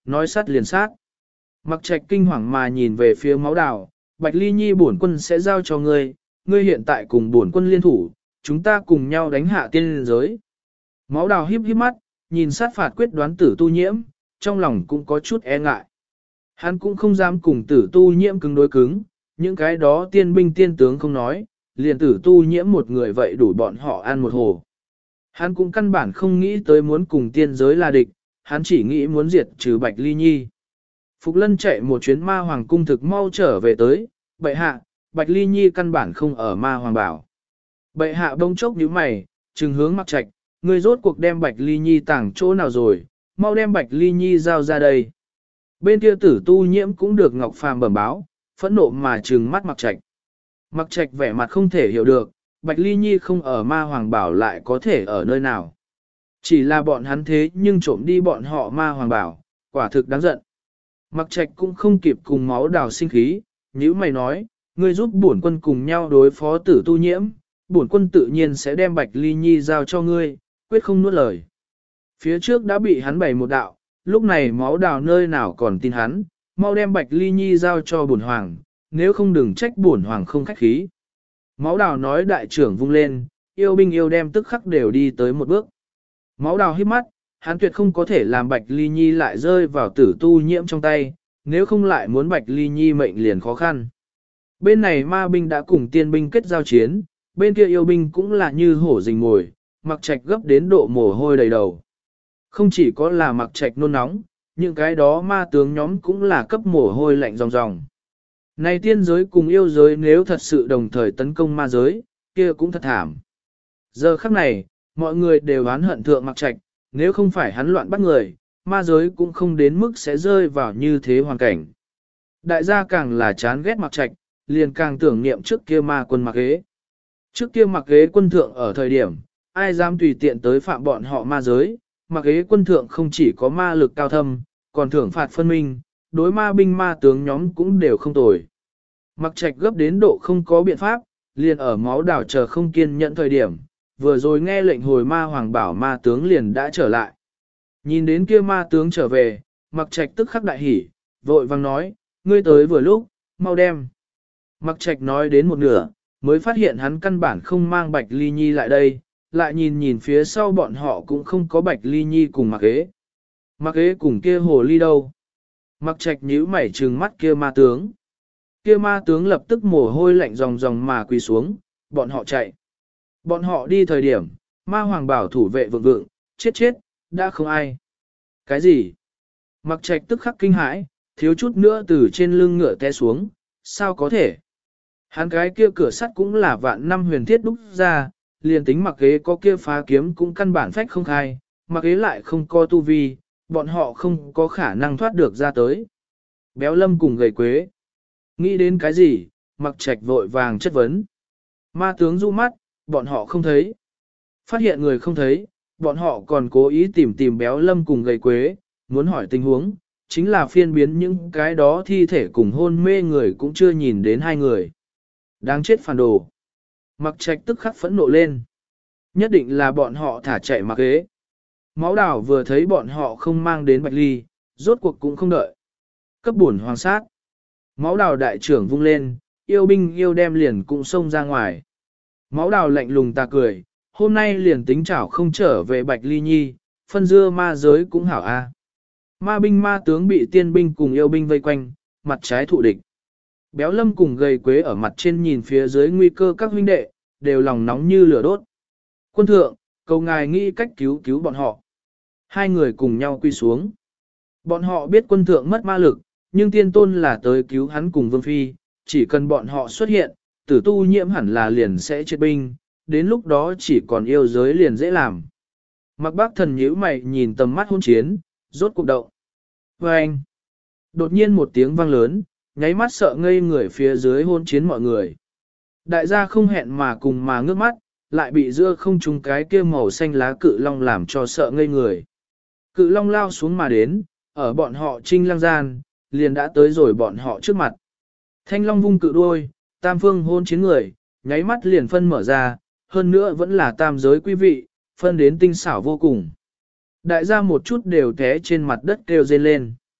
nói sát liền sát. Mặc Trạch kinh hoàng mà nhìn về phía Máu Đào, Bạch Ly Nhi bổn quân sẽ giao cho ngươi, ngươi hiện tại cùng bổn quân liên thủ, chúng ta cùng nhau đánh hạ tiên giới. Máu Đào híp híp mắt, nhìn sát phạt quyết đoán Tử Tu Nhiễm, trong lòng cũng có chút e ngại. Hắn cũng không dám cùng Tử Tu Nhiễm cứng đối cứng, những cái đó tiên binh tiên tướng không nói, liền Tử Tu Nhiễm một người vậy đủ bọn họ ăn một hồ. Hắn cũng căn bản không nghĩ tới muốn cùng tiên giới là địch, hắn chỉ nghĩ muốn diệt trừ Bạch Ly Nhi. Phục Lân chạy một chuyến ma hoàng cung thực mau trở về tới, bệ hạ, Bạch Ly Nhi căn bản không ở ma hoàng bảo. Bệ hạ bỗng chốc nhíu mày, trừng hướng Mặc Trạch, ngươi rốt cuộc đem Bạch Ly Nhi tàng chỗ nào rồi, mau đem Bạch Ly Nhi giao ra đây. Bên kia Tử Tu Nhiễm cũng được Ngọc Phàm bẩm báo, phẫn nộ mà trừng mắt Mặc Trạch. Mặc Trạch vẻ mặt không thể hiểu được, Bạch Ly Nhi không ở ma hoàng bảo lại có thể ở nơi nào. Chỉ là bọn hắn thế nhưng trộm đi bọn họ ma hoàng bảo, quả thực đáng giận. Mặc Trạch cũng không kịp cùng Máu Đào sinh khí, nhíu mày nói, ngươi giúp bổn quân cùng nhau đối phó Tử Tu Nhiễm, bổn quân tự nhiên sẽ đem Bạch Ly Nhi giao cho ngươi, quyết không nuốt lời. Phía trước đã bị hắn bày một đạo, lúc này Máu Đào nơi nào còn tin hắn, mau đem Bạch Ly Nhi giao cho bổn hoàng, nếu không đừng trách bổn hoàng không khách khí. Máu Đào nói đại trưởng vung lên, yêu binh yêu đem tức khắc đều đi tới một bước. Máu Đào híp mắt, hắn tuyệt không có thể làm Bạch Ly Nhi lại rơi vào Tử Tu Nhiễm trong tay, nếu không lại muốn Bạch Ly Nhi mệnh liền khó khăn. Bên này ma binh đã cùng tiên binh kết giao chiến, bên kia yêu binh cũng là như hổ rình mồi, Mặc Trạch gấp đến độ mồ hôi đầy đầu. Không chỉ có là Mặc Trạch nôn nóng, những cái đó ma tướng nhóm cũng là cấp mồ hôi lạnh ròng ròng. Này tiên giới cùng yêu giới nếu thật sự đồng thời tấn công ma giới, kia cũng thật thảm. Giờ khắc này, mọi người đều oán hận thượng Mặc Trạch, nếu không phải hắn loạn bắt người, ma giới cũng không đến mức sẽ rơi vào như thế hoàn cảnh. Đại gia càng là chán ghét Mặc Trạch, liền càng tưởng niệm trước kia ma quân Mặc Ghế. Trước kia Mặc Ghế quân thượng ở thời điểm, ai dám tùy tiện tới phạm bọn họ ma giới, Mặc Ghế quân thượng không chỉ có ma lực cao thâm, còn thưởng phạt phân minh, đối ma binh ma tướng nhóm cũng đều không tồi. Mặc Trạch gấp đến độ không có biện pháp, liền ở Máu Đào chờ không kiên nhẫn thời điểm, vừa rồi nghe lệnh hồi ma hoàng bảo ma tướng liền đã trở lại. Nhìn đến kia ma tướng trở về, Mặc Trạch tức khắc đại hỉ, vội vang nói, ngươi tới vừa lúc, mau đem. Mặc Trạch nói đến một nửa, mới phát hiện hắn căn bản không mang Bạch Ly Nhi lại đây, lại nhìn phía sau bọn họ cũng không có Bạch Ly Nhi cùng Mặc Ghế. Mặc Ghế cùng kia hồ ly đâu? Mặc Trạch nhíu mày trừng mắt kia ma tướng. Kia ma tướng lập tức mồ hôi lạnh ròng ròng mà quỳ xuống, bọn họ chạy. Bọn họ đi thời điểm, ma hoàng bảo thủ vệ vượng vượng, chết, đã không ai. Cái gì? Mặc Trạch tức khắc kinh hãi, thiếu chút nữa từ trên lưng ngựa té xuống, sao có thể? Hắn cái kia cửa sắt cũng là vạn năm huyền thiết đúc ra, liền tính Mặc Ghế có kia phá kiếm cũng căn bản phách không khai, Mặc Ghế lại không có tu vi, bọn họ không có khả năng thoát được ra tới. Béo Lâm cùng Gầy Quế. Nghĩ đến cái gì, Mặc Trạch vội vàng chất vấn. Ma tướng du mắt, bọn họ không thấy. Phát hiện người không thấy, bọn họ còn cố ý tìm Béo Lâm cùng Gầy Quế, muốn hỏi tình huống, chính là phiên biến những cái đó thi thể cùng hôn mê người cũng chưa nhìn đến hai người. Đáng chết phản đồ. Mặc Trạch tức khắc phẫn nộ lên. Nhất định là bọn họ thả chạy Mặc Ghế. Máu Đào vừa thấy bọn họ không mang đến Bạch Ly, rốt cuộc cũng không đợi. Cấp bổn hoàng sát. Máu Đào đại trưởng vung lên, yêu binh yêu đem liền cũng xông ra ngoài. Máu Đào lạnh lùng ta cười, hôm nay liền tính chảo không trở về Bạch Ly Nhi, phân dưa ma giới cũng hảo a. Ma binh ma tướng bị tiên binh cùng yêu binh vây quanh, mặt trái thụ địch. Béo Lâm cùng Gầy Quế ở mặt trên nhìn phía dưới nguy cơ các huynh đệ, đều lòng nóng như lửa đốt. Quân thượng, cầu ngài nghĩ cách cứu bọn họ. Hai người cùng nhau quy xuống. Bọn họ biết quân thượng mất ma lực, nhưng tiên tôn là tới cứu hắn cùng Vương Phi, chỉ cần bọn họ xuất hiện, Tử Tu Nhiễm hẳn là liền sẽ chết binh, đến lúc đó chỉ còn yêu giới liền dễ làm. Mặc Bác Thần nhíu mày nhìn tầm mắt hôn chiến, rốt cuộc động. Và anh, đột nhiên một tiếng vang lớn, nháy mắt sợ ngây người phía dưới hôn chiến mọi người. Đại gia không hẹn mà cùng mà ngước mắt, lại bị giữa không trung cái kia màu xanh lá cự long làm cho sợ ngây người. Cự long lao xuống mà đến, ở bọn họ trinh lăng gian, liền đã tới rồi bọn họ trước mặt. Thanh long vung cự đuôi, tam phương hôn chiến người, nháy mắt liền phân mở ra, hơn nữa vẫn là tam giới quý vị, phân đến tinh xảo vô cùng. Đại gia một chút đều té trên mặt đất kêu rên lên.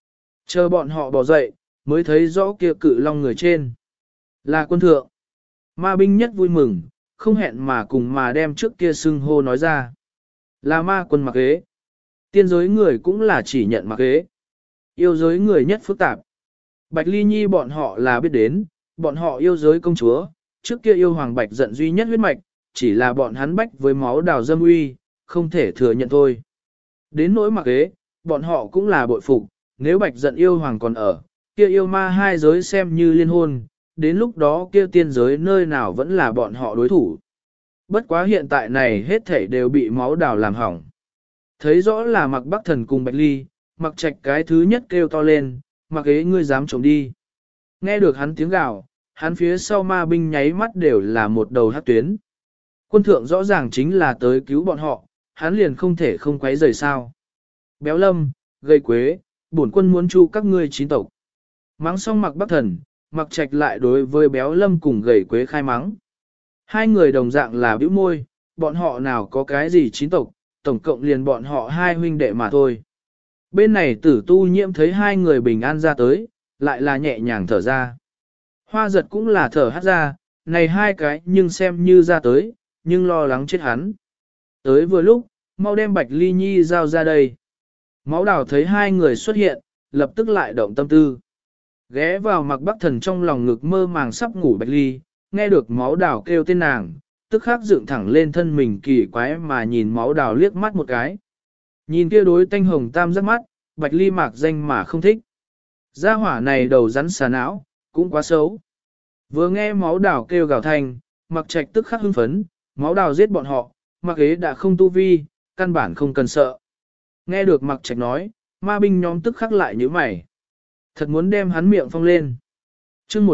Chờ bọn họ bỏ dậy, mới thấy rõ kia cự long người trên. Là quân thượng. Ma binh nhất vui mừng, không hẹn mà cùng mà đem trước kia xưng hô nói ra. Là ma quân mặc ghế. Tiên giới người cũng là chỉ nhận mặc ghế. Yêu giới người nhất phức tạp. Bạch Ly Nhi bọn họ là biết đến, bọn họ yêu giới công chúa, trước kia yêu hoàng Bạch giận duy nhất huyết mạch, chỉ là bọn hắn bách với máu đào dâm uy, không thể thừa nhận thôi. Đến nỗi mặc ghế, bọn họ cũng là bội phục, nếu Bạch giận yêu hoàng còn ở, kia yêu ma hai giới xem như liên hôn, đến lúc đó kia tiên giới nơi nào vẫn là bọn họ đối thủ. Bất quá hiện tại này hết thảy đều bị máu đào làm hỏng. Thấy rõ là mặc Bắc Thần cùng Bạch Ly, mặc Trạch cái thứ nhất kêu to lên, mặc ghế ngươi dám trộm đi. Nghe được hắn tiếng gào, hắn phía sau ma binh nháy mắt đều là một đầu hát tuyến. Quân thượng rõ ràng chính là tới cứu bọn họ, hắn liền không thể không quấy rời sao. Béo Lâm, Gầy Quế, bổn quân muốn chu các ngươi chín tộc. Mắng xong mặc Bắc Thần, mặc Trạch lại đối với Béo Lâm cùng Gầy Quế khai mắng. Hai người đồng dạng là bĩu môi, bọn họ nào có cái gì chín tộc, tổng cộng liền bọn họ hai huynh đệ mà thôi. Bên này Tử Tu Nhiễm thấy hai người bình an ra tới, lại là nhẹ nhàng thở ra. Hoa giật cũng là thở hát ra, này hai cái nhưng xem như ra tới, nhưng lo lắng chết hắn. Tới vừa lúc, mau đem Bạch Ly Nhi giao ra đây. Máu đào thấy hai người xuất hiện, lập tức lại động tâm tư. Ghé vào mặc Bắc Thần trong lòng ngực mơ màng sắp ngủ Bạch Ly, nghe được máu đào kêu tên nàng, tức khắc dựng thẳng lên thân mình kỳ quái mà nhìn máu đào liếc mắt một cái. Nhìn kia đối tanh hồng tam giác mắt, Bạch Ly mạc danh mà không thích. Gia hỏa này đầu rắn xà não, cũng quá xấu. Vừa nghe máu đào kêu gào thanh, mặc Trạch tức khắc hưng phấn, máu đào giết bọn họ, mặc ế đã không tu vi, căn bản không cần sợ. Nghe được mặc Trạch nói, ma binh nhóm tức khắc lại như mày. Thật muốn đem hắn miệng phong lên. chương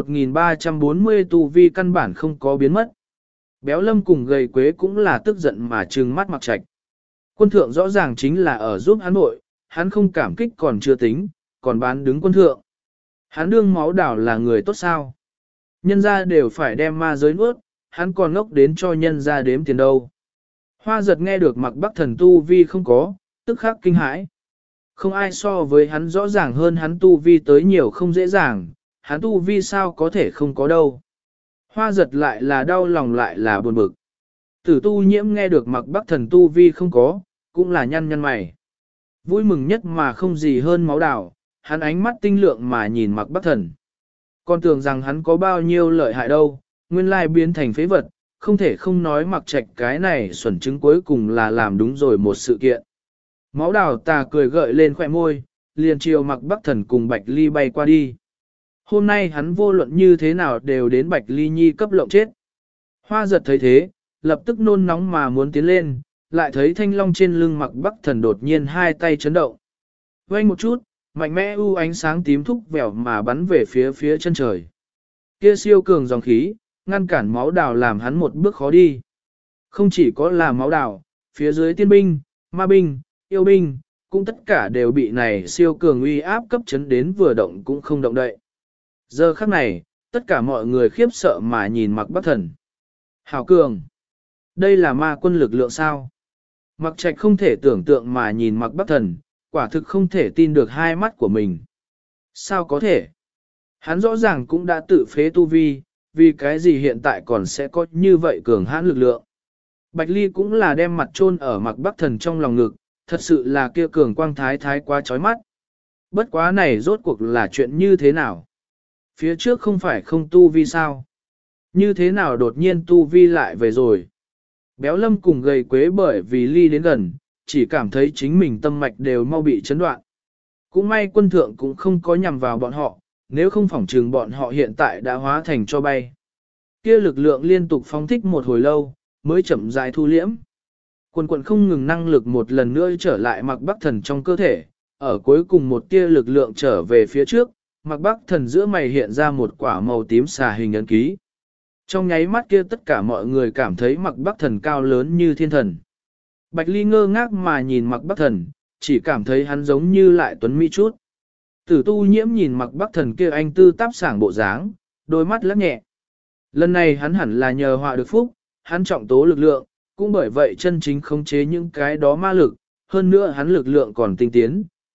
1340 tu vi căn bản không có biến mất. Béo Lâm cùng Gầy Quế cũng là tức giận mà trừng mắt mặc Trạch. Quân thượng rõ ràng chính là ở giúp hắn nội, hắn không cảm kích còn chưa tính, còn bán đứng quân thượng. Hắn đương máu đảo là người tốt sao. Nhân ra đều phải đem ma giới nuốt, hắn còn ngốc đến cho nhân ra đếm tiền đâu. Hoa giật nghe được mặc Bắc Thần tu vi không có, tức khắc kinh hãi. Không ai so với hắn rõ ràng hơn hắn tu vi tới nhiều không dễ dàng, hắn tu vi sao có thể không có đâu. Hoa giật lại là đau lòng lại là buồn bực. Tử Tu Nhiễm nghe được mặc Bắc Thần tu vi không có, cũng là nhăn nhăn mày. Vui mừng nhất mà không gì hơn máu đào, hắn ánh mắt tinh lượng mà nhìn mặc Bắc Thần. Còn tưởng rằng hắn có bao nhiêu lợi hại đâu, nguyên lai biến thành phế vật, không thể không nói mặc Trạch cái này xuẩn chứng cuối cùng là làm đúng rồi một sự kiện. Máu đào tà cười gợi lên khỏe môi, liền chiều mặc Bắc Thần cùng Bạch Ly bay qua đi. Hôm nay hắn vô luận như thế nào đều đến Bạch Ly Nhi cấp lộng chết. Hoa giật thấy thế, lập tức nôn nóng mà muốn tiến lên, lại thấy thanh long trên lưng mặc Bắc Thần đột nhiên hai tay chấn động. Vây một chút, mạnh mẽ u ánh sáng tím thúc vẻo mà bắn về phía chân trời. Kia siêu cường dòng khí, ngăn cản máu đào làm hắn một bước khó đi. Không chỉ có là máu đào, phía dưới tiên binh, ma binh, yêu binh, cũng tất cả đều bị này siêu cường uy áp cấp chấn đến vừa động cũng không động đậy. Giờ khắc này, tất cả mọi người khiếp sợ mà nhìn mặc Bắc Thần. Hảo cường! Đây là ma quân lực lượng sao? Mặc Trạch không thể tưởng tượng mà nhìn mặc Bắc Thần, quả thực không thể tin được hai mắt của mình. Sao có thể? Hắn rõ ràng cũng đã tự phế tu vi, vì cái gì hiện tại còn sẽ có như vậy cường hãn lực lượng. Bạch Ly cũng là đem mặt chôn ở mặc Bắc Thần trong lòng ngực, thật sự là kia cường quang thái thái quá chói mắt. Bất quá này rốt cuộc là chuyện như thế nào? Phía trước không phải không tu vi sao? Như thế nào đột nhiên tu vi lại về rồi? Béo Lâm cùng Gầy Quế bởi vì Ly đến gần, chỉ cảm thấy chính mình tâm mạch đều mau bị chấn đoạn. Cũng may quân thượng cũng không có nhằm vào bọn họ, nếu không phỏng trừng bọn họ hiện tại đã hóa thành cho bay. Kia lực lượng liên tục phóng thích một hồi lâu, mới chậm rãi thu liễm. Quần quần không ngừng năng lực một lần nữa trở lại mặc Bắc Thần trong cơ thể, ở cuối cùng một tia lực lượng trở về phía trước, mặc Bắc Thần giữa mày hiện ra một quả màu tím xà hình ấn ký. Trong nháy mắt kia tất cả mọi người cảm thấy mặc Bắc Thần cao lớn như thiên thần. Bạch Ly ngơ ngác mà nhìn mặc Bắc Thần, chỉ cảm thấy hắn giống như lại tuấn mỹ chút. Tử Tu Nhiễm nhìn mặc Bắc Thần kia anh tư táp sảng bộ dáng, đôi mắt lắc nhẹ. Lần này hắn hẳn là nhờ họa được phúc, hắn trọng tố lực lượng, cũng bởi vậy chân chính khống chế những cái đó ma lực, hơn nữa hắn lực lượng còn tinh tiến,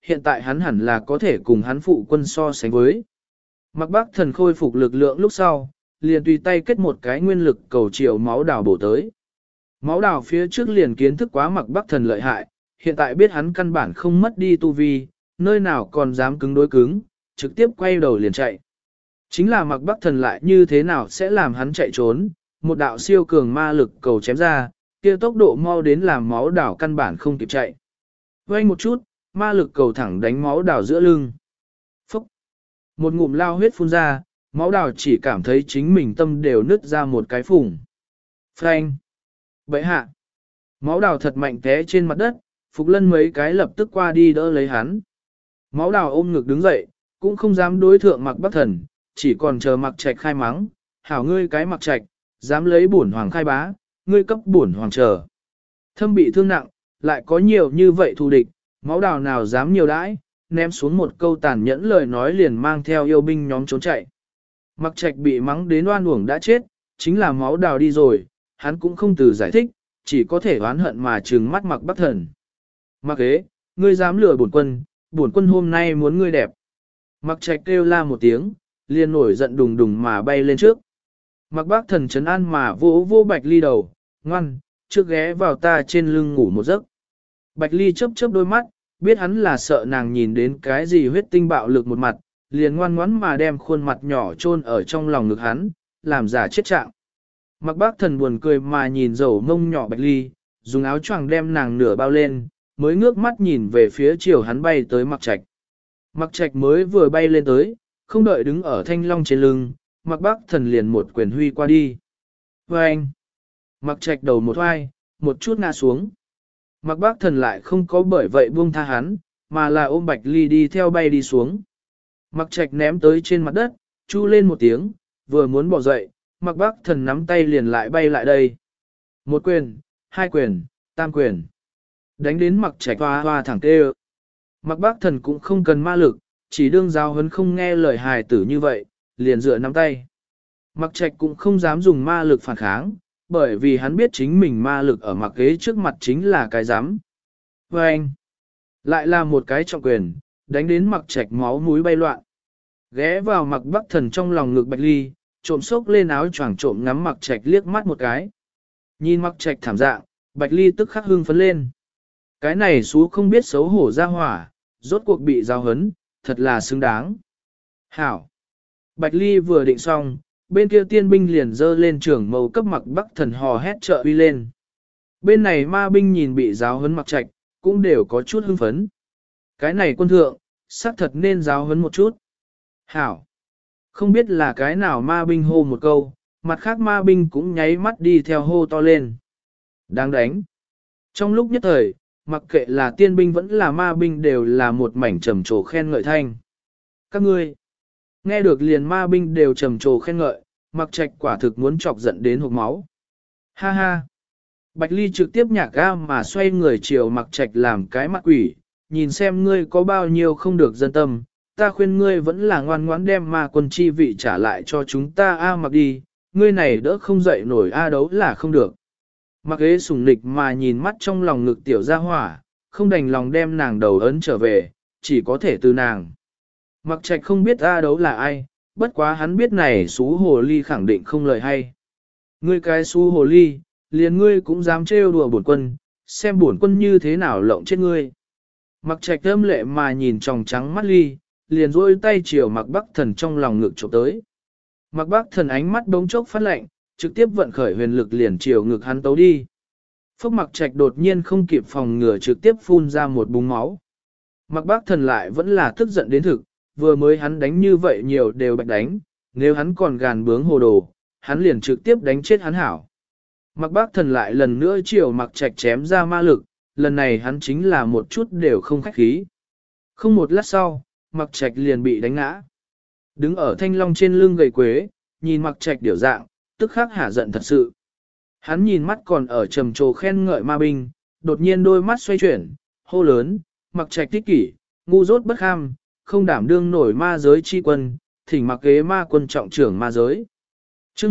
hiện tại hắn hẳn là có thể cùng hắn phụ quân so sánh với. Mạc Bắc Thần khôi phục lực lượng lúc sau, liền tùy tay kết một cái nguyên lực cầu chiều máu đào bổ tới. Máu đào phía trước liền kiến thức quá Mạc Bắc Thần lợi hại, hiện tại biết hắn căn bản không mất đi tu vi, nơi nào còn dám cứng đối cứng, trực tiếp quay đầu liền chạy. Chính là Mạc Bắc Thần lại như thế nào sẽ làm hắn chạy trốn, một đạo siêu cường ma lực cầu chém ra, kia tốc độ mau đến làm máu đảo căn bản không kịp chạy. Vây một chút, ma lực cầu thẳng đánh máu đảo giữa lưng. Phúc! Một ngụm lao huyết phun ra, máu đảo chỉ cảm thấy chính mình tâm đều nứt ra một cái phủng. Phanh! Bậy hạ! Máu đảo thật mạnh té trên mặt đất, Phục Lân mấy cái lập tức qua đi đỡ lấy hắn. Máu đảo ôm ngực đứng dậy, cũng không dám đối thượng Mạc Bắc Thần, chỉ còn chờ Mạc Trạch khai mắng, hảo ngươi cái Mạc Trạch, dám lấy bổn hoàng khai bá, ngươi cấp bổn hoàng chờ. Thâm bị thương nặng, lại có nhiều như vậy thù địch, máu đào nào dám nhiều đãi, ném xuống một câu tàn nhẫn lời nói liền mang theo yêu binh nhóm trốn chạy. Mạc Trạch bị mắng đến oan uổng đã chết, chính là máu đào đi rồi, hắn cũng không từ giải thích, chỉ có thể oán hận mà trừng mắt Mạc Bắc Thần. Mạc ế, ngươi dám lừa bổn quân hôm nay muốn ngươi đẹp. Mạc Trạch kêu la một tiếng, liền nổi giận đùng đùng mà bay lên trước. Mạc Bắc Thần trấn an mà vỗ vỗ Bạch Ly đầu, ngoan, trước ghé vào ta trên lưng ngủ một giấc. Bạch Ly chớp chớp đôi mắt, biết hắn là sợ nàng nhìn đến cái gì huyết tinh bạo lực một mặt, liền ngoan ngoãn mà đem khuôn mặt nhỏ chôn ở trong lòng ngực hắn, làm giả chết trạng. Mạc Bắc Thần buồn cười mà nhìn dầu mông nhỏ Bạch Ly, dùng áo choàng đem nàng nửa bao lên, mới ngước mắt nhìn về phía chiều hắn bay tới Mạc Trạch. Mạc Trạch mới vừa bay lên tới, không đợi đứng ở thanh long trên lưng, Mạc Bắc Thần liền một quyền huy qua đi. Và anh, Mạc Trạch đầu một hoai, một chút ngã xuống. Mạc Bắc Thần lại không có bởi vậy buông tha hắn, mà là ôm Bạch Ly đi theo bay đi xuống. Mạc Trạch ném tới trên mặt đất, chu lên một tiếng, vừa muốn bỏ dậy, Mạc Bắc Thần nắm tay liền lại bay lại đây. Một quyền, hai quyền, tam quyền. Đánh đến Mạc Trạch hoa hoa thẳng tê. Mạc Bắc Thần cũng không cần ma lực, chỉ đương giáo huấn không nghe lời hài tử như vậy, liền dựa nắm tay. Mạc Trạch cũng không dám dùng ma lực phản kháng, bởi vì hắn biết chính mình ma lực ở Mạc Ghế trước mặt chính là cái dám. Và anh, lại là một cái trọng quyền, đánh đến Mạc Trạch máu mũi bay loạn. Ghé vào Mạc Bắc Thần trong lòng ngực Bạch Ly, trộm xốc lên áo choàng trộm ngắm Mạc Trạch liếc mắt một cái. Nhìn Mạc Trạch thảm dạng, Bạch Ly tức khắc hưng phấn lên. Cái này xú không biết xấu hổ ra hỏa, rốt cuộc bị giao hấn, thật là xứng đáng. Hảo! Bạch Ly vừa định xong, bên kia tiên binh liền dơ lên trưởng màu cấp Mạc Bắc Thần hò hét trợ uy lên. Bên này ma binh nhìn bị giáo huấn Mạc Trạch, cũng đều có chút hưng phấn. Cái này quân thượng, xác thật nên giáo huấn một chút. Hảo! Không biết là cái nào ma binh hô một câu, mặt khác ma binh cũng nháy mắt đi theo hô to lên. Đáng đánh! Trong lúc nhất thời, mặc kệ là tiên binh vẫn là ma binh đều là một mảnh trầm trồ khen ngợi thanh. Các ngươi! Nghe được liền ma binh đều trầm trồ khen ngợi, Mạc Trạch quả thực muốn chọc giận đến hộc máu. Ha ha! Bạch Ly trực tiếp nhạc ga mà xoay người chiều Mạc Trạch làm cái mặt quỷ, nhìn xem ngươi có bao nhiêu không được dân tâm, ta khuyên ngươi vẫn là ngoan ngoãn đem ma quân chi vị trả lại cho chúng ta a Mạc đi, ngươi này đỡ không dậy nổi a đấu là không được. Mạc Ghế sủng nịch mà nhìn mắt trong lòng ngực tiểu gia hỏa, không đành lòng đem nàng đầu ấn trở về, chỉ có thể từ nàng. Mạc Trạch không biết A đấu là ai, bất quá hắn biết này xú hồ ly khẳng định không lời hay. Ngươi cái xú hồ ly, liền ngươi cũng dám trêu đùa bổn quân, xem bổn quân như thế nào lộng chết ngươi. Mạc Trạch âm lệ mà nhìn tròng trắng mắt ly, liền rôi tay chiều Mạc Bắc Thần trong lòng ngực chụp tới. Mạc Bắc Thần ánh mắt đống chốc phát lạnh, trực tiếp vận khởi huyền lực liền chiều ngực hắn tấu đi. Phúc Mạc Trạch đột nhiên không kịp phòng ngừa trực tiếp phun ra một búng máu. Mạc Bắc Thần lại vẫn là tức giận đến thực, vừa mới hắn đánh như vậy nhiều đều bạch đánh, nếu hắn còn gàn bướng hồ đồ, hắn liền trực tiếp đánh chết hắn hảo. Mạc Bắc Thần lại lần nữa chiều Mạc Trạch chém ra ma lực, lần này hắn chính là một chút đều không khách khí. Không một lát sau, Mạc Trạch liền bị đánh ngã. Đứng ở thanh long trên lưng gầy quế, nhìn Mạc Trạch điểu dạng, tức khắc hả giận thật sự. Hắn nhìn mắt còn ở trầm trồ khen ngợi ma binh, đột nhiên đôi mắt xoay chuyển, hô lớn, Mạc Trạch thích kỷ, ngu dốt bất kham, không đảm đương nổi ma giới chi quân, thỉnh Mạc Ghế ma quân trọng trưởng ma giới. Chương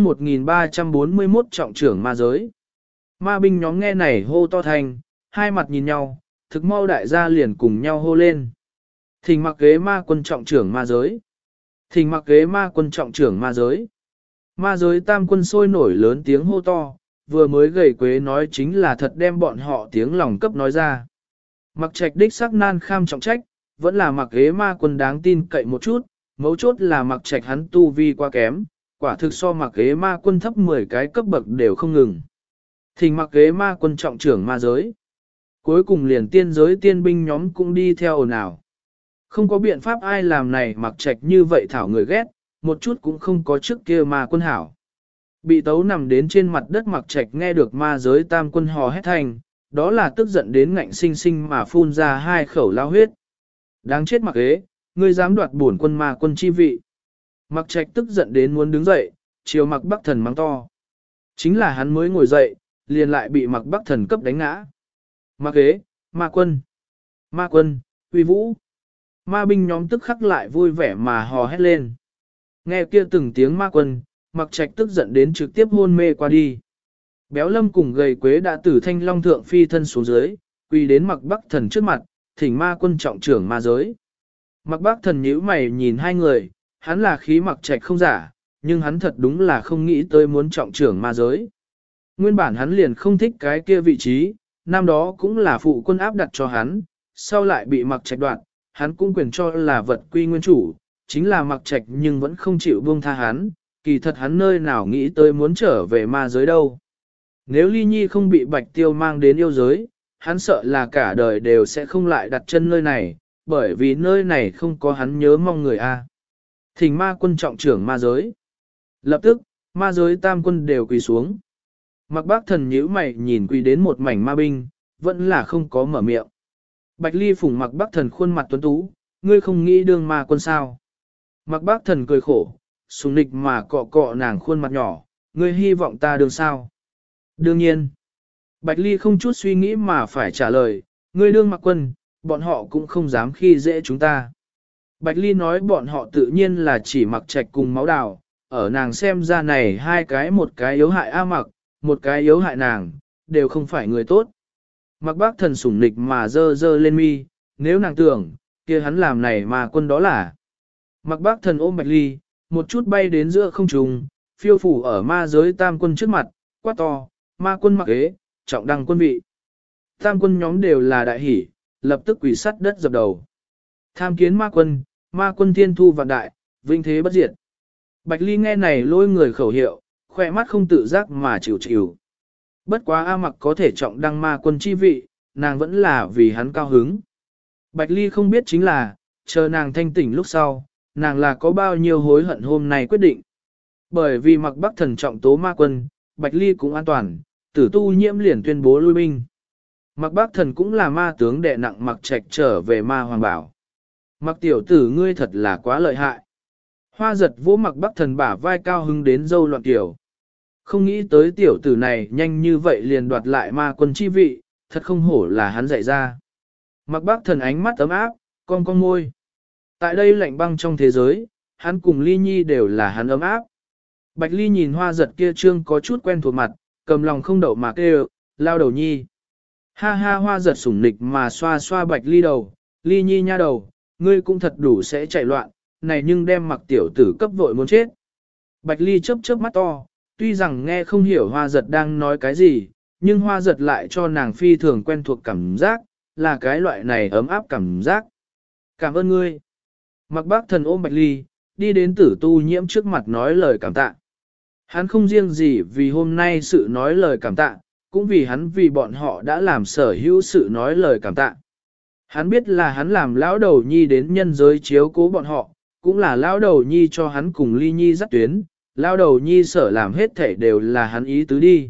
1341 trọng trưởng ma giới. Ma binh nhóm nghe này hô to thành, hai mặt nhìn nhau, thực mau đại gia liền cùng nhau hô lên. Thỉnh mặc ghế ma quân trọng trưởng ma giới. Thỉnh mặc ghế ma quân trọng trưởng ma giới. Ma giới tam quân sôi nổi lớn tiếng hô to, vừa mới gầy quế nói chính là thật đem bọn họ tiếng lòng cấp nói ra. Mặc trạch đích sắc nan kham trọng trách, vẫn là mặc ghế ma quân đáng tin cậy một chút, mấu chốt là mặc trạch hắn tu vi quá kém, quả thực so mặc ghế ma quân thấp 10 cái cấp bậc đều không ngừng. Thỉnh mặc ghế ma quân trọng trưởng ma giới. Cuối cùng liền tiên giới tiên binh nhóm cũng đi theo ồn ào. Không có biện pháp ai làm này mặc trạch như vậy thảo người ghét, một chút cũng không có trước kia ma quân hảo. Bị tấu nằm đến trên mặt đất mặc trạch nghe được ma giới tam quân hò hét thành, đó là tức giận đến ngạnh sinh sinh mà phun ra 2 khẩu lao huyết. Đáng chết mặc ghế, ngươi dám đoạt bổn quân ma quân chi vị. Mặc trạch tức giận đến muốn đứng dậy, chiều mặc bắc thần mắng to. Chính là hắn mới ngồi dậy, liền lại bị mặc bắc thần cấp đánh ngã. Mặc ghế, ma quân, uy vũ. Ma binh nhóm tức khắc lại vui vẻ mà hò hét lên. Nghe kia từng tiếng ma quân, mặc trạch tức giận đến trực tiếp hôn mê qua đi. Béo lâm cùng gầy quế đã từ thanh long thượng phi thân xuống dưới, quỳ đến mặc bắc thần trước mặt, thỉnh ma quân trọng trưởng ma giới. Mặc bắc thần nhíu mày nhìn hai người, hắn là khí mặc trạch không giả, nhưng hắn thật đúng là không nghĩ tới muốn trọng trưởng ma giới. Nguyên bản hắn liền không thích cái kia vị trí, năm đó cũng là phụ quân áp đặt cho hắn, sau lại bị mặc trạch đoạn, hắn cũng quyền cho là vật quy nguyên chủ, chính là mặc trạch nhưng vẫn không chịu buông tha hắn, kỳ thật hắn nơi nào nghĩ tới muốn trở về ma giới đâu. Nếu Ly Nhi không bị Bạch Tiêu mang đến yêu giới, hắn sợ là cả đời đều sẽ không lại đặt chân nơi này, bởi vì nơi này không có hắn nhớ mong người a. Thỉnh ma quân trọng trưởng ma giới. Lập tức, ma giới tam quân đều quỳ xuống. Mặc bác thần nhíu mày nhìn quỳ đến một mảnh ma binh, vẫn là không có mở miệng. Bạch Ly phủng mặc bác thần khuôn mặt tuấn tú, ngươi không nghĩ đương ma quân sao. Mặc bác thần cười khổ, sùng nịch mà cọ cọ nàng khuôn mặt nhỏ, ngươi hy vọng ta đương sao. Đương nhiên, Bạch Ly không chút suy nghĩ mà phải trả lời, ngươi đương mặc quân, bọn họ cũng không dám khi dễ chúng ta. Bạch Ly nói bọn họ tự nhiên là chỉ mặc trạch cùng máu đào, ở nàng xem ra này hai cái, một cái yếu hại A Mặc, một cái yếu hại nàng, đều không phải người tốt. Mặc bác thần sủng nịch mà dơ dơ lên mi, nếu nàng tưởng, kia hắn làm này mà quân đó là. Mặc bác thần ôm Bạch Ly, một chút bay đến giữa không trung, phiêu phủ ở ma giới tam quân trước mặt, quát to, ma quân mặc ghế, trọng đăng quân vị. Tam quân nhóm đều là đại hỷ, lập tức quỳ sắt đất dập đầu. Tham kiến ma quân thiên thu vạn đại, vinh thế bất diệt. Bạch Ly nghe này lôi người khẩu hiệu, khỏe mắt không tự giác mà chịu chịu. Bất quá A Mặc có thể trọng đăng ma quân chi vị, nàng vẫn là vì hắn cao hứng. Bạch Ly không biết chính là, chờ nàng thanh tỉnh lúc sau, nàng là có bao nhiêu hối hận hôm nay quyết định. Bởi vì Mặc Bắc thần trọng tố ma quân, Bạch Ly cũng an toàn, Tử Tu Nhiễm liền tuyên bố lui binh. Mặc Bắc thần cũng là ma tướng đệ nặng Mặc Trạch trở về ma hoàng bảo. Mặc tiểu tử ngươi thật là quá lợi hại. Hoa giật vỗ Mặc Bắc thần bả vai cao hứng đến dâu loạn tiểu. Không nghĩ tới tiểu tử này nhanh như vậy liền đoạt lại ma quân chi vị, thật không hổ là hắn dạy ra. Mặc Bắc thần ánh mắt ấm áp, con môi. Tại đây lạnh băng trong thế giới, hắn cùng Ly Nhi đều là hắn ấm áp. Bạch Ly nhìn hoa giật kia trương có chút quen thuộc mặt, cầm lòng không đậu mà kêu, lao đầu nhi. Ha ha hoa giật sủng nịch mà xoa xoa Bạch Ly đầu, Ly Nhi nha đầu, ngươi cũng thật đủ sẽ chạy loạn, này nhưng đem mặc tiểu tử cấp vội muốn chết. Bạch Ly chớp chớp mắt to, tuy rằng nghe không hiểu hoa giật đang nói cái gì, nhưng hoa giật lại cho nàng phi thường quen thuộc cảm giác, là cái loại này ấm áp cảm giác. Cảm ơn ngươi. Mặc bác thần ôm Bạch Ly, đi đến Tử Tu Nhiễm trước mặt nói lời cảm tạ. Hắn không riêng gì vì hôm nay sự nói lời cảm tạ, cũng vì hắn vì bọn họ đã làm sở hữu sự nói lời cảm tạ. Hắn biết là hắn làm lão đầu nhi đến nhân giới chiếu cố bọn họ, cũng là lão đầu nhi cho hắn cùng Ly Nhi dắt tuyến, lão đầu nhi sở làm hết thể đều là hắn ý tứ đi.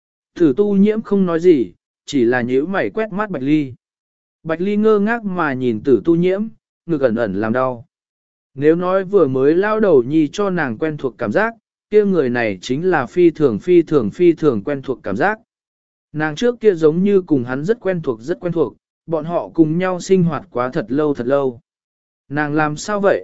Tử Tu Nhiễm không nói gì, chỉ là nhíu mày quét mắt Bạch Ly. Bạch Ly ngơ ngác mà nhìn Tử Tu Nhiễm, ngực ẩn ẩn làm đau. Nếu nói vừa mới lão đầu nhi cho nàng quen thuộc cảm giác, kia người này chính là phi thường quen thuộc cảm giác. Nàng trước kia giống như cùng hắn rất quen thuộc, bọn họ cùng nhau sinh hoạt quá thật lâu. Nàng làm sao vậy?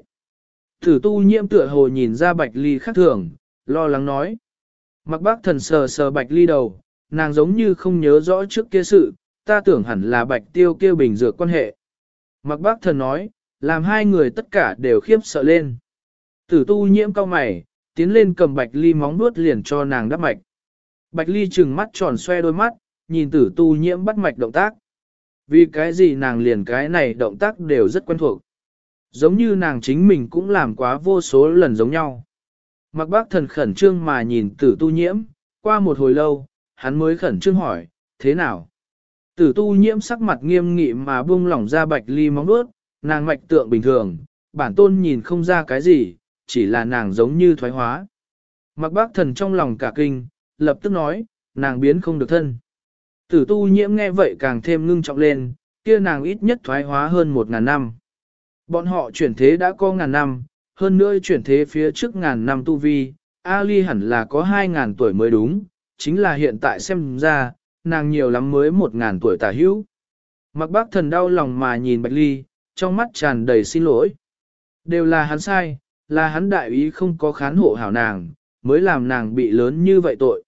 Tử Tu Nhiễm tựa hồ nhìn ra Bạch Ly khác thường, lo lắng nói. Mặc bác thần sờ Bạch Ly đầu, nàng giống như không nhớ rõ trước kia sự, ta tưởng hẳn là Bạch Tiêu kêu bình dược quan hệ. Mặc bác thần nói, làm hai người tất cả đều khiếp sợ lên. Tử tu nhiễm cau mày, tiến lên cầm Bạch Ly móng vuốt liền cho nàng đắp mạch. Bạch Ly trừng mắt tròn xoe đôi mắt, nhìn tử tu nhiễm bắt mạch động tác. Vì cái gì nàng liền cái này động tác đều rất quen thuộc. Giống như nàng chính mình cũng làm quá vô số lần giống nhau. Mặc bác thần khẩn trương mà nhìn tử tu nhiễm, qua một hồi lâu, hắn mới khẩn trương hỏi, thế nào? Tử tu nhiễm sắc mặt nghiêm nghị mà buông lỏng ra Bạch Ly móng vuốt, nàng mạch tượng bình thường, bản tôn nhìn không ra cái gì, chỉ là nàng giống như thoái hóa. Mặc bác thần trong lòng cả kinh, lập tức nói, nàng biến không được thân. Tử tu nhiễm nghe vậy càng thêm ngưng trọng lên, kia nàng ít nhất thoái hóa hơn 1.000 năm. Bọn họ chuyển thế đã có 1.000 năm, hơn nữa chuyển thế phía trước 1.000 năm tu vi, Ali hẳn là có 2.000 tuổi mới đúng, chính là hiện tại xem ra, nàng nhiều lắm mới 1.000 tuổi tả hữu. Mặc bác thần đau lòng mà nhìn Bạch Ly, trong mắt tràn đầy xin lỗi. Đều là hắn sai, là hắn đại ý không có khán hộ hảo nàng, mới làm nàng bị lớn như vậy tội.